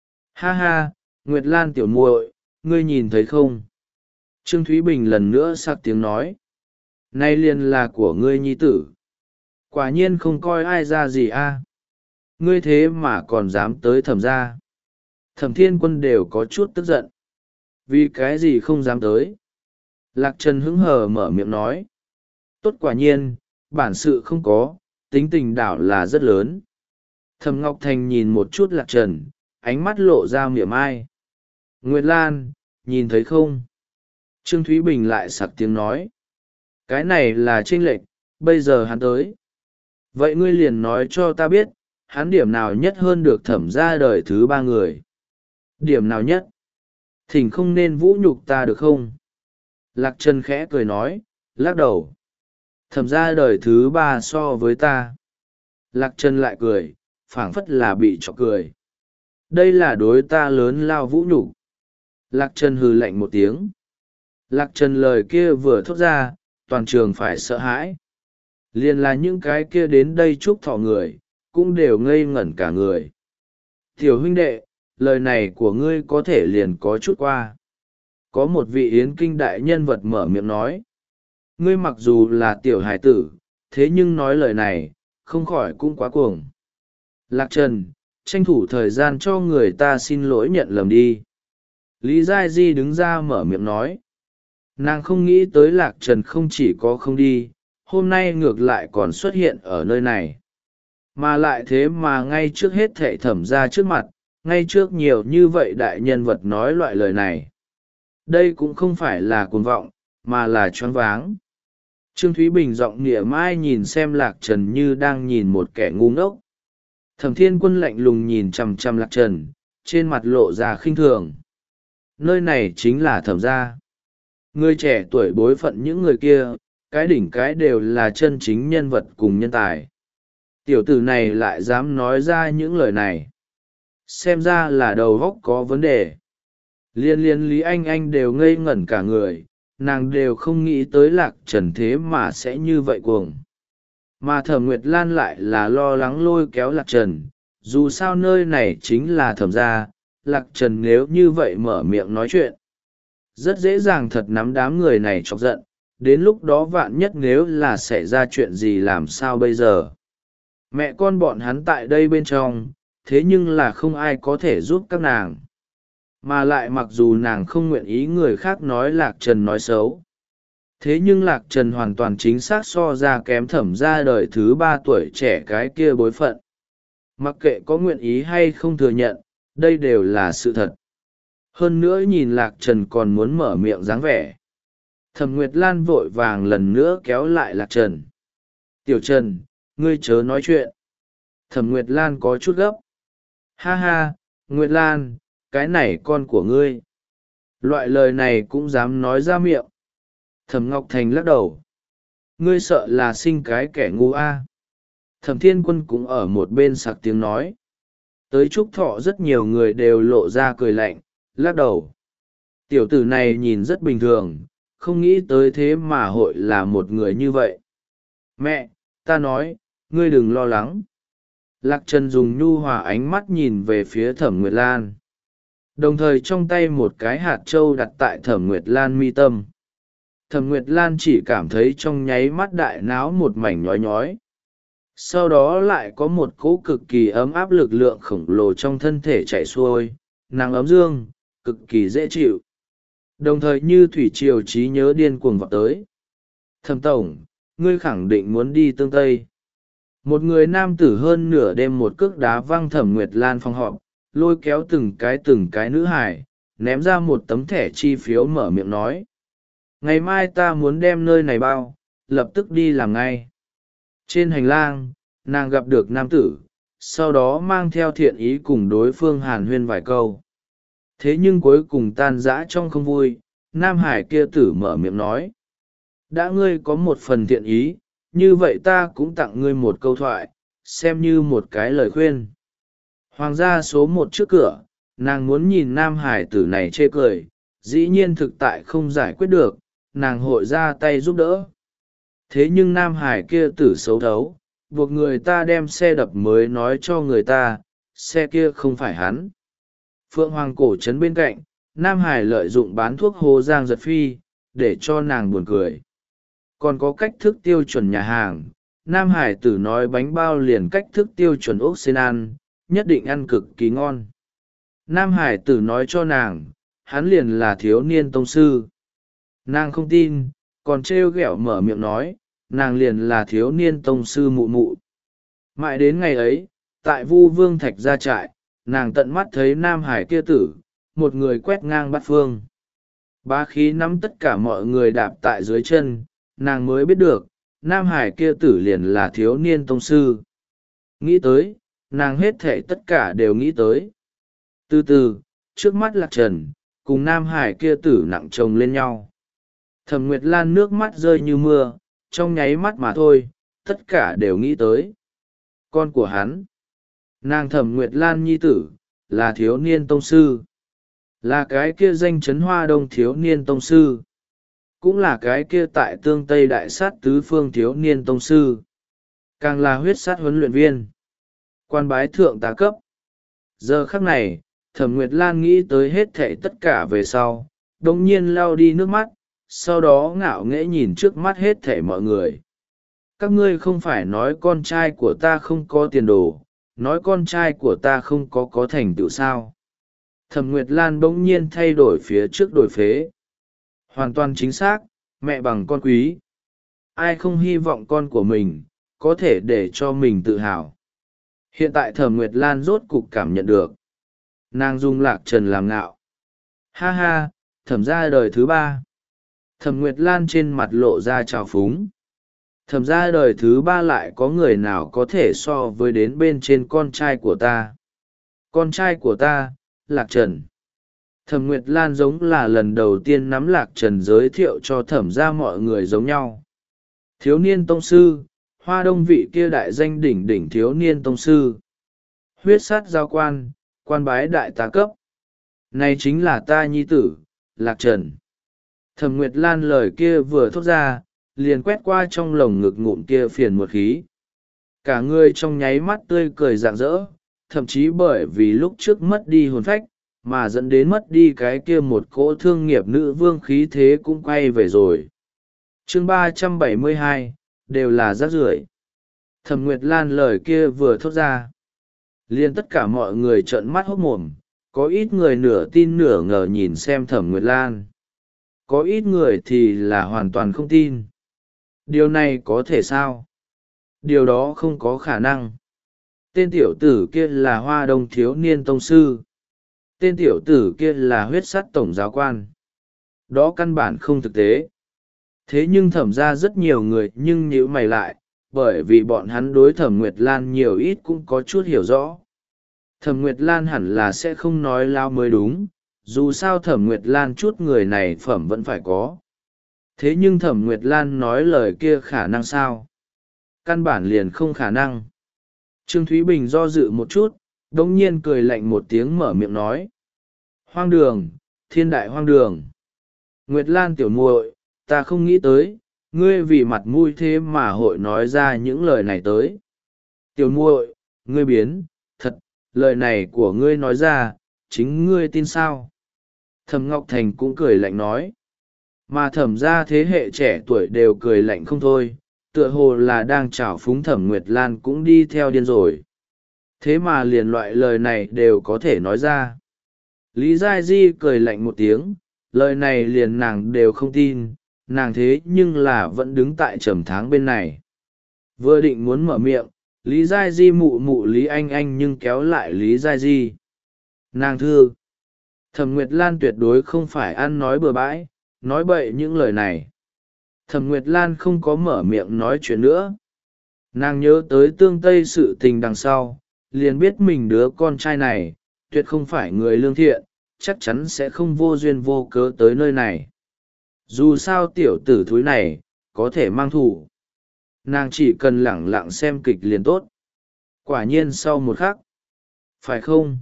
Ha ha, Nguyệt Lan tiểu muội, ngươi nhìn thấy không? Trương Thúy Bình lần nữa sặc tiếng nói. Nay liền là của ngươi nhi tử. Quả nhiên không coi ai ra gì a. Ngươi thế mà còn dám tới Thẩm gia. Thẩm Thiên Quân đều có chút tức giận. Vì cái gì không dám tới? Lạc Trần hứng hờ mở miệng nói. Tốt quả nhiên, bản sự không có, tính tình đảo là rất lớn. Thẩm Ngọc Thành nhìn một chút Lạc Trần, ánh mắt lộ ra mỉa mai. Nguyệt Lan, nhìn thấy không? Trương Thúy Bình lại sặc tiếng nói. Cái này là chênh lệch, bây giờ hắn tới. Vậy ngươi liền nói cho ta biết, hắn điểm nào nhất hơn được Thẩm ra đời thứ ba người? Điểm nào nhất? Thỉnh không nên vũ nhục ta được không? Lạc Trần khẽ cười nói, lắc đầu. Thẩm ra đời thứ ba so với ta. Lạc Trần lại cười, phảng phất là bị chọc cười. Đây là đối ta lớn lao vũ nhục. Lạc Trần hừ lạnh một tiếng. Lạc Trần lời kia vừa thốt ra, toàn trường phải sợ hãi. Liền là những cái kia đến đây chúc thọ người, cũng đều ngây ngẩn cả người. Tiểu huynh đệ, lời này của ngươi có thể liền có chút qua. Có một vị yến kinh đại nhân vật mở miệng nói. Ngươi mặc dù là tiểu hải tử, thế nhưng nói lời này, không khỏi cũng quá cuồng. Lạc Trần, tranh thủ thời gian cho người ta xin lỗi nhận lầm đi. Lý Giai Di đứng ra mở miệng nói. Nàng không nghĩ tới Lạc Trần không chỉ có không đi, hôm nay ngược lại còn xuất hiện ở nơi này. Mà lại thế mà ngay trước hết thệ Thẩm ra trước mặt, ngay trước nhiều như vậy đại nhân vật nói loại lời này. Đây cũng không phải là cuồng vọng, mà là choáng váng. Trương Thúy Bình giọng nịa mai nhìn xem Lạc Trần như đang nhìn một kẻ ngu ngốc. Thẩm Thiên Quân lạnh lùng nhìn chằm chằm Lạc Trần, trên mặt lộ ra khinh thường. Nơi này chính là Thẩm gia. Người trẻ tuổi bối phận những người kia, cái đỉnh cái đều là chân chính nhân vật cùng nhân tài. Tiểu tử này lại dám nói ra những lời này. xem ra là đầu óc có vấn đề. Liên liên Lý Anh Anh đều ngây ngẩn cả người, nàng đều không nghĩ tới Lạc Trần thế mà sẽ như vậy cuồng. Mà Thẩm Nguyệt Lan lại là lo lắng lôi kéo Lạc Trần, dù sao nơi này chính là Thẩm gia, Lạc Trần nếu như vậy mở miệng nói chuyện, rất dễ dàng thật nắm đám người này chọc giận, đến lúc đó vạn nhất nếu là xảy ra chuyện gì làm sao bây giờ. Mẹ con bọn hắn tại đây bên trong, thế nhưng là không ai có thể giúp các nàng. Mà lại mặc dù nàng không nguyện ý người khác nói Lạc Trần nói xấu, thế nhưng Lạc Trần hoàn toàn chính xác so ra kém Thẩm gia đời thứ ba tuổi trẻ cái kia bối phận. Mặc kệ có nguyện ý hay không thừa nhận, đây đều là sự thật. Hơn nữa nhìn Lạc Trần còn muốn mở miệng dáng vẻ, Thẩm Nguyệt Lan vội vàng lần nữa kéo lại Lạc Trần. Tiểu Trần, ngươi chớ nói chuyện. Thẩm Nguyệt Lan có chút gấp. Ha ha, Nguyệt Lan, cái này con của ngươi. Loại lời này cũng dám nói ra miệng. Thẩm Ngọc Thành lắc đầu. Ngươi sợ là sinh cái kẻ ngu a. Thẩm Thiên Quân cũng ở một bên sặc tiếng nói. Tới Trúc Thọ rất nhiều người đều lộ ra cười lạnh, lắc đầu. Tiểu tử này nhìn rất bình thường, không nghĩ tới thế mà hội là một người như vậy. Mẹ, ta nói, ngươi đừng lo lắng. Lạc Trần dùng nhu hòa ánh mắt nhìn về phía Thẩm Nguyệt Lan, đồng thời trong tay một cái hạt trâu đặt tại Thẩm Nguyệt Lan mi tâm. Thẩm Nguyệt Lan chỉ cảm thấy trong nháy mắt đại náo một mảnh nhói nhói. Sau đó lại có một cỗ cực kỳ ấm áp lực lượng khổng lồ trong thân thể chạy xuôi, nàng ấm dương, cực kỳ dễ chịu. Đồng thời như thủy triều trí nhớ điên cuồng vọt tới. Thẩm tổng, ngươi khẳng định muốn đi Tương Tây. Một người nam tử hơn nửa đêm một cước đá văng Thẩm Nguyệt Lan phòng họp, lôi kéo từng cái từng cái nữ hải, ném ra một tấm thẻ chi phiếu mở miệng nói. Ngày mai ta muốn đem nơi này bao, lập tức đi làm ngay. Trên hành lang, nàng gặp được nam tử, sau đó mang theo thiện ý cùng đối phương hàn huyên vài câu. Thế nhưng cuối cùng tan rã trong không vui, nam hải kia tử mở miệng nói. Đã ngươi có một phần thiện ý, như vậy ta cũng tặng ngươi một câu thoại, xem như một cái lời khuyên. Hoàng gia số một trước cửa, nàng muốn nhìn nam hải tử này chê cười, dĩ nhiên thực tại không giải quyết được, nàng hội ra tay giúp đỡ. Thế nhưng nam hải kia tử xấu thấu, buộc người ta đem xe đập mới nói cho người ta, xe kia không phải hắn. Phượng Hoàng cổ trấn bên cạnh, nam hải lợi dụng bán thuốc Hồ Giang giật phi, để cho nàng buồn cười. Còn có cách thức tiêu chuẩn nhà hàng, nam hải tử nói bánh bao liền cách thức tiêu chuẩn ốc sen ăn, nhất định ăn cực kỳ ngon. Nam hải tử nói cho nàng, hắn liền là thiếu niên tông sư. Nàng không tin, còn trêu ghẹo mở miệng nói, nàng liền là thiếu niên tông sư mụ mụ. Mãi đến ngày ấy, tại Vu Vương Thạch gia trại, nàng tận mắt thấy nam hải kia tử, một người quét ngang bát phương. Bá khí nắm tất cả mọi người đạp tại dưới chân, nàng mới biết được, nam hải kia tử liền là thiếu niên tông sư. Nghĩ tới, nàng hết thảy tất cả đều nghĩ tới. Từ từ, trước mắt Lạc Trần, cùng nam hải kia tử nặng chồng lên nhau. Thẩm Nguyệt Lan nước mắt rơi như mưa, trong nháy mắt mà thôi, tất cả đều nghĩ tới. Con của hắn, nàng Thẩm Nguyệt Lan nhi tử, là thiếu niên tông sư. Là cái kia danh chấn Hoa Đông thiếu niên tông sư. Cũng là cái kia tại Tương Tây đại sát tứ phương thiếu niên tông sư. Càng là huyết sát huấn luyện viên. Quan bái thượng tá cấp. Giờ khắc này, Thẩm Nguyệt Lan nghĩ tới hết thảy tất cả về sau, đồng nhiên lau đi nước mắt, sau đó ngạo nghễ nhìn trước mắt hết thảy mọi người. Các ngươi không phải nói con trai của ta không có tiền đồ, nói con trai của ta không có có thành tựu sao. Thẩm Nguyệt Lan bỗng nhiên thay đổi phía trước đổi phế. Hoàn toàn chính xác, mẹ bằng con quý. Ai không hy vọng con của mình, có thể để cho mình tự hào. Hiện tại Thẩm Nguyệt Lan rốt cục cảm nhận được. Nàng dùng Lạc Trần làm ngạo. Ha ha, Thẩm gia đời thứ ba. Thẩm Nguyệt Lan trên mặt lộ ra trào phúng. Thẩm gia đời thứ ba lại có người nào có thể so với đến bên trên con trai của ta. Con trai của ta, Lạc Trần. Thẩm Nguyệt Lan giống là lần đầu tiên nắm Lạc Trần giới thiệu cho thẩm gia mọi người giống nhau. Thiếu niên tông sư, Hoa Đông vị kia đại danh đỉnh đỉnh thiếu niên tông sư. Huyết sát giao quan, quan bái đại tá cấp. Này chính là ta nhi tử, Lạc Trần. Thẩm Nguyệt Lan lời kia vừa thốt ra, liền quét qua trong lồng ngực ngụm kia phiền một khí. Cả người trong nháy mắt tươi cười rạng rỡ, thậm chí bởi vì lúc trước mất đi hồn phách, mà dẫn đến mất đi cái kia một cỗ thương nghiệp nữ vương khí thế cũng quay về rồi. Chương ba trăm bảy mươi hai, đều là rác rưởi. Thẩm Nguyệt Lan lời kia vừa thốt ra, liền tất cả mọi người trợn mắt hốt mồm, có ít người nửa tin nửa ngờ nhìn xem Thẩm Nguyệt Lan. Có ít người thì là hoàn toàn không tin. Điều này có thể sao? Điều đó không có khả năng. Tên tiểu tử kia là Hoa Đông thiếu niên tông sư. Tên tiểu tử kia là huyết sắt tổng giáo quan. Đó căn bản không thực tế. Thế nhưng thẩm ra rất nhiều người nhưng nhíu mày lại, bởi vì bọn hắn đối Thẩm Nguyệt Lan nhiều ít cũng có chút hiểu rõ. Thẩm Nguyệt Lan hẳn là sẽ không nói lao mới đúng, dù sao Thẩm Nguyệt Lan chút người này phẩm vẫn phải có. Thế nhưng Thẩm Nguyệt Lan nói lời kia khả năng sao? Căn bản liền không khả năng. Trương Thúy Bình do dự một chút, đống nhiên cười lạnh một tiếng mở miệng nói. Hoang đường, thiên đại hoang đường. Nguyệt Lan tiểu muội, ta không nghĩ tới, ngươi vì mặt mũi thế mà hội nói ra những lời này tới. Tiểu muội, ngươi biến, thật, lời này của ngươi nói ra, chính ngươi tin sao? Thẩm Ngọc Thành cũng cười lạnh nói. Mà thẩm ra thế hệ trẻ tuổi đều cười lạnh không thôi, tựa hồ là đang trào phúng Thẩm Nguyệt Lan cũng đi theo điên rồi. Thế mà liền loại lời này đều có thể nói ra. Lý Giai Di cười lạnh một tiếng, lời này liền nàng đều không tin, nàng thế nhưng là vẫn đứng tại trầm tháng bên này. Vừa định muốn mở miệng, Lý Giai Di mụ mụ Lý Anh Anh nhưng kéo lại Lý Giai Di. Nàng thưa, Thẩm Nguyệt Lan tuyệt đối không phải ăn nói bừa bãi, nói bậy những lời này. Thẩm Nguyệt Lan không có mở miệng nói chuyện nữa. Nàng nhớ tới tương tây sự tình đằng sau, liền biết mình đứa con trai này, tuyệt không phải người lương thiện, chắc chắn sẽ không vô duyên vô cớ tới nơi này. Dù sao tiểu tử thúi này, có thể mang thủ. Nàng chỉ cần lẳng lặng xem kịch liền tốt. Quả nhiên sau một khắc. Phải không?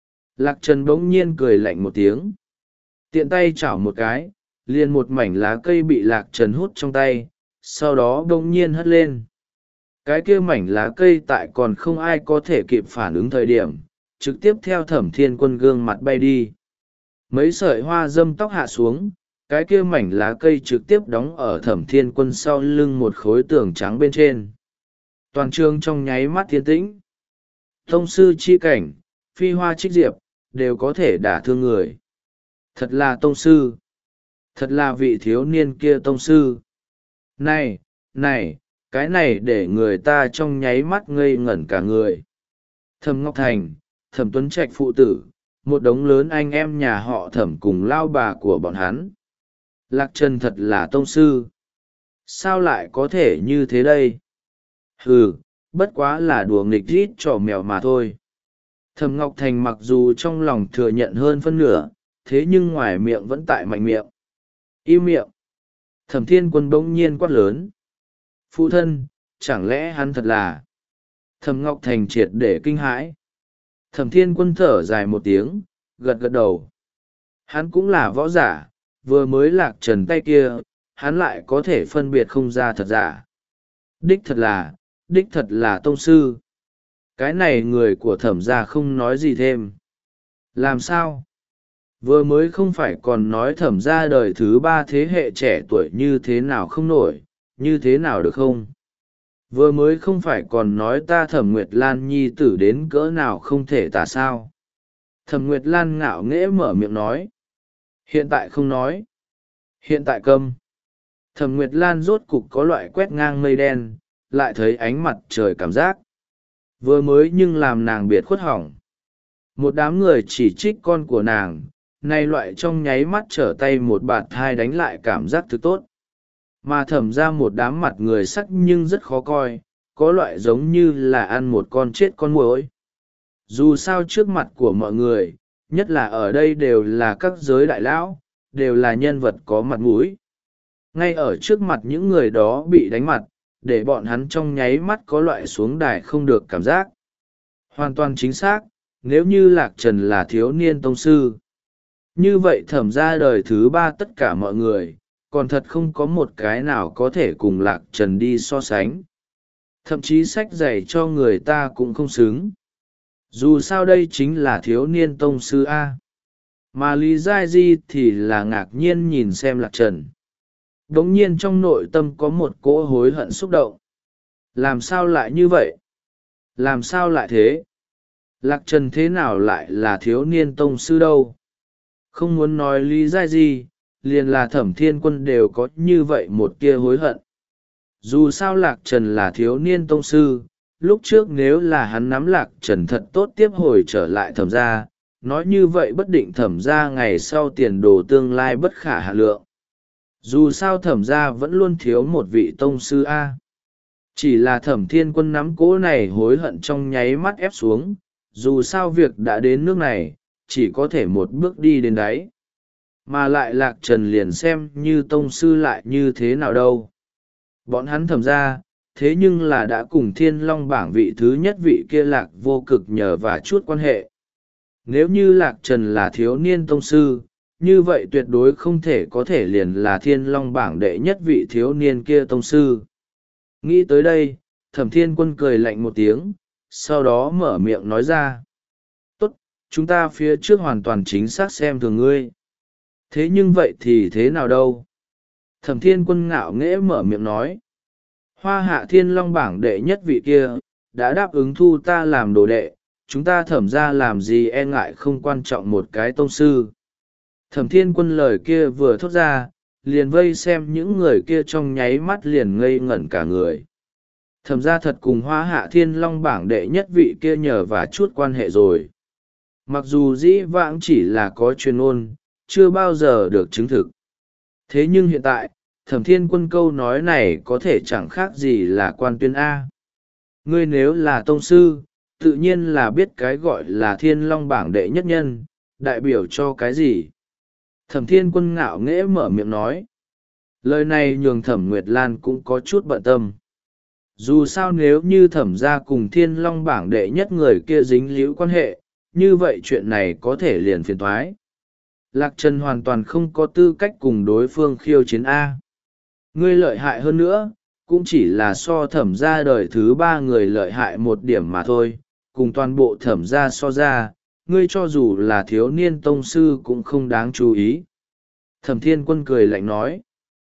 Lạc Trần bỗng nhiên cười lạnh một tiếng. Tiện tay chảo một cái, liền một mảnh lá cây bị Lạc Trần hút trong tay, sau đó bỗng nhiên hất lên. Cái kia mảnh lá cây tại còn không ai có thể kịp phản ứng thời điểm, trực tiếp theo Thẩm Thiên Quân gương mặt bay đi. Mấy sợi hoa dâm tóc hạ xuống, cái kia mảnh lá cây trực tiếp đóng ở Thẩm Thiên Quân sau lưng một khối tường trắng bên trên. Toàn trường trong nháy mắt thiên tĩnh. Tông sư chi cảnh, phi hoa trích diệp, đều có thể đả thương người. Thật là tông sư. Thật là vị thiếu niên kia tông sư. Này, này, cái này để người ta trong nháy mắt ngây ngẩn cả người. Thẩm Ngọc Thành, Thẩm Tuấn Trạch phụ tử, một đống lớn anh em nhà họ Thẩm cùng lao bà của bọn hắn. Lạc Trần thật là tông sư. Sao lại có thể như thế đây? Hừ, bất quá là đùa nghịch rít trò mèo mà thôi. Thẩm Ngọc Thành mặc dù trong lòng thừa nhận hơn phân nửa, thế nhưng ngoài miệng vẫn tại mạnh miệng. Im miệng. Thẩm Thiên Quân bỗng nhiên quát lớn. Phụ thân, chẳng lẽ hắn thật là... Thẩm Ngọc Thành triệt để kinh hãi. Thẩm Thiên Quân thở dài một tiếng, gật gật đầu. Hắn cũng là võ giả, vừa mới Lạc Trần tay kia, hắn lại có thể phân biệt không ra thật giả. Đích thật là, đích thật là tông sư. Cái này người của Thẩm gia không nói gì thêm. Làm sao? Vừa mới không phải còn nói Thẩm gia đời thứ ba thế hệ trẻ tuổi như thế nào không nổi, như thế nào được không? Vừa mới không phải còn nói ta Thẩm Nguyệt Lan nhi tử đến cỡ nào không thể tả sao? Thẩm Nguyệt Lan ngạo nghễ mở miệng nói. Hiện tại không nói. Hiện tại câm. Thẩm Nguyệt Lan rốt cục có loại quét ngang mây đen, lại thấy ánh mặt trời cảm giác. Vừa mới nhưng làm nàng biệt khuất hỏng. Một đám người chỉ trích con của nàng, nay loại trong nháy mắt trở tay một bạt thai đánh lại cảm giác thứ tốt. Mà thẩm ra một đám mặt người sắc nhưng rất khó coi, có loại giống như là ăn một con chết con muỗi. Dù sao trước mặt của mọi người, nhất là ở đây đều là các giới đại lão, đều là nhân vật có mặt mũi. Ngay ở trước mặt những người đó bị đánh mặt, để bọn hắn trong nháy mắt có loại xuống đài không được cảm giác. Hoàn toàn chính xác, nếu như lạc trần là thiếu niên tông sư, như vậy thẩm ra đời thứ ba tất cả mọi người còn thật không có một cái nào có thể cùng lạc trần đi so sánh, thậm chí sách giày cho người ta cũng không xứng. Dù sao đây chính là thiếu niên tông sư A. Mà Lý Giai Di thì là ngạc nhiên nhìn xem lạc trần. đ ỗ n g nhiên trong nội tâm có một cỗ hối hận xúc động. Làm sao lại như vậy? Làm sao lại thế? Lạc trần thế nào lại là thiếu niên tông sư đâu? Không muốn nói Lý Giai Di, liền là Thẩm Thiên Quân đều có như vậy một tia hối hận. Dù sao lạc trần là thiếu niên tông sư, lúc trước nếu là hắn nắm lạc trần thật tốt tiếp hồi trở lại thẩm gia, nói như vậy bất định thẩm gia ngày sau tiền đồ tương lai bất khả hà lượng. Dù sao thẩm gia vẫn luôn thiếu một vị tông sư A. Chỉ là Thẩm Thiên Quân nắm cỗ này hối hận trong nháy mắt ép xuống, dù sao việc đã đến nước này, chỉ có thể một bước đi đến đáy. Mà lại lạc trần liền xem như tông sư lại như thế nào đâu. Bọn hắn Thẩm gia, thế nhưng là đã cùng Thiên Long bảng vị thứ nhất vị kia lạc vô cực nhờ và chút quan hệ. Nếu như lạc trần là thiếu niên tông sư, như vậy tuyệt đối không thể có thể liền là Thiên Long bảng đệ nhất vị thiếu niên kia tông sư. Nghĩ tới đây, Thẩm Thiên Quân cười lạnh một tiếng, sau đó mở miệng nói ra. Tốt, chúng ta phía trước hoàn toàn chính xác xem thường ngươi. Thế nhưng vậy thì thế nào đâu? Thẩm Thiên Quân ngạo nghễ mở miệng nói. Hoa hạ Thiên Long bảng đệ nhất vị kia, đã đáp ứng thu ta làm đồ đệ, chúng ta thẩm ra làm gì e ngại không quan trọng một cái tông sư. Thẩm Thiên Quân lời kia vừa thốt ra, liền vây xem những người kia trong nháy mắt liền ngây ngẩn cả người. Thẩm ra thật cùng Hoa hạ Thiên Long bảng đệ nhất vị kia nhờ và chút quan hệ rồi. Mặc dù dĩ vãng chỉ là có truyền ngôn, chưa bao giờ được chứng thực. Thế nhưng hiện tại, Thẩm Thiên Quân câu nói này có thể chẳng khác gì là quan tuyên A. Ngươi nếu là tông sư, tự nhiên là biết cái gọi là Thiên Long bảng đệ nhất nhân, đại biểu cho cái gì. Thẩm Thiên Quân ngạo nghễ mở miệng nói. Lời này nhường Thẩm Nguyệt Lan cũng có chút bận tâm. Dù sao nếu như thẩm gia cùng Thiên Long bảng đệ nhất người kia dính líu quan hệ, như vậy chuyện này có thể liền phiền thoái. Lạc Trần hoàn toàn không có tư cách cùng đối phương khiêu chiến A. Ngươi lợi hại hơn nữa, cũng chỉ là so thẩm gia đời thứ ba người lợi hại một điểm mà thôi, cùng toàn bộ thẩm gia so ra, ngươi cho dù là thiếu niên tông sư cũng không đáng chú ý. Thẩm Thiên Quân cười lạnh nói.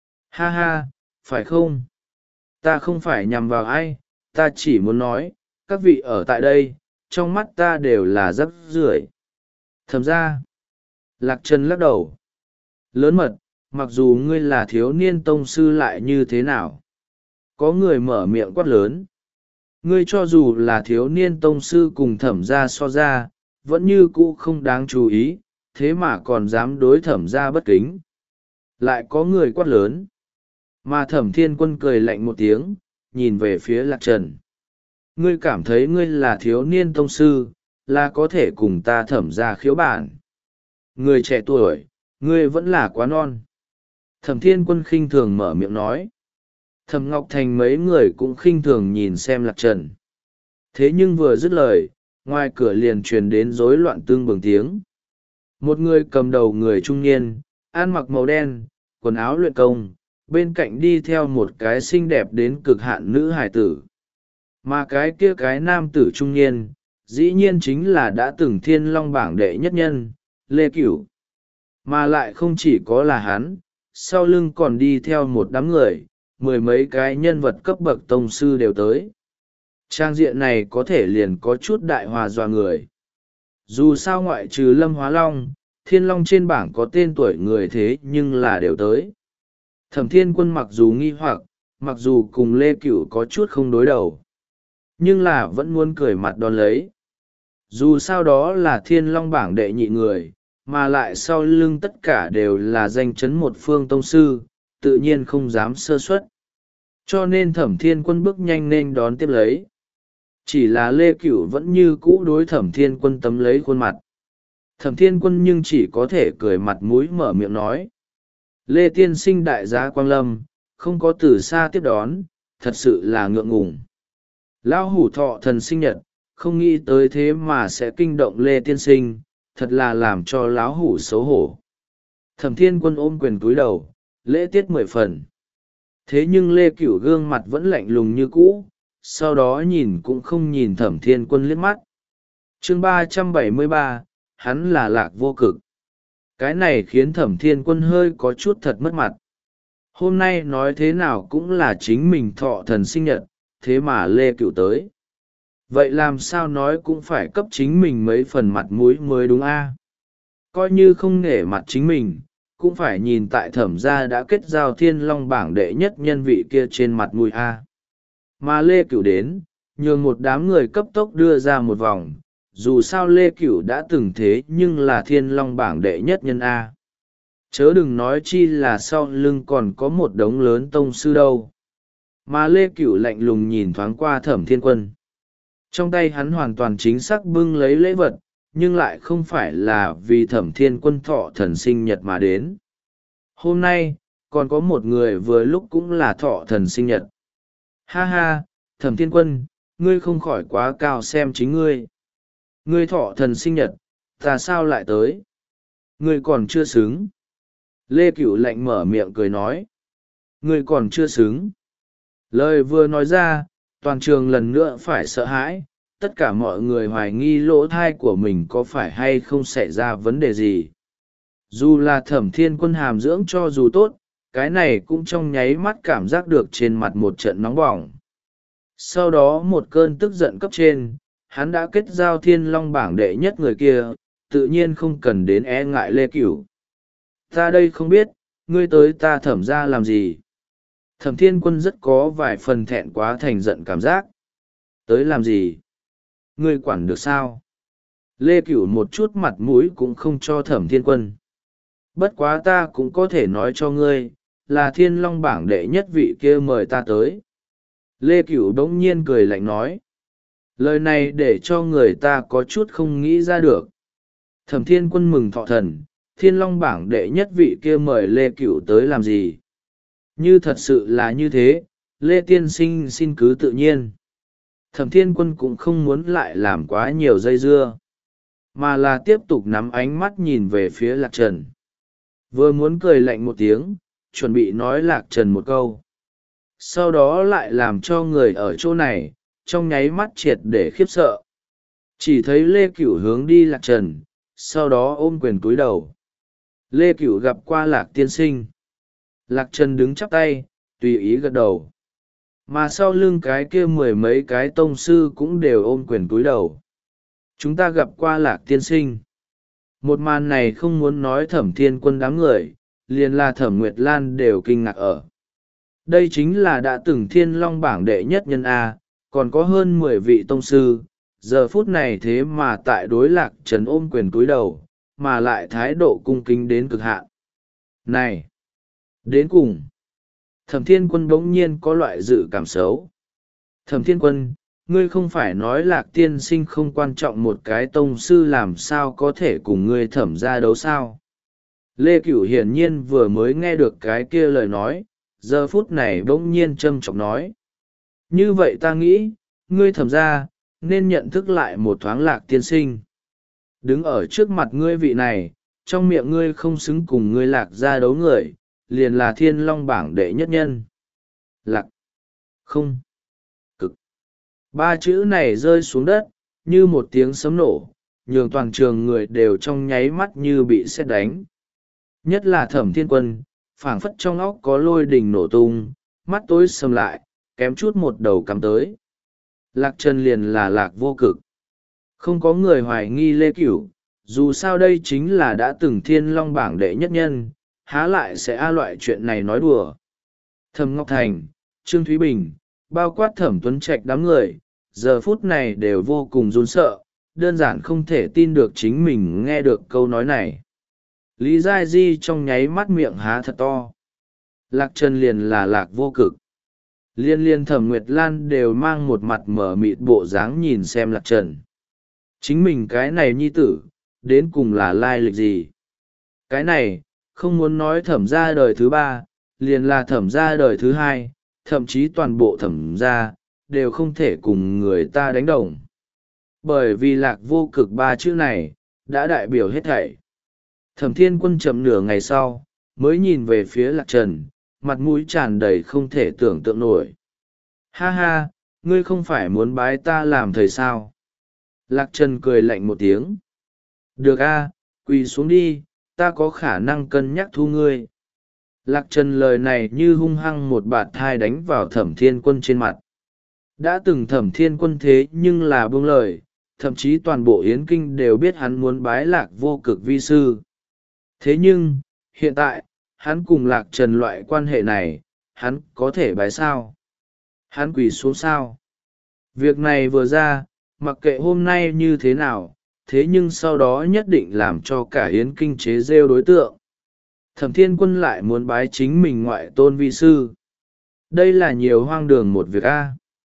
Ha ha, phải không? Ta không phải nhằm vào ai, ta chỉ muốn nói, các vị ở tại đây, trong mắt ta đều là rắc rưởi. Thẩm gia. Lạc Trần lắc đầu. Lớn mật, mặc dù ngươi là thiếu niên tông sư lại như thế nào? Có người mở miệng quát lớn. Ngươi cho dù là thiếu niên tông sư cùng thẩm gia so ra, vẫn như cũ không đáng chú ý, thế mà còn dám đối thẩm gia bất kính. Lại có người quát lớn. Mà Thẩm Thiên Quân cười lạnh một tiếng, nhìn về phía Lạc Trần. Ngươi cảm thấy ngươi là thiếu niên tông sư, là có thể cùng ta thẩm gia khiếu bản. Người trẻ tuổi, ngươi vẫn là quá non. Thẩm Thiên Quân khinh thường mở miệng nói. Thẩm Ngọc Thành mấy người cũng khinh thường nhìn xem Lạc Trần. Thế nhưng vừa dứt lời, ngoài cửa liền truyền đến rối loạn tương bừng tiếng. Một người cầm đầu người trung niên, ăn mặc màu đen, quần áo luyện công, bên cạnh đi theo một cái xinh đẹp đến cực hạn nữ hài tử. Mà cái kia cái nam tử trung niên, dĩ nhiên chính là đã từng Thiên Long bảng đệ nhất nhân, Lê Cửu. Mà lại không chỉ có là hắn, sau lưng còn đi theo một đám người, mười mấy cái nhân vật cấp bậc tông sư đều tới. Trang diện này có thể liền có chút đại hòa dọa người. Dù sao ngoại trừ Lâm Hóa Long, Thiên Long trên bảng có tên tuổi người thế nhưng là đều tới. Thẩm Thiên Quân mặc dù nghi hoặc, mặc dù cùng Lê Cửu có chút không đối đầu, nhưng là vẫn muốn cười mặt đón lấy. Dù sao đó là Thiên Long bảng đệ nhị người, mà lại sau lưng tất cả đều là danh chấn một phương tông sư, tự nhiên không dám sơ suất. Cho nên Thẩm Thiên Quân bước nhanh nên đón tiếp lấy. Chỉ là Lê Cửu vẫn như cũ đối Thẩm Thiên Quân tấm lấy khuôn mặt. Thẩm Thiên Quân nhưng chỉ có thể cười mặt mũi mở miệng nói. Lê tiên sinh đại gia Quang Lâm, không có từ xa tiếp đón, thật sự là ngượng ngùng. Lão hủ thọ thần sinh nhật, không nghĩ tới thế mà sẽ kinh động Lê tiên sinh, thật là làm cho láo hủ xấu hổ. Thẩm Thiên Quân ôm quyền cúi đầu, lễ tiết mười phần. Thế nhưng Lê Cửu gương mặt vẫn lạnh lùng như cũ, sau đó nhìn cũng không nhìn Thẩm Thiên Quân liếc mắt. Chương ba trăm bảy mươi ba, hắn là Lạc Vô Cực. Cái này khiến Thẩm Thiên Quân hơi có chút thật mất mặt. Hôm nay nói thế nào cũng là chính mình thọ thần sinh nhật, thế mà Lê Cửu tới. Vậy làm sao nói cũng phải cấp chính mình mấy phần mặt mũi mới đúng a? Coi như không nể mặt chính mình, cũng phải nhìn tại Thẩm gia đã kết giao Thiên Long bảng đệ nhất nhân vị kia trên mặt mũi a. Mà Lê Cửu đến, nhường một đám người cấp tốc đưa ra một vòng, dù sao Lê Cửu đã từng thế nhưng là Thiên Long bảng đệ nhất nhân a. Chớ đừng nói chi là sau lưng còn có một đống lớn tông sư đâu. Mà Lê Cửu lạnh lùng nhìn thoáng qua Thẩm Thiên Quân. Trong tay hắn hoàn toàn chính xác bưng lấy lễ vật, nhưng lại không phải là vì Thẩm Thiên Quân thọ thần sinh nhật mà đến. Hôm nay, còn có một người vừa lúc cũng là thọ thần sinh nhật. Ha ha, Thẩm Thiên Quân, ngươi không khỏi quá cao xem chính ngươi. Ngươi thọ thần sinh nhật, ta sao lại tới? Ngươi còn chưa xứng. Lê Cửu lạnh mở miệng cười nói. Ngươi còn chưa xứng. Lời vừa nói ra, toàn trường lần nữa phải sợ hãi, tất cả mọi người hoài nghi lỗ thai của mình có phải hay không xảy ra vấn đề gì. Dù là Thẩm Thiên Quân hàm dưỡng cho dù tốt, cái này cũng trong nháy mắt cảm giác được trên mặt một trận nóng bỏng. Sau đó một cơn tức giận cấp trên, hắn đã kết giao Thiên Long bảng đệ nhất người kia, tự nhiên không cần đến e ngại Lê Cửu. Ta đây không biết, ngươi tới ta Thẩm ra làm gì? Thẩm Thiên Quân rất có vài phần thẹn quá thành giận cảm giác. Tới làm gì? Ngươi quản được sao? Lê Cửu một chút mặt mũi cũng không cho Thẩm Thiên Quân. Bất quá ta cũng có thể nói cho ngươi, là Thiên Long bảng đệ nhất vị kia mời ta tới. Lê Cửu đống nhiên cười lạnh nói. Lời này để cho người ta có chút không nghĩ ra được. Thẩm Thiên Quân mừng thọ thần, Thiên Long bảng đệ nhất vị kia mời Lê Cửu tới làm gì? Như thật sự là như thế, Lê Tiên Sinh xin cứ tự nhiên. Thẩm Thiên Quân cũng không muốn lại làm quá nhiều dây dưa, mà là tiếp tục nắm ánh mắt nhìn về phía Lạc Trần. Vừa muốn cười lạnh một tiếng, chuẩn bị nói Lạc Trần một câu. Sau đó lại làm cho người ở chỗ này, trong nháy mắt triệt để khiếp sợ. Chỉ thấy Lê Cửu hướng đi Lạc Trần, sau đó ôm quyền cúi đầu. Lê Cửu gặp qua Lạc Tiên Sinh. Lạc Trần đứng chắp tay, tùy ý gật đầu. Mà sau lưng cái kia mười mấy cái tông sư cũng đều ôm quyền cúi đầu. Chúng ta gặp qua Lạc Tiên Sinh. Một màn này không muốn nói Thẩm Thiên Quân đám người, liền là Thẩm Nguyệt Lan đều kinh ngạc ở. Đây chính là đã từng Thiên Long bảng đệ nhất nhân A, còn có hơn mười vị tông sư, giờ phút này thế mà tại đối Lạc Trần ôm quyền cúi đầu, mà lại thái độ cung kính đến cực hạn. Này! Đến cùng! Thẩm Thiên Quân bỗng nhiên có loại dự cảm xấu. Thẩm Thiên Quân, ngươi không phải nói Lạc Tiên Sinh không quan trọng một cái tông sư làm sao có thể cùng ngươi Thẩm ra đấu sao? Lê Cửu hiển nhiên vừa mới nghe được cái kia lời nói, giờ phút này bỗng nhiên châm chọc nói. Như vậy ta nghĩ, ngươi Thẩm ra, nên nhận thức lại một thoáng Lạc Tiên Sinh. Đứng ở trước mặt ngươi vị này, trong miệng ngươi không xứng cùng ngươi Lạc ra đấu người, liền là Thiên Long bảng đệ nhất nhân. Lạc. Không. Cực. Ba chữ này rơi xuống đất, như một tiếng sấm nổ, nhường toàn trường người đều trong nháy mắt như bị sét đánh. Nhất là Thẩm Thiên Quân, phảng phất trong óc có lôi đình nổ tung, mắt tối sầm lại, kém chút một đầu cắm tới. Lạc Trần liền là Lạc Vô Cực. Không có người hoài nghi Lê Cửu, dù sao đây chính là đã từng Thiên Long bảng đệ nhất nhân, há lại sẽ a loại chuyện này nói đùa. Thẩm Ngọc Thành, Trương Thúy Bình, bao quát Thẩm Tuấn Trạch đám người, giờ phút này đều vô cùng run sợ, đơn giản không thể tin được chính mình nghe được câu nói này. Lý Giai Di trong nháy mắt miệng há thật to. Lạc Trần liền là Lạc Vô Cực. Liên liên Thẩm Nguyệt Lan đều mang một mặt mở mịt bộ dáng nhìn xem Lạc Trần. Chính mình cái này nhi tử, đến cùng là lai lịch gì? Cái này, không muốn nói Thẩm ra đời thứ ba, liền là Thẩm ra đời thứ hai, thậm chí toàn bộ Thẩm ra, đều không thể cùng người ta đánh đồng. Bởi vì lạc vô cực ba chữ này đã đại biểu hết thảy. Thẩm Thiên Quân chậm nửa ngày sau mới nhìn về phía Lạc Trần, mặt mũi tràn đầy không thể tưởng tượng nổi. Ha ha, ngươi không phải muốn bái ta làm thầy sao? Lạc Trần cười lạnh một tiếng. Được a, quỳ xuống đi, ta có khả năng cân nhắc thu ngươi. Lạc Trần lời này như hung hăng một bạt thai đánh vào Thẩm Thiên Quân trên mặt. Đã từng Thẩm Thiên Quân thế nhưng là buông lời, thậm chí toàn bộ Yến Kinh đều biết hắn muốn bái Lạc vô cực vi sư. Thế nhưng, hiện tại, hắn cùng Lạc Trần loại quan hệ này, hắn có thể bái sao? Hắn quỳ xuống sao? Việc này vừa ra, mặc kệ hôm nay như thế nào, thế nhưng sau đó nhất định làm cho cả Yến Kinh chế rêu đối tượng. Thẩm Thiên Quân lại muốn bái chính mình ngoại tôn vi sư. Đây là nhiều hoang đường một việc a,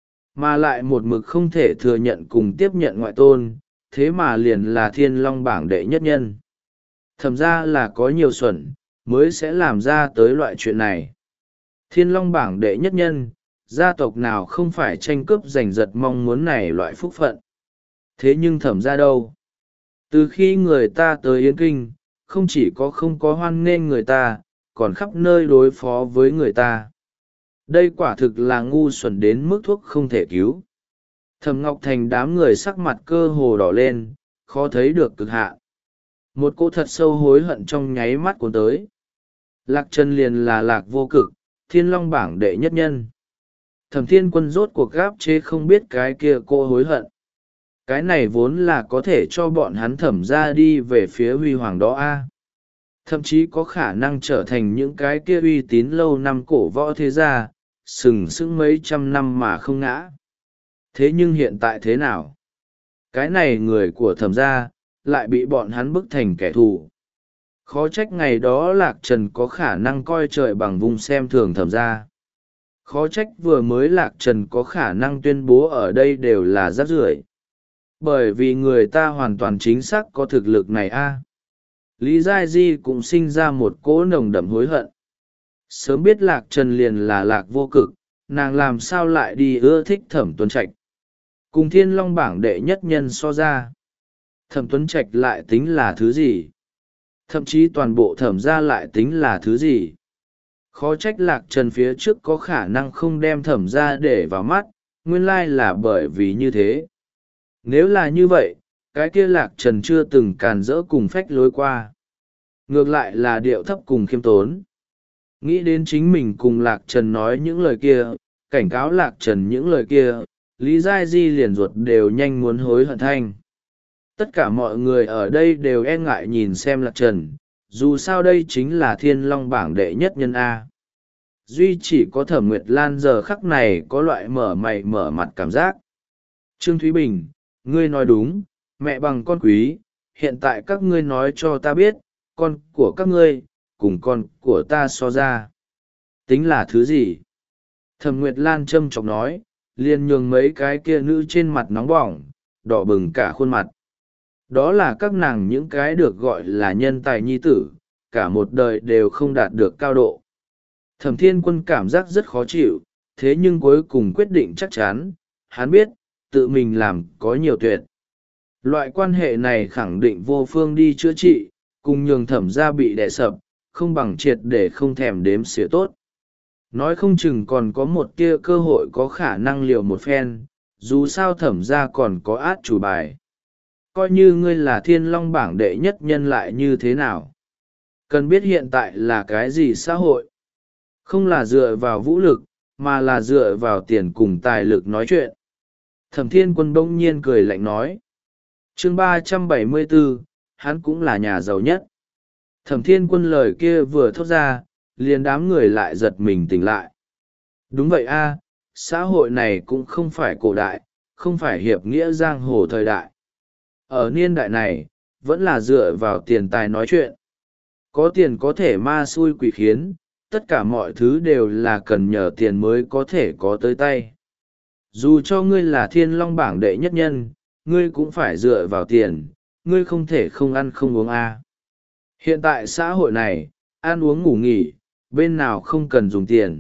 mà lại một mực không thể thừa nhận cùng tiếp nhận ngoại tôn, thế mà liền là Thiên Long bảng đệ nhất nhân. Thẩm ra là có nhiều xuẩn, mới sẽ làm ra tới loại chuyện này. Thiên Long bảng đệ nhất nhân, gia tộc nào không phải tranh cướp giành giật mong muốn này loại phúc phận. Thế nhưng thẩm ra đâu? Từ khi người ta tới Yến Kinh, không chỉ có không có hoan nghênh người ta, còn khắp nơi đối phó với người ta. Đây quả thực là ngu xuẩn đến mức thuốc không thể cứu. Thẩm Ngọc Thành đám người sắc mặt cơ hồ đỏ lên, khó thấy được cực hạn. Một cô thật sâu hối hận trong nháy mắt cuốn tới. Lạc Trần liền là Lạc vô cực, Thiên Long bảng đệ nhất nhân. Thẩm Thiên Quân rốt cuộc gáp chế không biết cái kia cô hối hận. Cái này vốn là có thể cho bọn hắn thẩm ra đi về phía huy hoàng đó a, thậm chí có khả năng trở thành những cái kia uy tín lâu năm cổ võ thế gia, sừng sững mấy trăm năm mà không ngã. Thế nhưng hiện tại thế nào? Cái này người của thẩm gia lại bị bọn hắn bức thành kẻ thù. Khó trách ngày đó Lạc Trần có khả năng coi trời bằng vùng xem thường thẩm gia. Khó trách vừa mới Lạc Trần có khả năng tuyên bố ở đây đều là rác rưởi. Bởi vì người ta hoàn toàn chính xác có thực lực này a. Lý Giai Di cũng sinh ra một cỗ nồng đậm hối hận. Sớm biết Lạc Trần liền là Lạc vô cực, nàng làm sao lại đi ưa thích Thẩm Tuấn Trạch. Cùng Thiên Long bảng đệ nhất nhân so ra, Thẩm Tuấn Trạch lại tính là thứ gì? Thậm chí toàn bộ thẩm gia lại tính là thứ gì? Khó trách Lạc Trần phía trước có khả năng không đem thẩm gia để vào mắt, nguyên lai là bởi vì như thế. Nếu là như vậy, cái kia Lạc Trần chưa từng càn rỡ cùng phách lối qua. Ngược lại là điệu thấp cùng khiêm tốn. Nghĩ đến chính mình cùng Lạc Trần nói những lời kia, cảnh cáo Lạc Trần những lời kia, Lý Giai Di liền ruột đều nhanh muốn hối hận thanh. Tất cả mọi người ở đây đều e ngại nhìn xem Lạc Trần, dù sao đây chính là Thiên Long bảng đệ nhất nhân A. Duy chỉ có Thẩm Nguyệt Lan giờ khắc này có loại mở mày mở mặt cảm giác. Trương Thúy Bình, ngươi nói đúng, mẹ bằng con quý, hiện tại các ngươi nói cho ta biết, con của các ngươi, cùng con của ta so ra. Tính là thứ gì? Thẩm Nguyệt Lan châm chọc nói, liền nhường mấy cái kia nữ trên mặt nóng bỏng, đỏ bừng cả khuôn mặt. Đó là các nàng những cái được gọi là nhân tài nhi tử, cả một đời đều không đạt được cao độ. Thẩm Thiên Quân cảm giác rất khó chịu, thế nhưng cuối cùng quyết định chắc chắn, hắn biết, tự mình làm có nhiều tuyệt. Loại quan hệ này khẳng định vô phương đi chữa trị, cùng nhường thẩm gia bị đè sập, không bằng triệt để không thèm đếm xỉa tốt. Nói không chừng còn có một tia cơ hội có khả năng liều một phen, dù sao thẩm gia còn có át chủ bài. Coi như ngươi là Thiên Long bảng đệ nhất nhân lại như thế nào. Cần biết hiện tại là cái gì xã hội. Không là dựa vào vũ lực, mà là dựa vào tiền cùng tài lực nói chuyện. Thẩm Thiên Quân bỗng nhiên cười lạnh nói. Chương ba trăm bảy mươi bốn, hắn cũng là nhà giàu nhất. Thẩm Thiên Quân lời kia vừa thốt ra, liền đám người lại giật mình tỉnh lại. Đúng vậy a, xã hội này cũng không phải cổ đại, không phải hiệp nghĩa giang hồ thời đại. Ở niên đại này, vẫn là dựa vào tiền tài nói chuyện. Có tiền có thể ma xui quỷ khiến, tất cả mọi thứ đều là cần nhờ tiền mới có thể có tới tay. Dù cho ngươi là Thiên Long bảng đệ nhất nhân, ngươi cũng phải dựa vào tiền, ngươi không thể không ăn không uống a. Hiện tại xã hội này, ăn uống ngủ nghỉ, bên nào không cần dùng tiền.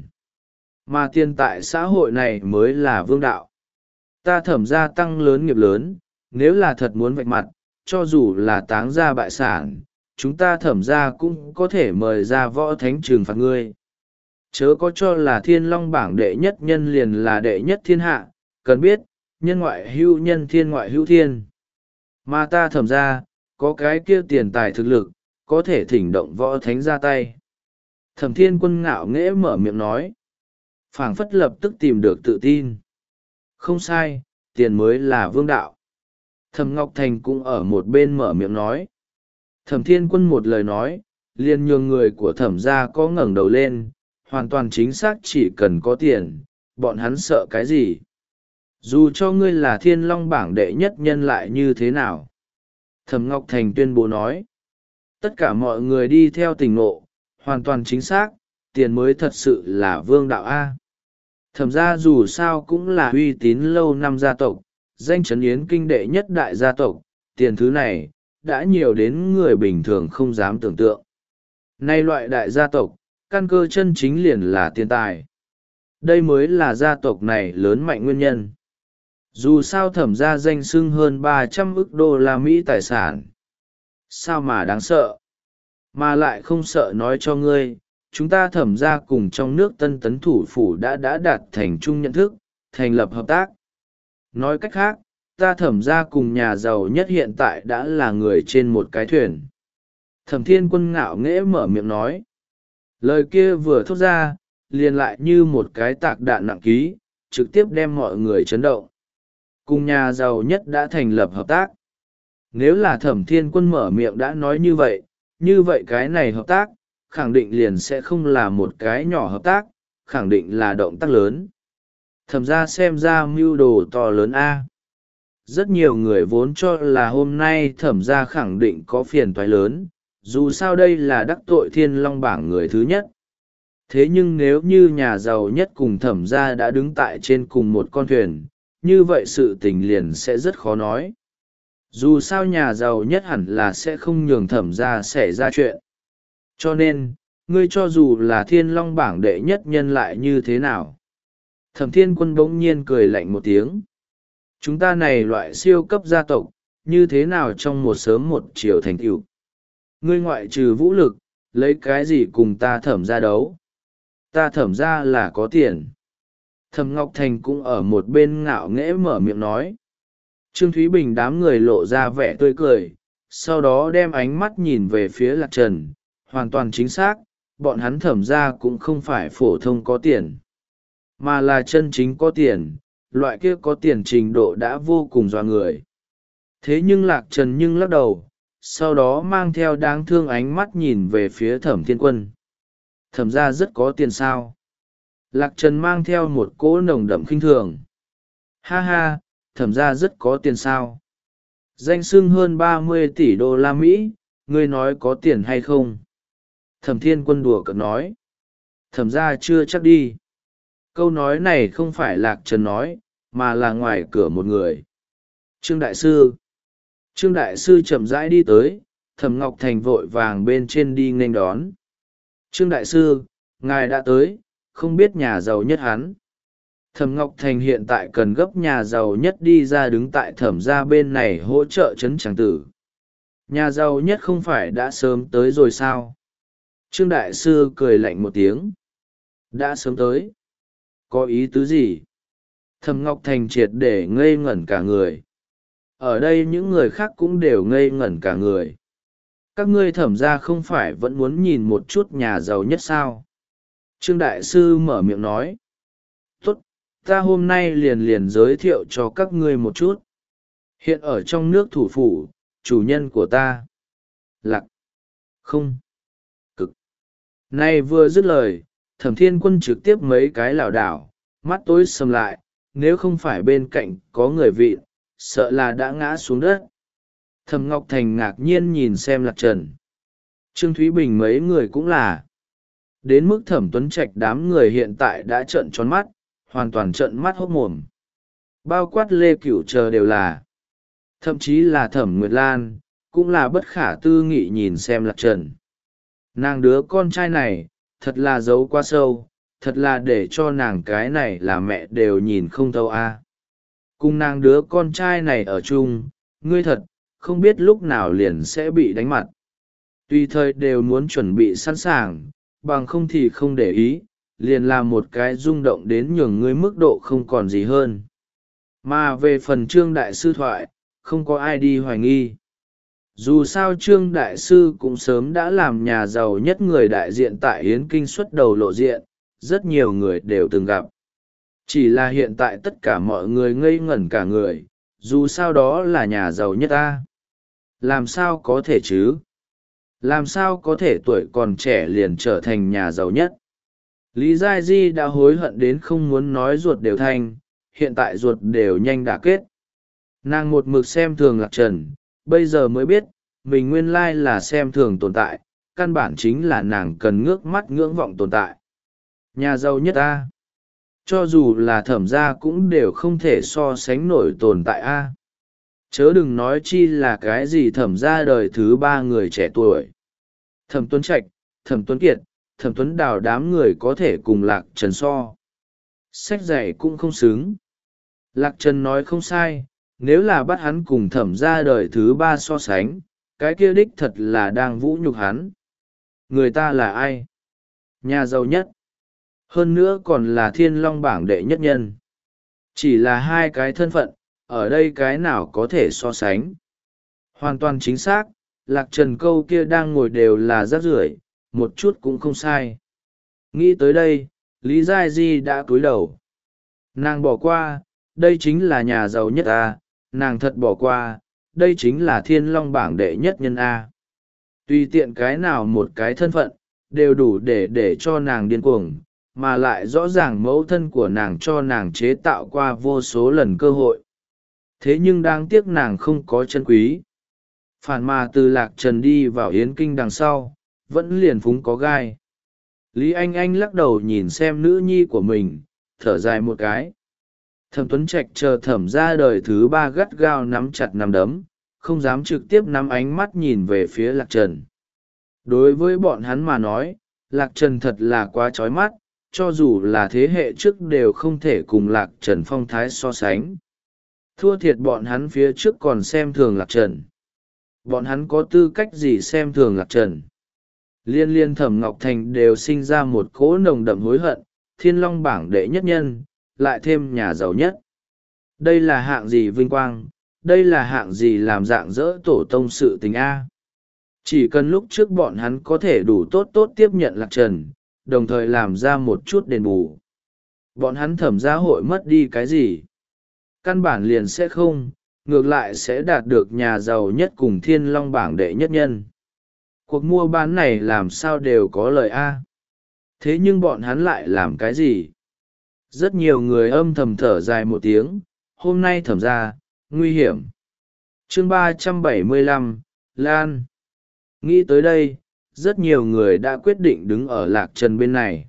Mà tiền tại xã hội này mới là vương đạo. Ta thẩm gia tăng lớn nghiệp lớn, nếu là thật muốn vạch mặt, cho dù là táng ra bại sản, chúng ta thẩm ra cũng có thể mời ra võ thánh trừng phạt ngươi. Chớ có cho là thiên long bảng đệ nhất nhân liền là đệ nhất thiên hạ, cần biết, nhân ngoại hữu nhân thiên ngoại hữu thiên. Mà ta thẩm ra, có cái kia tiền tài thực lực, có thể thỉnh động võ thánh ra tay. Thẩm Thiên Quân ngạo nghễ mở miệng nói. Phảng phất lập tức tìm được tự tin. Không sai, tiền mới là vương đạo. Thẩm Ngọc Thành cũng ở một bên mở miệng nói. Thẩm Thiên Quân một lời nói, liền nhường người của thẩm gia có ngẩng đầu lên, hoàn toàn chính xác chỉ cần có tiền, bọn hắn sợ cái gì. Dù cho ngươi là thiên long bảng đệ nhất nhân lại như thế nào. Thẩm Ngọc Thành tuyên bố nói. Tất cả mọi người đi theo tình ngộ, hoàn toàn chính xác, tiền mới thật sự là vương đạo A. Thẩm gia dù sao cũng là uy tín lâu năm gia tộc, danh chấn yến kinh đệ nhất đại gia tộc, tiền thứ này, đã nhiều đến người bình thường không dám tưởng tượng. Nay loại đại gia tộc, căn cơ chân chính liền là tiền tài. Đây mới là gia tộc này lớn mạnh nguyên nhân. Dù sao thẩm gia danh xưng hơn ba trăm ức đô la Mỹ tài sản. Sao mà đáng sợ? Mà lại không sợ nói cho ngươi, chúng ta thẩm gia cùng trong nước tân tấn thủ phủ đã đã đạt thành chung nhận thức, thành lập hợp tác. Nói cách khác, ta thẩm gia cùng nhà giàu nhất hiện tại đã là người trên một cái thuyền. Thẩm Thiên Quân ngạo nghễ mở miệng nói. Lời kia vừa thốt ra, liền lại như một cái tạc đạn nặng ký, trực tiếp đem mọi người chấn động. Cùng nhà giàu nhất đã thành lập hợp tác. Nếu là Thẩm Thiên Quân mở miệng đã nói như vậy, như vậy cái này hợp tác, khẳng định liền sẽ không là một cái nhỏ hợp tác, khẳng định là động tác lớn. Thẩm ra xem ra mưu đồ to lớn A. Rất nhiều người vốn cho là hôm nay thẩm ra khẳng định có phiền toái lớn, dù sao đây là đắc tội thiên long bảng người thứ nhất. Thế nhưng nếu như nhà giàu nhất cùng thẩm ra đã đứng tại trên cùng một con thuyền, như vậy sự tình liền sẽ rất khó nói. Dù sao nhà giàu nhất hẳn là sẽ không nhường thẩm ra xảy ra chuyện. Cho nên, ngươi cho dù là thiên long bảng đệ nhất nhân lại như thế nào. Thẩm Thiên Quân bỗng nhiên cười lạnh một tiếng. Chúng ta này loại siêu cấp gia tộc, như thế nào trong một sớm một chiều thành tựu. Ngươi ngoại trừ vũ lực, lấy cái gì cùng ta thẩm ra đấu. Ta thẩm ra là có tiền. Thẩm Ngọc Thành cũng ở một bên ngạo nghễ mở miệng nói. Trương Thúy Bình đám người lộ ra vẻ tươi cười, sau đó đem ánh mắt nhìn về phía Lạc Trần, hoàn toàn chính xác, bọn hắn thẩm ra cũng không phải phổ thông có tiền, mà là chân chính có tiền, loại kia có tiền trình độ đã vô cùng dọa người. Thế nhưng Lạc Trần nhưng lắc đầu, sau đó mang theo đáng thương ánh mắt nhìn về phía Thẩm Thiên Quân. Thẩm ra rất có tiền sao? Lạc Trần mang theo một cỗ nồng đậm khinh thường. Ha ha, thẩm ra rất có tiền sao? Danh xưng hơn ba mươi tỷ đô la Mỹ, ngươi nói có tiền hay không? Thẩm Thiên Quân đùa cợt nói. Thẩm ra chưa chắc đi. Câu nói này không phải Lạc Trần nói, mà là ngoài cửa một người. Trương Đại Sư. Trương Đại Sư chậm rãi đi tới, Thẩm Ngọc Thành vội vàng bên trên đi nghênh đón. Trương Đại Sư, ngài đã tới, không biết nhà giàu nhất hắn. Thẩm Ngọc Thành hiện tại cần gấp nhà giàu nhất đi ra đứng tại thẩm gia bên này hỗ trợ chấn tràng tử. Nhà giàu nhất không phải đã sớm tới rồi sao? Trương Đại Sư cười lạnh một tiếng. Đã sớm tới. Có ý tứ gì? Thẩm Ngọc Thành triệt để ngây ngẩn cả người. Ở đây những người khác cũng đều ngây ngẩn cả người. Các ngươi thẩm gia không phải vẫn muốn nhìn một chút nhà giàu nhất sao? Trương Đại Sư mở miệng nói. Tốt, ta hôm nay liền liền giới thiệu cho các ngươi một chút. Hiện ở trong nước thủ phủ, chủ nhân của ta. Lạc. Không. Cực. Nay vừa dứt lời, Thẩm Thiên Quân trực tiếp mấy cái lảo đảo, mắt tối sầm lại, nếu không phải bên cạnh có người vịn, sợ là đã ngã xuống đất. Thẩm Ngọc Thành ngạc nhiên nhìn xem Lạc Trần. Trương Thúy Bình mấy người cũng là. Đến mức Thẩm Tuấn Trạch đám người hiện tại đã trợn tròn mắt, hoàn toàn trợn mắt hốt mồm. Bao quát Lê Cửu chờ đều là. Thậm chí là Thẩm Nguyệt Lan, cũng là bất khả tư nghị nhìn xem Lạc Trần. Nàng đứa con trai này, thật là giấu quá sâu, thật là để cho nàng cái này là mẹ đều nhìn không thấu a. Cùng nàng đứa con trai này ở chung, ngươi thật không biết lúc nào liền sẽ bị đánh mặt. Tùy thời đều muốn chuẩn bị sẵn sàng, bằng không thì không để ý, liền làm một cái rung động đến nhường ngươi mức độ không còn gì hơn. Mà về phần Trương đại sư thoại, không có ai đi hoài nghi. Dù sao Trương đại sư cũng sớm đã làm nhà giàu nhất người đại diện tại Yến Kinh xuất đầu lộ diện, rất nhiều người đều từng gặp. Chỉ là hiện tại tất cả mọi người ngây ngẩn cả người, dù sao đó là nhà giàu nhất ta. Làm sao có thể chứ? Làm sao có thể tuổi còn trẻ liền trở thành nhà giàu nhất? Lý Giai Di đã hối hận đến không muốn nói ruột đều thanh, hiện tại ruột đều nhanh đã kết. Nàng một mực xem thường Lạc Trần, bây giờ mới biết, mình nguyên lai là xem thường tồn tại, căn bản chính là nàng cần ngước mắt ngưỡng vọng tồn tại. Nhà giàu nhất ta. Cho dù là Thẩm gia cũng đều không thể so sánh nổi tồn tại a. Chớ đừng nói chi là cái gì Thẩm gia đời thứ ba người trẻ tuổi. Thẩm Tuấn Trạch, Thẩm Tuấn Kiệt, Thẩm Tuấn Đào đám người có thể cùng Lạc Trần so. Sách dạy cũng không xứng. Lạc Trần nói không sai, nếu là bắt hắn cùng Thẩm gia đời thứ ba so sánh, cái kia đích thật là đang vũ nhục hắn. Người ta là ai? Nhà giàu nhất. Hơn nữa còn là Thiên Long bảng đệ nhất nhân. Chỉ là hai cái thân phận, ở đây cái nào có thể so sánh. Hoàn toàn chính xác, Lạc Trần câu kia đang ngồi đều là rác rưởi, một chút cũng không sai. Nghĩ tới đây, Lý Giai Di đã cúi đầu. Nàng bỏ qua, đây chính là nhà giàu nhất a, nàng thật bỏ qua, đây chính là Thiên Long bảng đệ nhất nhân a. Tùy tiện cái nào một cái thân phận, đều đủ để để cho nàng điên cuồng, mà lại rõ ràng mẫu thân của nàng cho nàng chế tạo qua vô số lần cơ hội. Thế nhưng đáng tiếc nàng không có chân quý. Phản mà từ Lạc Trần đi vào Yến Kinh đằng sau, vẫn liền phúng có gai. Lý Anh Anh lắc đầu nhìn xem nữ nhi của mình, thở dài một cái. Thẩm Tuấn Trạch chờ Thẩm ra đời thứ ba gắt gao nắm chặt nắm đấm, không dám trực tiếp nắm ánh mắt nhìn về phía Lạc Trần. Đối với bọn hắn mà nói, Lạc Trần thật là quá chói mắt, cho dù là thế hệ trước đều không thể cùng Lạc Trần phong thái so sánh. Thua thiệt bọn hắn phía trước còn xem thường Lạc Trần. Bọn hắn có tư cách gì xem thường Lạc Trần? Liên liên Thẩm Ngọc Thành đều sinh ra một cỗ nồng đậm hối hận, Thiên Long bảng đệ nhất nhân, lại thêm nhà giàu nhất. Đây là hạng gì vinh quang, đây là hạng gì làm dạng dỡ tổ tông sự tình A. Chỉ cần lúc trước bọn hắn có thể đủ tốt tốt tiếp nhận Lạc Trần, đồng thời làm ra một chút đền bù. Bọn hắn Thẩm gia hội mất đi cái gì? Căn bản liền sẽ không, ngược lại sẽ đạt được nhà giàu nhất cùng Thiên Long bảng đệ nhất nhân. Cuộc mua bán này làm sao đều có lợi A. Thế nhưng bọn hắn lại làm cái gì? Rất nhiều người âm thầm thở dài một tiếng, hôm nay Thẩm gia, nguy hiểm. Chương ba trăm bảy mươi lăm, Lan. Nghĩ tới đây, rất nhiều người đã quyết định đứng ở Lạc Trần bên này.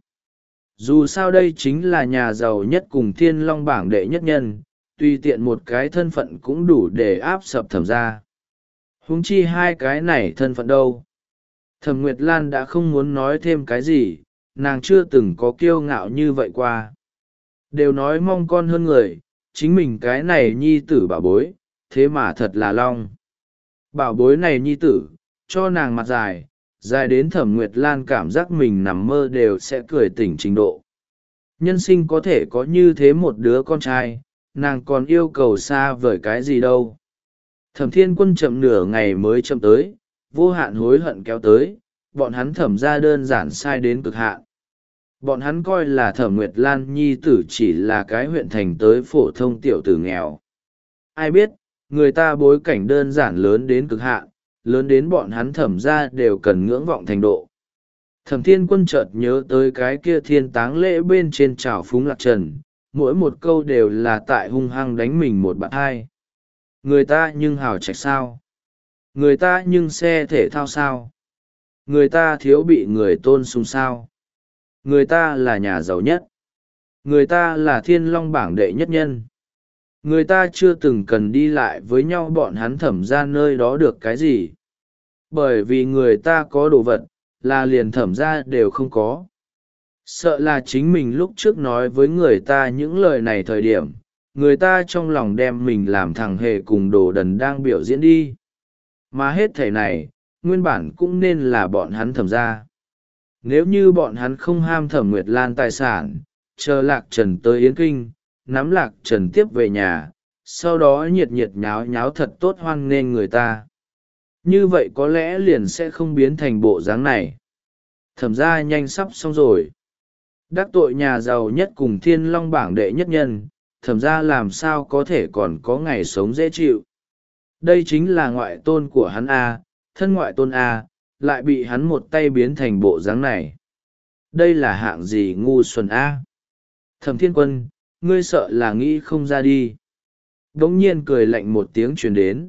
Dù sao đây chính là nhà giàu nhất cùng Thiên Long bảng đệ nhất nhân, tùy tiện một cái thân phận cũng đủ để áp sập Thẩm gia. Huống chi hai cái này thân phận đâu. Thẩm Nguyệt Lan đã không muốn nói thêm cái gì, nàng chưa từng có kiêu ngạo như vậy qua. Đều nói mong con hơn người, chính mình cái này nhi tử bảo bối, thế mà thật là long. Bảo bối này nhi tử, cho nàng mặt dài, dài đến Thẩm Nguyệt Lan cảm giác mình nằm mơ đều sẽ cười tỉnh trình độ. Nhân sinh có thể có như thế một đứa con trai, nàng còn yêu cầu xa vời cái gì đâu. Thẩm Thiên Quân chậm nửa ngày mới chậm tới, vô hạn hối hận kéo tới, bọn hắn Thẩm ra đơn giản sai đến cực hạn. Bọn hắn coi là Thẩm Nguyệt Lan nhi tử chỉ là cái huyện thành tới phổ thông tiểu tử nghèo. Ai biết, người ta bối cảnh đơn giản lớn đến cực hạn, lớn đến bọn hắn Thẩm ra đều cần ngưỡng vọng thành độ. Thẩm Thiên Quân chợt nhớ tới cái kia thiên táng lễ bên trên trào phúng Lạc Trần, mỗi một câu đều là tại hung hăng đánh mình một bạn hai. Người ta nhưng hào trạch sao? Người ta nhưng xe thể thao sao? Người ta thiếu bị người tôn sùng sao? Người ta là nhà giàu nhất. Người ta là Thiên Long bảng đệ nhất nhân. Người ta chưa từng cần đi lại với nhau bọn hắn Thẩm ra nơi đó được cái gì. Bởi vì người ta có đồ vật, là liền Thẩm ra đều không có. Sợ là chính mình lúc trước nói với người ta những lời này thời điểm, người ta trong lòng đem mình làm thằng hề cùng đồ đần đang biểu diễn đi. Mà hết thảy này nguyên bản cũng nên là bọn hắn Thẩm ra. Nếu như bọn hắn không ham Thẩm Nguyệt Lan tài sản, chờ Lạc Trần tới Yến Kinh, nắm Lạc Trần tiếp về nhà, sau đó nhiệt nhiệt nháo nháo thật tốt hoan nghênh người ta, như vậy có lẽ liền sẽ không biến thành bộ dáng này. Thẩm ra nhanh sắp xong rồi. Đắc tội nhà giàu nhất cùng Thiên Long bảng đệ nhất nhân, Thẩm ra làm sao có thể còn có ngày sống dễ chịu. Đây chính là ngoại tôn của hắn A, thân ngoại tôn A, lại bị hắn một tay biến thành bộ dáng này. Đây là hạng gì ngu xuẩn A. Thẩm Thiên Quân, ngươi sợ là nghĩ không ra đi. Đống nhiên cười lạnh một tiếng truyền đến.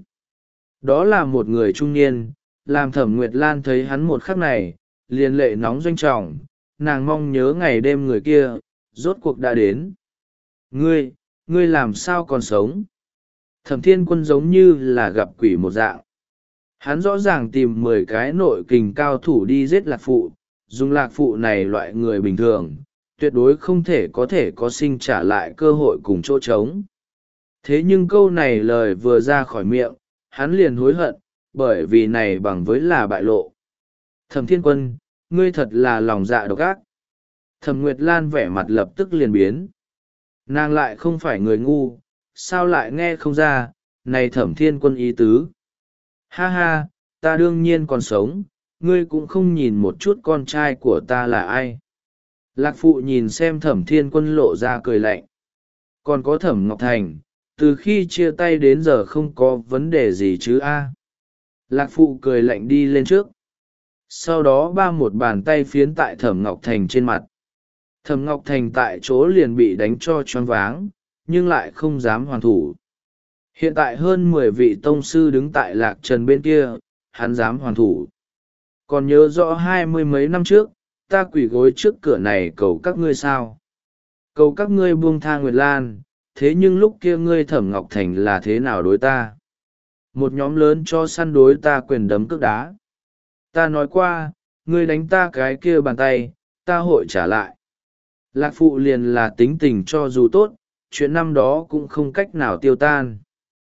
Đó là một người trung niên, làm Thẩm Nguyệt Lan thấy hắn một khắc này, liền lệ nóng doanh trọng, nàng mong nhớ ngày đêm người kia, rốt cuộc đã đến. Ngươi, ngươi làm sao còn sống? Thẩm Thiên Quân giống như là gặp quỷ một dạng. Hắn rõ ràng tìm mười cái nội kình cao thủ đi giết lạc phụ, dùng lạc phụ này loại người bình thường, tuyệt đối không thể có thể có sinh trả lại cơ hội cùng chỗ trống. Thế nhưng câu này lời vừa ra khỏi miệng, hắn liền hối hận, bởi vì này bằng với là bại lộ. Thẩm Thiên Quân, ngươi thật là lòng dạ độc ác. Thẩm Nguyệt Lan vẻ mặt lập tức liền biến. Nàng lại không phải người ngu, sao lại nghe không ra, này Thẩm Thiên Quân ý tứ. Ha ha, ta đương nhiên còn sống, ngươi cũng không nhìn một chút con trai của ta là ai. Lạc phụ nhìn xem Thẩm Thiên Quân lộ ra cười lạnh. Còn có Thẩm Ngọc Thành, từ khi chia tay đến giờ không có vấn đề gì chứ a? Lạc phụ cười lạnh đi lên trước. Sau đó ba một bàn tay phiến tại Thẩm Ngọc Thành trên mặt. Thẩm Ngọc Thành tại chỗ liền bị đánh cho choáng váng, nhưng lại không dám hoàn thủ. Hiện tại hơn mười vị tông sư đứng tại Lạc Trần bên kia, hắn dám hoàn thủ. Còn nhớ rõ hai mươi mấy năm trước, ta quỳ gối trước cửa này cầu các ngươi sao? Cầu các ngươi buông tha Nguyệt Lan, thế nhưng lúc kia ngươi Thẩm Ngọc Thành là thế nào đối ta? Một nhóm lớn cho săn đối ta quyền đấm cước đá. Ta nói qua, ngươi đánh ta cái kia bàn tay, ta hội trả lại. Lạc phụ liền là tính tình cho dù tốt, chuyện năm đó cũng không cách nào tiêu tan.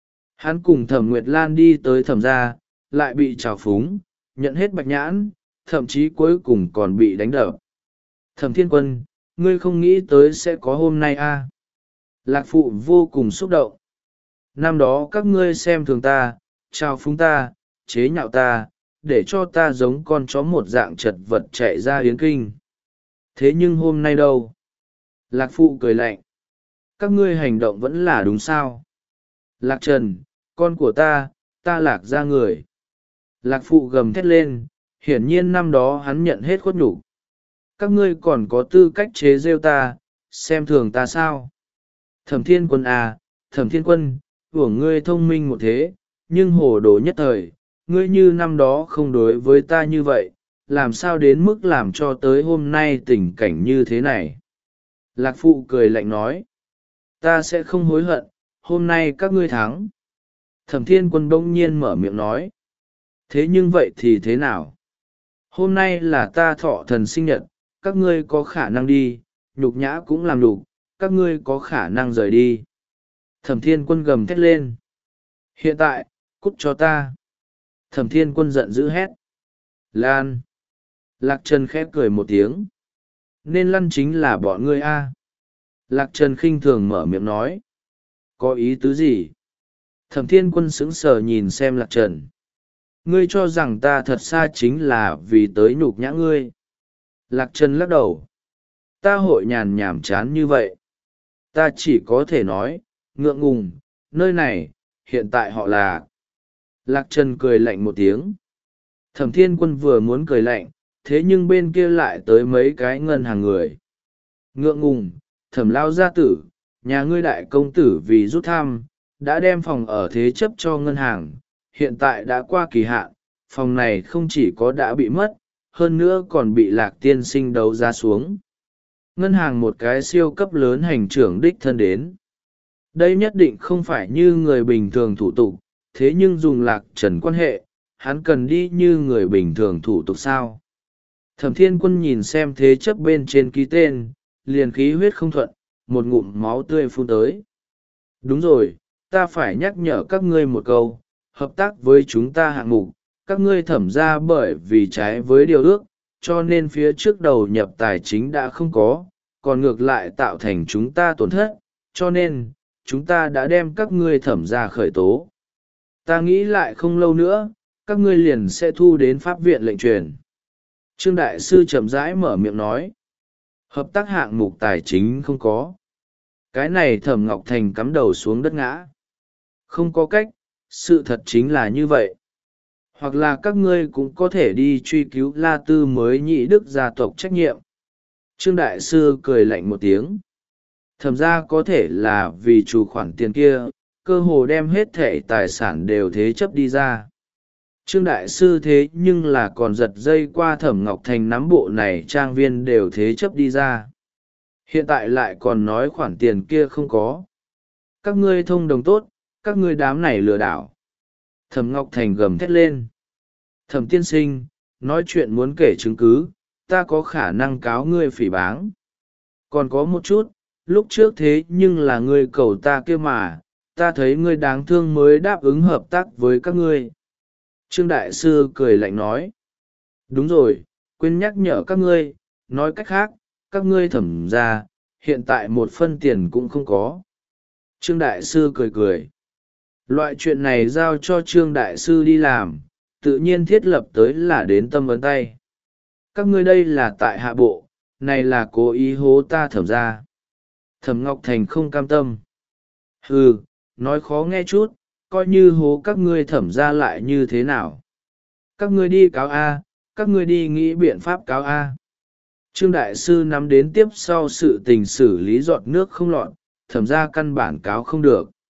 Hắn cùng Thẩm Nguyệt Lan đi tới Thẩm gia, lại bị trào phúng, nhận hết bạch nhãn, thậm chí cuối cùng còn bị đánh đập. Thẩm Thiên Quân, ngươi không nghĩ tới sẽ có hôm nay à? Lạc phụ vô cùng xúc động. Năm đó các ngươi xem thường ta, trào phúng ta, chế nhạo ta, để cho ta giống con chó một dạng chật vật chạy ra Yến Kinh. Thế nhưng hôm nay đâu? Lạc phụ cười lạnh. Các ngươi hành động vẫn là đúng sao? Lạc Trần, con của ta, ta lạc ra người. Lạc phụ gầm thét lên, hiển nhiên năm đó hắn nhận hết khuất nhục. Các ngươi còn có tư cách chế rêu ta, xem thường ta sao? Thẩm Thiên Quân à, Thẩm Thiên Quân, của ngươi thông minh một thế, nhưng hồ đồ nhất thời, ngươi như năm đó không đối với ta như vậy, làm sao đến mức làm cho tới hôm nay tình cảnh như thế này? Lạc phụ cười lạnh nói, ta sẽ không hối hận, hôm nay các ngươi thắng. Thẩm Thiên Quân bỗng nhiên mở miệng nói, thế nhưng vậy thì thế nào? Hôm nay là ta thọ thần sinh nhật, các ngươi có khả năng đi, nhục nhã cũng làm đủ, các ngươi có khả năng rời đi. Thẩm Thiên Quân gầm thét lên. Hiện tại, cút cho ta. Thẩm Thiên Quân giận dữ hét. Lan. Lạc Trần khép cười một tiếng. Nên lăn chính là bọn ngươi a. Lạc Trần khinh thường mở miệng nói. Có ý tứ gì? Thẩm Thiên Quân sững sờ nhìn xem Lạc Trần. Ngươi cho rằng ta thật xa chính là vì tới nhục nhã ngươi. Lạc Trần lắc đầu. Ta hội nhàn nhảm chán như vậy. Ta chỉ có thể nói, ngượng ngùng, nơi này, hiện tại họ là... Lạc Trần cười lạnh một tiếng. Thẩm Thiên Quân vừa muốn cười lạnh, thế nhưng bên kia lại tới mấy cái ngân hàng người. Ngượng ngùng, Thẩm lao gia tử, nhà ngươi đại công tử vì rút thăm, đã đem phòng ở thế chấp cho ngân hàng, hiện tại đã qua kỳ hạn, phòng này không chỉ có đã bị mất, hơn nữa còn bị Lạc tiên sinh đấu giá xuống. Ngân hàng một cái siêu cấp lớn hành trưởng đích thân đến. Đây nhất định không phải như người bình thường thủ tục, thế nhưng dùng Lạc Trần quan hệ, hắn cần đi như người bình thường thủ tục sao? Thẩm Thiên Quân nhìn xem thế chấp bên trên ký tên, liền khí huyết không thuận, một ngụm máu tươi phun tới. Đúng rồi, ta phải nhắc nhở các ngươi một câu, hợp tác với chúng ta hạng mục, các ngươi thẩm ra bởi vì trái với điều ước, cho nên phía trước đầu nhập tài chính đã không có, còn ngược lại tạo thành chúng ta tổn thất, cho nên, chúng ta đã đem các ngươi thẩm ra khởi tố. Ta nghĩ lại không lâu nữa, các ngươi liền sẽ thu đến pháp viện lệnh truyền. Trương Đại Sư chậm rãi mở miệng nói. Hợp tác hạng mục tài chính không có. Cái này Thẩm Ngọc Thành cắm đầu xuống đất ngã. Không có cách, sự thật chính là như vậy. Hoặc là các ngươi cũng có thể đi truy cứu La Tư mới nhị đức gia tộc trách nhiệm. Trương Đại Sư cười lạnh một tiếng. Thẩm ra có thể là vì chủ khoản tiền kia, cơ hồ đem hết thẻ tài sản đều thế chấp đi ra. Trương Đại Sư thế nhưng là còn giật dây qua Thẩm Ngọc Thành nắm bộ này trang viên đều thế chấp đi ra. Hiện tại lại còn nói khoản tiền kia không có. Các ngươi thông đồng tốt, các ngươi đám này lừa đảo. Thẩm Ngọc Thành gầm thét lên. Thẩm tiên sinh, nói chuyện muốn kể chứng cứ, ta có khả năng cáo ngươi phỉ báng. Còn có một chút, lúc trước thế nhưng là ngươi cầu ta kia mà, ta thấy ngươi đáng thương mới đáp ứng hợp tác với các ngươi. Trương Đại Sư cười lạnh nói. Đúng rồi, quên nhắc nhở các ngươi, nói cách khác, các ngươi thẩm ra, hiện tại một phân tiền cũng không có. Trương Đại Sư cười cười. Loại chuyện này giao cho Trương Đại Sư đi làm, tự nhiên thiết lập tới là đến tâm ấn tay. Các ngươi đây là tại hạ bộ, này là cố ý hố ta thẩm ra. Thẩm Ngọc Thành không cam tâm. Hừ, nói khó nghe chút, coi như hố các ngươi thẩm ra lại như thế nào. Các ngươi đi cáo A, các ngươi đi nghĩ biện pháp cáo A. Trương Đại Sư nắm đến tiếp sau sự tình xử lý giọt nước không lọt, thẩm ra căn bản cáo không được.